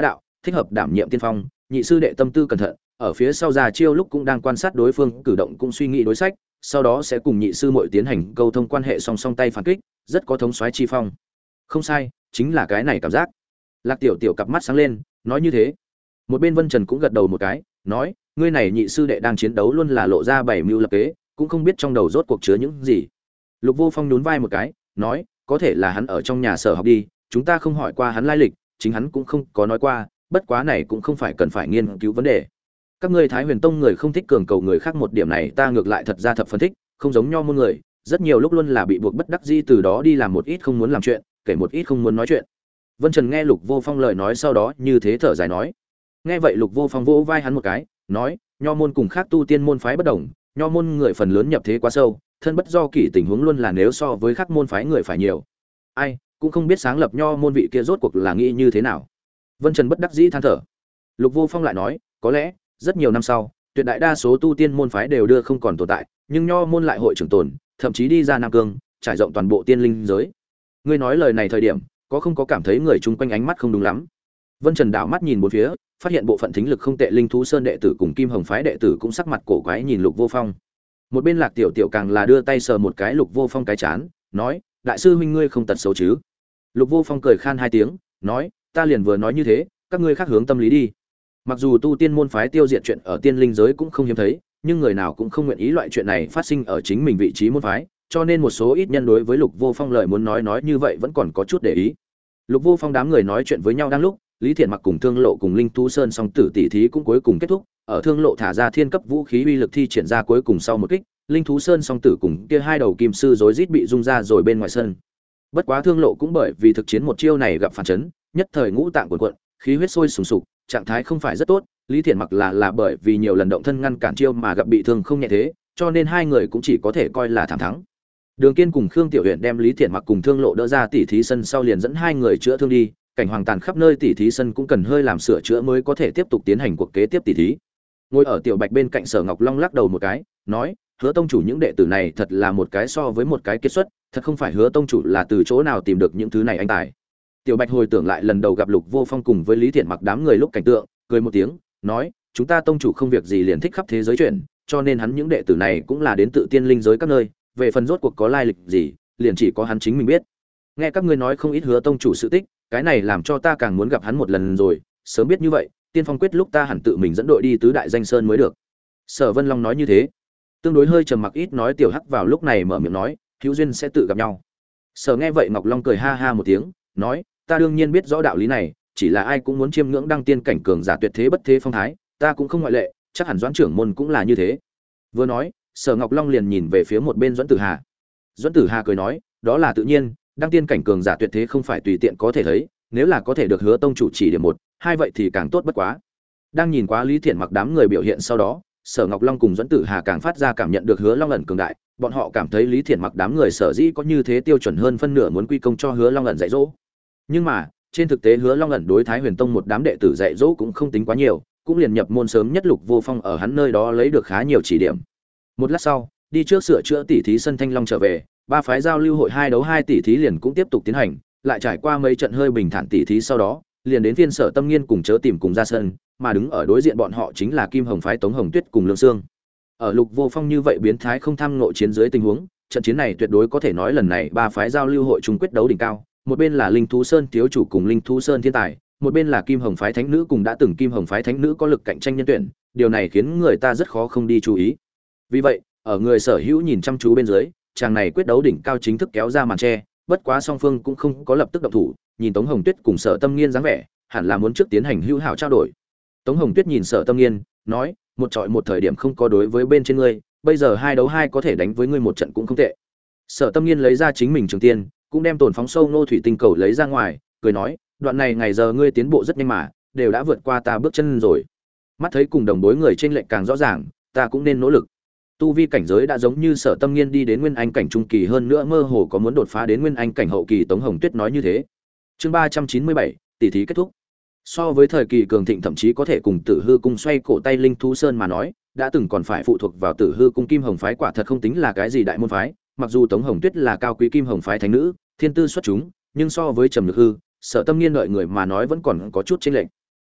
S1: thích hợp đảm nhiệm tiên phong. Nhị sư đệ tâm tư cẩn thận, ở phía sau ra chiêu lúc cũng đang quan sát đối phương cử động, cũng suy nghĩ đối sách, sau đó sẽ cùng nhị sư muội tiến hành câu thông quan hệ, song song tay phản kích, rất có thống soái chi phong. Không sai, chính là cái này cảm giác. Lạc Tiểu Tiểu cặp mắt sáng lên, nói như thế. Một bên Vân Trần cũng gật đầu một cái, nói, ngươi này nhị sư đệ đang chiến đấu luôn là lộ ra bảy mưu lập kế, cũng không biết trong đầu rốt cuộc chứa những gì. Lục Vô Phong nhún vai một cái, nói, có thể là hắn ở trong nhà sở học đi, chúng ta không hỏi qua hắn lai lịch, chính hắn cũng không có nói qua, bất quá này cũng không phải cần phải nghiên cứu vấn đề. Các ngươi Thái Huyền Tông người không thích cường cầu người khác, một điểm này ta ngược lại thật ra thập phân thích, không giống Nho môn người, rất nhiều lúc luôn là bị buộc bất đắc dĩ từ đó đi làm một ít không muốn làm chuyện, kể một ít không muốn nói chuyện. Vân Trần nghe Lục Vô Phong lời nói sau đó như thế thở dài nói. Nghe vậy Lục Vô Phong vỗ vai hắn một cái, nói, Nho môn cùng khác tu tiên môn phái bất đồng, Nho môn người phần lớn nhập thế quá sâu, thân bất do kỷ, tình huống luôn là nếu so với khác môn phái người phải nhiều. Ai cũng không biết sáng lập Nho môn vị kia rốt cuộc là nghĩ như thế nào. Vân Trần bất đắc dĩ than thở. Lục Vô Phong lại nói, có lẽ rất nhiều năm sau, tuyệt đại đa số tu tiên môn phái đều đưa không còn tồn tại, nhưng Nho môn lại hội trưởng tồn, thậm chí đi ra Nam Cương, trải rộng toàn bộ tiên linh giới. Ngươi nói lời này thời điểm, có không có cảm thấy người chung quanh ánh mắt không đúng lắm? Vân Trần đảo mắt nhìn bốn phía, phát hiện bộ phận thính lực không tệ Linh Thú Sơn đệ tử cùng Kim Hồng phái đệ tử cũng sắc mặt cổ quái nhìn Lục Vô Phong. Một bên Lạc Tiểu Tiểu càng là đưa tay sờ một cái Lục Vô Phong cái chán, nói, đại sư huynh ngươi không tật xấu chứ? Lục Vô Phong cười khan hai tiếng, nói, ta liền vừa nói như thế, các ngươi khác hướng tâm lý đi. Mặc dù tu tiên môn phái tiêu diệt chuyện ở tiên linh giới cũng không hiếm thấy, nhưng người nào cũng không nguyện ý loại chuyện này phát sinh ở chính mình vị trí môn phái, cho nên một số ít nhân đối với Lục Vô Phong lời muốn nói như vậy vẫn còn có chút để ý. Lục Vô Phong đám người nói chuyện với nhau đang lúc, Lý Thiện Mặc cùng Thương Lộ cùng Linh Thú Sơn song tử tỷ thí cũng cuối cùng kết thúc, ở Thương Lộ thả ra thiên cấp vũ khí uy lực thi triển ra cuối cùng sau một kích, Linh Thú Sơn song tử cùng kia hai đầu kim sư rối rít bị rung ra rồi bên ngoài sân. Bất quá Thương Lộ cũng bởi vì thực chiến một chiêu này gặp phản chấn, nhất thời ngũ tạng cuộn cuộn, khí huyết sôi sùng sục, trạng thái không phải rất tốt. Lý Thiện Mặc là bởi vì nhiều lần động thân ngăn cản chiêu mà gặp bị thương không nhẹ thế, cho nên hai người cũng chỉ có thể coi là thảm thắng. Đường Kiên cùng Khương Tiểu Uyển đem Lý Thiện Mặc cùng Thương Lộ đỡ ra tỉ thí sân sau liền dẫn hai người chữa thương đi, cảnh hoàng tàn khắp nơi tỉ thí sân cũng cần hơi làm sửa chữa mới có thể tiếp tục tiến hành cuộc kế tiếp tỉ thí. Ngồi ở Tiểu Bạch bên cạnh Sở Ngọc Long lắc đầu một cái, nói, Hứa tông chủ những đệ tử này thật là một cái so với một cái kết xuất, thật không phải Hứa tông chủ là từ chỗ nào tìm được những thứ này anh tài. Tiểu Bạch hồi tưởng lại lần đầu gặp Lục Vô Phong cùng với Lý Thiện Mặc đám người lúc cảnh tượng, cười một tiếng, nói, chúng ta tông chủ không việc gì liền thích khắp thế giới chuyển, cho nên hắn những đệ tử này cũng là đến tự tiên linh giới các nơi, về phần rốt cuộc có lai lịch gì, liền chỉ có hắn chính mình biết. Nghe các ngươi nói không ít Hứa tông chủ sự tích, cái này làm cho ta càng muốn gặp hắn một lần rồi, sớm biết như vậy, Tiên Phong quyết lúc ta hẳn tự mình dẫn đội đi tứ đại danh sơn mới được. Sở Vân Long nói như thế. Tương đối hơi trầm mặc ít nói Tiểu Hắc vào lúc này mở miệng nói, hữu duyên sẽ tự gặp nhau. Sở nghe vậy Ngọc Long cười ha ha một tiếng, nói, ta đương nhiên biết rõ đạo lý này, chỉ là ai cũng muốn chiêm ngưỡng đăng tiên cảnh cường giả tuyệt thế bất thế phong thái, ta cũng không ngoại lệ, chắc hẳn Doãn trưởng môn cũng là như thế. Vừa nói, Sở Ngọc Long liền nhìn về phía một bên Doãn Tử Hà. Doãn Tử Hà cười nói, đó là tự nhiên, đăng tiên cảnh cường giả tuyệt thế không phải tùy tiện có thể thấy, nếu là có thể được Hứa tông chủ chỉ điểm một, hai vậy thì càng tốt bất quá. Đang nhìn quá Lý Thiện Mặc đám người biểu hiện sau đó, Sở Ngọc Long cùng Doãn Tử Hà càng phát ra cảm nhận được Hứa Long ẩn cường đại, bọn họ cảm thấy Lý Thiện Mặc đám người sở dĩ có như thế tiêu chuẩn hơn phân nửa muốn quy công cho Hứa Long ẩn dạy dỗ. Nhưng mà, trên thực tế Hứa Long ẩn đối Thái Huyền Tông một đám đệ tử dạy dỗ cũng không tính quá nhiều, cũng liền nhập môn sớm nhất Lục Vô Phong ở hắn nơi đó lấy được khá nhiều chỉ điểm. Một lát sau, đi trước sửa chữa tỉ thí sân Thanh Long trở về, ba phái giao lưu hội hai đấu hai tỉ thí liền cũng tiếp tục tiến hành, lại trải qua mấy trận hơi bình thản tỉ thí sau đó, liền đến phiên Sở Tâm Nghiên cùng Chớ Tìm cùng ra sân, mà đứng ở đối diện bọn họ chính là Kim Hồng phái Tống Hồng Tuyết cùng Lương Sương. Ở Lục Vô Phong như vậy biến thái không tham ngộ chiến dưới tình huống, trận chiến này tuyệt đối có thể nói lần này ba phái giao lưu hội chung quyết đấu đỉnh cao, một bên là Linh Thú Sơn thiếu chủ cùng Linh Thú Sơn thiên tài, một bên là Kim Hồng phái thánh nữ cùng đã từng Kim Hồng phái thánh nữ có lực cạnh tranh nhân tuyển, điều này khiến người ta rất khó không đi chú ý. Vì vậy, ở người sở hữu nhìn chăm chú bên dưới, chàng này quyết đấu đỉnh cao chính thức kéo ra màn che, bất quá song phương cũng không có lập tức động thủ, nhìn Tống Hồng Tuyết cùng Sở Tâm Nghiên dáng vẻ, hẳn là muốn trước tiến hành hữu hảo trao đổi. Tống Hồng Tuyết nhìn Sở Tâm Nghiên, nói, một trọi một thời điểm không có đối với bên trên ngươi, bây giờ hai đấu hai có thể đánh với ngươi một trận cũng không tệ. Sở Tâm Nghiên lấy ra chính mình trường tiên, cũng đem tồn phóng sâu nô thủy tinh cầu lấy ra ngoài, cười nói, đoạn này ngày giờ ngươi tiến bộ rất nhanh mà, đều đã vượt qua ta bước chân rồi. Mắt thấy cùng đồng đối người trên lệnh càng rõ ràng, ta cũng nên nỗ lực. Tu vi cảnh giới đã giống như Sở Tâm Nghiên đi đến nguyên anh cảnh trung kỳ, hơn nữa mơ hồ có muốn đột phá đến nguyên anh cảnh hậu kỳ. Tống Hồng Tuyết nói như thế. Chương 397, tỷ thí kết thúc. So với thời kỳ cường thịnh thậm chí có thể cùng Tử Hư cung xoay cổ tay Linh Thú Sơn mà nói, đã từng còn phải phụ thuộc vào Tử Hư cung Kim Hồng phái quả thật không tính là cái gì đại môn phái, mặc dù Tống Hồng Tuyết là cao quý Kim Hồng phái thánh nữ, thiên tư xuất chúng, nhưng so với Trầm Nhược Hư, Sở Tâm Nghiên đợi người mà nói vẫn còn có chút chênh lệch.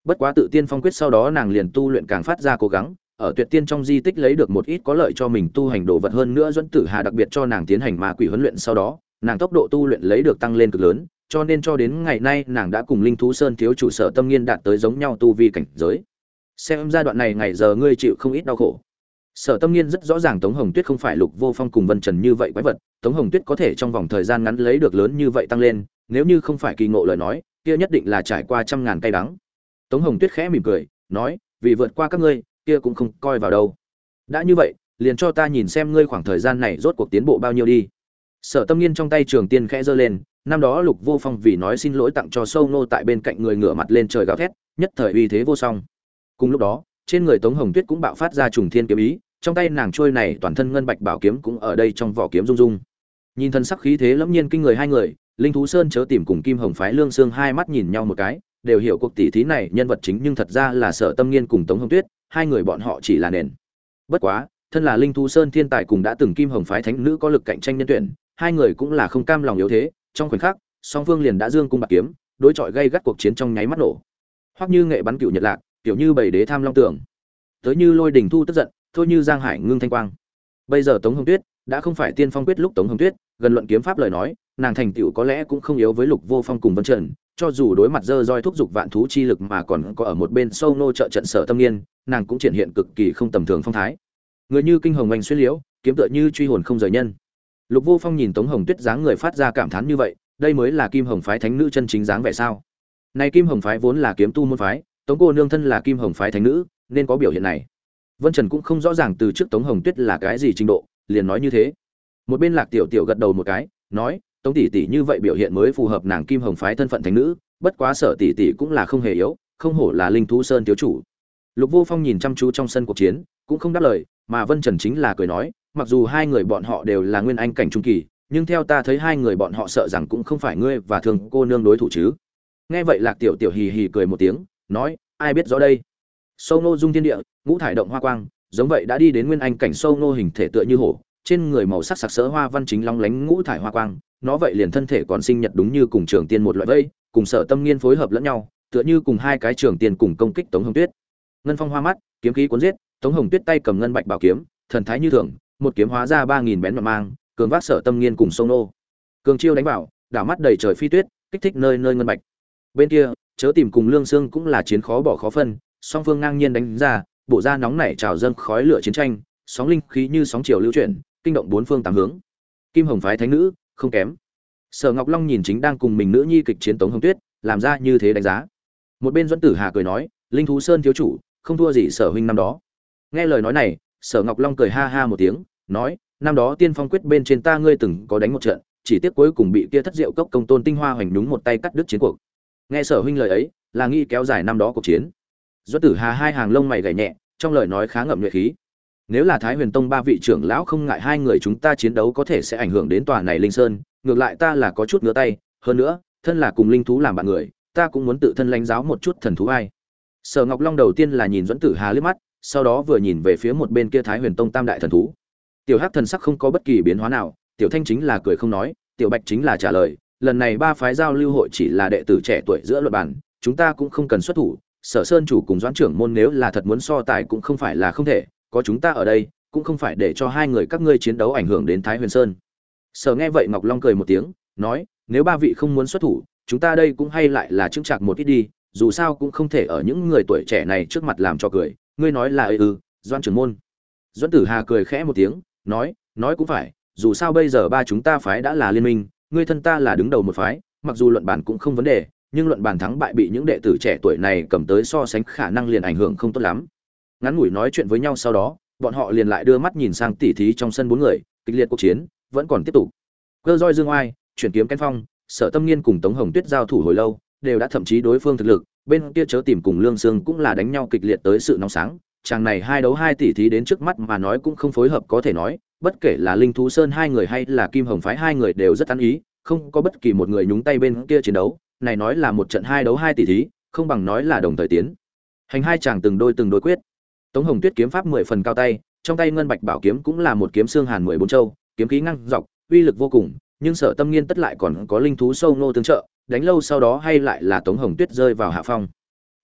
S1: Bất quá tự tiên phong quyết sau đó nàng liền tu luyện càng phát ra cố gắng, ở Tuyệt Tiên trong di tích lấy được một ít có lợi cho mình tu hành đồ vật, hơn nữa Duẫn Tử Hà đặc biệt cho nàng tiến hành ma quỷ huấn luyện sau đó, nàng tốc độ tu luyện lấy được tăng lên cực lớn, cho nên cho đến ngày nay nàng đã cùng Linh Thú Sơn thiếu chủ Sở Tâm Nghiên đạt tới giống nhau tu vi cảnh giới. Xem ra đoạn này ngày giờ ngươi chịu không ít đau khổ. Sở Tâm Nghiên rất rõ ràng Tống Hồng Tuyết không phải Lục Vô Phong cùng Vân Trần như vậy quái vật, Tống Hồng Tuyết có thể trong vòng thời gian ngắn lấy được lớn như vậy tăng lên, nếu như không phải kỳ ngộ lời nói, kia nhất định là trải qua trăm ngàn cay đắng. Tống Hồng Tuyết khẽ mỉm cười, nói, vì vượt qua các ngươi, kia cũng không coi vào đâu. Đã như vậy, liền cho ta nhìn xem ngươi khoảng thời gian này rốt cuộc tiến bộ bao nhiêu đi. Sở Tâm Nghiên trong tay trường tiên khẽ giơ lên, năm đó Lục Vô Phong vì nói xin lỗi tặng cho Sâu Nô tại bên cạnh người ngửa mặt lên trời gào thét, nhất thời uy thế vô song. Cùng lúc đó, trên người Tống Hồng Tuyết cũng bạo phát ra trùng thiên kiếm ý, trong tay nàng trôi này toàn thân ngân bạch bảo kiếm cũng ở đây trong vỏ kiếm rung rung. Nhìn thân sắc khí thế lẫm nhiên kinh người hai người, Linh Thú Sơn chớ tìm cùng Kim Hồng phái Lương Xương hai mắt nhìn nhau một cái, đều hiểu cuộc tỷ thí này nhân vật chính nhưng thật ra là Sở Tâm Nghiên cùng Tống Hồng Tuyết, hai người bọn họ chỉ là nền. Bất quá, thân là Linh Thú Sơn thiên tài cùng đã từng Kim Hồng phái thánh nữ có lực cạnh tranh nhân tuyển, hai người cũng là không cam lòng yếu thế, trong khoảnh khắc, song phương liền đã dương cung bạc kiếm, đối chọi gay gắt cuộc chiến trong nháy mắt nổ. Hoặc như nghệ bắn cửu nhật lạc, kiểu như bảy đế tham long tưởng, tới như lôi đình thu tức giận, thôi như giang hải ngưng thanh quang. Bây giờ Tống Hồng Tuyết đã không phải tiên phong quyết lúc Tống Hồng Tuyết, gần luận kiếm pháp lời nói, nàng thành tựu có lẽ cũng không yếu với Lục Vô Phong cùng Vân Trần, cho dù đối mặt dơ roi thúc dục vạn thú chi lực mà còn có ở một bên sâu nô trợ trận Sở Tâm Nghiên, nàng cũng triển hiện cực kỳ không tầm thường phong thái. Người như kinh hồng oanh xuyên liễu, kiếm tựa như truy hồn không rời nhân. Lục Vô Phong nhìn Tống Hồng Tuyết dáng người phát ra cảm thán như vậy, đây mới là Kim Hồng phái thánh nữ chân chính dáng vẻ sao? Này Kim Hồng phái vốn là kiếm tu môn phái, Tống cô nương thân là Kim Hồng phái thánh nữ, nên có biểu hiện này. Vân Trần cũng không rõ ràng từ trước Tống Hồng Tuyết là cái gì trình độ, liền nói như thế. Một bên Lạc Tiểu Tiểu gật đầu một cái, nói, Tống tỷ tỷ như vậy biểu hiện mới phù hợp nàng Kim Hồng phái thân phận thánh nữ, bất quá Sở tỷ tỷ cũng là không hề yếu, không hổ là Linh Thú Sơn thiếu chủ. Lục Vô Phong nhìn chăm chú trong sân cuộc chiến, cũng không đáp lời, mà Vân Trần chính là cười nói, mặc dù hai người bọn họ đều là nguyên anh cảnh trung kỳ, nhưng theo ta thấy hai người bọn họ sợ rằng cũng không phải ngươi và Thường cô nương đối thủ chứ. Nghe vậy Lạc Tiểu Tiểu hì hì cười một tiếng, nói, ai biết rõ đây. Sâu nô dung thiên địa, ngũ thải động hoa quang, giống vậy đã đi đến nguyên anh cảnh sâu nô hình thể tựa như hổ, trên người màu sắc sặc sỡ hoa văn chính long lánh ngũ thải hoa quang, nó vậy liền thân thể còn sinh nhật đúng như cùng Trường Tiên một loại vây, cùng Sở Tâm Nghiên phối hợp lẫn nhau, tựa như cùng hai cái Trường Tiên cùng công kích Tống Hồng Tuyết. Ngân phong hoa mắt, kiếm khí cuốn giết, Tống Hồng Tuyết tay cầm ngân bạch bảo kiếm, thần thái như thường, một kiếm hóa ra 3000 bén nhọn mang, cường vác Sở Tâm Nghiên cùng sâu nô. Cường chiêu đánh vào, đảo mắt đầy trời phi tuyết, kích thích nơi nơi ngân bạch. Bên kia, chớ tìm cùng Lương Xương cũng là chiến khó bỏ khó phân, song phương ngang nhiên đánh ra, bộ ra nóng nảy trào dâng khói lửa chiến tranh, sóng linh khí như sóng chiều lưu chuyển, kinh động bốn phương tám hướng. Kim Hồng phái thánh nữ, không kém. Sở Ngọc Long nhìn chính đang cùng mình nữ nhi kịch chiến Tống Hồng Tuyết, làm ra như thế đánh giá. Một bên Duẫn Tử Hà cười nói, Linh Thú Sơn thiếu chủ, không thua gì Sở huynh năm đó. Nghe lời nói này, Sở Ngọc Long cười ha ha một tiếng, nói, năm đó Tiên Phong quyết bên trên ta ngươi từng có đánh một trận, chỉ tiếc cuối cùng bị kia Thất Diệu Cốc công tôn tinh hoa hoành đúng một tay cắt đứt chiến cuộc. Nghe Sở huynh lời ấy, là nghĩ kéo dài năm đó cuộc chiến. Duẫn Tử Hà hai hàng lông mày gảy nhẹ, trong lời nói khá ngậm nhuệ khí. Nếu là Thái Huyền Tông ba vị trưởng lão không ngại hai người chúng ta chiến đấu có thể sẽ ảnh hưởng đến tòa này Linh Sơn, ngược lại ta là có chút ngứa tay, hơn nữa, thân là cùng linh thú làm bạn người, ta cũng muốn tự thân lãnh giáo một chút thần thú ai. Sở Ngọc Long đầu tiên là nhìn Duẫn Tử Hà liếc mắt, sau đó vừa nhìn về phía một bên kia Thái Huyền Tông tam đại thần thú. Tiểu Hắc thần sắc không có bất kỳ biến hóa nào, Tiểu Thanh chính là cười không nói, Tiểu Bạch chính là trả lời, lần này ba phái giao lưu hội chỉ là đệ tử trẻ tuổi giữa luận bàn, chúng ta cũng không cần xuất thủ, Sở Sơn chủ cùng Doãn trưởng môn nếu là thật muốn so tài cũng không phải là không thể, có chúng ta ở đây, cũng không phải để cho hai người các ngươi chiến đấu ảnh hưởng đến Thái Huyền Sơn. Sở nghe vậy Ngọc Long cười một tiếng, nói, nếu ba vị không muốn xuất thủ, chúng ta đây cũng hay lại là chững chạc một ít đi, dù sao cũng không thể ở những người tuổi trẻ này trước mặt làm cho cười, ngươi nói là Doãn trưởng môn. Doãn Tử Hà cười khẽ một tiếng, nói cũng phải, dù sao bây giờ ba chúng ta phái đã là liên minh, ngươi thân ta là đứng đầu một phái, mặc dù luận bàn cũng không vấn đề, nhưng luận bàn thắng bại bị những đệ tử trẻ tuổi này cầm tới so sánh khả năng liền ảnh hưởng không tốt lắm. Ngắn ngủi nói chuyện với nhau sau đó, bọn họ liền lại đưa mắt nhìn sang tỉ thí trong sân bốn người, kịch liệt cuộc chiến vẫn còn tiếp tục. Cơ roi dương oai, chuyển kiếm cánh phong, Sở Tâm Nghiên cùng Tống Hồng Tuyết giao thủ hồi lâu, đều đã thậm chí đối phương thực lực, bên kia chớ tìm cùng Lương Xương cũng là đánh nhau kịch liệt tới sự nóng sáng, chàng này hai đấu hai tỉ thí đến trước mắt mà nói cũng không phối hợp có thể nói, bất kể là Linh Thú Sơn hai người hay là Kim Hồng phái hai người đều rất ăn ý, không có bất kỳ một người nhúng tay bên kia chiến đấu, này nói là một trận hai đấu hai tỉ thí, không bằng nói là đồng thời tiến hành hai chàng từng đôi quyết. Tống Hồng Tuyết kiếm pháp 10 phần cao tay, trong tay ngân bạch bảo kiếm cũng là một kiếm xương hàn 14 châu, kiếm khí ngang dọc, uy lực vô cùng, nhưng Sở Tâm Nghiên tất lại còn có linh thú sâu nô tương trợ, đánh lâu sau đó hay lại là Tống Hồng Tuyết rơi vào hạ phong.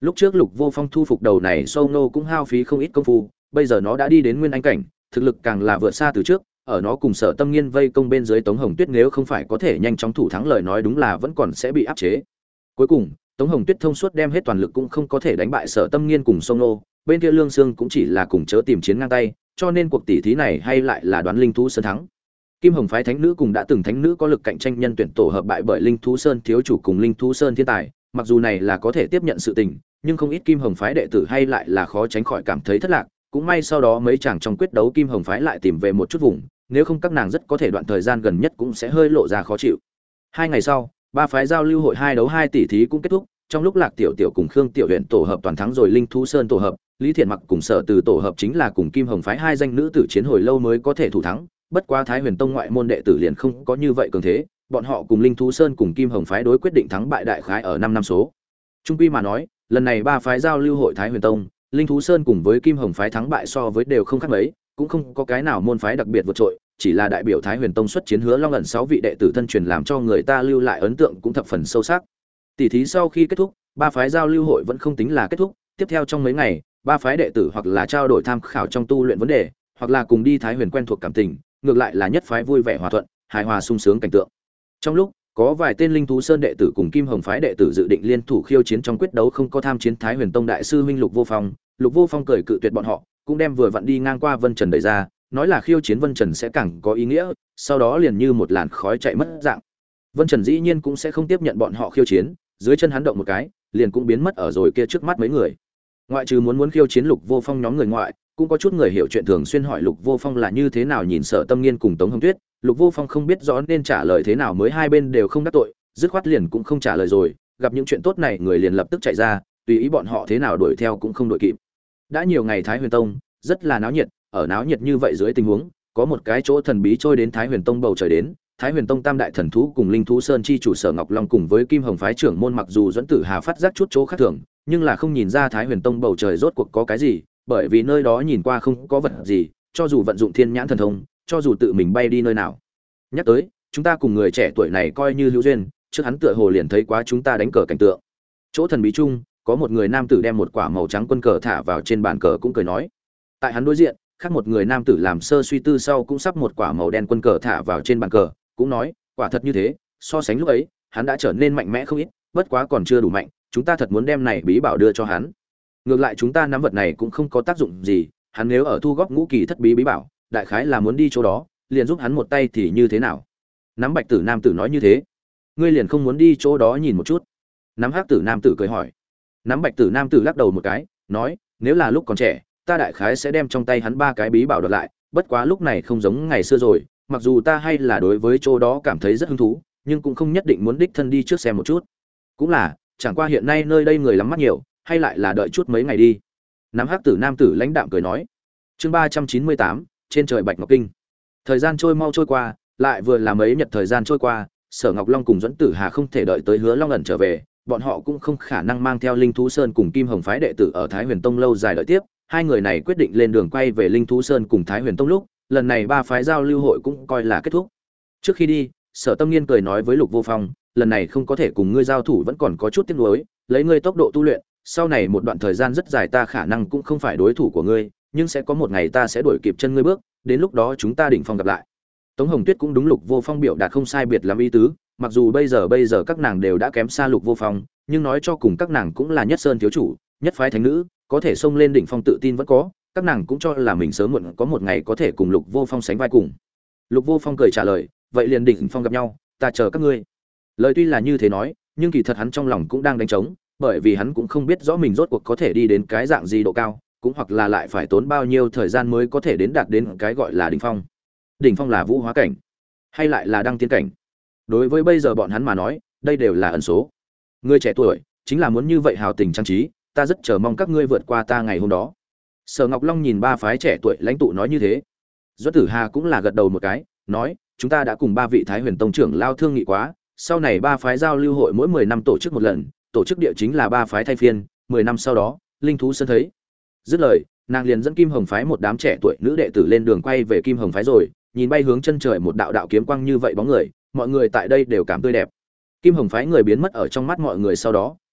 S1: Lúc trước Lục Vô Phong thu phục đầu này sâu nô cũng hao phí không ít công phu, bây giờ nó đã đi đến nguyên anh cảnh, thực lực càng là vượt xa từ trước, ở nó cùng Sở Tâm Nghiên vây công bên dưới Tống Hồng Tuyết nếu không phải có thể nhanh chóng thủ thắng lời nói đúng là vẫn còn sẽ bị áp chế. Cuối cùng, Tống Hồng Tuyết thông suốt đem hết toàn lực cũng không có thể đánh bại Sở Tâm Nghiên cùng sông nô, bên kia Lương Sương cũng chỉ là cùng chớ tìm chiến ngang tay, cho nên cuộc tỷ thí này hay lại là đoán Linh Thú Sơn thắng. Kim Hồng phái thánh nữ cùng đã từng thánh nữ có lực cạnh tranh nhân tuyển tổ hợp bại bởi Linh Thú Sơn thiếu chủ cùng Linh Thú Sơn thiên tài, mặc dù này là có thể tiếp nhận sự tình, nhưng không ít Kim Hồng phái đệ tử hay lại là khó tránh khỏi cảm thấy thất lạc, cũng may sau đó mấy chàng trong quyết đấu Kim Hồng phái lại tìm về một chút vùng, nếu không các nàng rất có thể đoạn thời gian gần nhất cũng sẽ hơi lộ ra khó chịu. 2 ngày sau, ba phái giao lưu hội 2 đấu 2 tỷ thí cũng kết thúc, trong lúc Lạc Tiểu Tiểu cùng Khương Tiểu Huyền tổ hợp toàn thắng rồi Linh Thú Sơn tổ hợp, Lý Thiện Mặc cùng Sở Từ tổ hợp chính là cùng Kim Hồng phái hai danh nữ tử chiến hồi lâu mới có thể thủ thắng, bất quá Thái Huyền Tông ngoại môn đệ tử liền không có như vậy cường thế, bọn họ cùng Linh Thú Sơn cùng Kim Hồng phái đối quyết định thắng bại đại khái ở 5 năm số. Trung quy mà nói, lần này ba phái giao lưu hội Thái Huyền Tông, Linh Thú Sơn cùng với Kim Hồng phái thắng bại so với đều không khác mấy, cũng không có cái nào môn phái đặc biệt vượt trội, chỉ là đại biểu Thái Huyền Tông xuất chiến Hứa Long ẩn 6 vị đệ tử thân truyền làm cho người ta lưu lại ấn tượng cũng thập phần sâu sắc. Tỷ thí sau khi kết thúc, ba phái giao lưu hội vẫn không tính là kết thúc, tiếp theo trong mấy ngày, ba phái đệ tử hoặc là trao đổi tham khảo trong tu luyện vấn đề, hoặc là cùng đi Thái Huyền quen thuộc cảm tình, ngược lại là nhất phái vui vẻ hòa thuận, hài hòa sung sướng cảnh tượng. Trong lúc có vài tên Linh Thú Sơn đệ tử cùng Kim Hồng phái đệ tử dự định liên thủ khiêu chiến trong quyết đấu không có tham chiến Thái Huyền Tông đại sư huynh Lục Vô Phong cười cự tuyệt bọn họ, cũng đem vừa vặn đi ngang qua Vân Trần đẩy ra, nói là khiêu chiến Vân Trần sẽ càng có ý nghĩa, sau đó liền như một làn khói chạy mất dạng. Vân Trần dĩ nhiên cũng sẽ không tiếp nhận bọn họ khiêu chiến, dưới chân hắn động một cái, liền cũng biến mất ở rồi kia trước mắt mấy người. Ngoại trừ muốn khiêu chiến Lục Vô Phong nhóm người ngoại, cũng có chút người hiểu chuyện thường xuyên hỏi Lục Vô Phong là như thế nào nhìn Sở Tâm Nghiên cùng Tống Hồng Tuyết, Lục Vô Phong không biết rõ nên trả lời thế nào mới hai bên đều không đắc tội, dứt khoát liền cũng không trả lời rồi, gặp những chuyện tốt này người liền lập tức chạy ra, tùy ý bọn họ thế nào đuổi theo cũng không đuổi kịp. Đã nhiều ngày Thái Huyền Tông rất là náo nhiệt, ở náo nhiệt như vậy dưới tình huống, có một cái chỗ thần bí trôi đến Thái Huyền Tông bầu trời đến, Thái Huyền Tông tam đại thần thú cùng Linh Thú Sơn chi chủ Sở Ngọc Long cùng với Kim Hồng phái trưởng môn mặc dù dẫn Tử Hà phát giác chút chỗ khác thường, nhưng là không nhìn ra Thái Huyền Tông bầu trời rốt cuộc có cái gì, bởi vì nơi đó nhìn qua không có vật gì, cho dù vận dụng Thiên Nhãn thần thông, cho dù tự mình bay đi nơi nào. Nhắc tới, chúng ta cùng người trẻ tuổi này coi như hữu duyên, trước hắn tựa hồ liền thấy quá chúng ta đánh cờ cảnh tượng. Chỗ thần bí chung, có một người nam tử đem một quả màu trắng quân cờ thả vào trên bàn cờ cũng cười nói. Tại hắn đối diện, khác một người nam tử làm sơ suy tư sau cũng sắp một quả màu đen quân cờ thả vào trên bàn cờ, cũng nói, quả thật như thế, so sánh lúc ấy, hắn đã trở nên mạnh mẽ không ít, bất quá còn chưa đủ mạnh, chúng ta thật muốn đem này bí bảo đưa cho hắn. Ngược lại chúng ta nắm vật này cũng không có tác dụng gì, hắn nếu ở thu góp ngũ kỳ thất bí bí bảo, đại khái là muốn đi chỗ đó, liền giúp hắn một tay thì như thế nào? Nắm bạch tử nam tử nói như thế, ngươi liền không muốn đi chỗ đó nhìn một chút? Nắm hắc tử nam tử cười hỏi. Nắm bạch tử nam tử lắc đầu một cái, nói, nếu là lúc còn trẻ, ta đại khái sẽ đem trong tay hắn 3 cái bí bảo đoạt lại, bất quá lúc này không giống ngày xưa rồi, mặc dù ta hay là đối với chỗ đó cảm thấy rất hứng thú, nhưng cũng không nhất định muốn đích thân đi trước xem một chút. Cũng là, chẳng qua hiện nay nơi đây người lắm mắt nhiều, hay lại là đợi chút mấy ngày đi. Nắm hắc tử nam tử lãnh đạm cười nói. Chương 398, trên trời Bạch Ngọc Kinh. Thời gian trôi mau trôi qua, lại vừa là mấy nhật thời gian trôi qua, Sở Ngọc Long cùng Duẫn Tử Hà không thể đợi tới Hứa Long ẩn trở về, bọn họ cũng không khả năng mang theo Linh Thú Sơn cùng Kim Hồng phái đệ tử ở Thái Huyền Tông lâu dài đợi tiếp, hai người này quyết định lên đường quay về Linh Thú Sơn cùng Thái Huyền Tông lúc, lần này ba phái giao lưu hội cũng coi là kết thúc. Trước khi đi, Sở Tâm Nghiên cười nói với Lục Vô Phong, lần này không có thể cùng ngươi giao thủ vẫn còn có chút tiếc nuối, lấy ngươi tốc độ tu luyện, sau này một đoạn thời gian rất dài ta khả năng cũng không phải đối thủ của ngươi, nhưng sẽ có một ngày ta sẽ đuổi kịp chân ngươi bước, đến lúc đó chúng ta đỉnh phong gặp lại. Tống Hồng Tuyết cũng đúng Lục Vô Phong biểu đạt không sai biệt lắm ý tứ, mặc dù bây giờ các nàng đều đã kém xa Lục Vô Phong, nhưng nói cho cùng các nàng cũng là nhất sơn thiếu chủ, nhất phái thánh nữ, có thể xông lên đỉnh phong tự tin vẫn có, các nàng cũng cho là mình sớm muộn có một ngày có thể cùng Lục Vô Phong sánh vai cùng. Lục Vô Phong cười trả lời, vậy liền đỉnh phong gặp nhau, ta chờ các ngươi. Lời tuy là như thế nói, nhưng kỳ thật hắn trong lòng cũng đang đánh trống, bởi vì hắn cũng không biết rõ mình rốt cuộc có thể đi đến cái dạng gì độ cao, cũng hoặc là lại phải tốn bao nhiêu thời gian mới có thể đạt đến cái gọi là đỉnh phong. Đỉnh phong là vũ hóa cảnh, hay lại là đăng tiến cảnh? Đối với bây giờ bọn hắn mà nói, đây đều là ẩn số. Người trẻ tuổi chính là muốn như vậy hào tình trang trí, ta rất chờ mong các ngươi vượt qua ta ngày hôm đó. Sở Ngọc Long nhìn ba phái trẻ tuổi lãnh tụ nói như thế. Duẫn Tử Hà cũng là gật đầu một cái, nói, chúng ta đã cùng ba vị Thái Huyền Tông trưởng lao thương nghị quá, sau này ba phái giao lưu hội mỗi 10 năm tổ chức một lần, tổ chức địa chính là ba phái thay phiên, 10 năm sau đó, Linh Thú Sơn thấy. Dứt lời, nàng liền dẫn Kim Hồng phái một đám trẻ tuổi nữ đệ tử lên đường quay về Kim Hồng phái rồi, nhìn bay hướng chân trời một đạo đạo kiếm quang như vậy bóng người, mọi người tại đây đều cảm tươi đẹp. Kim Hồng phái người biến mất ở trong mắt mọi người sau đó,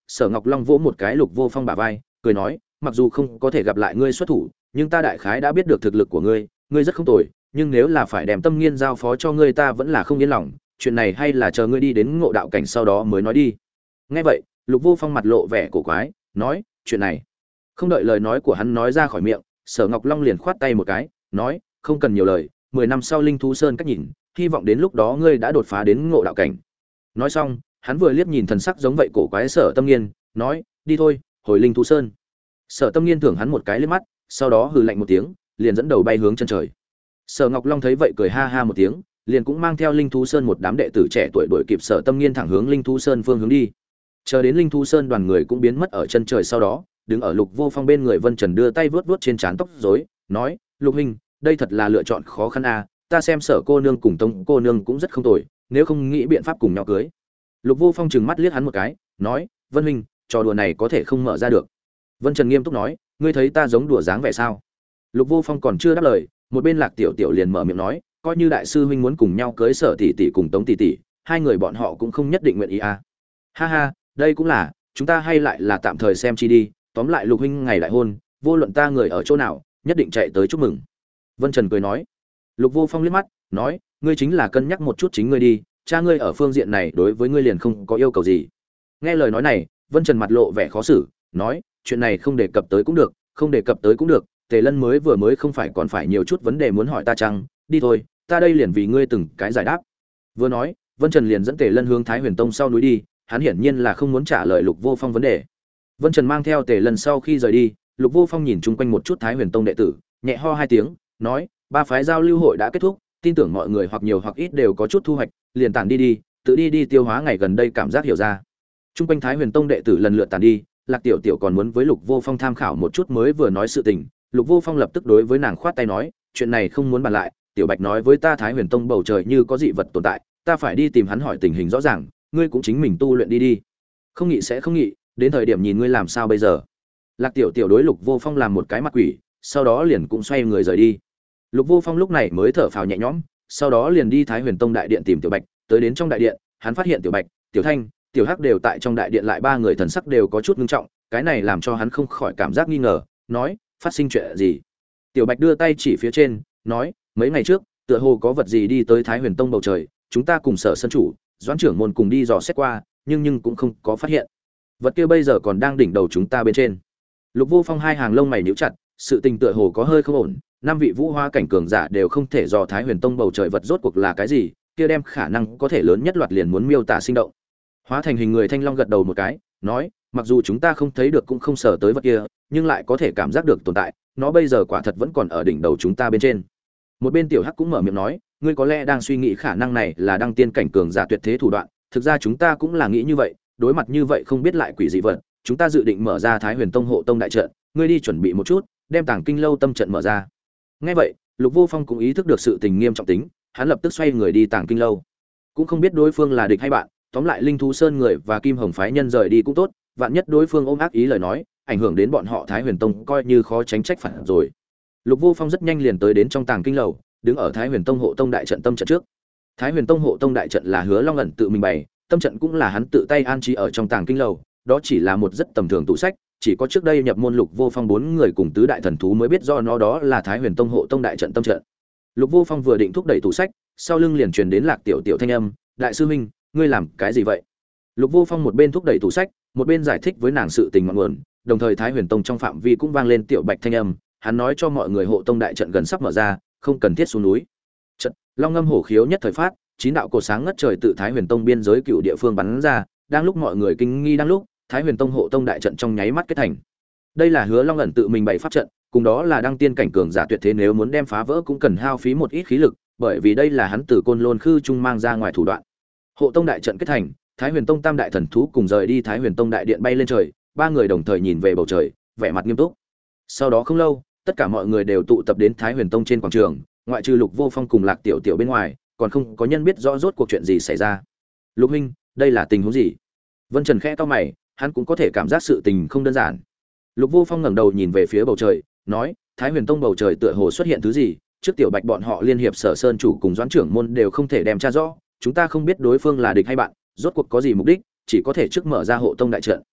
S1: Sở Ngọc Long vỗ một cái Lục Vô Phong bả vai, cười nói, mặc dù không có thể gặp lại ngươi xuất thủ, nhưng ta đại khái đã biết được thực lực của ngươi, ngươi rất không tồi, nhưng nếu là phải đem Tâm Nghiên giao phó cho ngươi ta vẫn là không yên lòng, chuyện này hay là chờ ngươi đi đến ngộ đạo cảnh sau đó mới nói đi. Nghe vậy, Lục Vô Phong mặt lộ vẻ cổ quái, nói, chuyện này. Không đợi lời nói của hắn nói ra khỏi miệng, Sở Ngọc Long liền khoát tay một cái, nói, không cần nhiều lời, 10 năm sau Linh Thú Sơn cách nhìn, hy vọng đến lúc đó ngươi đã đột phá đến ngộ đạo cảnh. Nói xong, hắn vừa liếc nhìn thần sắc giống vậy cổ quái Sở Tâm Nghiên, nói, đi thôi, hồi Linh Thú Sơn. Sở Tâm Nghiên thưởng hắn một cái liếc mắt, sau đó hừ lạnh một tiếng, liền dẫn đầu bay hướng chân trời. Sở Ngọc Long thấy vậy cười ha ha một tiếng, liền cũng mang theo Linh Thú Sơn một đám đệ tử trẻ tuổi đuổi kịp Sở Tâm Nghiên thẳng hướng Linh Thú Sơn phương hướng đi. Chờ đến Linh Thú Sơn đoàn người cũng biến mất ở chân trời sau đó, đứng ở Lục Vô Phong bên người Vân Trần đưa tay vuốt vuốt trên trán tóc rối, nói, Lục huynh, đây thật là lựa chọn khó khăn a, ta xem Sở cô nương cùng Tông cô nương cũng rất không tồi, nếu không nghĩ biện pháp cùng nhau cưới. Lục Vô Phong trừng mắt liếc hắn một cái, nói, Vân huynh, trò đùa này có thể không mở ra được. Vân Trần nghiêm túc nói, ngươi thấy ta giống đùa dáng vẻ sao? Lục Vô Phong còn chưa đáp lời, một bên Lạc Tiểu Tiểu liền mở miệng nói, coi như đại sư huynh muốn cùng nhau cưới Sở tỷ tỷ cùng Tống tỷ tỷ, hai người bọn họ cũng không nhất định nguyện ý a. Ha ha, đây cũng là, chúng ta hay lại là tạm thời xem chi đi, tóm lại Lục huynh ngày đại hôn, vô luận ta người ở chỗ nào, nhất định chạy tới chúc mừng. Vân Trần cười nói. Lục Vô Phong liếc mắt, nói, ngươi chính là cân nhắc một chút chính ngươi đi, cha ngươi ở phương diện này đối với ngươi liền không có yêu cầu gì. Nghe lời nói này, Vân Trần mặt lộ vẻ khó xử, nói, chuyện này không đề cập tới cũng được, không đề cập tới cũng được, Tề Lân mới không phải còn phải nhiều chút vấn đề muốn hỏi ta chăng, đi thôi, ta đây liền vì ngươi từng cái giải đáp. Vừa nói, Vân Trần liền dẫn Tề Lân hướng Thái Huyền Tông sau núi đi, hắn hiển nhiên là không muốn trả lời Lục Vô Phong vấn đề. Vân Trần mang theo Tề Lân sau khi rời đi, Lục Vô Phong nhìn chung quanh một chút Thái Huyền Tông đệ tử, nhẹ ho hai tiếng, nói, ba phái giao lưu hội đã kết thúc, tin tưởng mọi người hoặc nhiều hoặc ít đều có chút thu hoạch, liền tản đi đi, tự đi tiêu hóa ngày gần đây cảm giác hiểu ra. Chung quanh Thái Huyền Tông đệ tử lần lượt tản đi, Lạc Tiểu Tiểu còn muốn với Lục Vô Phong tham khảo một chút mới vừa nói sự tình, Lục Vô Phong lập tức đối với nàng khoát tay nói, chuyện này không muốn bàn lại, Tiểu Bạch nói với ta Thái Huyền Tông bầu trời như có dị vật tồn tại, ta phải đi tìm hắn hỏi tình hình rõ ràng, ngươi cũng chính mình tu luyện đi đi. Không nghĩ sẽ không nghĩ, đến thời điểm nhìn ngươi làm sao bây giờ. Lạc Tiểu Tiểu đối Lục Vô Phong làm một cái mặt quỷ, sau đó liền cũng xoay người rời đi. Lục Vô Phong lúc này mới thở phào nhẹ nhõm, sau đó liền đi Thái Huyền Tông đại điện tìm Tiểu Bạch, tới đến trong đại điện, hắn phát hiện Tiểu Bạch, Tiểu Thanh, Tiểu Hắc đều tại trong đại điện, lại ba người thần sắc đều có chút nghiêm trọng, cái này làm cho hắn không khỏi cảm giác nghi ngờ, nói, phát sinh chuyện gì? Tiểu Bạch đưa tay chỉ phía trên, nói, mấy ngày trước, tựa hồ có vật gì đi tới Thái Huyền Tông bầu trời, chúng ta cùng Sở sân chủ, Doãn trưởng môn cùng đi dò xét qua, nhưng cũng không có phát hiện. Vật kia bây giờ còn đang đỉnh đầu chúng ta bên trên. Lục Vô Phong hai hàng lông mày nhíu chặt, sự tình tựa hồ có hơi không ổn, năm vị vũ hoa cảnh cường giả đều không thể dò Thái Huyền Tông bầu trời vật rốt cuộc là cái gì, kia đem khả năng có thể lớn nhất loạt liền muốn miêu tả sinh động. Hóa thành hình người Thanh Long gật đầu một cái, nói, mặc dù chúng ta không thấy được cũng không sở tới vật kia, nhưng lại có thể cảm giác được tồn tại, nó bây giờ quả thật vẫn còn ở đỉnh đầu chúng ta bên trên. Một bên Tiểu Hắc cũng mở miệng nói, ngươi có lẽ đang suy nghĩ khả năng này là đăng tiên cảnh cường giả tuyệt thế thủ đoạn, thực ra chúng ta cũng là nghĩ như vậy, đối mặt như vậy không biết lại quỷ dị vật, chúng ta dự định mở ra Thái Huyền Tông hộ tông đại trận, ngươi đi chuẩn bị một chút, đem Tàng Kinh lâu tâm trận mở ra. Nghe vậy, Lục Vô Phong cũng ý thức được sự tình nghiêm trọng tính, hắn lập tức xoay người đi Tàng Kinh lâu. Cũng không biết đối phương là địch hay bạn, tóm lại Linh Thú Sơn người và Kim Hồng phái nhân rời đi cũng tốt, vạn nhất đối phương ôm ác ý lời nói, ảnh hưởng đến bọn họ Thái Huyền Tông coi như khó tránh trách phạt rồi. Lục Vô Phong rất nhanh liền tới đến trong Tàng Kinh lầu, đứng ở Thái Huyền Tông hộ tông đại trận tâm trận trước. Thái Huyền Tông hộ tông đại trận là Hứa Long ẩn tự mình bày, tâm trận cũng là hắn tự tay an trí ở trong Tàng Kinh lầu, đó chỉ là một rất tầm thường tủ sách, chỉ có trước đây nhập môn Lục Vô Phong bốn người cùng tứ đại thần thú mới biết do nó đó là Thái Huyền Tông hộ tông đại trận tâm trận. Lục Vô Phong vừa định thúc đẩy tủ sách, sau lưng liền truyền đến Lạc Tiểu Tiểu thanh âm, "Đại sư huynh, ngươi làm cái gì vậy?" Lục Vô Phong một bên thúc đẩy tủ sách, một bên giải thích với nàng sự tình ngọn nguồn, đồng thời Thái Huyền Tông trong phạm vi cũng vang lên Tiểu Bạch thanh âm, hắn nói cho mọi người hộ tông đại trận gần sắp mở ra, không cần thiết xuống núi. Trận Long ngâm hổ khiếu nhất thời phát, chín đạo cột sáng ngất trời tự Thái Huyền Tông biên giới cựu địa phương bắn ra, đang lúc mọi người kinh nghi đang lúc, Thái Huyền Tông hộ tông đại trận trong nháy mắt kết thành. Đây là Hứa Long ẩn tự mình bày pháp trận, cùng đó là đăng tiên cảnh cường giả tuyệt thế nếu muốn đem phá vỡ cũng cần hao phí một ít khí lực, bởi vì đây là hắn từ Côn Lôn Khư trung mang ra ngoài thủ đoạn. Hộ tông đại trận kết thành, Thái Huyền Tông tam đại thần thú cùng rời đi Thái Huyền Tông đại điện bay lên trời, ba người đồng thời nhìn về bầu trời, vẻ mặt nghiêm túc. Sau đó không lâu, tất cả mọi người đều tụ tập đến Thái Huyền Tông trên quảng trường, ngoại trừ Lục Vô Phong cùng Lạc Tiểu Tiểu bên ngoài, còn không có nhân biết rõ rốt cuộc chuyện gì xảy ra. Lục huynh, đây là tình huống gì? Vân Trần khẽ cau mày, hắn cũng có thể cảm giác sự tình không đơn giản. Lục Vô Phong ngẩng đầu nhìn về phía bầu trời, nói, Thái Huyền Tông bầu trời tựa hồ xuất hiện thứ gì, trước Tiểu Bạch bọn họ liên hiệp Sở Sơn chủ cùng Doãn trưởng môn đều không thể đem tra rõ, chúng ta không biết đối phương là địch hay bạn, rốt cuộc có gì mục đích, chỉ có thể trước mở ra hộ tông đại trận.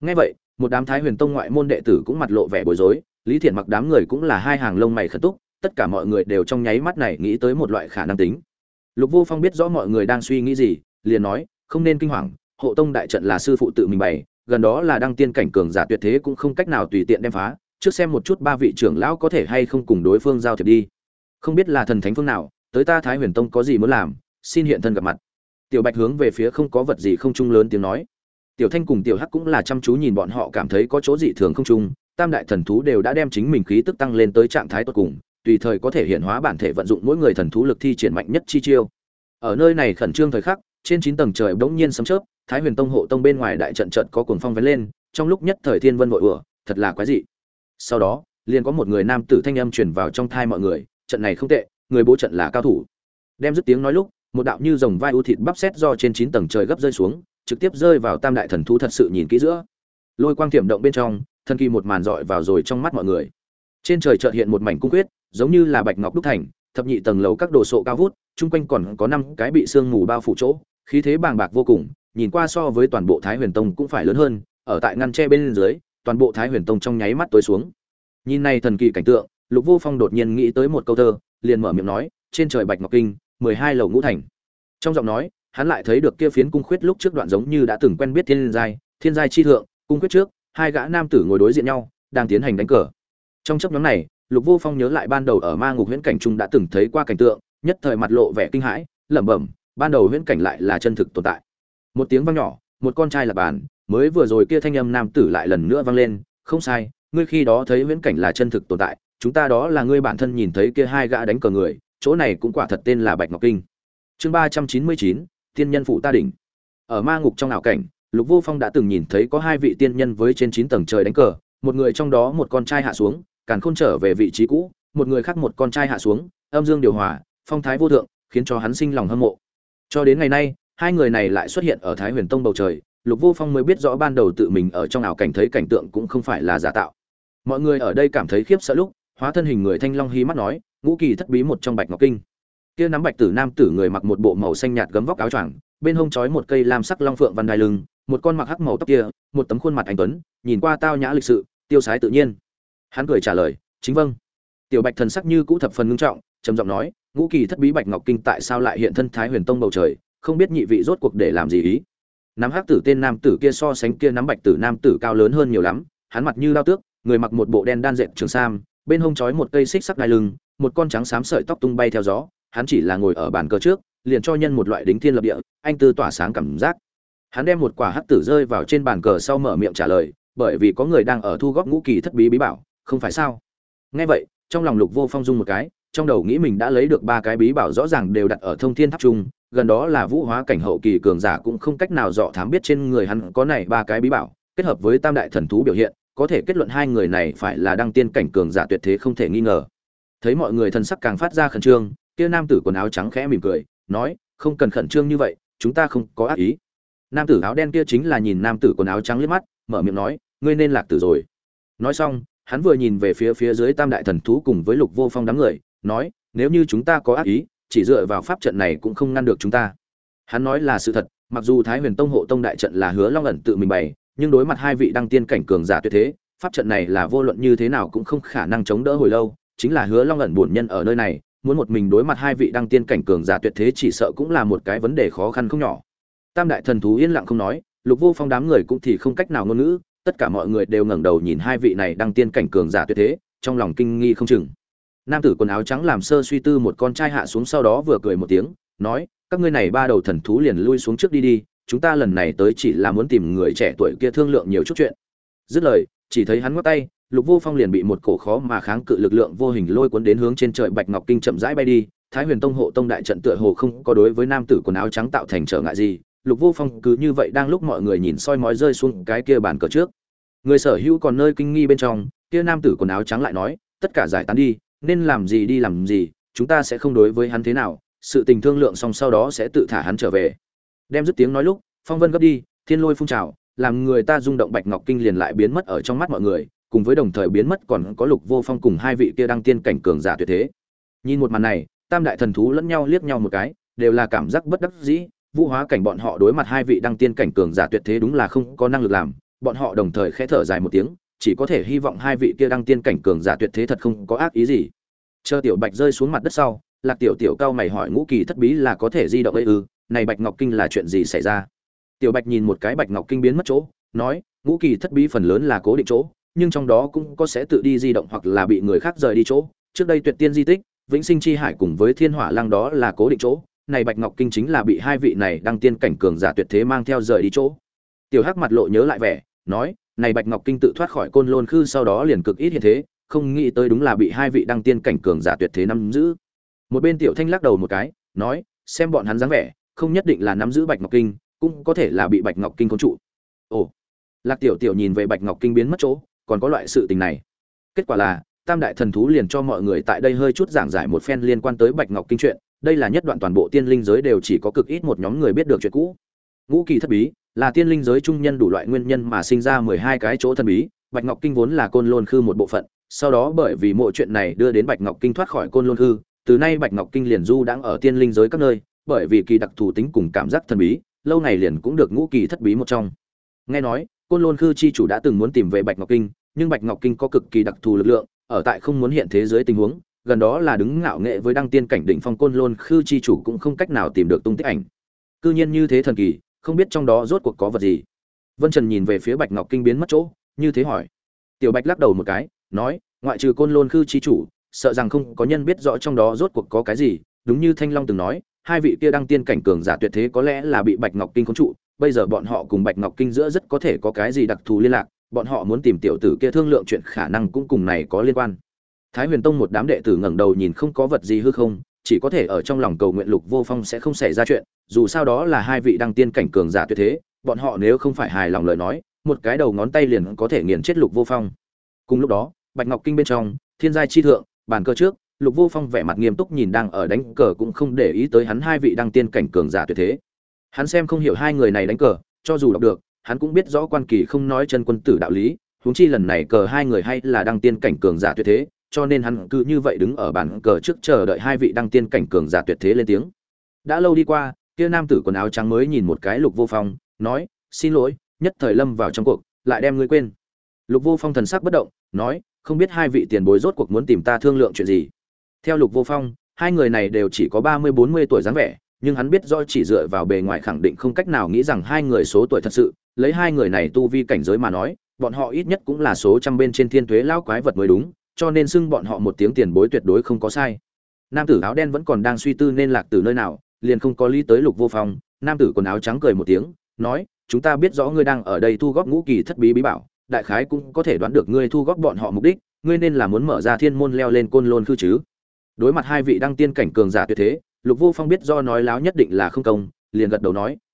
S1: Nghe vậy, một đám Thái Huyền Tông ngoại môn đệ tử cũng mặt lộ vẻ bối rối, Lý Thiện Mặc đám người cũng là hai hàng lông mày khẩn túc, tất cả mọi người đều trong nháy mắt này nghĩ tới một loại khả năng tính. Lục Vô Phong biết rõ mọi người đang suy nghĩ gì, liền nói, không nên kinh hoàng, hộ tông đại trận là sư phụ tự mình bày, gần đó là đăng tiên cảnh cường giả tuyệt thế cũng không cách nào tùy tiện đem phá, trước xem một chút ba vị trưởng lão có thể hay không cùng đối phương giao thiệp đi. Không biết là thần thánh phương nào, tới ta Thái Huyền Tông có gì muốn làm, xin hiện thân gặp mặt. Tiểu Bạch hướng về phía không có vật gì không trung lớn tiếng nói. Tiểu Thanh cùng Tiểu Hắc cũng là chăm chú nhìn bọn họ, cảm thấy có chỗ dị thường không trung, tam đại thần thú đều đã đem chính mình khí tức tăng lên tới trạng thái tuyệt cùng, tùy thời có thể hiện hóa bản thể, vận dụng mỗi người thần thú lực thi triển mạnh nhất chi chiêu. Ở nơi này khẩn trương thời khắc, trên 9 tầng trời bỗng nhiên sấm chớp, Thái Huyền Tông hộ tông bên ngoài đại trận trận có cuồng phong vén lên, trong lúc nhất thời thiên vân vội ùa, thật là quái dị. Sau đó, liền có một người nam tử thanh âm truyền vào trong tai mọi người, trận này không tệ, người bố trận là cao thủ. Đem dứt tiếng nói lúc, một đạo như rồng vai u thịt bắp xét do trên 9 tầng trời gấp rơi xuống, trực tiếp rơi vào tam đại thần thú thật sự nhìn kỹ giữa. Lôi quang tiềm động bên trong, thần kỳ một màn dọi vào rồi trong mắt mọi người. Trên trời chợt hiện một mảnh cung quyết, giống như là bạch ngọc đúc thành, thập nhị tầng lầu các đồ sộ cao vút, chung quanh còn có 5 cái bị sương mù bao phủ chỗ, khí thế bàng bạc vô cùng, nhìn qua so với toàn bộ Thái Huyền Tông cũng phải lớn hơn, ở tại ngăn tre bên dưới, toàn bộ Thái Huyền Tông trong nháy mắt tối xuống. Nhìn này thần kỳ cảnh tượng, Lục Vô Phong đột nhiên nghĩ tới một câu thơ, liền mở miệng nói, trên trời bạch ngọc kinh, 12 lầu ngũ thành. Trong giọng nói, hắn lại thấy được kia phiến cung khuyết lúc trước đoạn giống như đã từng quen biết thiên giai chi thượng, cung khuyết trước, hai gã nam tử ngồi đối diện nhau, đang tiến hành đánh cờ. Trong chốc ngắn này, Lục Vô Phong nhớ lại ban đầu ở Ma Ngục huyễn cảnh trung đã từng thấy qua cảnh tượng, nhất thời mặt lộ vẻ kinh hãi, lẩm bẩm, ban đầu huyễn cảnh lại là chân thực tồn tại. Một tiếng vang nhỏ, một con trai là bàn, mới vừa rồi kia thanh âm nam tử lại lần nữa vang lên, không sai, ngươi khi đó thấy huyễn cảnh là chân thực tồn tại, chúng ta đó là ngươi bản thân nhìn thấy kia hai gã đánh cờ người, chỗ này cũng quả thật tên là Bạch Ngọc Kinh. Chương 399, tiên nhân phụ ta đỉnh. Ở Ma Ngục trong ảo cảnh, Lục Vô Phong đã từng nhìn thấy có hai vị tiên nhân với trên 9 tầng trời đánh cờ, một người trong đó một con trai hạ xuống, càn khôn trở về vị trí cũ, một người khác một con trai hạ xuống, âm dương điều hòa, phong thái vô thượng, khiến cho hắn sinh lòng hâm mộ. Cho đến ngày nay, hai người này lại xuất hiện ở Thái Huyền Tông bầu trời, Lục Vô Phong mới biết rõ ban đầu tự mình ở trong ảo cảnh thấy cảnh tượng cũng không phải là giả tạo. Mọi người ở đây cảm thấy khiếp sợ lúc, hóa thân hình người Thanh Long hí mắt nói, ngũ kỳ thất bí một trong Bạch Ngọc Kinh. Kia nắm bạch tử nam tử người mặc một bộ màu xanh nhạt gấm vóc áo choàng, bên hông trói một cây lam sắc long phượng văn đai lưng, một con mặc hắc màu tóc kia, một tấm khuôn mặt anh tuấn, nhìn qua tao nhã lịch sự, tiêu sái tự nhiên. Hắn cười trả lời, chính vâng. Tiểu Bạch thần sắc như cũ thập phần ngưng trọng, trầm giọng nói, ngũ kỳ thất bí Bạch Ngọc Kinh tại sao lại hiện thân Thái Huyền Tông bầu trời, không biết nhị vị rốt cuộc để làm gì ý. Nắm hắc tử tên nam tử kia so sánh kia nắm bạch tử nam tử cao lớn hơn nhiều lắm, hắn mặt như lao tước, người mặc một bộ đen đan dệt trường sam, bên hông trói một cây xích sắc đai lưng, một con trắng xám sợi tóc tung bay theo gió, hắn chỉ là ngồi ở bàn cờ trước, liền cho nhân một loại đính thiên lập địa, anh tư tỏa sáng cảm giác. Hắn đem một quả hắc tử rơi vào trên bàn cờ sau mở miệng trả lời, bởi vì có người đang ở thu góp ngũ kỳ thất bí bí bảo, không phải sao? Nghe vậy, trong lòng Lục Vô Phong rung một cái, trong đầu nghĩ mình đã lấy được 3 cái bí bảo rõ ràng đều đặt ở Thông Thiên Tháp trung, gần đó là vũ hóa cảnh hậu kỳ cường giả cũng không cách nào dọ thám biết trên người hắn có này 3 cái bí bảo, kết hợp với tam đại thần thú biểu hiện, có thể kết luận hai người này phải là đăng tiên cảnh cường giả tuyệt thế không thể nghi ngờ. Thấy mọi người thần sắc càng phát ra khẩn trương, kia nam tử quần áo trắng khẽ mỉm cười, nói, không cần khẩn trương như vậy, chúng ta không có ác ý. Nam tử áo đen kia chính là nhìn nam tử quần áo trắng liếc mắt, mở miệng nói, ngươi nên lạc tử rồi. Nói xong, hắn vừa nhìn về phía dưới tam đại thần thú cùng với Lục Vô Phong đám người, nói, nếu như chúng ta có ác ý, chỉ dựa vào pháp trận này cũng không ngăn được chúng ta. Hắn nói là sự thật, mặc dù Thái Huyền Tông hộ tông đại trận là Hứa Long ẩn tự mình bày, nhưng đối mặt hai vị đăng tiên cảnh cường giả tuyệt thế, pháp trận này là vô luận như thế nào cũng không khả năng chống đỡ hồi lâu, chính là Hứa Long ẩn bổn nhân ở nơi này, muốn một mình đối mặt hai vị đăng tiên cảnh cường giả tuyệt thế chỉ sợ cũng là một cái vấn đề khó khăn không nhỏ. Tam đại thần thú yên lặng không nói, Lục Vô Phong đám người cũng thì không cách nào ngôn ngữ, tất cả mọi người đều ngẩng đầu nhìn hai vị này đăng tiên cảnh cường giả tuyệt thế, trong lòng kinh nghi không chừng. Nam tử quần áo trắng làm sơ suy tư một con trai hạ xuống, sau đó vừa cười một tiếng, nói, các ngươi này 3 đầu thần thú liền lui xuống trước đi đi, chúng ta lần này tới chỉ là muốn tìm người trẻ tuổi kia thương lượng nhiều chút chuyện. Dứt lời, chỉ thấy hắn ngoắc tay, Lục Vô Phong liền bị một cổ khó mà kháng cự lực lượng vô hình lôi cuốn đến hướng trên trời Bạch Ngọc Kinh chậm rãi bay đi. Thái Huyền Tông hộ tông đại trận tựa hồ không có đối với nam tử quần áo trắng tạo thành trở ngại gì. Lục Vô Phong cứ như vậy đang lúc mọi người nhìn soi mói rơi xuống cái kia bàn cờ trước. Người sở hữu còn nơi kinh nghi bên trong, kia nam tử quần áo trắng lại nói, tất cả giải tán đi, nên làm gì đi làm gì, chúng ta sẽ không đối với hắn thế nào, sự tình thương lượng xong sau đó sẽ tự thả hắn trở về. Đem dứt tiếng nói lúc, phong vân gấp đi, thiên lôi phun trào, làm người ta rung động Bạch Ngọc Kinh liền lại biến mất ở trong mắt mọi người, cùng với đồng thời biến mất còn có Lục Vô Phong cùng hai vị kia đăng tiên cảnh cường giả tuyệt thế. Nhìn một màn này, tam đại thần thú lẫn nhau liếc nhau một cái, đều là cảm giác bất đắc dĩ, vũ hóa cảnh bọn họ đối mặt hai vị đăng tiên cảnh cường giả tuyệt thế đúng là không có năng lực làm, bọn họ đồng thời khẽ thở dài một tiếng, chỉ có thể hy vọng hai vị kia đăng tiên cảnh cường giả tuyệt thế thật không có ác ý gì. Chờ Tiểu Bạch rơi xuống mặt đất sau, Lạc Tiểu Tiểu cao mày hỏi Ngũ Kỳ Thất Bí là có thể di động ấy ư? Này Bạch Ngọc Kinh là chuyện gì xảy ra? Tiểu Bạch nhìn một cái Bạch Ngọc Kinh biến mất chỗ, nói, Ngũ Kỳ Thất Bí phần lớn là cố định chỗ, nhưng trong đó cũng có sẽ tự đi di động hoặc là bị người khác rời đi chỗ. Trước đây Tuyệt Tiên di tích, Vĩnh Sinh chi hải cùng với Thiên Hỏa Lăng đó là cố định chỗ, này Bạch Ngọc Kinh chính là bị hai vị này đăng tiên cảnh cường giả tuyệt thế mang theo rời đi chỗ. Tiểu Hắc mặt lộ nhớ lại vẻ, nói, này Bạch Ngọc Kinh tự thoát khỏi Côn Lôn Khư sau đó liền cực ít hiện thế, không nghĩ tới đúng là bị hai vị đăng tiên cảnh cường giả tuyệt thế nắm giữ. Một bên Tiểu Thanh lắc đầu một cái, nói, xem bọn hắn dáng vẻ, không nhất định là nắm giữ Bạch Ngọc Kinh, cũng có thể là bị Bạch Ngọc Kinh khống trụ. Ồ. Lạc Tiểu Tiểu nhìn về Bạch Ngọc Kinh biến mất chỗ, còn có loại sự tình này. Kết quả là, Tam đại thần thú liền cho mọi người tại đây hơi chút giảng giải một phen liên quan tới Bạch Ngọc Kinh chuyện, đây là nhất đoạn toàn bộ tiên linh giới đều chỉ có cực ít một nhóm người biết được chuyện cũ. Ngũ Kỳ Thất Bí là tiên linh giới trung nhân đủ loại nguyên nhân mà sinh ra 12 cái chỗ thần bí, Bạch Ngọc Kinh vốn là Côn Lôn Khư một bộ phận, sau đó bởi vì mọi chuyện này đưa đến Bạch Ngọc Kinh thoát khỏi Côn Lôn Khư, từ nay Bạch Ngọc Kinh liền du đang ở tiên linh giới các nơi, bởi vì kỳ đặc thù tính cùng cảm giác thần bí, lâu ngày liền cũng được Ngũ Kỳ Thất Bí một trong. Nghe nói, Côn Lôn Khư chi chủ đã từng muốn tìm về Bạch Ngọc Kinh, nhưng Bạch Ngọc Kinh có cực kỳ đặc thù lực lượng, ở tại không muốn hiện thế giới tình huống, gần đó là đứng ngạo nghệ với đăng tiên cảnh đỉnh phong Côn Lôn Khư chi chủ cũng không cách nào tìm được tung tích ảnh. Cư nhiên như thế thần kỳ, không biết trong đó rốt cuộc có vật gì. Vân Trần nhìn về phía Bạch Ngọc Kinh biến mất chỗ, như thế hỏi. Tiểu Bạch lắc đầu một cái, nói, ngoại trừ Côn Lôn Khư chi chủ, sợ rằng không có nhân biết rõ trong đó rốt cuộc có cái gì, đúng như Thanh Long từng nói, hai vị kia đăng tiên cảnh cường giả tuyệt thế có lẽ là bị Bạch Ngọc Kinh khống trụ, bây giờ bọn họ cùng Bạch Ngọc Kinh giữa rất có thể có cái gì đặc thù liên lạc, bọn họ muốn tìm tiểu tử kia thương lượng chuyện khả năng cũng cùng này có liên quan. Thái Huyền Tông một đám đệ tử ngẩng đầu nhìn không có vật gì hư không, chỉ có thể ở trong lòng cầu nguyện Lục Vô Phong sẽ không xảy ra chuyện, dù sao đó là hai vị đăng tiên cảnh cường giả tuyệt thế, bọn họ nếu không phải hài lòng lời nói, một cái đầu ngón tay liền có thể nghiền chết Lục Vô Phong. Cùng lúc đó, Bạch Ngọc Kinh bên trong, thiên giai chi thượng, bàn cờ trước, Lục Vô Phong vẻ mặt nghiêm túc nhìn đang ở đánh cờ cũng không để ý tới hắn hai vị đăng tiên cảnh cường giả tuyệt thế. Hắn xem không hiểu hai người này đánh cờ, cho dù đọc được, hắn cũng biết rõ quan kỳ không nói chân quân tử đạo lý, huống chi lần này cờ hai người hay là đăng tiên cảnh cường giả tuyệt thế, cho nên hắn cứ như vậy đứng ở bàn cờ trước chờ đợi hai vị đăng tiên cảnh cường giả tuyệt thế lên tiếng. Đã lâu đi qua, kia nam tử quần áo trắng mới nhìn một cái Lục Vô Phong, nói, xin lỗi, nhất thời lâm vào trong cuộc, lại đem ngươi quên. Lục Vô Phong thần sắc bất động, nói, không biết hai vị tiền bối rốt cuộc muốn tìm ta thương lượng chuyện gì. Theo Lục Vô Phong, hai người này đều chỉ có 30-40 tuổi dáng vẻ, nhưng hắn biết rõ chỉ dựa vào bề ngoài khẳng định không cách nào nghĩ rằng hai người số tuổi thật sự, lấy hai người này tu vi cảnh giới mà nói, bọn họ ít nhất cũng là số trăm bên trên thiên tuế lão quái vật mới đúng, cho nên xưng bọn họ một tiếng tiền bối tuyệt đối không có sai. Nam tử áo đen vẫn còn đang suy tư nên lạc từ nơi nào, liền không có lý tới Lục Vô Phong. Nam tử quần áo trắng cười một tiếng, nói, chúng ta biết rõ ngươi đang ở đây thu góp Ngũ Kỳ Thất Bí bí bảo, đại khái cũng có thể đoán được ngươi thu góp bọn họ mục đích, ngươi nên là muốn mở ra thiên môn leo lên Côn Lôn Khư chứ. Đối mặt hai vị đăng tiên cảnh cường giả tuyệt thế, Lục Vô Phong biết do nói láo nhất định là không công, liền gật đầu nói,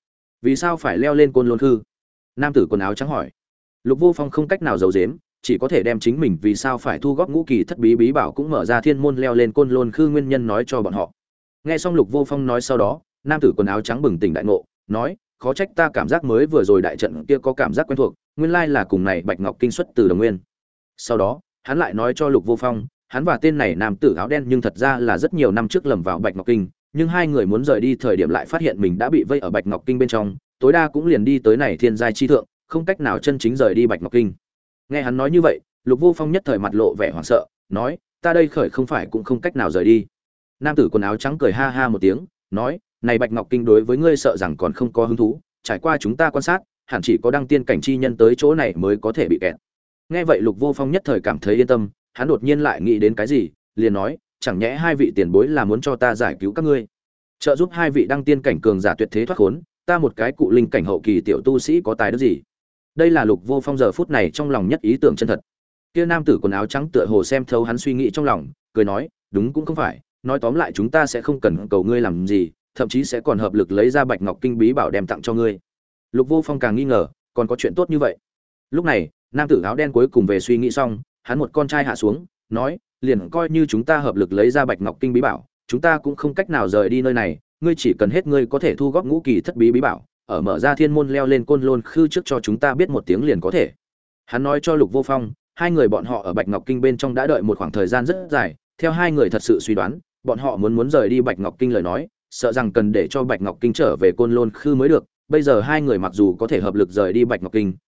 S1: vì sao phải leo lên Côn Lôn Khư? Nam tử quần áo trắng hỏi. Lục Vô Phong không cách nào giấu giếm, chỉ có thể đem chính mình vì sao phải thu góp Ngũ Kỳ Thất Bí bí bảo cũng mở ra thiên môn leo lên Côn Lôn Khư nguyên nhân nói cho bọn họ. Nghe xong Lục Vô Phong nói sau đó, nam tử quần áo trắng bừng tỉnh đại ngộ, nói, khó trách ta cảm giác mới vừa rồi đại trận kia có cảm giác quen thuộc, nguyên lai là cùng này Bạch Ngọc Kinh xuất từ đồng nguyên. Sau đó, hắn lại nói cho Lục Vô Phong, hắn và tên này nam tử áo đen nhưng thật ra là rất nhiều năm trước lầm vào Bạch Ngọc Kinh, nhưng hai người muốn rời đi thời điểm lại phát hiện mình đã bị vây ở Bạch Ngọc Kinh bên trong, tối đa cũng liền đi tới này thiên giai chi thượng, không cách nào chân chính rời đi Bạch Ngọc Kinh. Nghe hắn nói như vậy, Lục Vô Phong nhất thời mặt lộ vẻ hoảng sợ, nói, ta đây khởi không phải cũng không cách nào rời đi. Nam tử quần áo trắng cười ha ha một tiếng, nói, này Bạch Ngọc Kinh đối với ngươi sợ rằng còn không có hứng thú, trải qua chúng ta quan sát, hẳn chỉ có đăng tiên cảnh chi nhân tới chỗ này mới có thể bị kẹt. Nghe vậy Lục Vô Phong nhất thời cảm thấy yên tâm, hắn đột nhiên lại nghĩ đến cái gì, liền nói, chẳng nhẽ hai vị tiền bối là muốn cho ta giải cứu các ngươi, trợ giúp hai vị đăng tiên cảnh cường giả tuyệt thế thoát khốn, ta một cái cụ linh cảnh hậu kỳ tiểu tu sĩ có tài đức gì? Đây là Lục Vô Phong giờ phút này trong lòng nhất ý tưởng chân thật. Kia nam tử quần áo trắng tựa hồ xem thấu hắn suy nghĩ trong lòng, cười nói, đúng cũng không phải, nói tóm lại chúng ta sẽ không cần cầu ngươi làm gì, thậm chí sẽ còn hợp lực lấy ra Bạch Ngọc Kinh bí bảo đem tặng cho ngươi. Lục Vô Phong càng nghi ngờ, còn có chuyện tốt như vậy. Lúc này, nam tử áo đen cuối cùng về suy nghĩ xong, hắn một con trai hạ xuống, nói, liền coi như chúng ta hợp lực lấy ra Bạch Ngọc Kinh bí bảo, chúng ta cũng không cách nào rời đi nơi này, ngươi chỉ cần hết ngươi có thể thu góp Ngũ Kỳ Thất Bí bí bảo, ở mở ra thiên môn leo lên Côn Lôn Khư trước cho chúng ta biết một tiếng liền có thể. Hắn nói cho Lục Vô Phong, hai người bọn họ ở Bạch Ngọc Kinh bên trong đã đợi một khoảng thời gian rất dài, theo hai người thật sự suy đoán, bọn họ muốn rời đi Bạch Ngọc Kinh lời nói, sợ rằng cần để cho Bạch Ngọc Kinh trở về Côn Lôn Khư mới được. Bây giờ hai người mặc dù có thể hợp lực rời đi Bạch Ngọc Kinh,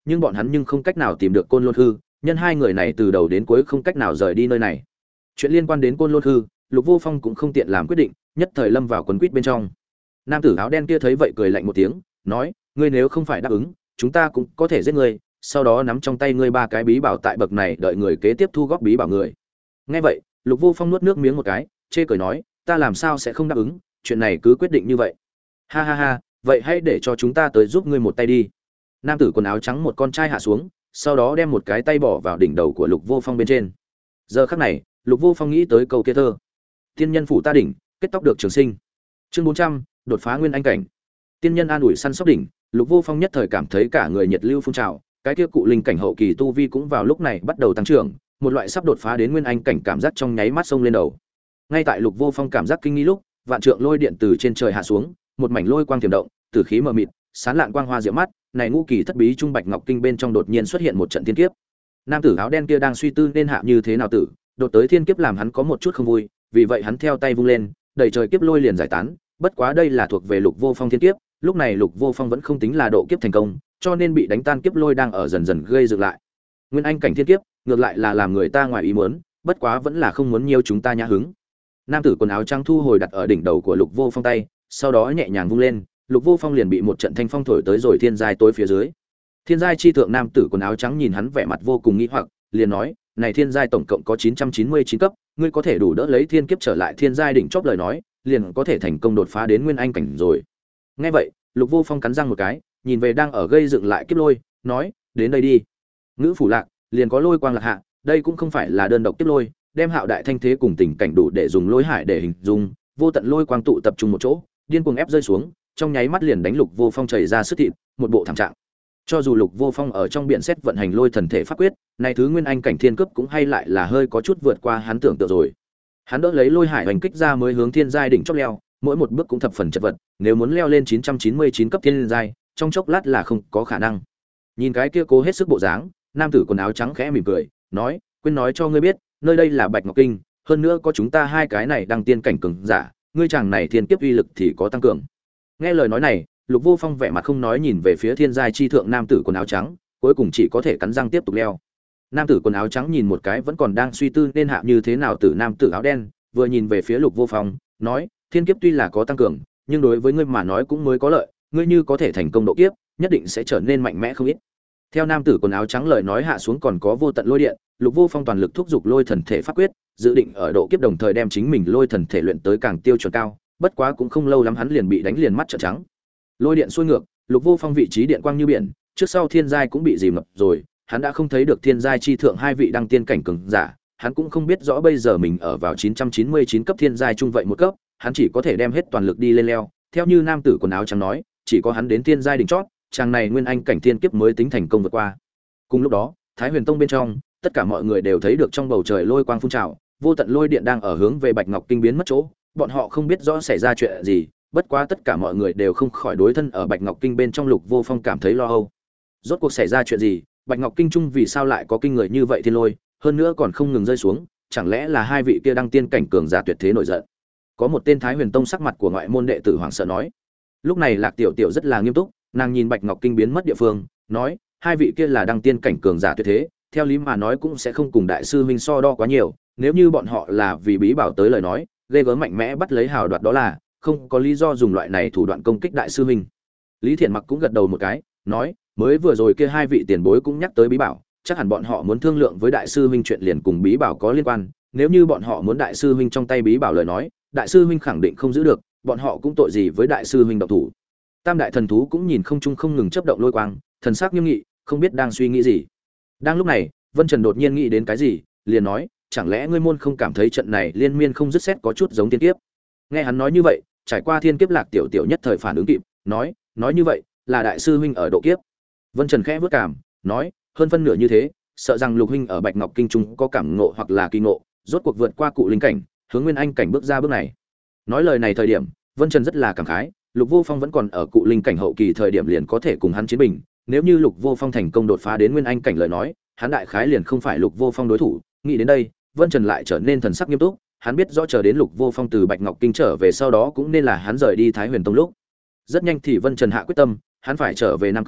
S1: nhưng bọn hắn nhưng không cách nào tìm được Côn Lôn Hư, nhân hai người này từ đầu đến cuối không cách nào rời đi nơi này. Chuyện liên quan đến Côn Lôn Hư, Lục Vô Phong cũng không tiện làm quyết định, nhất thời lâm vào quấn quýt bên trong. Nam tử áo đen kia thấy vậy cười lạnh một tiếng, nói: "Ngươi nếu không phải đáp ứng, chúng ta cũng có thể giết ngươi, sau đó nắm trong tay ngươi ba cái bí bảo tại bậc này đợi người kế tiếp thu góp bí bảo người." Nghe vậy, Lục Vô Phong nuốt nước miếng một cái, chê cười nói: "Ta làm sao sẽ không đáp ứng, chuyện này cứ quyết định như vậy." "Ha ha ha, vậy hãy để cho chúng ta tới giúp ngươi một tay đi." Nam tử quần áo trắng một con trai hạ xuống, sau đó đem một cái tay bỏ vào đỉnh đầu của Lục Vô Phong bên trên. Giờ khắc này, Lục Vô Phong nghĩ tới câu kia thơ: "Tiên nhân phủ ta đỉnh, kết tóc được trường sinh." Chương 400, đột phá nguyên anh cảnh. Tiên nhân an ủi săn sóc đỉnh, Lục Vô Phong nhất thời cảm thấy cả người nhiệt lưu phun trào, cái kia cụ linh cảnh hậu kỳ tu vi cũng vào lúc này bắt đầu tăng trưởng, một loại sắp đột phá đến nguyên anh cảnh cảm giác trong nháy mắt xông lên đầu. Ngay tại Lục Vô Phong cảm giác kinh nghi lúc, vạn trượng lôi điện từ trên trời hạ xuống, một mảnh lôi quang tiềm động, tử khí mờ mịt, sán lạn quang hoa diệu mắt, này ngũ kỳ thất bí trung bạch ngọc kinh bên trong đột nhiên xuất hiện một trận thiên kiếp. Nam tử áo đen kia đang suy tư nên hạ như thế nào tử, đột tới thiên kiếp làm hắn có một chút không vui, vì vậy hắn theo tay vung lên, đầy trời kiếp lôi liền giải tán, bất quá đây là thuộc về Lục Vô Phong thiên kiếp, lúc này Lục Vô Phong vẫn không tính là độ kiếp thành công, cho nên bị đánh tan kiếp lôi đang ở dần dần gây dựng lại. Nguyên anh cảnh thiên kiếp, ngược lại là làm người ta ngoài ý muốn, bất quá vẫn là không muốn nhiều chúng ta nhã hứng. Nam tử quần áo trắng thu hồi đặt ở đỉnh đầu của Lục Vô Phong tay, sau đó nhẹ nhàng vung lên, Lục Vô Phong liền bị một trận thanh phong thổi tới rồi thiên giai tối phía dưới. Thiên giai chi thượng nam tử quần áo trắng nhìn hắn vẻ mặt vô cùng nghi hoặc, liền nói: "Này thiên giai tổng cộng có 999 cấp, ngươi có thể đủ đỡ lấy thiên kiếp trở lại thiên giai đỉnh chóp lời nói, liền có thể thành công đột phá đến nguyên anh cảnh rồi." Nghe vậy, Lục Vô Phong cắn răng một cái, nhìn về đang ở gây dựng lại kiếp lôi, nói: "Đến đây đi." Ngữ phủ lạc, liền có lôi quang lạc hạ, đây cũng không phải là đơn độc kiếp lôi, đem hạo đại thanh thế cùng tình cảnh đủ để dùng lôi hải để hình dung, vô tận lôi quang tụ tập trung một chỗ, điên cuồng ép rơi xuống, trong nháy mắt liền đánh Lục Vô Phong chảy ra sức thịt, một bộ thảm trạng. Cho dù Lục Vô Phong ở trong biển xét vận hành lôi thần thể pháp quyết, này thứ nguyên anh cảnh thiên cấp cũng hay lại là hơi có chút vượt qua hắn tưởng tượng rồi. Hắn đỡ lấy lôi hải hoành kích ra mới hướng thiên giai đỉnh chót leo, mỗi một bước cũng thập phần chật vật, nếu muốn leo lên 999 cấp thiên giai, trong chốc lát là không có khả năng. Nhìn cái kia cố hết sức bộ dáng, nam tử quần áo trắng khẽ mỉm cười, nói: "Quên nói cho ngươi biết, nơi đây là Bạch Ngọc Kinh, hơn nữa có chúng ta hai cái này đăng tiên cảnh cường giả, ngươi chàng này thiên kiếp uy lực thì có tăng cường." Nghe lời nói này, Lục Vô Phong vẻ mặt không nói nhìn về phía thiên giai chi thượng nam tử quần áo trắng, cuối cùng chỉ có thể cắn răng tiếp tục leo. Nam tử quần áo trắng nhìn một cái vẫn còn đang suy tư nên hạ như thế nào tử nam tử áo đen, vừa nhìn về phía Lục Vô Phong, nói: "Thiên kiếp tuy là có tăng cường, nhưng đối với ngươi mà nói cũng mới có lợi, ngươi như có thể thành công độ kiếp, nhất định sẽ trở nên mạnh mẽ không ít." Theo nam tử quần áo trắng lời nói hạ xuống còn có vô tận lôi điện, Lục Vô Phong toàn lực thúc giục lôi thần thể pháp quyết, dự định ở độ kiếp đồng thời đem chính mình lôi thần thể luyện tới càng tiêu chuẩn cao, bất quá cũng không lâu lắm hắn liền bị đánh liền mắt trợn trắng. Lôi điện xuôi ngược, Lục Vô Phong vị trí điện quang như biển, trước sau thiên giai cũng bị dìm ngập rồi, hắn đã không thấy được thiên giai chi thượng hai vị đăng tiên cảnh cường giả, hắn cũng không biết rõ bây giờ mình ở vào 999 cấp thiên giai trung vậy một cấp, hắn chỉ có thể đem hết toàn lực đi lên leo, theo như nam tử quần áo trắng nói, chỉ có hắn đến thiên giai đỉnh chót, chàng này nguyên anh cảnh thiên kiếp mới tính thành công vượt qua. Cùng lúc đó, Thái Huyền Tông bên trong, tất cả mọi người đều thấy được trong bầu trời lôi quang phun trào, vô tận lôi điện đang ở hướng về Bạch Ngọc Kinh biến mất chỗ, bọn họ không biết rõ xảy ra chuyện gì, bất quá tất cả mọi người đều không khỏi đối thân ở Bạch Ngọc Kinh bên trong Lục Vô Phong cảm thấy lo âu. Rốt cuộc xảy ra chuyện gì? Bạch Ngọc Kinh trung vì sao lại có kinh người như vậy thiên lôi, hơn nữa còn không ngừng rơi xuống, chẳng lẽ là hai vị kia đăng tiên cảnh cường giả tuyệt thế nổi giận? Có một tên Thái Huyền Tông sắc mặt của ngoại môn đệ tử hoảng sợ nói. Lúc này Lạc Tiểu Tiểu rất là nghiêm túc, nàng nhìn Bạch Ngọc Kinh biến mất địa phương, nói: "Hai vị kia là đăng tiên cảnh cường giả tuyệt thế, theo lý mà nói cũng sẽ không cùng đại sư huynh so đo quá nhiều, nếu như bọn họ là vì bí bảo tới lời nói, ghê gớm mạnh mẽ bắt lấy hào đoạt đó là, không có lý do dùng loại này thủ đoạn công kích đại sư huynh." Lý Thiện Mặc cũng gật đầu một cái, nói: "Mới vừa rồi kia hai vị tiền bối cũng nhắc tới bí bảo, chắc hẳn bọn họ muốn thương lượng với đại sư huynh chuyện liền cùng bí bảo có liên quan, nếu như bọn họ muốn đại sư huynh trong tay bí bảo lời nói, đại sư huynh khẳng định không giữ được, bọn họ cũng tội gì với đại sư huynh động thủ." Tam đại thần thú cũng nhìn không trung không ngừng chớp động lôi quang, thần sắc nghiêm nghị, không biết đang suy nghĩ gì. Đang lúc này, Vân Trần đột nhiên nghĩ đến cái gì, liền nói: "Chẳng lẽ ngươi môn không cảm thấy trận này liên miên không dứt xét có chút giống thiên kiếp?" Nghe hắn nói như vậy, trải qua thiên kiếp Lạc Tiểu Tiểu nhất thời phản ứng kịp, nói như vậy, là đại sư huynh ở độ kiếp. Vân Trần khẽ vước cảm, nói: "Hơn phân nửa như thế, sợ rằng Lục huynh ở Bạch Ngọc Kinh trung có cảm ngộ hoặc là kỳ ngộ, rốt cuộc vượt qua cụ linh cảnh, hướng nguyên anh cảnh bước ra bước này." Nói lời này thời điểm, Vân Trần rất là cảm khái, Lục Vô Phong vẫn còn ở cụ linh cảnh hậu kỳ thời điểm liền có thể cùng hắn chiến bình, nếu như Lục Vô Phong thành công đột phá đến nguyên anh cảnh lời nói, hắn đại khái liền không phải Lục Vô Phong đối thủ. Nghĩ đến đây, Vân Trần lại trở nên thần sắc nghiêm túc, hắn biết rõ chờ đến Lục Vô Phong từ Bạch Ngọc Kinh trở về sau đó cũng nên là hắn rời đi Thái Huyền Tông lúc. Rất nhanh thì Vân Trần hạ quyết tâm, hắn phải trở về Nam Cương,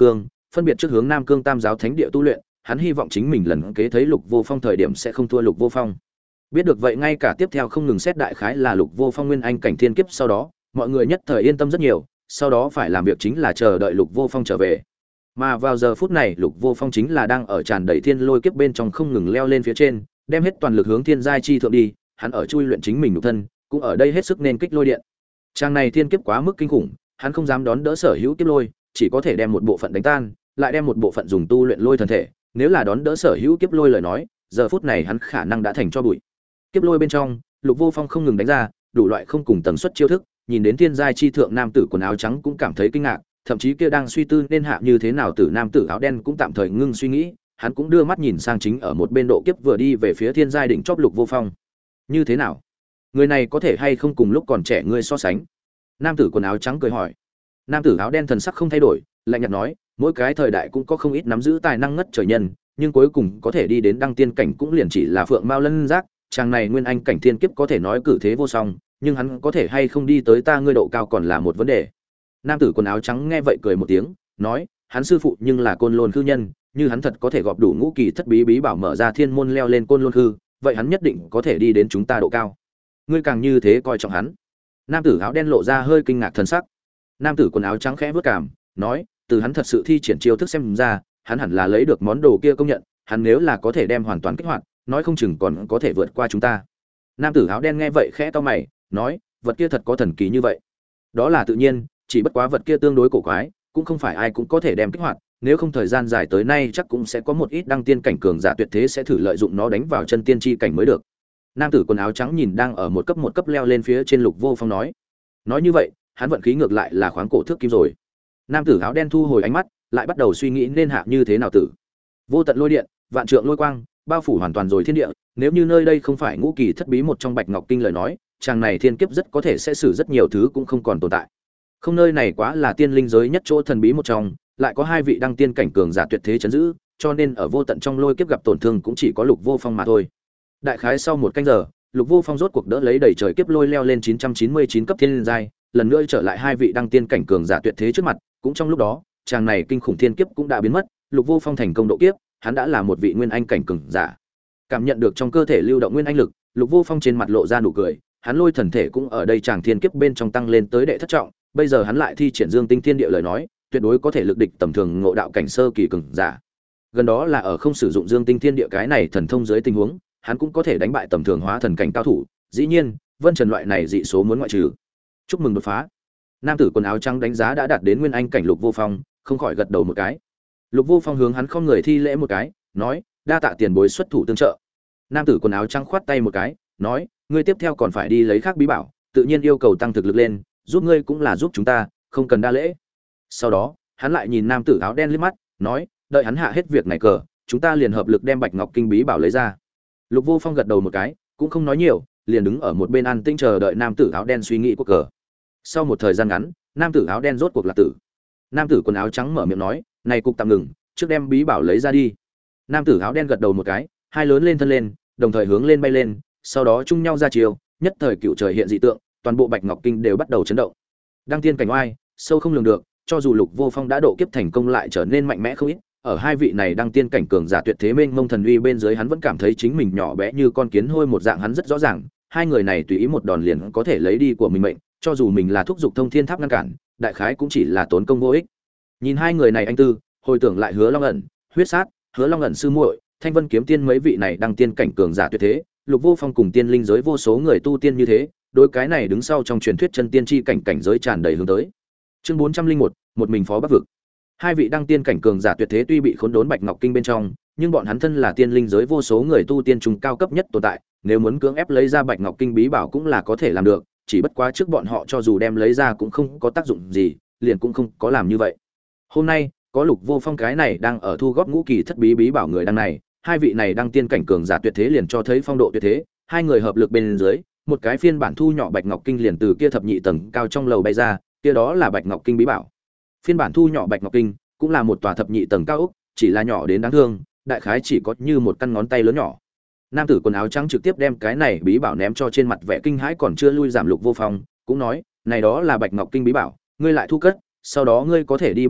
S1: phân biệt trước hướng Nam Cương Tam giáo thánh địa tu luyện, hắn hy vọng chính mình lần kế thấy Lục Vô Phong thời điểm sẽ không thua Lục Vô Phong. Biết được vậy, ngay cả tiếp theo không ngừng xét đại khái là Lục Vô Phong nguyên anh cảnh thiên kiếp sau đó, mọi người nhất thời yên tâm rất nhiều, sau đó phải làm việc chính là chờ đợi Lục Vô Phong trở về. Mà vào giờ phút này, Lục Vô Phong chính là đang ở tràn đầy thiên lôi kiếp bên trong không ngừng leo lên phía trên, đem hết toàn lực hướng thiên giai chi thượng đi, hắn ở chui luyện chính mình nhục thân, cũng ở đây hết sức nên kích lôi điện. Trang này thiên kiếp quá mức kinh khủng, hắn không dám đón đỡ sở hữu kiếp lôi, chỉ có thể đem một bộ phận đánh tan, lại đem một bộ phận dùng tu luyện lôi thần thể, nếu là đón đỡ sở hữu kiếp lôi lời nói, giờ phút này hắn khả năng đã thành cho bụi. Kiếp lôi bên trong, Lục Vô Phong không ngừng đánh ra, đủ loại không cùng tần suất chiêu thức, nhìn đến thiên giai chi thượng nam tử quần áo trắng cũng cảm thấy kinh ngạc, thậm chí kia đang suy tư nên hạ như thế nào tử nam tử áo đen cũng tạm thời ngưng suy nghĩ, hắn cũng đưa mắt nhìn sang chính ở một bên độ kiếp vừa đi về phía thiên giai đỉnh chóp Lục Vô Phong. Như thế nào? Người này có thể hay không cùng lúc còn trẻ ngươi so sánh? Nam tử quần áo trắng cười hỏi. Nam tử áo đen thần sắc không thay đổi, lạnh nhạt nói, mỗi cái thời đại cũng có không ít nắm giữ tài năng ngất trời nhân, nhưng cuối cùng có thể đi đến đăng tiên cảnh cũng liền chỉ là phượng mao lân giác, chàng này nguyên anh cảnh thiên kiếp có thể nói cử thế vô song, nhưng hắn có thể hay không đi tới ta ngươi độ cao còn là một vấn đề. Nam tử quần áo trắng nghe vậy cười một tiếng, nói, hắn sư phụ nhưng là Côn Lôn khư nhân, như hắn thật có thể gọp đủ ngũ kỳ thất bí bí bảo mở ra thiên môn leo lên Côn Lôn khư, vậy hắn nhất định có thể đi đến chúng ta độ cao. Ngươi càng như thế coi trọng hắn. Nam tử áo đen lộ ra hơi kinh ngạc thần sắc. Nam tử quần áo trắng khẽ vớt cảm, nói, từ hắn thật sự thi triển chiêu thức xem ra, hắn hẳn là lấy được món đồ kia công nhận, hắn nếu là có thể đem hoàn toàn kích hoạt, nói không chừng còn có thể vượt qua chúng ta. Nam tử áo đen nghe vậy khẽ to mày, nói, vật kia thật có thần kỳ như vậy? Đó là tự nhiên, chỉ bất quá vật kia tương đối cổ quái, cũng không phải ai cũng có thể đem kích hoạt, nếu không thời gian dài tới nay chắc cũng sẽ có một ít đăng tiên cảnh cường giả tuyệt thế sẽ thử lợi dụng nó đánh vào chân tiên chi cảnh mới được. Nam tử quần áo trắng nhìn đang ở một cấp leo lên phía trên Lục Vô Phong nói như vậy, hắn vận khí ngược lại là khoáng cổ thước kim rồi. Nam tử áo đen thu hồi ánh mắt, lại bắt đầu suy nghĩ nên hạ như thế nào tử. Vô tận lôi điện, vạn trượng lôi quang, bao phủ hoàn toàn rồi thiên địa, nếu như nơi đây không phải ngũ kỳ thất bí một trong Bạch Ngọc Kinh lời nói, chàng này thiên kiếp rất có thể sẽ xử rất nhiều thứ cũng không còn tồn tại. Không, nơi này quá là tiên linh giới nhất chỗ thần bí một trong, lại có hai vị đăng tiên cảnh cường giả tuyệt thế chấn giữ, cho nên ở vô tận trong lôi kiếp gặp tổn thương cũng chỉ có Lục Vô Phong mà thôi. Đại khái sau một canh giờ, Lục Vô Phong rốt cuộc đỡ lấy đẩy trời kiếp lôi leo lên 999 cấp thiên giai, lần nữa trở lại hai vị đăng tiên cảnh cường giả tuyệt thế trước mặt, cũng trong lúc đó, chàng này kinh khủng thiên kiếp cũng đã biến mất, Lục Vô Phong thành công độ kiếp, hắn đã là một vị nguyên anh cảnh cường giả. Cảm nhận được trong cơ thể lưu động nguyên anh lực, Lục Vô Phong trên mặt lộ ra nụ cười, hắn lôi thần thể cũng ở đây chàng thiên kiếp bên trong tăng lên tới đệ thất trọng, bây giờ hắn lại thi triển Dương Tinh Thiên Địa lời nói, tuyệt đối có thể lực địch tầm thường ngộ đạo cảnh sơ kỳ cường giả. Gần đó là ở không sử dụng Dương Tinh Thiên Địa cái này thần thông dưới tình huống, hắn cũng có thể đánh bại tầm thường hóa thần cảnh cao thủ, dĩ nhiên, Vân Trần loại này dị số muốn ngoại trừ. Chúc mừng đột phá. Nam tử quần áo trắng đánh giá đã đạt đến nguyên anh cảnh Lục Vô Phong, không khỏi gật đầu một cái. Lục Vô Phong hướng hắn không người thi lễ một cái, nói, đa tạ tiền bối xuất thủ tương trợ. Nam tử quần áo trắng khoát tay một cái, nói, ngươi tiếp theo còn phải đi lấy khác bí bảo, tự nhiên yêu cầu tăng thực lực lên, giúp ngươi cũng là giúp chúng ta, không cần đa lễ. Sau đó, hắn lại nhìn nam tử áo đen liếc mắt, nói, đợi hắn hạ hết việc này cờ, chúng ta liền hợp lực đem Bạch Ngọc Kinh bí bảo lấy ra. Lục Vô Phong gật đầu một cái, cũng không nói nhiều, liền đứng ở một bên an tĩnh chờ đợi nam tử áo đen suy nghĩ của cờ. Sau một thời gian ngắn, nam tử áo đen rốt cuộc lạc tử. Nam tử quần áo trắng mở miệng nói, này cục tạm ngừng, trước đem bí bảo lấy ra đi. Nam tử áo đen gật đầu một cái, hai lớn lên thân lên, đồng thời hướng lên bay lên, sau đó chung nhau ra chiều, nhất thời cựu trời hiện dị tượng, toàn bộ Bạch Ngọc Kinh đều bắt đầu chấn động. Đăng tiên cảnh oai, sâu không lường được, cho dù Lục Vô Phong đã độ kiếp thành công lại trở nên mạnh mẽ không ít, ở hai vị này đăng tiên cảnh cường giả tuyệt thế mênh mông thần uy bên dưới hắn vẫn cảm thấy chính mình nhỏ bé như con kiến hôi một dạng, hắn rất rõ ràng, hai người này tùy ý một đòn liền có thể lấy đi của mình mệnh, cho dù mình là thúc dục thông thiên tháp ngăn cản, đại khái cũng chỉ là tốn công vô ích. Nhìn hai người này anh tư, hồi tưởng lại Hứa Long ẩn, Huyết Sát, Hứa Long ẩn sư muội, Thanh Vân kiếm tiên mấy vị này đăng tiên cảnh cường giả tuyệt thế, Lục Vô Phong cùng tiên linh giới vô số người tu tiên như thế, đối cái này đứng sau trong truyền thuyết chân tiên chi cảnh cảnh giới tràn đầy hướng tới. Chương 401, một mình phó Bắc vực. Hai vị đăng tiên cảnh cường giả tuyệt thế tuy bị khốn đốn Bạch Ngọc Kinh bên trong, nhưng bọn hắn thân là tiên linh giới vô số người tu tiên trung cao cấp nhất tồn tại, nếu muốn cưỡng ép lấy ra Bạch Ngọc Kinh bí bảo cũng là có thể làm được, chỉ bất quá trước bọn họ cho dù đem lấy ra cũng không có tác dụng gì, liền cũng không có làm như vậy. Hôm nay, có Lục Vô Phong cái này đang ở thu góp ngũ kỳ thất bí bí bảo người đăng này, hai vị này đăng tiên cảnh cường giả tuyệt thế liền cho thấy phong độ tuyệt thế, hai người hợp lực bên dưới, một cái phiên bản thu nhỏ Bạch Ngọc Kinh liền từ kia thập nhị tầng cao trong lầu bay ra, kia đó là Bạch Ngọc Kinh bí bảo. Phiên bản thu nhỏ Bạch Ngọc Kinh cũng là một tòa thập nhị tầng cao ốc, chỉ là nhỏ đến đáng thương, đại khái chỉ có như một căn ngón tay lớn nhỏ. Nam tử quần áo trắng trực tiếp đem cái này bí bảo ném cho trên mặt vẻ kinh hãi còn chưa lui giảm Lục Vô Phong, cũng nói, này đó là Bạch Ngọc Kinh bí bảo, ngươi lại thu cất, sau đó ngươi có thể đi Bắc vực,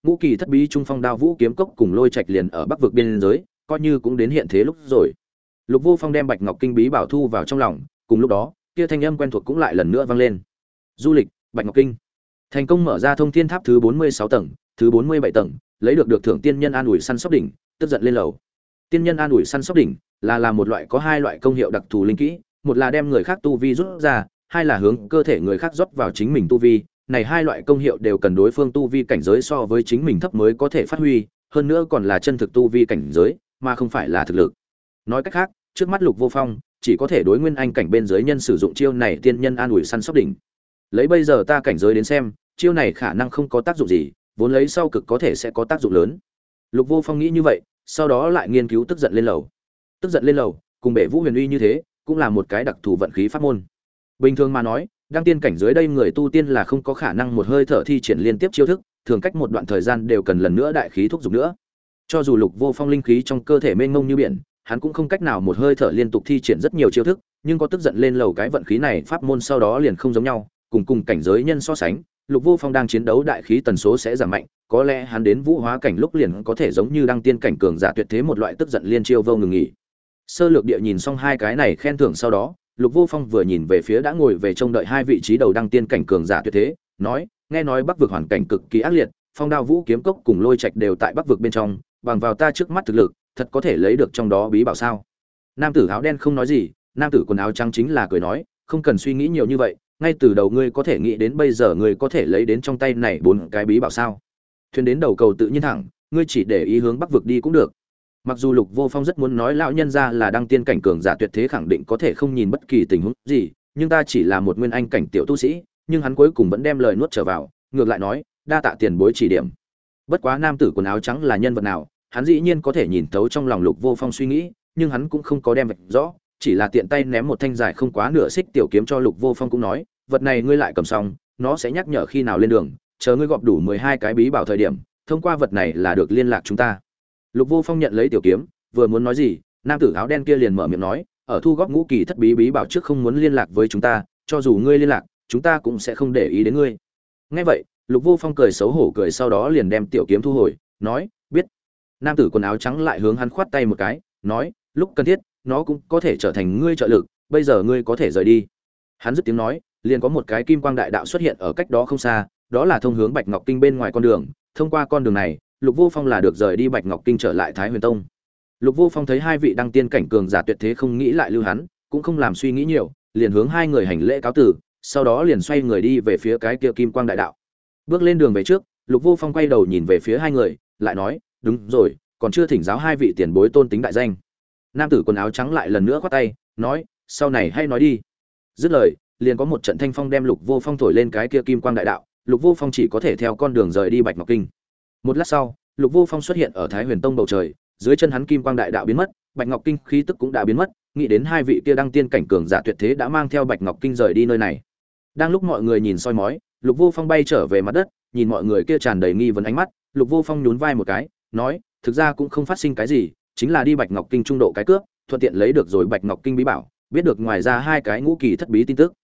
S1: ngũ kỳ thất bí trung phong đao vũ kiếm cốc cùng lôi trạch liền ở bắc vực biên giới, coi như cũng đến hiện thế lúc rồi. Lục Vô Phong đem Bạch Ngọc Kinh bí bảo thu vào trong lòng, cùng lúc đó, kia thanh âm quen thuộc cũng lại lần nữa vang lên. Du lịch, Bạch Ngọc Kinh. Thành công mở ra thông thiên tháp thứ 46 tầng, thứ 47 tầng, lấy được thưởng tiên nhân an ủi săn sóc đỉnh, tức giận lên lầu. Tiên nhân an ủi săn sóc đỉnh là một loại có hai loại công hiệu đặc thù linh kỹ, một là đem người khác tu vi rút ra, hai là hướng cơ thể người khác rót vào chính mình tu vi. Này hai loại công hiệu đều cần đối phương tu vi cảnh giới so với chính mình thấp mới có thể phát huy, hơn nữa còn là chân thực tu vi cảnh giới, mà không phải là thực lực. Nói cách khác, trước mắt Lục Vô Phong chỉ có thể đối nguyên anh cảnh bên dưới nhân sử dụng chiêu này tiên nhân an ủi săn sóc đỉnh. Lấy bây giờ ta cảnh giới đến xem, chiêu này khả năng không có tác dụng gì, vốn lấy sau cực có thể sẽ có tác dụng lớn. Lục Vô Phong nghĩ như vậy, sau đó lại nghiên cứu tức giận lên lầu. Tức giận lên lầu, cùng Bệ Vũ Huyền Uy như thế, cũng là một cái đặc thù vận khí pháp môn. Bình thường mà nói, đăng tiên cảnh dưới đây người tu tiên là không có khả năng một hơi thở thi triển liên tiếp chiêu thức, thường cách một đoạn thời gian đều cần lần nữa đại khí thúc dục nữa. Cho dù Lục Vô Phong linh khí trong cơ thể mênh mông như biển, hắn cũng không cách nào một hơi thở liên tục thi triển rất nhiều chiêu thức, nhưng có tức giận lên lầu cái vận khí này pháp môn sau đó liền không giống nhau, cùng cảnh giới nhân so sánh, Lục Vô Phong đang chiến đấu đại khí tần số sẽ giảm mạnh, có lẽ hắn đến vũ hóa cảnh lúc liền có thể giống như đăng tiên cảnh cường giả tuyệt thế một loại tức giận liên chiêu vô ngừng nghỉ. Sơ lược địa nhìn xong hai cái này khen thưởng sau đó, Lục Vô Phong vừa nhìn về phía đã ngồi về trông đợi hai vị trí đầu đăng tiên cảnh cường giả tuyệt thế, nói, nghe nói Bắc vực hoàn cảnh cực kỳ ác liệt, Phong Đao Vũ kiếm cốc cùng Lôi Trạch đều tại Bắc vực bên trong, bằng vào ta trước mắt thực lực, thật có thể lấy được trong đó bí bảo sao? Nam tử áo đen không nói gì, nam tử quần áo trắng chính là cười nói, không cần suy nghĩ nhiều như vậy, ngay từ đầu ngươi có thể nghĩ đến bây giờ ngươi có thể lấy đến trong tay này bốn cái bí bảo sao? Thuyền đến đầu cầu tự nhiên thẳng, ngươi chỉ để ý hướng Bắc vực đi cũng được. Mặc dù Lục Vô Phong rất muốn nói lão nhân gia là đăng tiên cảnh cường giả tuyệt thế khẳng định có thể không nhìn bất kỳ tình huống gì, nhưng ta chỉ là một nguyên anh cảnh tiểu tu sĩ, nhưng hắn cuối cùng vẫn đem lời nuốt trở vào, ngược lại nói, đa tạ tiền bối chỉ điểm. Bất quá nam tử quần áo trắng là nhân vật nào, hắn dĩ nhiên có thể nhìn thấu trong lòng Lục Vô Phong suy nghĩ, nhưng hắn cũng không có đem vạch rõ, chỉ là tiện tay ném một thanh dài không quá nửa xích tiểu kiếm cho Lục Vô Phong cũng nói, vật này ngươi lại cầm xong, nó sẽ nhắc nhở khi nào lên đường, chờ ngươi gọp đủ 12 cái bí bảo thời điểm, thông qua vật này là được liên lạc chúng ta. Lục Vô Phong nhận lấy tiểu kiếm, vừa muốn nói gì, nam tử áo đen kia liền mở miệng nói, ở thu góp ngũ kỳ thất bí bí bảo trước không muốn liên lạc với chúng ta, cho dù ngươi liên lạc, chúng ta cũng sẽ không để ý đến ngươi. Nghe vậy, Lục Vô Phong cười xấu hổ cười, sau đó liền đem tiểu kiếm thu hồi, nói, biết. Nam tử quần áo trắng lại hướng hắn khoát tay một cái, nói, lúc cần thiết, nó cũng có thể trở thành ngươi trợ lực, bây giờ ngươi có thể rời đi. Hắn dứt tiếng nói, liền có một cái kim quang đại đạo xuất hiện ở cách đó không xa, đó là thông hướng Bạch Ngọc Kinh bên ngoài con đường, thông qua con đường này, Lục Vô Phong là được rời đi Bạch Ngọc Kinh trở lại Thái Huyền Tông. Lục Vô Phong thấy hai vị đăng tiên cảnh cường giả tuyệt thế không nghĩ lại lưu hắn, cũng không làm suy nghĩ nhiều, liền hướng hai người hành lễ cáo từ, sau đó liền xoay người đi về phía cái kia kim quang đại đạo. Bước lên đường về trước, Lục Vô Phong quay đầu nhìn về phía hai người, lại nói, đúng rồi, còn chưa thỉnh giáo hai vị tiền bối tôn tính đại danh. Nam tử quần áo trắng lại lần nữa khoát tay, nói, sau này hay nói đi. Dứt lời, liền có một trận thanh phong đem Lục Vô Phong thổi lên cái kia kim quang đại đạo, Lục Vô Phong chỉ có thể theo con đường rời đi Bạch Ngọc Kinh. Một lát sau, Lục Vô Phong xuất hiện ở Thái Huyền Tông bầu trời, dưới chân hắn kim quang đại đạo biến mất, Bạch Ngọc Kinh khí tức cũng đã biến mất, nghĩ đến hai vị kia đăng tiên cảnh cường giả tuyệt thế đã mang theo Bạch Ngọc Kinh rời đi nơi này. Đang lúc mọi người nhìn soi mói, Lục Vô Phong bay trở về mặt đất, nhìn mọi người kia tràn đầy nghi vấn ánh mắt, Lục Vô Phong nhún vai một cái, nói, thực ra cũng không phát sinh cái gì, chính là đi Bạch Ngọc Kinh trung độ cái cướp, thuận tiện lấy được rồi Bạch Ngọc Kinh bí bảo, biết được ngoài ra hai cái ngũ kỳ thất bí tin tức.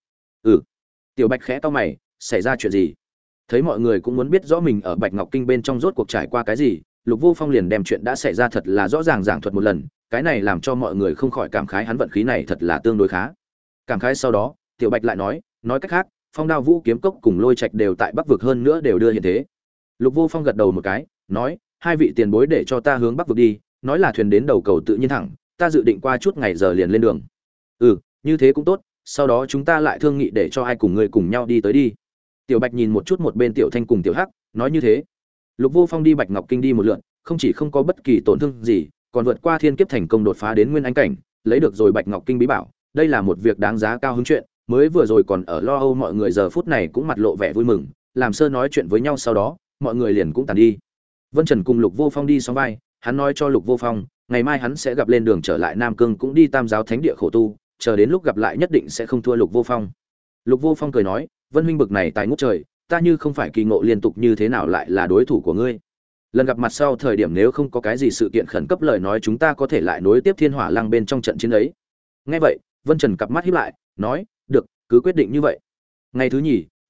S1: Tiểu Bạch khẽ cau mày, xảy ra chuyện gì? Thấy mọi người cũng muốn biết rõ mình ở Bạch Ngọc Kinh bên trong rốt cuộc trải qua cái gì, Lục Vô Phong liền đem chuyện đã xảy ra thật là rõ ràng giảng thuật một lần, cái này làm cho mọi người không khỏi cảm khái hắn vận khí này thật là tương đối khá. Cảm khái sau đó, Tiểu Bạch lại nói cách khác, Phong Đao Vũ kiếm cốc cùng Lôi Trạch đều tại Bắc vực, hơn nữa đều đưa hiện thế. Lục Vô Phong gật đầu một cái, nói, hai vị tiền bối để cho ta hướng Bắc vực đi, nói là thuyền đến đầu cầu tự nhiên thẳng, ta dự định qua chút ngày giờ liền lên đường. Như thế cũng tốt, sau đó chúng ta lại thương nghị để cho ai cùng người cùng nhau đi tới đi. Tiểu Bạch nhìn một chút một bên Tiểu Thanh cùng Tiểu Hắc, nói như thế. Lục Vô Phong đi Bạch Ngọc Kinh đi một lượt, không chỉ không có bất kỳ tổn thương gì, còn vượt qua thiên kiếp thành công đột phá đến nguyên anh cảnh, lấy được rồi Bạch Ngọc Kinh bí bảo, đây là một việc đáng giá cao hứng chuyện, mới vừa rồi còn ở lo âu mọi người giờ phút này cũng mặt lộ vẻ vui mừng, làm sơ nói chuyện với nhau sau đó, mọi người liền cũng tàn đi. Vân Trần cùng Lục Vô Phong đi sóng vai, hắn nói cho Lục Vô Phong, ngày mai hắn sẽ gặp lên đường trở lại Nam Cương cũng đi Tam giáo thánh địa khổ tu, chờ đến lúc gặp lại nhất định sẽ không thua Lục Vô Phong. Lục Vô Phong cười nói, Vân huynh bực này tài ngút trời, ta như không phải kỳ ngộ liên tục như thế nào lại là đối thủ của ngươi. Lần gặp mặt sau thời điểm nếu không có cái gì sự kiện khẩn cấp lời nói chúng ta có thể lại nối tiếp Thiên Hỏa Lăng bên trong trận chiến ấy. Nghe vậy, Vân Trần cặp mắt híp lại, nói, được, cứ quyết định như vậy. Ngày thứ nhì,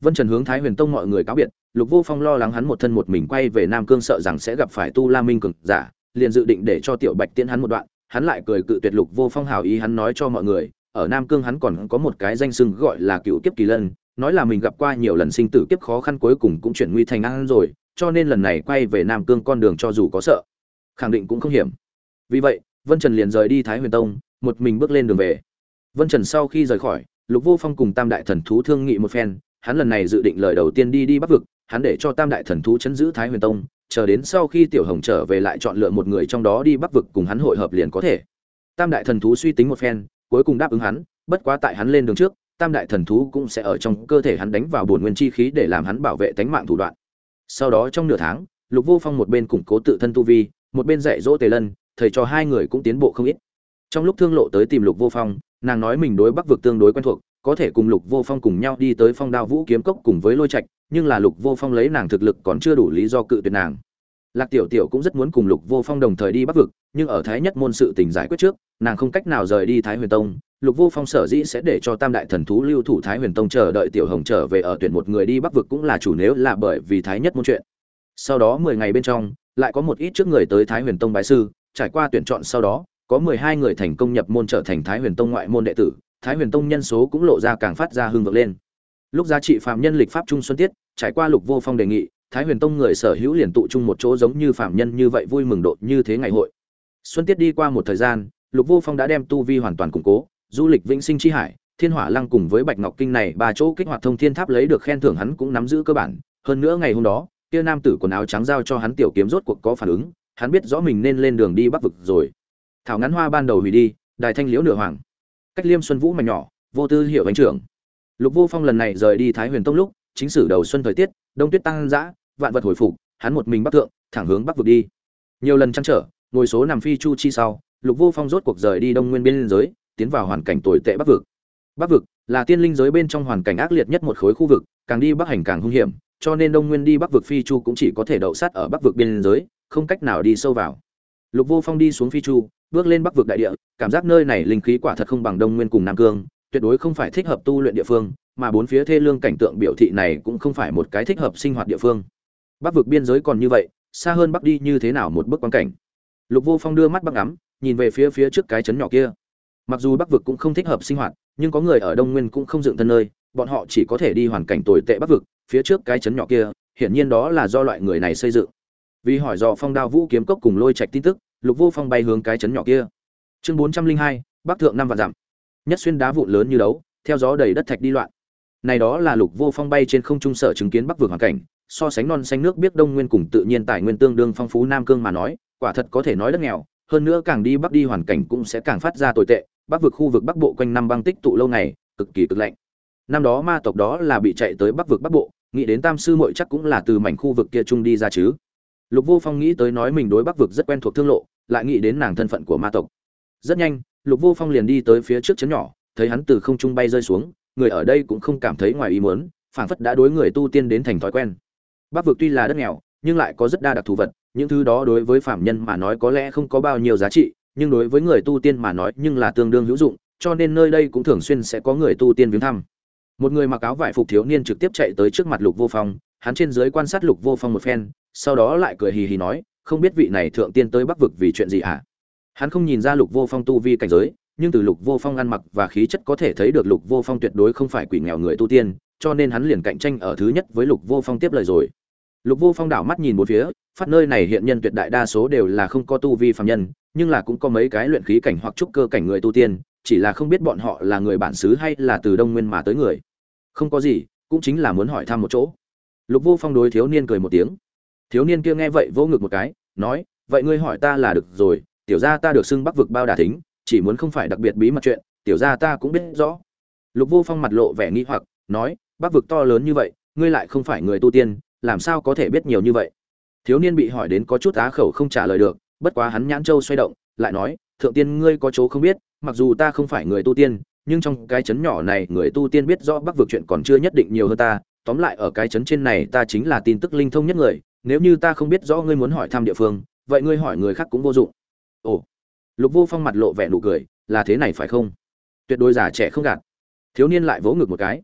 S1: Vân Trần hướng Thái Huyền Tông mọi người cáo biệt, Lục Vô Phong lo lắng hắn một thân một mình quay về Nam Cương sợ rằng sẽ gặp phải Tu La Minh cường giả, liền dự định để cho Tiểu Bạch tiễn hắn một đoạn, hắn lại cười cự tuyệt Lục Vô Phong hảo ý, hắn nói cho mọi người, ở Nam Cương hắn còn có một cái danh xưng gọi là Cựu Kiếp Kỳ Lân, nói là mình gặp qua nhiều lần sinh tử kiếp khó khăn cuối cùng cũng chuyển nguy thành an rồi, cho nên lần này quay về Nam Cương con đường cho dù có sợ, khẳng định cũng không hiểm. Vì vậy, Vân Trần liền rời đi Thái Huyền Tông, một mình bước lên đường về. Vân Trần sau khi rời khỏi, Lục Vô Phong cùng Tam Đại Thần Thú thương nghị một phen, hắn lần này dự định lời đầu tiên đi Bắc Vực, hắn để cho Tam Đại Thần Thú trấn giữ Thái Huyền Tông, chờ đến sau khi Tiểu Hồng trở về lại chọn lựa một người trong đó đi Bắc Vực cùng hắn hội hợp liền có thể. Tam Đại Thần Thú suy tính một phen, cuối cùng đáp ứng hắn, bất quá tại hắn lên đường trước, Tam Đại Thần Thú cũng sẽ ở trong cơ thể hắn đánh vào bổn nguyên chi khí để làm hắn bảo vệ tính mạng thủ đoạn. Sau đó trong nửa tháng, Lục Vô Phong một bên củng cố tự thân tu vi, một bên dạy dỗ Tề Lân, thầy cho hai người cũng tiến bộ không ít. Trong lúc Thương Lộ tới tìm Lục Vô Phong, nàng nói mình đối Bắc Vực tương đối quen thuộc, có thể cùng Lục Vô Phong cùng nhau đi tới Phong Đao Vũ Kiếm Cốc cùng với Lôi Trạch, nhưng là Lục Vô Phong lấy nàng thực lực còn chưa đủ lý do cự tuyệt nàng. Lạc Tiểu Tiểu cũng rất muốn cùng Lục Vô Phong đồng thời đi Bắc Vực, nhưng ở Thái Nhất môn sự tình giải quyết trước, nàng không cách nào rời đi Thái Huyền Tông. Lục Vô Phong sở dĩ sẽ để cho Tam Đại Thần Thú lưu thủ Thái Huyền Tông chờ đợi Tiểu Hồng trở về ở tuyển một người đi Bắc Vực cũng là chủ nếu là bởi vì Thái Nhất môn chuyện. Sau đó 10 ngày bên trong, lại có một ít trước người tới Thái Huyền Tông bái sư, trải qua tuyển chọn sau đó, có 12 người thành công nhập môn trở thành Thái Huyền Tông ngoại môn đệ tử, Thái Huyền Tông nhân số cũng lộ ra càng phát ra hưng vượng lên. Lúc giá trị phạm nhân lịch pháp trung xuân tiết, trải qua Lục Vô Phong đề nghị, Thái Huyền Tông người sở hữu liền tụ chung một chỗ giống như phạm nhân như vậy vui mừng độ như thế ngày hội. Xuân tiết đi qua một thời gian, Lục Vô Phong đã đem tu vi hoàn toàn củng cố, du lịch Vĩnh Sinh chi hải, Thiên Hỏa Lăng cùng với Bạch Ngọc Kinh này ba chỗ kích hoạt thông thiên tháp lấy được khen thưởng hắn cũng nắm giữ cơ bản, hơn nữa ngày hôm đó, kia nam tử quần áo trắng giao cho hắn tiểu kiếm rốt cuộc có phản ứng, hắn biết rõ mình nên lên đường đi Bắc Vực rồi. Thảo ngắn hoa ban đầu hủy đi, đài thanh liễu nửa hoàng. Cách Liêm Xuân Vũ mảnh nhỏ, vô tư hiệu bánh trưởng. Lục Vô Phong lần này rời đi Thái Huyền Tông lúc, chính sử đầu xuân thời tiết, đông tuyết tăng dã, vạn vật hồi phục, hắn một mình bắc thượng, thẳng hướng Bắc Vực đi. Nhiều lần trăn trở, ngồi số nằm phi chu chi sau, Lục Vô Phong rốt cuộc rời đi Đông Nguyên biên giới, tiến vào hoàn cảnh tồi tệ Bắc Vực. Bắc Vực là tiên linh giới bên trong hoàn cảnh ác liệt nhất một khối khu vực, càng đi bắc hành càng hung hiểm, cho nên Đông Nguyên đi Bắc Vực phi chu cũng chỉ có thể đậu sát ở Bắc Vực biên giới, không cách nào đi sâu vào. Lục Vô Phong đi xuống phi chu, bước lên Bắc Vực đại địa, cảm giác nơi này linh khí quả thật không bằng Đông Nguyên cùng Nam Cương, tuyệt đối không phải thích hợp tu luyện địa phương, mà bốn phía thê lương cảnh tượng biểu thị này cũng không phải một cái thích hợp sinh hoạt địa phương. Bắc Vực biên giới còn như vậy, xa hơn bắc đi như thế nào một bức quan cảnh. Lục Vô Phong đưa mắt bắc ngắm, nhìn về phía trước cái trấn nhỏ kia. Mặc dù Bắc Vực cũng không thích hợp sinh hoạt, nhưng có người ở Đông Nguyên cũng không dựng thân nơi, bọn họ chỉ có thể đi hoàn cảnh tồi tệ Bắc Vực, phía trước cái trấn nhỏ kia, hiển nhiên đó là do loại người này xây dựng. Vì hỏi dò Phong Đao Vũ Kiếm Cốc cùng Lôi Trạch tin tức, Lục Vô Phong bay hướng cái trấn nhỏ kia. Chương 402, Bắc thượng 5 vạn dặm. Nhất xuyên đá vụn lớn như đấu, theo gió đầy đất thạch đi loạn. Này đó là Lục Vô Phong bay trên không trung sở chứng kiến Bắc Vực hoàn cảnh, so sánh non xanh nước biết Đông Nguyên cùng tự nhiên tài nguyên tương đương phong phú Nam Cương mà nói, quả thật có thể nói đất nghèo, hơn nữa càng đi bắc đi hoàn cảnh cũng sẽ càng phát ra tồi tệ. Bắc Vực khu vực Bắc Bộ quanh năm băng tích tụ lâu ngày, cực kỳ cực lạnh. Năm đó ma tộc đó là bị chạy tới Bắc Vực Bắc Bộ, nghĩ đến Tam sư muội chắc cũng là từ mảnh khu vực kia trung đi ra chứ. Lục Vô Phong nghĩ tới nói mình đối Bắc Vực rất quen thuộc Thương Lộ, lại nghĩ đến nàng thân phận của ma tộc. Rất nhanh, Lục Vô Phong liền đi tới phía trước trấn nhỏ, thấy hắn từ không trung bay rơi xuống, người ở đây cũng không cảm thấy ngoài ý muốn, phảng phất đã đối người tu tiên đến thành thói quen. Bắc Vực tuy là đất nghèo, nhưng lại có rất đa đặc thù vật, những thứ đó đối với phàm nhân mà nói có lẽ không có bao nhiêu giá trị, nhưng đối với người tu tiên mà nói nhưng là tương đương hữu dụng, cho nên nơi đây cũng thường xuyên sẽ có người tu tiên viếng thăm. Một người mặc áo vải phục thiếu niên trực tiếp chạy tới trước mặt Lục Vô Phong, hắn trên dưới quan sát Lục Vô Phong một phen, sau đó lại cười hì hì nói, không biết vị này thượng tiên tới Bắc Vực vì chuyện gì hả? Hắn không nhìn ra Lục Vô Phong tu vi cảnh giới, nhưng từ Lục Vô Phong ăn mặc và khí chất có thể thấy được Lục Vô Phong tuyệt đối không phải quỷ nghèo người tu tiên, cho nên hắn liền cạnh tranh ở thứ nhất với Lục Vô Phong tiếp lời rồi. Lục Vô Phong đảo mắt nhìn bốn phía, phát nơi này hiện nhân tuyệt đại đa số đều là không có tu vi phàm nhân, nhưng là cũng có mấy cái luyện khí cảnh hoặc trúc cơ cảnh người tu tiên, chỉ là không biết bọn họ là người bản xứ hay là từ Đông Nguyên mà tới người. Không có gì, cũng chính là muốn hỏi thăm một chỗ. Lục Vô Phong đối thiếu niên cười một tiếng. Thiếu niên kia nghe vậy vỗ ngực một cái, nói, vậy ngươi hỏi ta là được rồi, tiểu gia ta được xưng Bắc Vực bao đà thính, chỉ muốn không phải đặc biệt bí mật chuyện, tiểu gia ta cũng biết rõ. Lục Vô Phong mặt lộ vẻ nghi hoặc, nói, Bắc Vực to lớn như vậy, ngươi lại không phải người tu tiên, làm sao có thể biết nhiều như vậy? Thiếu niên bị hỏi đến có chút á khẩu không trả lời được, bất quá hắn nhãn châu xoay động, lại nói, thượng tiên ngươi có chỗ không biết, mặc dù ta không phải người tu tiên, nhưng trong cái trấn nhỏ này người tu tiên biết rõ Bắc Vực chuyện còn chưa nhất định nhiều hơn ta, tóm lại ở cái trấn trên này ta chính là tin tức linh thông nhất người, nếu như ta không biết rõ ngươi muốn hỏi thăm địa phương, vậy ngươi hỏi người khác cũng vô dụng. Ồ. Lục Vô Phong mặt lộ vẻ nụ cười, là thế này phải không? Tuyệt đối giả trẻ không gạt. Thiếu niên lại vỗ ngực một cái.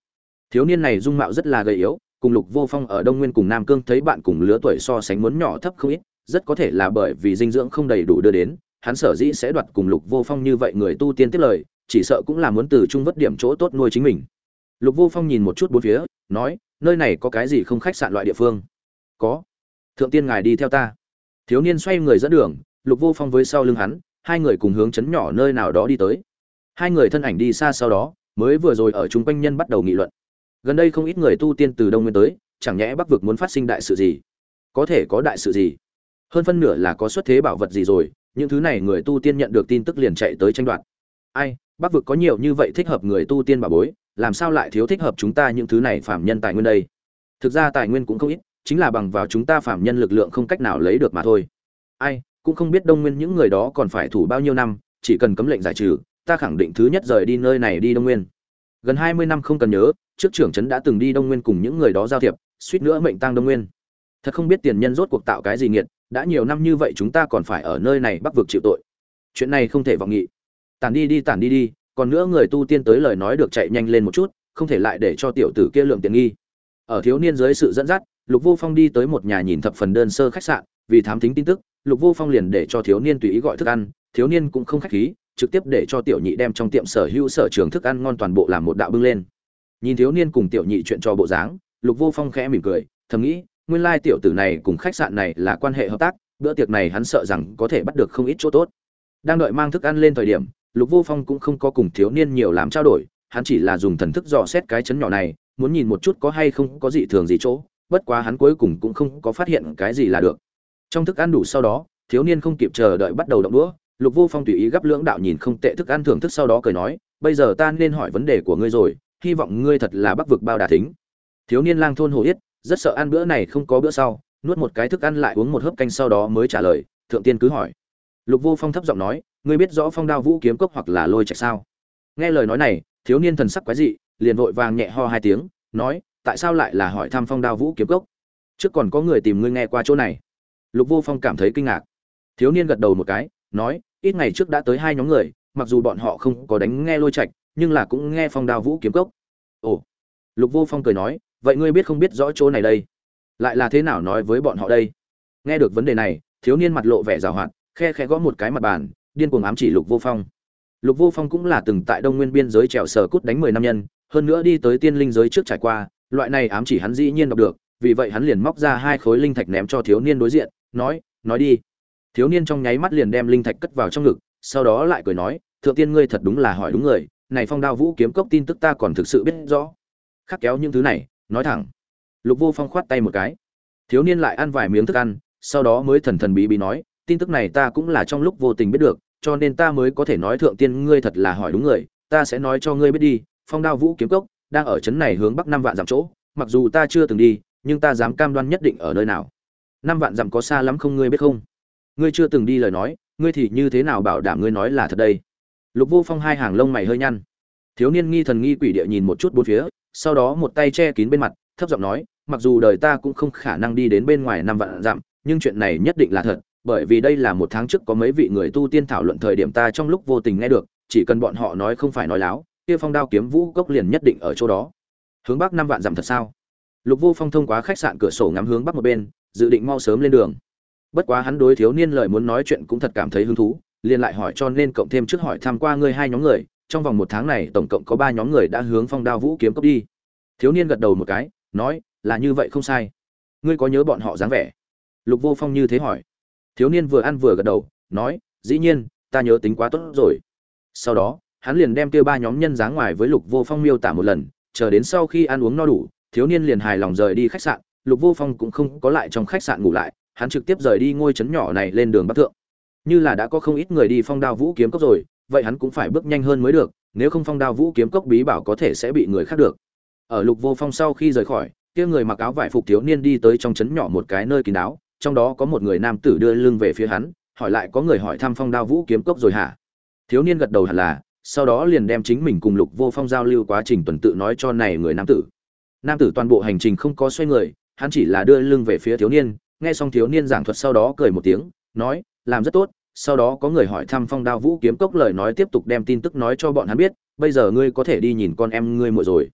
S1: Thiếu niên này dung mạo rất là gầy yếu, cùng Lục Vô Phong ở Đông Nguyên cùng Nam Cương thấy bạn cùng lứa tuổi so sánh muốn nhỏ thấp không ít, rất có thể là bởi vì dinh dưỡng không đầy đủ đưa đến, hắn sở dĩ sẽ đoạt cùng Lục Vô Phong như vậy người tu tiên tiếp lời, chỉ sợ cũng là muốn từ trung vất điểm chỗ tốt nuôi chính mình. Lục Vô Phong nhìn một chút bốn phía, nói, nơi này có cái gì không khách sạn loại địa phương? Có. Thượng tiên ngài đi theo ta. Thiếu niên xoay người dẫn đường, Lục Vô Phong với sau lưng hắn, hai người cùng hướng trấn nhỏ nơi nào đó đi tới. Hai người thân ảnh đi xa sau đó, mới vừa rồi ở chung quanh nhân bắt đầu nghị luận. Gần đây không ít người tu tiên từ Đông Nguyên tới, chẳng nhẽ Bắc vực muốn phát sinh đại sự gì? Có thể có đại sự gì? Hơn phân nửa là có xuất thế bảo vật gì rồi, những thứ này người tu tiên nhận được tin tức liền chạy tới tranh đoạt. Ai, Bắc vực có nhiều như vậy thích hợp người tu tiên bảo bối, làm sao lại thiếu thích hợp chúng ta những thứ này phàm nhân tài nguyên đây? Thực ra tài nguyên cũng không ít, chính là bằng vào chúng ta phàm nhân lực lượng không cách nào lấy được mà thôi. Ai, cũng không biết Đông Nguyên những người đó còn phải thủ bao nhiêu năm, chỉ cần cấm lệnh giải trừ, ta khẳng định thứ nhất rời đi nơi này đi Đông Nguyên. Gần 20 năm không cần nhớ, trước trưởng trấn đã từng đi Đông Nguyên cùng những người đó giao thiệp, suýt nữa mệnh tang Đông Nguyên. Thật không biết tiền nhân rốt cuộc tạo cái gì nghiệt, đã nhiều năm như vậy chúng ta còn phải ở nơi này Bắc vực chịu tội. Chuyện này không thể vọng nghị. Tản đi đi, còn nữa người tu tiên tới lời nói được chạy nhanh lên một chút, không thể lại để cho tiểu tử kia lượng tiền nghi. Ở thiếu niên dưới sự dẫn dắt, Lục Vô Phong đi tới một nhà nhìn thập phần đơn sơ khách sạn, vì thám thính tin tức, Lục Vô Phong liền để cho thiếu niên tùy ý gọi thức ăn, thiếu niên cũng không khách khí, trực tiếp để cho tiểu nhị đem trong tiệm sở hữu sở trường thức ăn ngon toàn bộ làm một đạo bưng lên. Nhìn thiếu niên cùng tiểu nhị chuyện trò bộ dáng, Lục Vô Phong khẽ mỉm cười, thầm nghĩ, nguyên lai tiểu tử này cùng khách sạn này là quan hệ hợp tác, bữa tiệc này hắn sợ rằng có thể bắt được không ít chỗ tốt. Đang đợi mang thức ăn lên thời điểm, Lục Vô Phong cũng không có cùng thiếu niên nhiều làm trao đổi, hắn chỉ là dùng thần thức dò xét cái chấn nhỏ này, muốn nhìn một chút có hay không có dị thường gì chỗ, bất quá hắn cuối cùng cũng không có phát hiện cái gì là được. Trong thức ăn đủ sau đó, thiếu niên không kịp chờ đợi bắt đầu động đũa, Lục Vô Phong tùy ý gắp lưỡng đạo nhìn không tệ thức ăn thưởng thức sau đó cười nói, bây giờ ta nên hỏi vấn đề của ngươi rồi, hy vọng ngươi thật là Bắc vực bao đà thính. Thiếu niên lang thôn hồ yết, rất sợ ăn bữa này không có bữa sau, nuốt một cái thức ăn lại uống một hớp canh sau đó mới trả lời, thượng tiên cứ hỏi. Lục Vô Phong thấp giọng nói, ngươi biết rõ Phong Đao Vũ kiếm cốc hoặc là Lôi Trạch sao? Nghe lời nói này, thiếu niên thần sắc quái dị, liền vội vàng nhẹ ho hai tiếng, nói, tại sao lại là hỏi thăm Phong Đao Vũ kiếm cốc? Trước còn có người tìm ngươi nghe qua chỗ này. Lục Vô Phong cảm thấy kinh ngạc. Thiếu niên gật đầu một cái, nói, ít ngày trước đã tới hai nhóm người, mặc dù bọn họ không có đánh nghe Lôi Trạch, nhưng là cũng nghe Phong Đao Vũ kiếm cốc. Ồ. Lục Vô Phong cười nói, vậy ngươi biết không biết rõ chỗ này đây? Lại là thế nào nói với bọn họ đây? Nghe được vấn đề này, thiếu niên mặt lộ vẻ giàu hoạt, khe khẽ gõ một cái mặt bàn, điên cuồng ám chỉ Lục Vô Phong. Lục Vô Phong cũng là từng tại Đông Nguyên biên giới trèo sờ cút đánh 10 năm nhân, hơn nữa đi tới tiên linh giới trước trải qua, loại này ám chỉ hắn dĩ nhiên đọc được, vì vậy hắn liền móc ra hai khối linh thạch ném cho thiếu niên đối diện, nói đi. Thiếu niên trong nháy mắt liền đem linh thạch cất vào trong ngực, sau đó lại cười nói, thượng tiên ngươi thật đúng là hỏi đúng người, này Phong Đao Vũ kiếm cốc tin tức ta còn thực sự biết rõ. Khắc kéo những thứ này, nói thẳng. Lục Vô Phong khoát tay một cái. Thiếu niên lại ăn vài miếng thức ăn, sau đó mới thần thần bí bí nói, tin tức này ta cũng là trong lúc vô tình biết được, cho nên ta mới có thể nói thượng tiên ngươi thật là hỏi đúng người, ta sẽ nói cho ngươi biết đi, Phong Đao Vũ kiếm cốc đang ở trấn này hướng bắc 5 vạn dặm chỗ, mặc dù ta chưa từng đi, nhưng ta dám cam đoan nhất định ở nơi nào. 5 vạn dặm có xa lắm không ngươi biết không? Ngươi chưa từng đi lời nói, ngươi thì như thế nào bảo đảm ngươi nói là thật đây? Lục Vô Phong hai hàng lông mày hơi nhăn. Thiếu niên nghi thần nghi quỷ địa nhìn một chút bốn phía, sau đó một tay che kín bên mặt, thấp giọng nói, mặc dù đời ta cũng không khả năng đi đến bên ngoài 5 vạn dặm, nhưng chuyện này nhất định là thật, bởi vì đây là 1 tháng trước có mấy vị người tu tiên thảo luận thời điểm ta trong lúc vô tình nghe được, chỉ cần bọn họ nói không phải nói láo, kia Phong Đao kiếm vũ cốc liền nhất định ở chỗ đó. Hướng bắc 5 vạn dặm thật sao? Lục Vô Phong thông qua khách sạn cửa sổ ngắm hướng bắc một bên, dự định mau sớm lên đường. Bất quá hắn đối thiếu niên lời muốn nói chuyện cũng thật cảm thấy hứng thú, liền lại hỏi cho nên cộng thêm trước hỏi thăm qua ngươi hai nhóm người, trong vòng 1 tháng này tổng cộng có 3 nhóm người đã hướng Phong Đao Vũ kiếm cốc đi. Thiếu niên gật đầu một cái, nói, là như vậy không sai. Ngươi có nhớ bọn họ dáng vẻ? Lục Vô Phong như thế hỏi. Thiếu niên vừa ăn vừa gật đầu, nói, dĩ nhiên, ta nhớ tính quá tốt rồi. Sau đó, hắn liền đem kia 3 nhóm nhân dáng ngoài với Lục Vô Phong miêu tả một lần, chờ đến sau khi ăn uống no đủ, thiếu niên liền hài lòng rời đi khách sạn, Lục Vô Phong cũng không có lại trong khách sạn ngủ lại, hắn trực tiếp rời đi ngôi trấn nhỏ này lên đường Bắc Thượng. Như là đã có không ít người đi Phong Đao Vũ kiếm cốc rồi, vậy hắn cũng phải bước nhanh hơn mới được, nếu không Phong Đao Vũ kiếm cốc bí bảo có thể sẽ bị người khác được. Ở Lục Vô Phong sau khi rời khỏi, kia người mặc áo vải phục thiếu niên đi tới trong trấn nhỏ một cái nơi kín đáo, trong đó có một người nam tử đưa lưng về phía hắn, hỏi lại có người hỏi thăm Phong Đao Vũ kiếm cốc rồi hả? Thiếu niên gật đầu hẳn là, sau đó liền đem chính mình cùng Lục Vô Phong giao lưu quá trình tuần tự nói cho này người nam tử. Nam tử toàn bộ hành trình không có xoay người, hắn chỉ là đưa lưng về phía thiếu niên, nghe xong thiếu niên giảng thuật sau đó cười một tiếng, nói, làm rất tốt. Sau đó có người hỏi thăm Phong Đao Vũ kiếm cốc lời nói tiếp tục đem tin tức nói cho bọn hắn biết, bây giờ ngươi có thể đi nhìn con em ngươi muội rồi.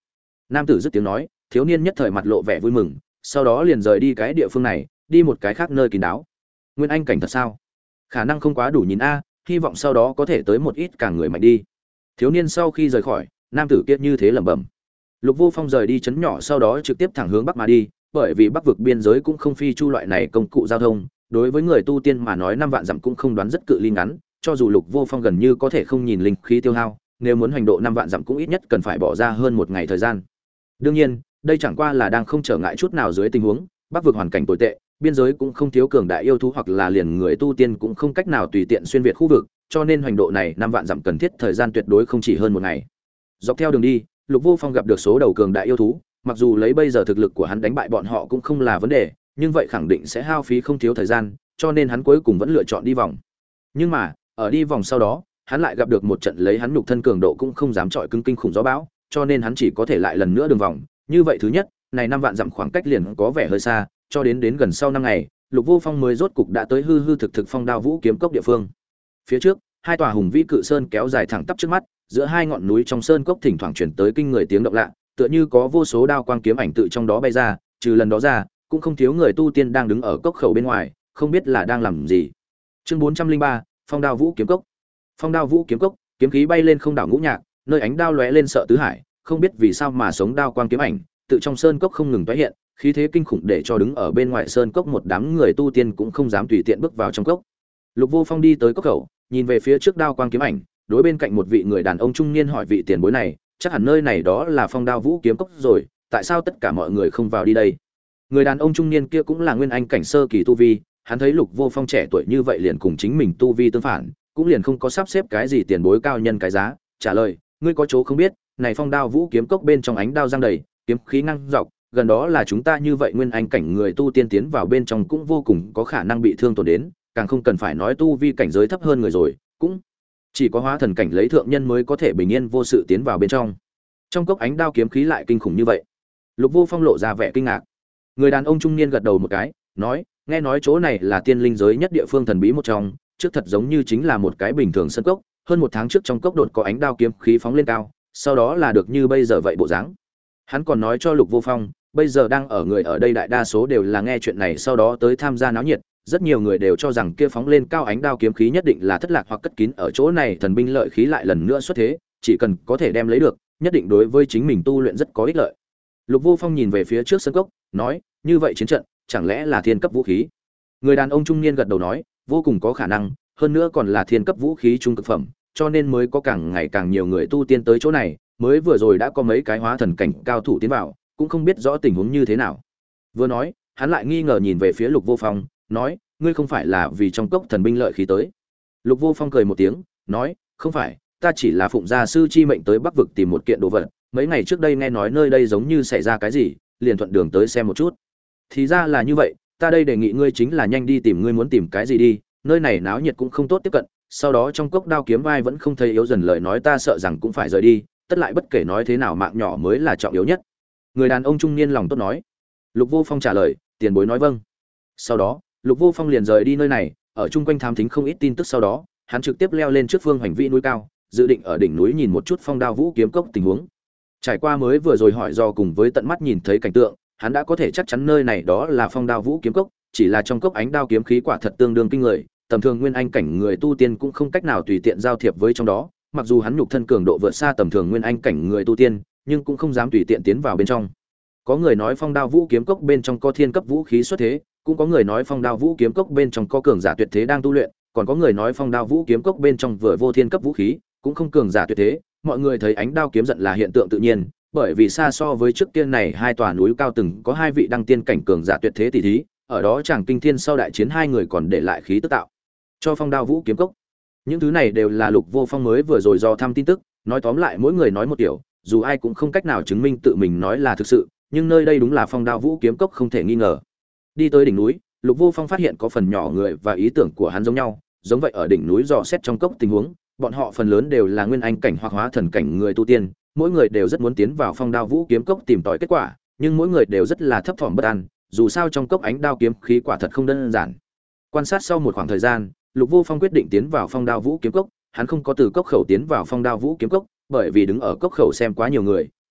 S1: Nam tử dứt tiếng nói, thiếu niên nhất thời mặt lộ vẻ vui mừng, sau đó liền rời đi cái địa phương này, đi một cái khác nơi kín đáo. Nguyên anh cảnh thật sao? Khả năng không quá đủ nhìn a, hy vọng sau đó có thể tới một ít càng người mạnh đi. Thiếu niên sau khi rời khỏi, nam tử kia như thế lẩm bẩm. Lục Vô Phong rời đi trấn nhỏ sau đó trực tiếp thẳng hướng bắc mà đi, bởi vì bắc vực biên giới cũng không phi chu loại này công cụ giao thông, đối với người tu tiên mà nói 5 vạn dặm cũng không đoán rất cự ly ngắn, cho dù Lục Vô Phong gần như có thể không nhìn linh khí tiêu hao, nếu muốn hành độ 5 vạn dặm cũng ít nhất cần phải bỏ ra hơn 1 ngày thời gian. Đương nhiên, đây chẳng qua là đang không trở ngại chút nào dưới tình huống, bắc vực hoàn cảnh tồi tệ, biên giới cũng không thiếu cường đại yêu thú hoặc là liền người tu tiên cũng không cách nào tùy tiện xuyên việt khu vực, cho nên hành độ này 5 vạn dặm cần thiết thời gian tuyệt đối không chỉ hơn 1 ngày. Dọc theo đường đi, Lục Vô Phong gặp được số đầu cường đại yêu thú, mặc dù lấy bây giờ thực lực của hắn đánh bại bọn họ cũng không là vấn đề, nhưng vậy khẳng định sẽ hao phí không thiếu thời gian, cho nên hắn cuối cùng vẫn lựa chọn đi vòng. Nhưng mà, ở đi vòng sau đó, hắn lại gặp được một trận lấy hắn nhục thân cường độ cũng không dám chọi cứng kinh khủng gió bão, cho nên hắn chỉ có thể lại lần nữa đường vòng. Như vậy thứ nhất, này 5 vạn dặm khoảng cách liền có vẻ hơi xa, cho đến gần sau 5 ngày, Lục Vô Phong mới rốt cục đã tới hư hư thực thực Phong Đao Vũ Kiếm Cốc địa phương. Phía trước, hai tòa hùng vĩ cự sơn kéo dài thẳng tắp trước mắt, giữa hai ngọn núi trong sơn cốc thỉnh thoảng truyền tới kinh người tiếng động lạ, tựa như có vô số đao quang kiếm ảnh tự trong đó bay ra, trừ lần đó ra, cũng không thiếu người tu tiên đang đứng ở cốc khẩu bên ngoài, không biết là đang làm gì. Chương 403, Phong Đao Vũ Kiếm Cốc. Phong Đao Vũ Kiếm Cốc, kiếm khí bay lên không đảo ngũ nhạc, nơi ánh đao lóe lên sợ tứ hải, không biết vì sao mà sống đao quang kiếm ảnh, tự trong sơn cốc không ngừng tái hiện, khí thế kinh khủng để cho đứng ở bên ngoài sơn cốc một đám người tu tiên cũng không dám tùy tiện bước vào trong cốc. Lục Vô Phong đi tới cốc khẩu, nhìn về phía trước đao quang kiếm ảnh, đối bên cạnh một vị người đàn ông trung niên hỏi vị tiền bối này, chắc hẳn nơi này đó là Phong Đao Vũ Kiếm Cốc rồi, tại sao tất cả mọi người không vào đi đây? Người đàn ông trung niên kia cũng là nguyên anh cảnh sơ kỳ tu vi, hắn thấy Lục Vô Phong trẻ tuổi như vậy liền cùng chính mình tu vi tương phản, cũng liền không có sắp xếp cái gì tiền bối cao nhân cái giá, trả lời, ngươi có chỗ không biết, này Phong Đao Vũ Kiếm Cốc bên trong ánh đao giăng đầy, kiếm khí ngăng dọc, gần đó là chúng ta như vậy nguyên anh cảnh người tu tiên tiến vào bên trong cũng vô cùng có khả năng bị thương tổn đến, càng không cần phải nói tu vi cảnh giới thấp hơn người rồi, cũng chỉ có hóa thần cảnh lấy thượng nhân mới có thể bình yên vô sự tiến vào bên trong. Trong cốc ánh đao kiếm khí lại kinh khủng như vậy. Lục Vô Phong lộ ra vẻ kinh ngạc. Người đàn ông trung niên gật đầu một cái, nói, nghe nói chỗ này là tiên linh giới nhất địa phương thần bí một trong, trước thật giống như chính là một cái bình thường sân cốc, hơn 1 tháng trước trong cốc đột có ánh đao kiếm khí phóng lên cao, sau đó là được như bây giờ vậy bộ dáng. Hắn còn nói cho Lục Vô Phong, bây giờ đang ở người ở đây đại đa số đều là nghe chuyện này sau đó tới tham gia náo nhiệt, rất nhiều người đều cho rằng kia phóng lên cao ánh đao kiếm khí nhất định là thất lạc hoặc cất kín ở chỗ này thần binh lợi khí lại lần nữa xuất thế, chỉ cần có thể đem lấy được, nhất định đối với chính mình tu luyện rất có ích lợi. Lục Vô Phong nhìn về phía trước sân cốc, nói, như vậy chiến trận, chẳng lẽ là thiên cấp vũ khí? Người đàn ông trung niên gật đầu nói, vô cùng có khả năng, hơn nữa còn là thiên cấp vũ khí trung cực phẩm, cho nên mới có càng ngày càng nhiều người tu tiên tới chỗ này, mới vừa rồi đã có mấy cái hóa thần cảnh cao thủ tiến vào, cũng không biết rõ tình huống như thế nào. Vừa nói, hắn lại nghi ngờ nhìn về phía Lục Vô Phong, nói, ngươi không phải là vì trong cốc thần binh lợi khí tới? Lục Vô Phong cười một tiếng, nói, không phải, ta chỉ là phụng gia sư chi mệnh tới Bắc vực tìm một kiện đồ vật, mấy ngày trước đây nghe nói nơi đây giống như xảy ra cái gì, liền thuận đường tới xem một chút. Thì ra là như vậy, ta đây đề nghị ngươi chính là nhanh đi tìm ngươi muốn tìm cái gì đi, nơi này náo nhiệt cũng không tốt tiếp cận, sau đó trong cốc đao kiếm vai vẫn không thấy yếu dần lời nói ta sợ rằng cũng phải rời đi, tất lại bất kể nói thế nào mạng nhỏ mới là trọng yếu nhất. Người đàn ông trung niên lòng tốt nói. Lục Vô Phong trả lời, tiền bối nói vâng. Sau đó, Lục Vô Phong liền rời đi nơi này, ở chung quanh thám thính không ít tin tức sau đó, hắn trực tiếp leo lên trước phương hoành vĩ núi cao, dự định ở đỉnh núi nhìn một chút Phong Đao Vũ Kiếm Cốc tình huống. Trải qua mới vừa rồi hỏi do cùng với tận mắt nhìn thấy cảnh tượng, hắn đã có thể chắc chắn nơi này đó là Phong Đao Vũ Kiếm Cốc, chỉ là trong cốc ánh đao kiếm khí quả thật tương đương kinh người, tầm thường nguyên anh cảnh người tu tiên cũng không cách nào tùy tiện giao thiệp với trong đó, mặc dù hắn nhục thân cường độ vượt xa tầm thường nguyên anh cảnh người tu tiên, nhưng cũng không dám tùy tiện tiến vào bên trong. Có người nói Phong Đao Vũ Kiếm Cốc bên trong có thiên cấp vũ khí xuất thế, cũng có người nói Phong Đao Vũ Kiếm Cốc bên trong có cường giả tuyệt thế đang tu luyện, còn có người nói Phong Đao Vũ Kiếm Cốc bên trong vừa vô thiên cấp vũ khí, cũng không cường giả tuyệt thế. Mọi người thấy ánh đao kiếm giận là hiện tượng tự nhiên, bởi vì xa so với trước kia này hai tòa núi cao từng có hai vị đăng tiên cảnh cường giả tuyệt thế tỷ thí, ở đó chẳng kinh thiên sau đại chiến hai người còn để lại khí tức tạo cho Phong Đao Vũ Kiếm Cốc. Những thứ này đều là Lục Vô Phong mới vừa rồi do thăm tin tức, nói tóm lại mỗi người nói một kiểu, dù ai cũng không cách nào chứng minh tự mình nói là thực sự, nhưng nơi đây đúng là Phong Đao Vũ Kiếm Cốc không thể nghi ngờ. Đi tới đỉnh núi, Lục Vô Phong phát hiện có phần nhỏ người và ý tưởng của hắn giống nhau, giống vậy ở đỉnh núi dò xét trong cốc tình huống, bọn họ phần lớn đều là nguyên anh cảnh hoặc hóa thần cảnh người tu tiên, mỗi người đều rất muốn tiến vào Phong Đao Vũ Kiếm Cốc tìm tòi kết quả, nhưng mỗi người đều rất là thấp thỏm bất an, dù sao trong cốc ánh đao kiếm khí quả thật không đơn giản. Quan sát sau một khoảng thời gian, Lục Vô Phong quyết định tiến vào Phong Đao Vũ Kiếm Cốc, hắn không có từ cốc khẩu tiến vào Phong Đao Vũ Kiếm Cốc, bởi vì đứng ở cốc khẩu xem quá nhiều người,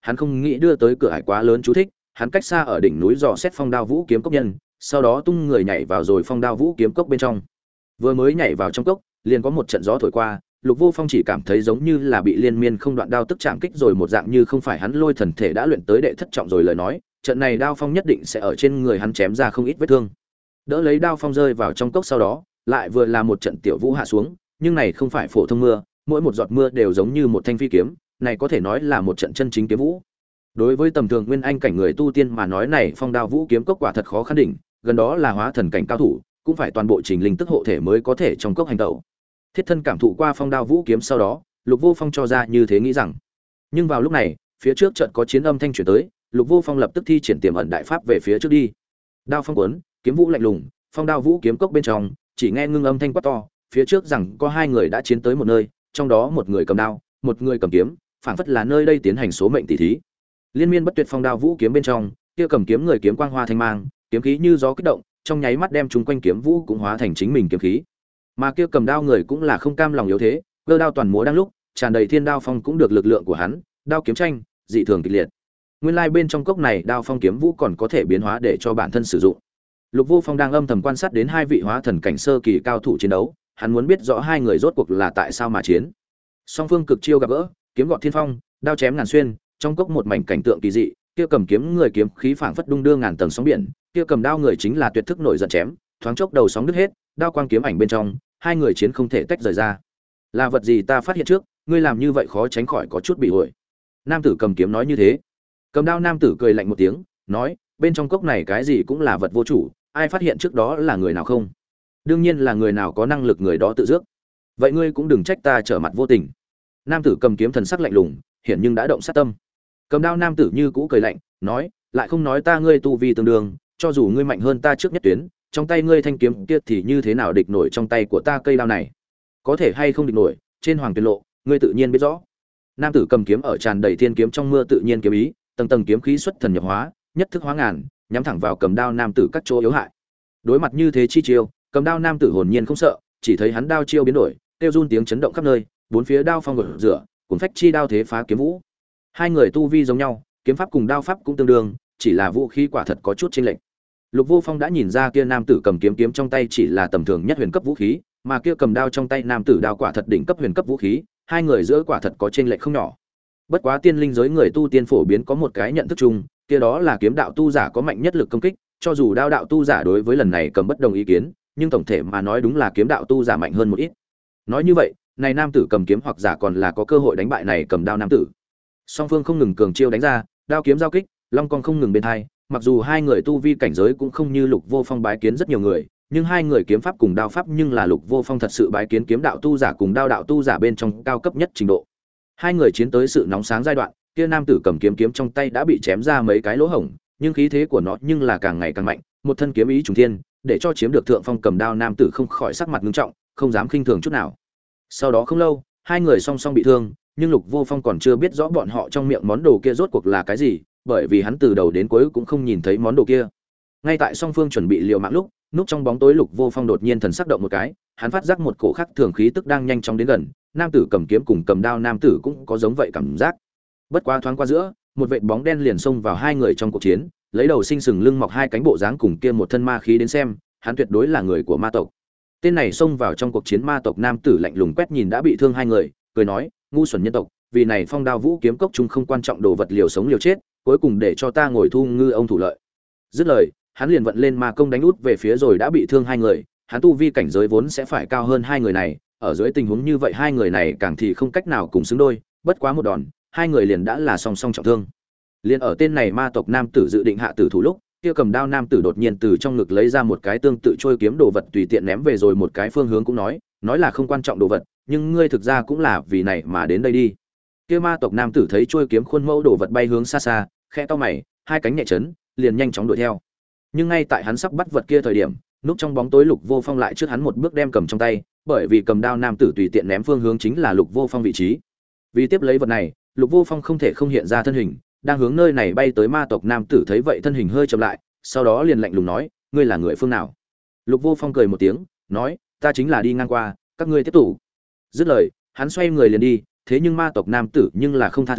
S1: hắn không nghĩ đưa tới cửa hải quá lớn chú thích, hắn cách xa ở đỉnh núi dò xét phong đao vũ kiếm cốc nhân, sau đó tung người nhảy vào rồi phong đao vũ kiếm cốc bên trong. Vừa mới nhảy vào trong cốc, liền có một trận gió thổi qua, Lục Vô Phong chỉ cảm thấy giống như là bị liên miên không đoạn đao tức chạm kích rồi một dạng, như không phải hắn lôi thần thể đã luyện tới đệ thất trọng rồi lời nói, trận này đao phong nhất định sẽ ở trên người hắn chém ra không ít vết thương. Đỡ lấy đao phong rơi vào trong cốc sau đó, lại vừa là một trận tiểu vũ hạ xuống, nhưng này không phải phổ thông mưa, mỗi một giọt mưa đều giống như một thanh phi kiếm, này có thể nói là một trận chân chính kiếm vũ. Đối với tầm thường nguyên anh cảnh người tu tiên mà nói, này phong đao vũ kiếm cốc quả thật khó khăn đỉnh, gần đó là hóa thần cảnh cao thủ, cũng phải toàn bộ trình linh tức hộ thể mới có thể trong cốc hành tẩu. Thiết thân cảm thụ qua phong đao vũ kiếm sau đó, Lục Vô Phong cho ra như thế nghĩ rằng. Nhưng vào lúc này, phía trước chợt có chiến âm thanh truyền tới, Lục Vô Phong lập tức thi triển tiềm ẩn đại pháp về phía trước đi. Đao phong cuốn, kiếm vũ lạnh lùng, phong đao vũ kiếm cốc bên trong, chỉ nghe ngưng âm thanh quát to, phía trước rằng có hai người đã chiến tới một nơi, trong đó một người cầm đao, một người cầm kiếm, phảng phất là nơi đây tiến hành số mệnh tỷ thí. Liên miên bất tuyệt phong đao vũ kiếm bên trong, kia cầm kiếm người kiếm quang hoa thanh mang, kiếm khí như gió kích động, trong nháy mắt đem chúng quanh kiếm vũ cũng hóa thành chính mình kiếm khí. Mà kia cầm đao người cũng là không cam lòng yếu thế, cơ đao toàn múa đang lúc, tràn đầy thiên đao phong cũng được lực lượng của hắn, đao kiếm tranh, dị thường kịch liệt. Nguyên lai bên trong cốc này đao phong kiếm vũ còn có thể biến hóa để cho bản thân sử dụng. Lục Vô Phong đang âm thầm quan sát đến hai vị hóa thần cảnh sơ kỳ cao thủ chiến đấu, hắn muốn biết rõ hai người rốt cuộc là tại sao mà chiến. Song phương cực chiêu gặp gỡ, kiếm gọt thiên phong, đao chém ngàn xuyên, trong cốc một mảnh cảnh tượng kỳ dị, kia cầm kiếm người kiếm khí phảng phất đung đưa ngàn tầng sóng biển, kia cầm đao người chính là tuyệt thức nổi giận chém, thoáng chốc đầu sóng đứt hết, đao quang kiếm ảnh bên trong, hai người chiến không thể tách rời ra. Là vật gì ta phát hiện trước, ngươi làm như vậy khó tránh khỏi có chút bị uội. Nam tử cầm kiếm nói như thế. Cầm đao nam tử cười lạnh một tiếng, nói, bên trong cốc này cái gì cũng là vật vô chủ, ai phát hiện trước đó là người nào không? Đương nhiên là người nào có năng lực người đó tự dước. Vậy ngươi cũng đừng trách ta trở mặt vô tình. Nam tử cầm kiếm thần sắc lạnh lùng, hiển nhưng đã động sát tâm. Cầm đao nam tử như cũ cười lạnh, nói, lại không nói ta ngươi tu vi tương đương, cho dù ngươi mạnh hơn ta trước nhất tuyến, trong tay ngươi thanh kiếm kia thì như thế nào địch nổi trong tay của ta cây đao này? Có thể hay không địch nổi, trên hoàng tuyên lộ, ngươi tự nhiên biết rõ. Nam tử cầm kiếm ở tràn đầy thiên kiếm trong mưa tự nhiên kiếm ý, tầng tầng kiếm khí xuất thần nhập hóa, nhất thức hóa ngàn, nhắm thẳng vào cầm đao nam tử các chỗ yếu hại. Đối mặt như thế chi chiêu, cầm đao nam tử hồn nhiên không sợ, chỉ thấy hắn đao chiêu biến đổi, kêu run tiếng chấn động khắp nơi, bốn phía đao phong gợn rửa, cuốn phách chi đao thế phá kiếm vũ. Hai người tu vi giống nhau, kiếm pháp cùng đao pháp cũng tương đương, chỉ là vũ khí quả thật có chút chênh lệch. Lục Vô Phong đã nhìn ra kia nam tử cầm kiếm trong tay chỉ là tầm thường nhất huyền cấp vũ khí, mà kia cầm đao trong tay nam tử đao quả thật đỉnh cấp huyền cấp vũ khí, hai người giữa quả thật có chênh lệch không nhỏ. Bất quá tiên linh giới người tu tiên phổ biến có một cái nhận thức chung, kia đó là kiếm đạo tu giả có mạnh nhất lực công kích, cho dù đao đạo tu giả đối với lần này cầm bất đồng ý kiến, nhưng tổng thể mà nói đúng là kiếm đạo tu giả mạnh hơn một ít. Nói như vậy, này nam tử cầm kiếm hoặc giả còn là có cơ hội đánh bại này cầm đao nam tử. Song phương không ngừng cường chiêu đánh ra, đao kiếm giao kích, long cong không ngừng bên hai, mặc dù hai người tu vi cảnh giới cũng không như Lục Vô Phong bái kiến rất nhiều người, nhưng hai người kiếm pháp cùng đao pháp nhưng là Lục Vô Phong thật sự bái kiến kiếm đạo tu giả cùng đao đạo tu giả bên trong cao cấp nhất trình độ. Hai người chiến tới sự nóng sáng giai đoạn, kia nam tử cầm kiếm trong tay đã bị chém ra mấy cái lỗ hổng, nhưng khí thế của nó nhưng là càng ngày càng mạnh, một thân kiếm ý trùng thiên, để cho chiếm được thượng phong cầm đao nam tử không khỏi sắc mặt nghiêm trọng, không dám khinh thường chút nào. Sau đó không lâu, hai người song song bị thương, nhưng Lục Vô Phong còn chưa biết rõ bọn họ trong miệng món đồ kia rốt cuộc là cái gì, bởi vì hắn từ đầu đến cuối cũng không nhìn thấy món đồ kia. Ngay tại song phương chuẩn bị liều mạng lúc, núp trong bóng tối Lục Vô Phong đột nhiên thần sắc động một cái, hắn phát giác một cổ khắc thường khí tức đang nhanh chóng đến gần, nam tử cầm kiếm cùng cầm đao nam tử cũng có giống vậy cảm giác. Bất quá thoáng qua giữa, một vệt bóng đen liền xông vào hai người trong cuộc chiến, lấy đầu sinh sừng lưng mọc hai cánh bộ dáng cùng kia một thân ma khí đến xem, hắn tuyệt đối là người của ma tộc. Tên này xông vào trong cuộc chiến ma tộc nam tử lạnh lùng quét nhìn đã bị thương hai người, cười nói, ngu xuẩn nhân tộc, vì này phong đao vũ kiếm cốc chung không quan trọng đồ vật liều sống liều chết, cuối cùng để cho ta ngồi thu ngư ông thủ lợi. Dứt lời, hắn liền vận lên ma công đánh út về phía rồi đã bị thương hai người, hắn tu vi cảnh giới vốn sẽ phải cao hơn hai người này, ở dưới tình huống như vậy hai người này càng thì không cách nào cùng xứng đôi, bất quá một đòn, hai người liền đã là song song trọng thương. Liền ở tên này ma tộc nam tử dự định hạ tử thủ lúc, kia cầm đao nam tử đột nhiên từ trong ngực lấy ra một cái tương tự trôi kiếm đồ vật tùy tiện ném về rồi một cái phương hướng cũng nói là không quan trọng đồ vật, nhưng ngươi thực ra cũng là vì này mà đến đây đi. Kia ma tộc nam tử thấy trôi kiếm khuôn mẫu đồ vật bay hướng xa xa, khẽ to mày, hai cánh nhẹ chấn, liền nhanh chóng đuổi theo. Nhưng ngay tại hắn sắp bắt vật kia thời điểm, núp trong bóng tối Lục Vô Phong lại trước hắn một bước đem cầm trong tay, bởi vì cầm đao nam tử tùy tiện ném phương hướng chính là Lục Vô Phong vị trí. Vì tiếp lấy vật này, Lục Vô Phong không thể không hiện ra thân hình, đang hướng nơi này bay tới ma tộc nam tử thấy vậy thân hình hơi chậm lại, sau đó liền lạnh lùng nói, ngươi là người phương nào? Lục Vô Phong cười một tiếng, nói, ta chính là đi ngang qua, các ngươi tiếp tục. Dứt lời, hắn xoay người liền đi, thế nhưng ma tộc nam tử nhưng là không tha thứ,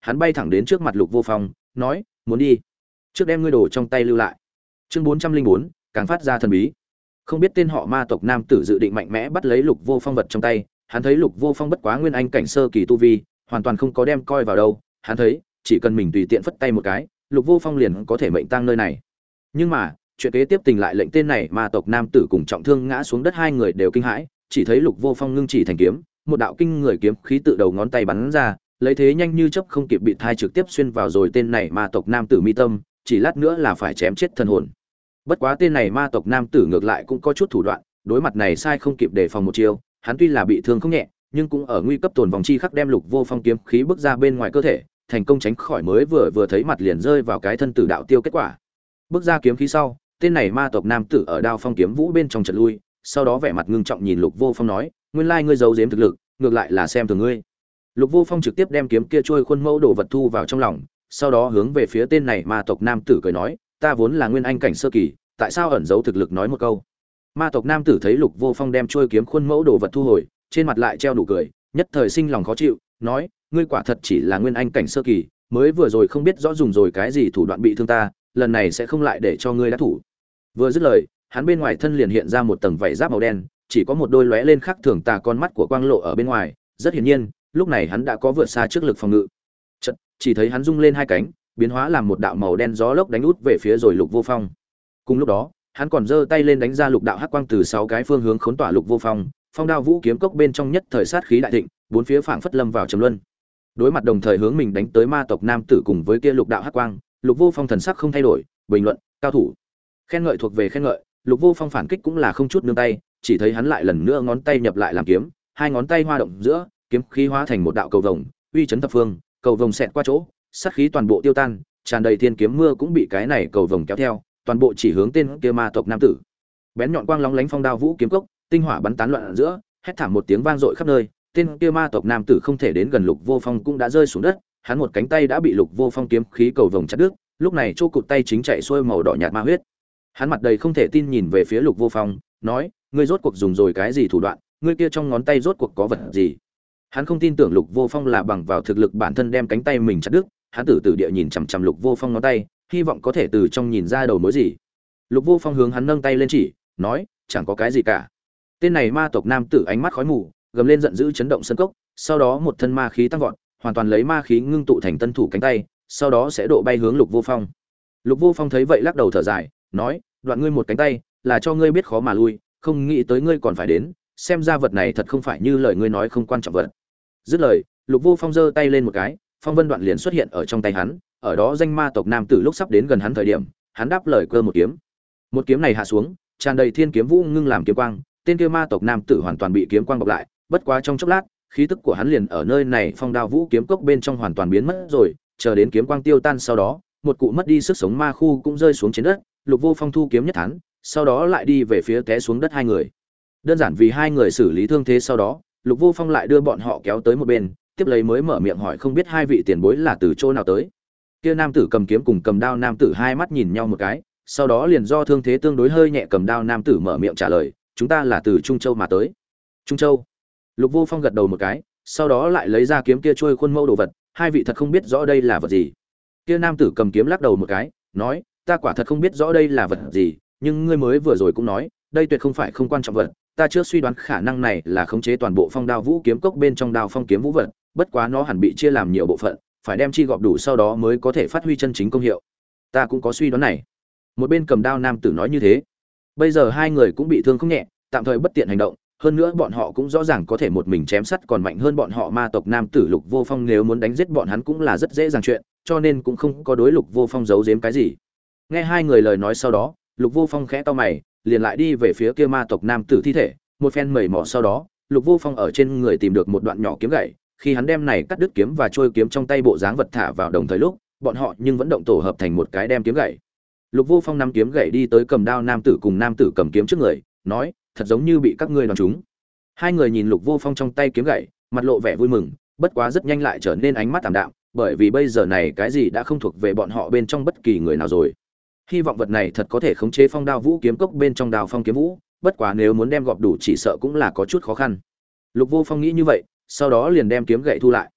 S1: hắn bay thẳng đến trước mặt Lục Vô Phong, nói: "Muốn đi? Trước đem ngươi đồ trong tay lưu lại." Chương 404, càng phát ra thần bí. Không biết tên họ ma tộc nam tử dự định mạnh mẽ bắt lấy Lục Vô Phong vật trong tay, hắn thấy Lục Vô Phong bất quá nguyên anh cảnh sơ kỳ tu vi, hoàn toàn không có đem coi vào đâu, hắn thấy, chỉ cần mình tùy tiện phất tay một cái, Lục Vô Phong liền có thể mệnh tang nơi này. Nhưng mà, chuyện kế tiếp tình lại lệnh tên này ma tộc nam tử cùng trọng thương ngã xuống đất, hai người đều kinh hãi, chỉ thấy Lục Vô Phong ngưng chỉ thành kiếm, một đạo kinh người kiếm khí tự đầu ngón tay bắn ra, lấy thế nhanh như chớp không kịp bị thai trực tiếp xuyên vào rồi tên này ma tộc nam tử mi tâm, chỉ lát nữa là phải chém chết thần hồn. Bất quá tên này ma tộc nam tử ngược lại cũng có chút thủ đoạn, đối mặt này sai không kịp đề phòng một chiêu, hắn tuy là bị thương không nhẹ, nhưng cũng ở nguy cấp tồn vòng chi khắc đem Lục Vô Phong kiếm khí bước ra bên ngoài cơ thể, thành công tránh khỏi mới vừa thấy mặt liền rơi vào cái thân tử đạo tiêu kết quả. Bước ra kiếm khí sau, tên này ma tộc nam tử ở đao phong kiếm vũ bên trong chợt lui, sau đó vẻ mặt ngưng trọng nhìn Lục Vô Phong nói: "Nguyên lai ngươi giấu giếm thực lực, ngược lại là xem thường ngươi." Lục Vô Phong trực tiếp đem kiếm kia trôi khuôn mẫu đồ vật thu vào trong lòng, sau đó hướng về phía tên này ma tộc nam tử cười nói: "Ta vốn là nguyên anh cảnh sơ kỳ, tại sao ẩn giấu thực lực?" nói một câu. Ma tộc nam tử thấy Lục Vô Phong đem trôi kiếm khuôn mẫu đồ vật thu hồi, trên mặt lại treo nụ cười, nhất thời sinh lòng khó chịu, nói: "Ngươi quả thật chỉ là nguyên anh cảnh sơ kỳ, mới vừa rồi không biết rõ dùng rồi cái gì thủ đoạn bị thương ta, lần này sẽ không lại để cho ngươi đắc thủ." Vừa dứt lời, hắn bên ngoài thân liền hiện ra một tầng vảy giáp màu đen, chỉ có một đôi lóe lên khắc thường tà con mắt của quang lộ ở bên ngoài, rất hiển nhiên, lúc này hắn đã có vượt xa trước lực phòng ngự. Chợt, chỉ thấy hắn rung lên hai cánh, biến hóa làm một đạo màu đen gió lốc đánh út về phía rồi Lục Vô Phong. Cùng lúc đó, hắn còn giơ tay lên đánh ra lục đạo hắc quang từ sáu cái phương hướng khốn tỏa Lục Vô Phong, phong đao vũ kiếm cốc bên trong nhất thời sát khí đại thịnh, bốn phía phảng phất lâm vào trầm luân. Đối mặt đồng thời hướng mình đánh tới ma tộc nam tử cùng với kia lục đạo hắc quang, Lục Vô Phong thần sắc không thay đổi, bình luận: "Cao thủ." Khen ngợi thuộc về khen ngợi, Lục Vô Phong phản kích cũng là không chút nương tay, chỉ thấy hắn lại lần nữa ngón tay nhập lại làm kiếm, hai ngón tay hoa động giữa, kiếm khí hóa thành một đạo cầu vồng, uy chấn thập phương, cầu vồng xẹt qua chỗ, sát khí toàn bộ tiêu tan, tràn đầy thiên kiếm mưa cũng bị cái này cầu vồng kéo theo, toàn bộ chỉ hướng tên kia ma tộc nam tử. Bén nhọn quang lóng lánh phong đao vũ kiếm cốc, tinh hỏa bắn tán loạn ở giữa, hét thảm một tiếng vang dội khắp nơi, tên kia ma tộc nam tử không thể đến gần Lục Vô Phong cũng đã rơi xuống đất, hắn một cánh tay đã bị Lục Vô Phong kiếm khí cầu vồng chặt đứt, lúc này chỗ cụt tay chính chạy xuôi màu đỏ nhạt ma huyết. Hắn mặt đầy không thể tin nhìn về phía Lục Vô Phong, nói: "Ngươi rốt cuộc dùng rồi cái gì thủ đoạn, ngươi kia trong ngón tay rốt cuộc có vật gì?" Hắn không tin tưởng Lục Vô Phong là bằng vào thực lực bản thân đem cánh tay mình chặt đứt, hắn tử địa nhìn chằm chằm Lục Vô Phong ngón tay, hy vọng có thể từ trong nhìn ra đầu mối gì. Lục Vô Phong hướng hắn nâng tay lên chỉ, nói: "Chẳng có cái gì cả." Tên này ma tộc nam tử ánh mắt khói mù, gầm lên giận dữ chấn động sân cốc, sau đó một thân ma khí tăng vọt, hoàn toàn lấy ma khí ngưng tụ thành tân thủ cánh tay, sau đó sẽ độ bay hướng Lục Vô Phong. Lục Vô Phong thấy vậy lắc đầu thở dài, nói: "Đoạn ngươi một cánh tay, là cho ngươi biết khó mà lui, không nghĩ tới ngươi còn phải đến, xem ra vật này thật không phải như lời ngươi nói không quan trọng vật." Dứt lời, Lục Vô Phong giơ tay lên một cái, phong vân đoạn liền xuất hiện ở trong tay hắn, ở đó danh ma tộc nam tử lúc sắp đến gần hắn thời điểm, hắn đáp lời cơ một kiếm. Một kiếm này hạ xuống, tràn đầy thiên kiếm vũ ngưng làm kiếm quang, tên kia ma tộc nam tử hoàn toàn bị kiếm quang bọc lại, bất quá trong chốc lát, khí tức của hắn liền ở nơi này phong đao vũ kiếm cốc bên trong hoàn toàn biến mất rồi, chờ đến kiếm quang tiêu tan sau đó, một cụ mất đi sức sống ma khu cũng rơi xuống trên đất, Lục Vô Phong thu kiếm nhất thắng, sau đó lại đi về phía té xuống đất hai người. Đơn giản vì hai người xử lý thương thế sau đó, Lục Vô Phong lại đưa bọn họ kéo tới một bên, tiếp lấy mới mở miệng hỏi không biết hai vị tiền bối là từ chỗ nào tới. Kia nam tử cầm kiếm cùng cầm đao nam tử hai mắt nhìn nhau một cái, sau đó liền do thương thế tương đối hơi nhẹ cầm đao nam tử mở miệng trả lời: "Chúng ta là từ Trung Châu mà tới." Trung Châu? Lục Vô Phong gật đầu một cái, sau đó lại lấy ra kiếm kia trôi khuôn mẫu đồ vật, hai vị thật không biết rõ đây là vật gì. Kia nam tử cầm kiếm lắc đầu một cái, nói: "Ta quả thật không biết rõ đây là vật gì, nhưng ngươi mới vừa rồi cũng nói, đây tuyệt không phải không quan trọng vật, ta chưa suy đoán khả năng này là khống chế toàn bộ phong đao vũ kiếm cốc bên trong đao phong kiếm vũ vật, bất quá nó hẳn bị chia làm nhiều bộ phận, phải đem chi gọp đủ sau đó mới có thể phát huy chân chính công hiệu." Ta cũng có suy đoán này. Một bên cầm đao nam tử nói như thế. Bây giờ hai người cũng bị thương không nhẹ, tạm thời bất tiện hành động, hơn nữa bọn họ cũng rõ ràng có thể một mình chém sắt còn mạnh hơn bọn họ ma tộc nam tử Lục Vô Phong, nếu muốn đánh giết bọn hắn cũng là rất dễ dàng chuyện, cho nên cũng không có đối Lục Vô Phong giấu giếm cái gì. Nghe hai người lời nói sau đó, Lục Vô Phong khẽ cau mày, liền lại đi về phía kia ma tộc nam tử thi thể, một phen mẩy mỏ sau đó, Lục Vô Phong ở trên người tìm được một đoạn nhỏ kiếm gậy, khi hắn đem này cắt đứt kiếm và trôi kiếm trong tay bộ dáng vật thả vào đồng thời lúc, bọn họ nhưng vẫn động tổ hợp thành một cái đem kiếm gậy. Lục Vô Phong nắm kiếm gậy đi tới cầm đao nam tử cùng nam tử cầm kiếm trước người, nói: "Thật giống như bị các ngươi đoán trúng." Hai người nhìn Lục Vô Phong trong tay kiếm gậy, mặt lộ vẻ vui mừng, bất quá rất nhanh lại trở nên ánh mắt ảm đạm, bởi vì bây giờ này cái gì đã không thuộc về bọn họ bên trong bất kỳ người nào rồi. Hy vọng vật này thật có thể khống chế phong đao vũ kiếm cốc bên trong đao phong kiếm vũ, bất quá nếu muốn đem gọp đủ chỉ sợ cũng là có chút khó khăn. Lục Vô Phong nghĩ như vậy, sau đó liền đem kiếm gậy thu lại.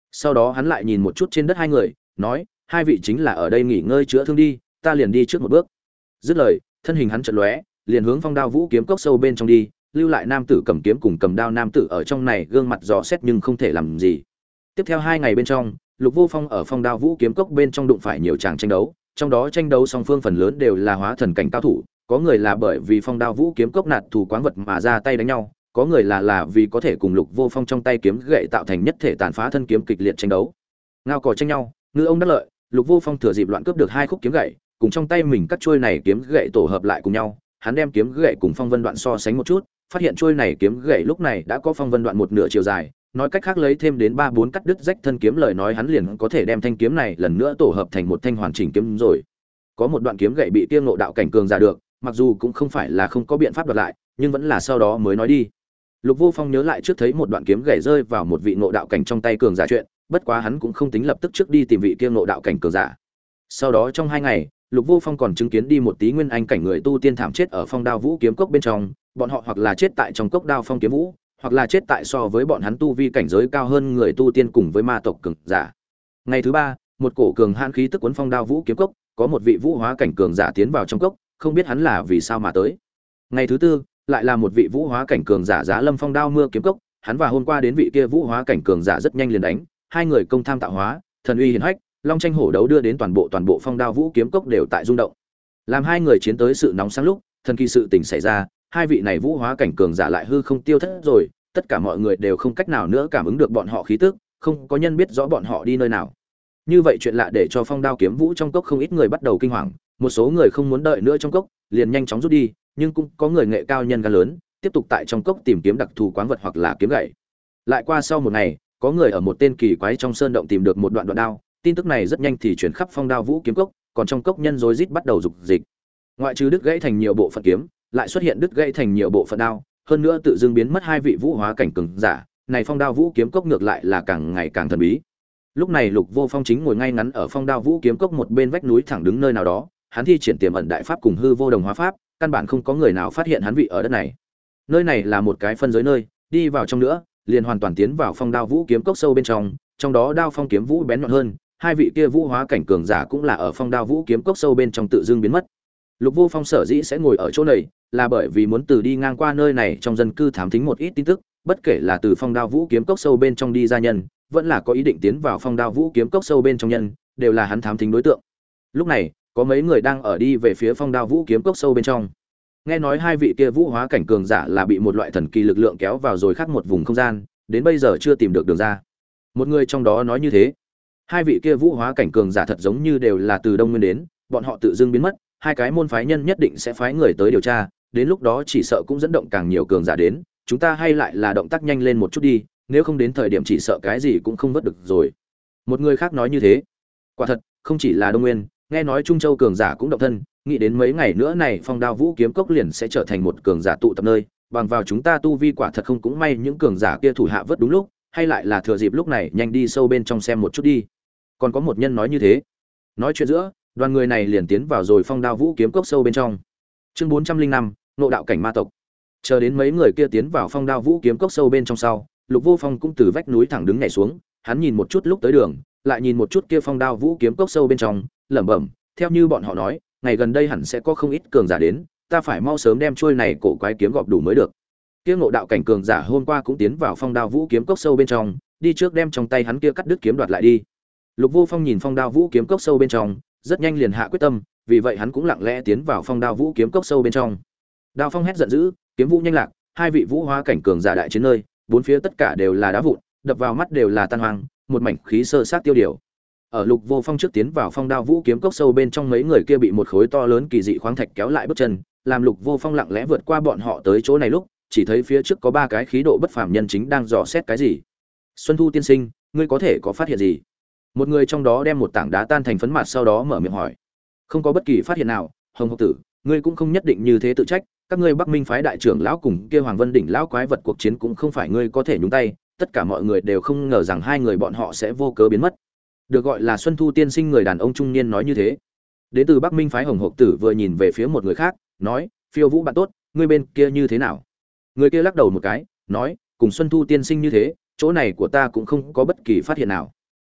S1: Sau đó hắn lại nhìn một chút trên đất hai người, nói, hai vị chính là ở đây nghỉ ngơi chữa thương đi, ta liền đi trước một bước. Dứt lời, thân hình hắn chợt lóe, liền hướng Phong Đao Vũ kiếm cốc sâu bên trong đi, lưu lại nam tử cầm kiếm cùng cầm đao nam tử ở trong này gương mặt dò xét nhưng không thể làm gì. Tiếp theo 2 ngày bên trong, Lục Vô Phong ở Phong Đao Vũ kiếm cốc bên trong đụng phải nhiều tràng tranh đấu, trong đó tranh đấu song phương phần lớn đều là hóa thần cảnh cao thủ, có người là bởi vì Phong Đao Vũ kiếm cốc nạt thủ quáng vật mà ra tay đánh nhau, có người là vì có thể cùng Lục Vô Phong trong tay kiếm gậy tạo thành nhất thể tàn phá thân kiếm kịch liệt tranh đấu. Ngao cò tranh nhau, ngư ông đắc lợi, Lục Vô Phong thừa dịp loạn cướp được 2 khúc kiếm gậy, cùng trong tay mình cắt chuôi này kiếm gậy tổ hợp lại cùng nhau, hắn đem kiếm gậy cùng phong vân đoạn so sánh một chút, phát hiện chuôi này kiếm gậy lúc này đã có phong vân đoạn một nửa chiều dài, nói cách khác lấy thêm đến 3-4 cắt đứt rách thân kiếm lời nói hắn liền có thể đem thanh kiếm này lần nữa tổ hợp thành một thanh hoàn chỉnh kiếm rồi. Có một đoạn kiếm gậy bị Tiêu Ngộ đạo cảnh cường giả được, mặc dù cũng không phải là không có biện pháp đoạt lại, nhưng vẫn là sau đó mới nói đi. Lục Vô Phong nhớ lại trước thấy một đoạn kiếm gậy rơi vào một vị ngộ đạo cảnh trong tay cường giả chuyện, bất quá hắn cũng không tính lập tức trước đi tìm vị Tiêu Ngộ đạo cảnh cường giả. Sau đó trong 2 ngày, Lục Vô Phong còn chứng kiến đi một tí nguyên anh cảnh người tu tiên thảm chết ở Phong Đao Vũ kiếm cốc bên trong, bọn họ hoặc là chết tại trong cốc Đao Phong kiếm vũ, hoặc là chết tại so với bọn hắn tu vi cảnh giới cao hơn người tu tiên cùng với ma tộc cường giả. Ngày thứ 3, một cổ cường hàn khí tức cuốn Phong Đao Vũ kiếm cốc, có một vị vũ hóa cảnh cường giả tiến vào trong cốc, không biết hắn là vì sao mà tới. Ngày thứ 4, lại là một vị vũ hóa cảnh cường giả giá lâm Phong Đao mưa kiếm cốc, hắn và hôm qua đến vị kia vũ hóa cảnh cường giả rất nhanh liền đánh, hai người công tham tạo hóa, thần uy hiển hách, long tranh hổ đấu đưa đến toàn bộ Phong Đao Vũ kiếm cốc đều tại rung động. Làm hai người chiến tới sự nóng sáng lúc, thần kỳ sự tình xảy ra, hai vị này vũ hóa cảnh cường giả lại hư không tiêu thất rồi, tất cả mọi người đều không cách nào nữa cảm ứng được bọn họ khí tức, không có nhân biết rõ bọn họ đi nơi nào. Như vậy chuyện lạ để cho Phong Đao kiếm vũ trong cốc không ít người bắt đầu kinh hoàng, một số người không muốn đợi nữa trong cốc, liền nhanh chóng rút đi, nhưng cũng có người nghệ cao nhân gan lớn, tiếp tục tại trong cốc tìm kiếm đặc thù quáng vật hoặc là kiếm gậy. Lại qua sau một ngày, có người ở một tên kỳ quái trong sơn động tìm được một đoạn đao, tin tức này rất nhanh thì truyền khắp Phong Đao Vũ kiếm cốc, còn trong cốc nhân rối rít bắt đầu dục dịch. Ngoại trừ đứt gãy thành nhiều bộ phận kiếm, lại xuất hiện đứt gãy thành nhiều bộ phận đao, hơn nữa tự dưng biến mất hai vị vũ hóa cảnh cường giả, này Phong Đao Vũ kiếm cốc ngược lại là càng ngày càng thần bí. Lúc này Lục Vô Phong chính ngồi ngay ngắn ở Phong Đao Vũ kiếm cốc một bên vách núi thẳng đứng nơi nào đó, hắn thi triển tiềm ẩn đại pháp cùng hư vô đồng hóa pháp, căn bản không có người nào phát hiện hắn vị ở đất này. Nơi này là một cái phân giới nơi, đi vào trong nữa, liền hoàn toàn tiến vào Phong Đao Vũ kiếm cốc sâu bên trong đó đao phong kiếm vũ bén nhọn hơn, hai vị kia vũ hóa cảnh cường giả cũng là ở Phong Đao Vũ kiếm cốc sâu bên trong tự dưng biến mất. Lục Vô Phong sở dĩ sẽ ngồi ở chỗ này, là bởi vì muốn từ đi ngang qua nơi này trong dân cư thám thính một ít tin tức, bất kể là từ Phong Đao Vũ kiếm cốc sâu bên trong đi ra nhân, vẫn là có ý định tiến vào Phong Đao Vũ kiếm cốc sâu bên trong nhân, đều là hắn thám thính đối tượng. Lúc này, có mấy người đang ở đi về phía Phong Đao Vũ kiếm cốc sâu bên trong. Nghe nói hai vị kia vũ hóa cảnh cường giả là bị một loại thần kỳ lực lượng kéo vào rồi khác một vùng không gian, đến bây giờ chưa tìm được đường ra. Một người trong đó nói như thế. Hai vị kia vũ hóa cảnh cường giả thật giống như đều là từ Đông Nguyên đến, bọn họ tự dưng biến mất, hai cái môn phái nhân nhất định sẽ phái người tới điều tra, đến lúc đó chỉ sợ cũng dẫn động càng nhiều cường giả đến, chúng ta hay lại là động tác nhanh lên một chút đi, nếu không đến thời điểm chỉ sợ cái gì cũng không vớt được rồi. Một người khác nói như thế. Quả thật, không chỉ là Đông Nguyên, nghe nói Trung Châu cường giả cũng động thân, nghĩ đến mấy ngày nữa này Phong Đao Vũ kiếm cốc liền sẽ trở thành một cường giả tụ tập nơi, bằng vào chúng ta tu vi quả thật không cũng may những cường giả kia thủ hạ vớt đúng lúc, hay lại là thừa dịp lúc này nhanh đi sâu bên trong xem một chút đi. Còn có một nhân nói như thế. Nói chuyện giữa, đoàn người này liền tiến vào rồi Phong Đao Vũ kiếm cốc sâu bên trong. Chương 405, Ngộ đạo cảnh ma tộc. Chờ đến mấy người kia tiến vào Phong Đao Vũ kiếm cốc sâu bên trong sau, Lục Vô Phong cũng từ vách núi thẳng đứng nhảy xuống, hắn nhìn một chút lúc tới đường, lại nhìn một chút kia Phong Đao Vũ kiếm cốc sâu bên trong, lẩm bẩm, theo như bọn họ nói, ngày gần đây hẳn sẽ có không ít cường giả đến, ta phải mau sớm đem chuôi này cổ quái kiếm gọp đủ mới được. Kia Ngộ đạo cảnh cường giả hôm qua cũng tiến vào Phong Đao Vũ kiếm cốc sâu bên trong, đi trước đem trong tay hắn kia cắt đứt kiếm đoạt lại đi. Lục Vô Phong nhìn Phong Đao Vũ kiếm cốc sâu bên trong, rất nhanh liền hạ quyết tâm, vì vậy hắn cũng lặng lẽ tiến vào Phong Đao Vũ kiếm cốc sâu bên trong. Đao Phong hét giận dữ, kiếm vũ nhanh lạc, hai vị vũ hóa cảnh cường giả đại chiến nơi, bốn phía tất cả đều là đá vụn, đập vào mắt đều là tan hoang, một mảnh khí sơ sát tiêu điều. Ở Lục Vô Phong trước tiến vào Phong Đao Vũ kiếm cốc sâu bên trong mấy người kia bị một khối to lớn kỳ dị khoáng thạch kéo lại bước chân, làm Lục Vô Phong lặng lẽ vượt qua bọn họ tới chỗ này lúc, chỉ thấy phía trước có ba cái khí độ bất phàm nhân chính đang dò xét cái gì. Xuân Thu tiên sinh, ngươi có thể có phát hiện gì? Một người trong đó đem một tảng đá tan thành phấn mạt sau đó mở miệng hỏi. Không có bất kỳ phát hiện nào, Hồng Hộc tử, ngươi cũng không nhất định như thế tự trách, các ngươi Bắc Minh phái đại trưởng lão cùng kia Hoàng Vân đỉnh lão quái vật cuộc chiến cũng không phải ngươi có thể nhúng tay, tất cả mọi người đều không ngờ rằng hai người bọn họ sẽ vô cớ biến mất. Được gọi là Xuân Thu tiên sinh người đàn ông trung niên nói như thế. Đến từ Bắc Minh phái Hồng Hộc tử vừa nhìn về phía một người khác, nói, Phiêu Vũ bạn tốt, ngươi bên kia như thế nào? Người kia lắc đầu một cái, nói, cùng Xuân Thu tiên sinh như thế, chỗ này của ta cũng không có bất kỳ phát hiện nào.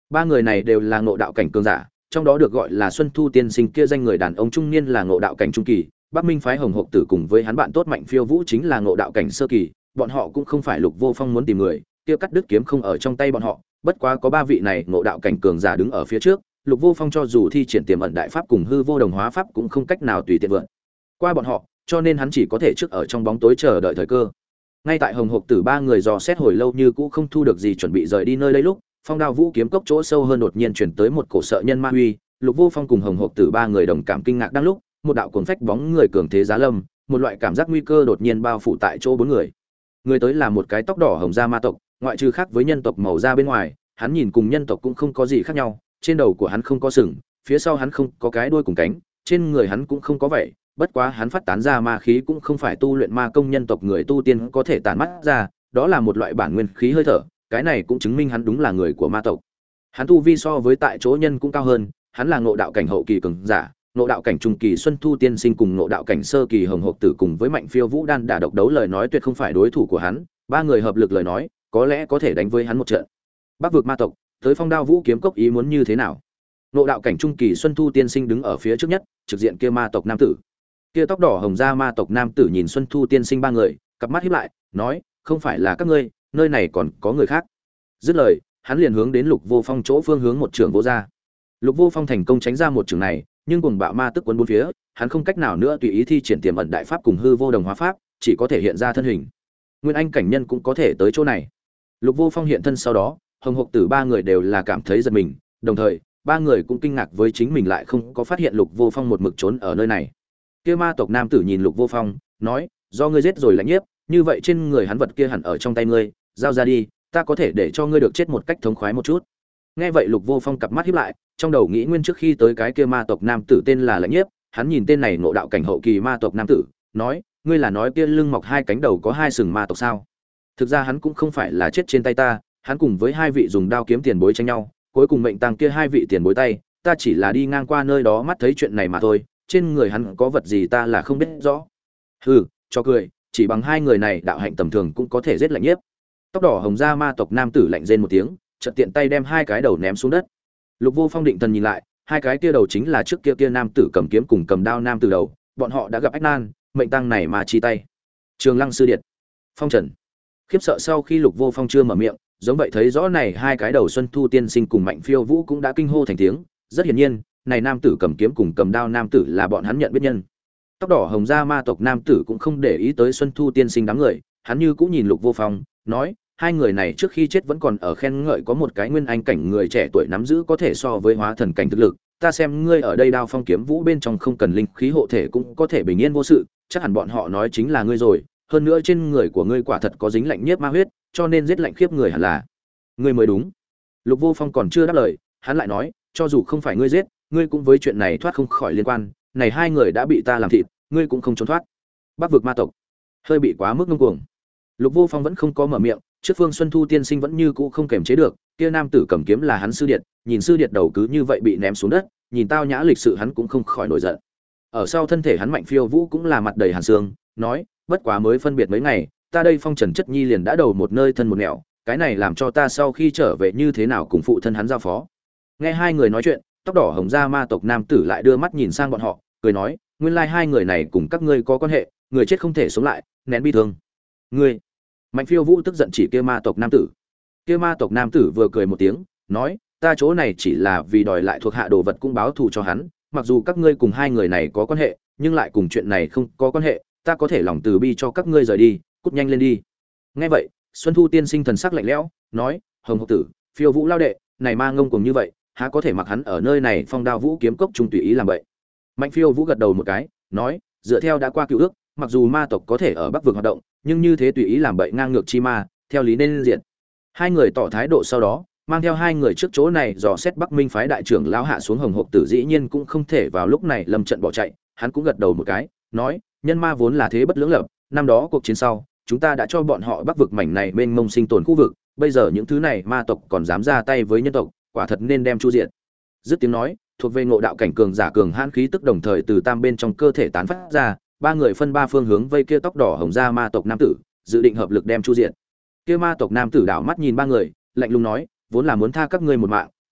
S1: Ba người này đều là ngộ đạo cảnh cường giả, trong đó được gọi là Xuân Thu tiên sinh kia danh người đàn ông trung niên là ngộ đạo cảnh trung kỳ, Bắc Minh phái Hồng Hộc Tử cùng với hắn bạn tốt Mạnh Phiêu Vũ chính là ngộ đạo cảnh sơ kỳ, bọn họ cũng không phải Lục Vô Phong muốn tìm người, kia cắt đứt kiếm không ở trong tay bọn họ, bất quá có ba vị này ngộ đạo cảnh cường giả đứng ở phía trước, Lục Vô Phong cho dù thi triển tiềm ẩn đại pháp cùng hư vô đồng hóa pháp cũng không cách nào tùy tiện vượt qua bọn họ, cho nên hắn chỉ có thể trước ở trong bóng tối chờ đợi thời cơ. Ngay tại Hồng Hộc Tử ba người dò xét hồi lâu như cũ không thu được gì, chuẩn bị rời đi nơi đây lúc, Phong Đao Vũ kiếm cốc chỗ sâu hơn đột nhiên chuyển tới một cổ sợ nhân ma huy, Lục Vô Phong cùng Hồng Hộc Tử ba người đồng cảm kinh ngạc đang lúc, một đạo cuồng phách bóng người cường thế giá lâm, một loại cảm giác nguy cơ đột nhiên bao phủ tại chỗ bốn người. Người tới là một cái tóc đỏ hồng da ma tộc, ngoại trừ khác với nhân tộc màu da bên ngoài, hắn nhìn cùng nhân tộc cũng không có gì khác nhau, trên đầu của hắn không có sừng, phía sau hắn không có cái đuôi cùng cánh, trên người hắn cũng không có vẻ, bất quá hắn phát tán ra ma khí cũng không phải tu luyện ma công nhân tộc người tu tiên có thể tản mắt ra, đó là một loại bản nguyên khí hơi thở, cái này cũng chứng minh hắn đúng là người của ma tộc. Hắn tu vi so với tại chỗ nhân cũng cao hơn, hắn là ngộ đạo cảnh hậu kỳ cường giả, ngộ đạo cảnh trung kỳ Xuân Thu tiên sinh cùng ngộ đạo cảnh sơ kỳ Hồng Hộc Tử cùng với Mạnh Phiêu Vũ đan đả độc đấu lời nói tuyệt không phải đối thủ của hắn, ba người hợp lực lời nói, có lẽ có thể đánh với hắn một trận. Bắc vực ma tộc, tới Phong Đao Vũ kiếm cốc ý muốn như thế nào? Ngộ đạo cảnh trung kỳ Xuân Thu tiên sinh đứng ở phía trước nhất, trực diện kia ma tộc nam tử. Kia tóc đỏ hồng da ma tộc nam tử nhìn Xuân Thu tiên sinh ba người, cặp mắt híp lại, nói: "Không phải là các ngươi, nơi này còn có người khác." Dứt lời, hắn liền hướng đến Lục Vô Phong chỗ phương hướng một trường vỗ ra. Lục Vô Phong thành công tránh ra một trường này, nhưng cuồng bạo ma tức cuốn bốn phía, hắn không cách nào nữa tùy ý thi triển tiềm ẩn đại pháp cùng hư vô đồng hóa pháp, chỉ có thể hiện ra thân hình. Nguyên Anh cảnh nhân cũng có thể tới chỗ này. Lục Vô Phong hiện thân sau đó, Hồng Hộc Tử ba người đều là cảm thấy giật mình, đồng thời, ba người cũng kinh ngạc với chính mình lại không có phát hiện Lục Vô Phong một mực trốn ở nơi này. Kia ma tộc nam tử nhìn Lục Vô Phong, nói: "Do ngươi giết rồi lãnh nhiếp, như vậy trên người hắn vật kia hẳn ở trong tay ngươi, giao ra đi, ta có thể để cho ngươi được chết một cách thống khoái một chút." Nghe vậy Lục Vô Phong cặp mắt híp lại, trong đầu nghĩ nguyên trước khi tới cái kia ma tộc nam tử tên là lãnh nhiếp, hắn nhìn tên này ngộ đạo cảnh hậu kỳ ma tộc nam tử, nói: "Ngươi là nói kia lưng mọc hai cánh đầu có hai sừng ma tộc sao?" Thực ra hắn cũng không phải là chết trên tay ta, hắn cùng với hai vị dùng đao kiếm tiền bối tranh nhau, cuối cùng mệnh tăng kia hai vị tiền bối tay, ta chỉ là đi ngang qua nơi đó mắt thấy chuyện này mà thôi, trên người hắn có vật gì ta là không biết rõ. Hừ, cho cười, chỉ bằng hai người này đạo hạnh tầm thường cũng có thể giết lạnh nhiếp. Tóc đỏ hồng da ma tộc nam tử lạnh rên một tiếng, chợt tiện tay đem hai cái đầu ném xuống đất. Lục Vô Phong định thần nhìn lại, hai cái kia đầu chính là trước kia nam tử cầm kiếm cùng cầm đao nam tử đầu, bọn họ đã gặp ách nan, mệnh tăng này mà chi tay. Trường Lăng sư điệt, Phong Trần. Khiếp sợ sau khi Lục Vô Phong chưa mở miệng, giống vậy thấy rõ này hai cái đầu Xuân Thu tiên sinh cùng Mạnh Phiêu Vũ cũng đã kinh hô thành tiếng, rất hiển nhiên, này nam tử cầm kiếm cùng cầm đao nam tử là bọn hắn nhận biết nhân. Tóc đỏ hồng da ma tộc nam tử cũng không để ý tới Xuân Thu tiên sinh đám người, hắn như cũng nhìn Lục Vô Phong, nói: "Hai người này trước khi chết vẫn còn ở khen ngợi có một cái nguyên anh cảnh người trẻ tuổi nắm giữ có thể so với hóa thần cảnh thực lực, ta xem ngươi ở đây đao phong kiếm vũ bên trong không cần linh khí hộ thể cũng có thể bình yên vô sự, chắc hẳn bọn họ nói chính là ngươi rồi, hơn nữa trên người của ngươi quả thật có dính lạnh nhiếp ma huyết, cho nên giết lạnh khiếp người hẳn là ngươi mới đúng." Lục Vô Phong còn chưa đáp lời, hắn lại nói: "Cho dù không phải ngươi giết, ngươi cũng với chuyện này thoát không khỏi liên quan, này hai người đã bị ta làm thịt, ngươi cũng không trốn thoát." Bắc vực ma tộc hơi bị quá mức ngông cuồng. Lục Vô Phong vẫn không có mở miệng, trước Phương Xuân Thu tiên sinh vẫn như cũ không kềm chế được, kia nam tử cầm kiếm là hắn sư điệt, nhìn sư điệt đầu cứ như vậy bị ném xuống đất, nhìn tao nhã lịch sự hắn cũng không khỏi nổi giận. Ở sau thân thể hắn Mạnh Phiêu Vũ cũng là mặt đầy hàn xương, nói: "Bất quá mới phân biệt mấy ngày, ta đây Phong Trần Chất Nhi liền đã đầu một nơi thân một nẻo, cái này làm cho ta sau khi trở về như thế nào cùng phụ thân hắn giao phó." Nghe hai người nói chuyện, tóc đỏ hồng da ma tộc nam tử lại đưa mắt nhìn sang bọn họ, cười nói: "Nguyên lai hai người này cùng các ngươi có quan hệ, người chết không thể sống lại, nén bi thương." "Ngươi?" Mạnh Phiêu Vũ tức giận chỉ kia ma tộc nam tử. Kia ma tộc nam tử vừa cười một tiếng, nói: "Ta chỗ này chỉ là vì đòi lại thuộc hạ đồ vật cũng báo thù cho hắn, mặc dù các ngươi cùng hai người này có quan hệ, nhưng lại cùng chuyện này không có quan hệ, ta có thể lòng từ bi cho các ngươi rời đi, cút nhanh lên đi." Nghe vậy, Xuân Thu tiên sinh thần sắc lạnh lẽo, nói: "Hồng Hộc Tử, Phiêu Vũ lao đệ, này ma ngông cuồng như vậy, há có thể mặc hắn ở nơi này Phong Đao Vũ kiếm cốc trung tùy ý làm vậy?" Mạnh Phiêu Vũ gật đầu một cái, nói: "Dựa theo đã qua cựu ước, mặc dù ma tộc có thể ở Bắc vực hoạt động, nhưng như thế tùy ý làm bậy ngang ngược chi ma, theo lý nên diện." Hai người tỏ thái độ sau đó, mang theo hai người trước chỗ này dò xét Bắc Minh phái đại trưởng lão hạ xuống Hồng Hộc Tử dĩ nhiên cũng không thể vào lúc này lâm trận bỏ chạy, hắn cũng gật đầu một cái, nói: "Nhân ma vốn là thế bất lưỡng lập, năm đó cuộc chiến sau, chúng ta đã cho bọn họ Bắc vực mảnh này mênh mông sinh tồn khu vực, bây giờ những thứ này ma tộc còn dám ra tay với nhân tộc, quả thật nên đem chu diệt." Dứt tiếng nói, thuộc về ngộ đạo cảnh cường giả cường hãn khí tức đồng thời từ tam bên trong cơ thể tán phát ra, ba người phân ba phương hướng vây kia tóc đỏ hồng da ma tộc nam tử, dự định hợp lực đem chu diệt. Kia ma tộc nam tử đảo mắt nhìn ba người, lạnh lùng nói: "Vốn là muốn tha các ngươi một mạng,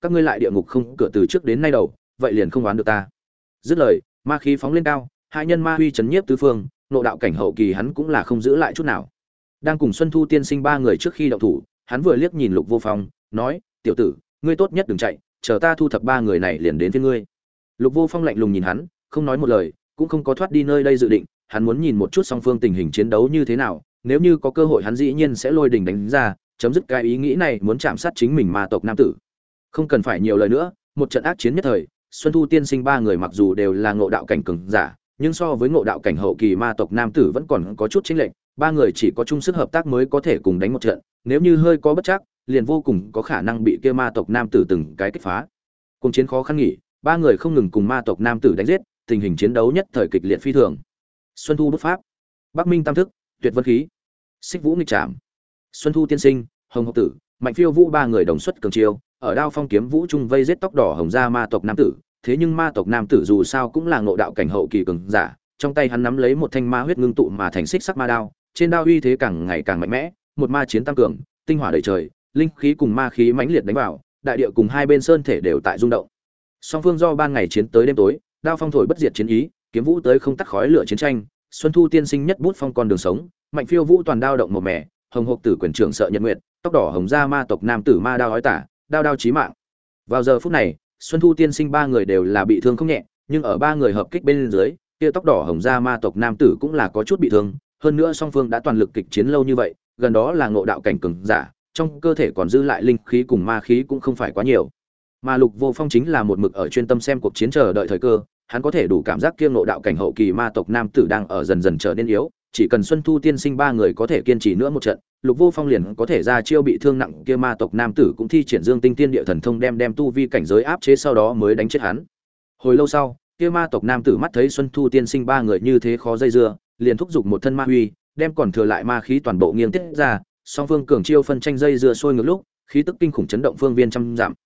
S1: các ngươi lại địa ngục không cửa từ trước đến nay đầu, vậy liền không oán được ta. Dứt lời, ma khí phóng lên cao, hai nhân ma huy chấn nhiếp tứ phương, nộ đạo cảnh hậu kỳ hắn cũng là không giữ lại chút nào. Đang cùng Xuân Thu tiên sinh ba người trước khi động thủ, hắn vừa liếc nhìn Lục Vô Phong, nói: "Tiểu tử, ngươi tốt nhất đừng chạy, chờ ta thu thập ba người này liền đến với ngươi." Lục Vô Phong lạnh lùng nhìn hắn, không nói một lời, cũng không có thoát đi nơi đây dự định, hắn muốn nhìn một chút song phương tình hình chiến đấu như thế nào, nếu như có cơ hội hắn dĩ nhiên sẽ lôi đình đánh ra, chấm dứt cái ý nghĩ này muốn chạm sát chính mình ma tộc nam tử. Không cần phải nhiều lời nữa, một trận ác chiến nhất thời, Xuân Thu tiên sinh ba người mặc dù đều là ngộ đạo cảnh cường giả, nhưng so với ngộ đạo cảnh hậu kỳ ma tộc nam tử vẫn còn có chút chênh lệch, ba người chỉ có chung sức hợp tác mới có thể cùng đánh một trận, nếu như hơi có bất trắc, liền vô cùng có khả năng bị kia ma tộc nam tử từng cái kích phá. Cùng chiến khó khăn nghỉ, ba người không ngừng cùng ma tộc nam tử đánh giết, tình hình chiến đấu nhất thời kịch liệt phi thường. Xuân Thu bút pháp, Bắc Minh tam thức, Tuyệt vân khí, Xích Vũ nghịch trảm. Xuân Thu tiên sinh, Hồng Hộc tử, Mạnh Phiêu Vũ ba người đồng xuất cường chiêu, ở Đao Phong kiếm vũ trung vây giết tóc đỏ hồng gia ma tộc nam tử, thế nhưng ma tộc nam tử dù sao cũng là ngộ đạo cảnh hậu kỳ cường giả, trong tay hắn nắm lấy một thanh ma huyết ngưng tụ mà thành xích sắc ma đao, trên đao uy thế càng ngày càng mạnh mẽ, một ma chiến tăng cường, tinh hỏa đầy trời, linh khí cùng ma khí mãnh liệt đánh vào, đại địa cùng hai bên sơn thể đều tại rung động. Song phương do ban ngày chiến tới đêm tối, Đao Phong thổi bất diệt chiến ý, kiếm vũ tới không tắt khói lửa chiến tranh, Xuân Thu tiên sinh nhất bút phong con đường sống, Mạnh Phiêu Vũ toàn đao động một mẻ, Hồng Hộc tử quyền trưởng sợ nhật nguyệt, tóc đỏ hồng gia ma tộc nam tử ma đao hói tả, đao đao chí mạng. Vào giờ phút này, Xuân Thu tiên sinh ba người đều là bị thương không nhẹ, nhưng ở ba người hợp kích bên dưới, kia tóc đỏ hồng gia ma tộc nam tử cũng là có chút bị thương, hơn nữa song phương đã toàn lực kịch chiến lâu như vậy, gần đó là ngộ đạo cảnh cường giả, trong cơ thể còn dư lại linh khí cùng ma khí cũng không phải quá nhiều. Mà Lục Vô Phong chính là một mực ở chuyên tâm xem cuộc chiến chờ đợi thời cơ, hắn có thể đủ cảm giác kia ngộ đạo cảnh hậu kỳ ma tộc nam tử đang ở dần dần trở nên yếu, chỉ cần Xuân Thu tiên sinh ba người có thể kiên trì nữa một trận, Lục Vô Phong liền có thể ra chiêu bị thương nặng kia ma tộc nam tử cũng thi triển Dương Tinh Tiên Địa thần thông đem tu vi cảnh giới áp chế sau đó mới đánh chết hắn. Hồi lâu sau, kia ma tộc nam tử mắt thấy Xuân Thu tiên sinh ba người như thế khó dây dưa, liền thúc giục một thân ma huy, đem còn thừa lại ma khí toàn bộ nghiêng tiết ra, song phương cường chiêu phân tranh dây dưa sôi ngược lúc, khí tức kinh khủng chấn động phương viên trăm dặm.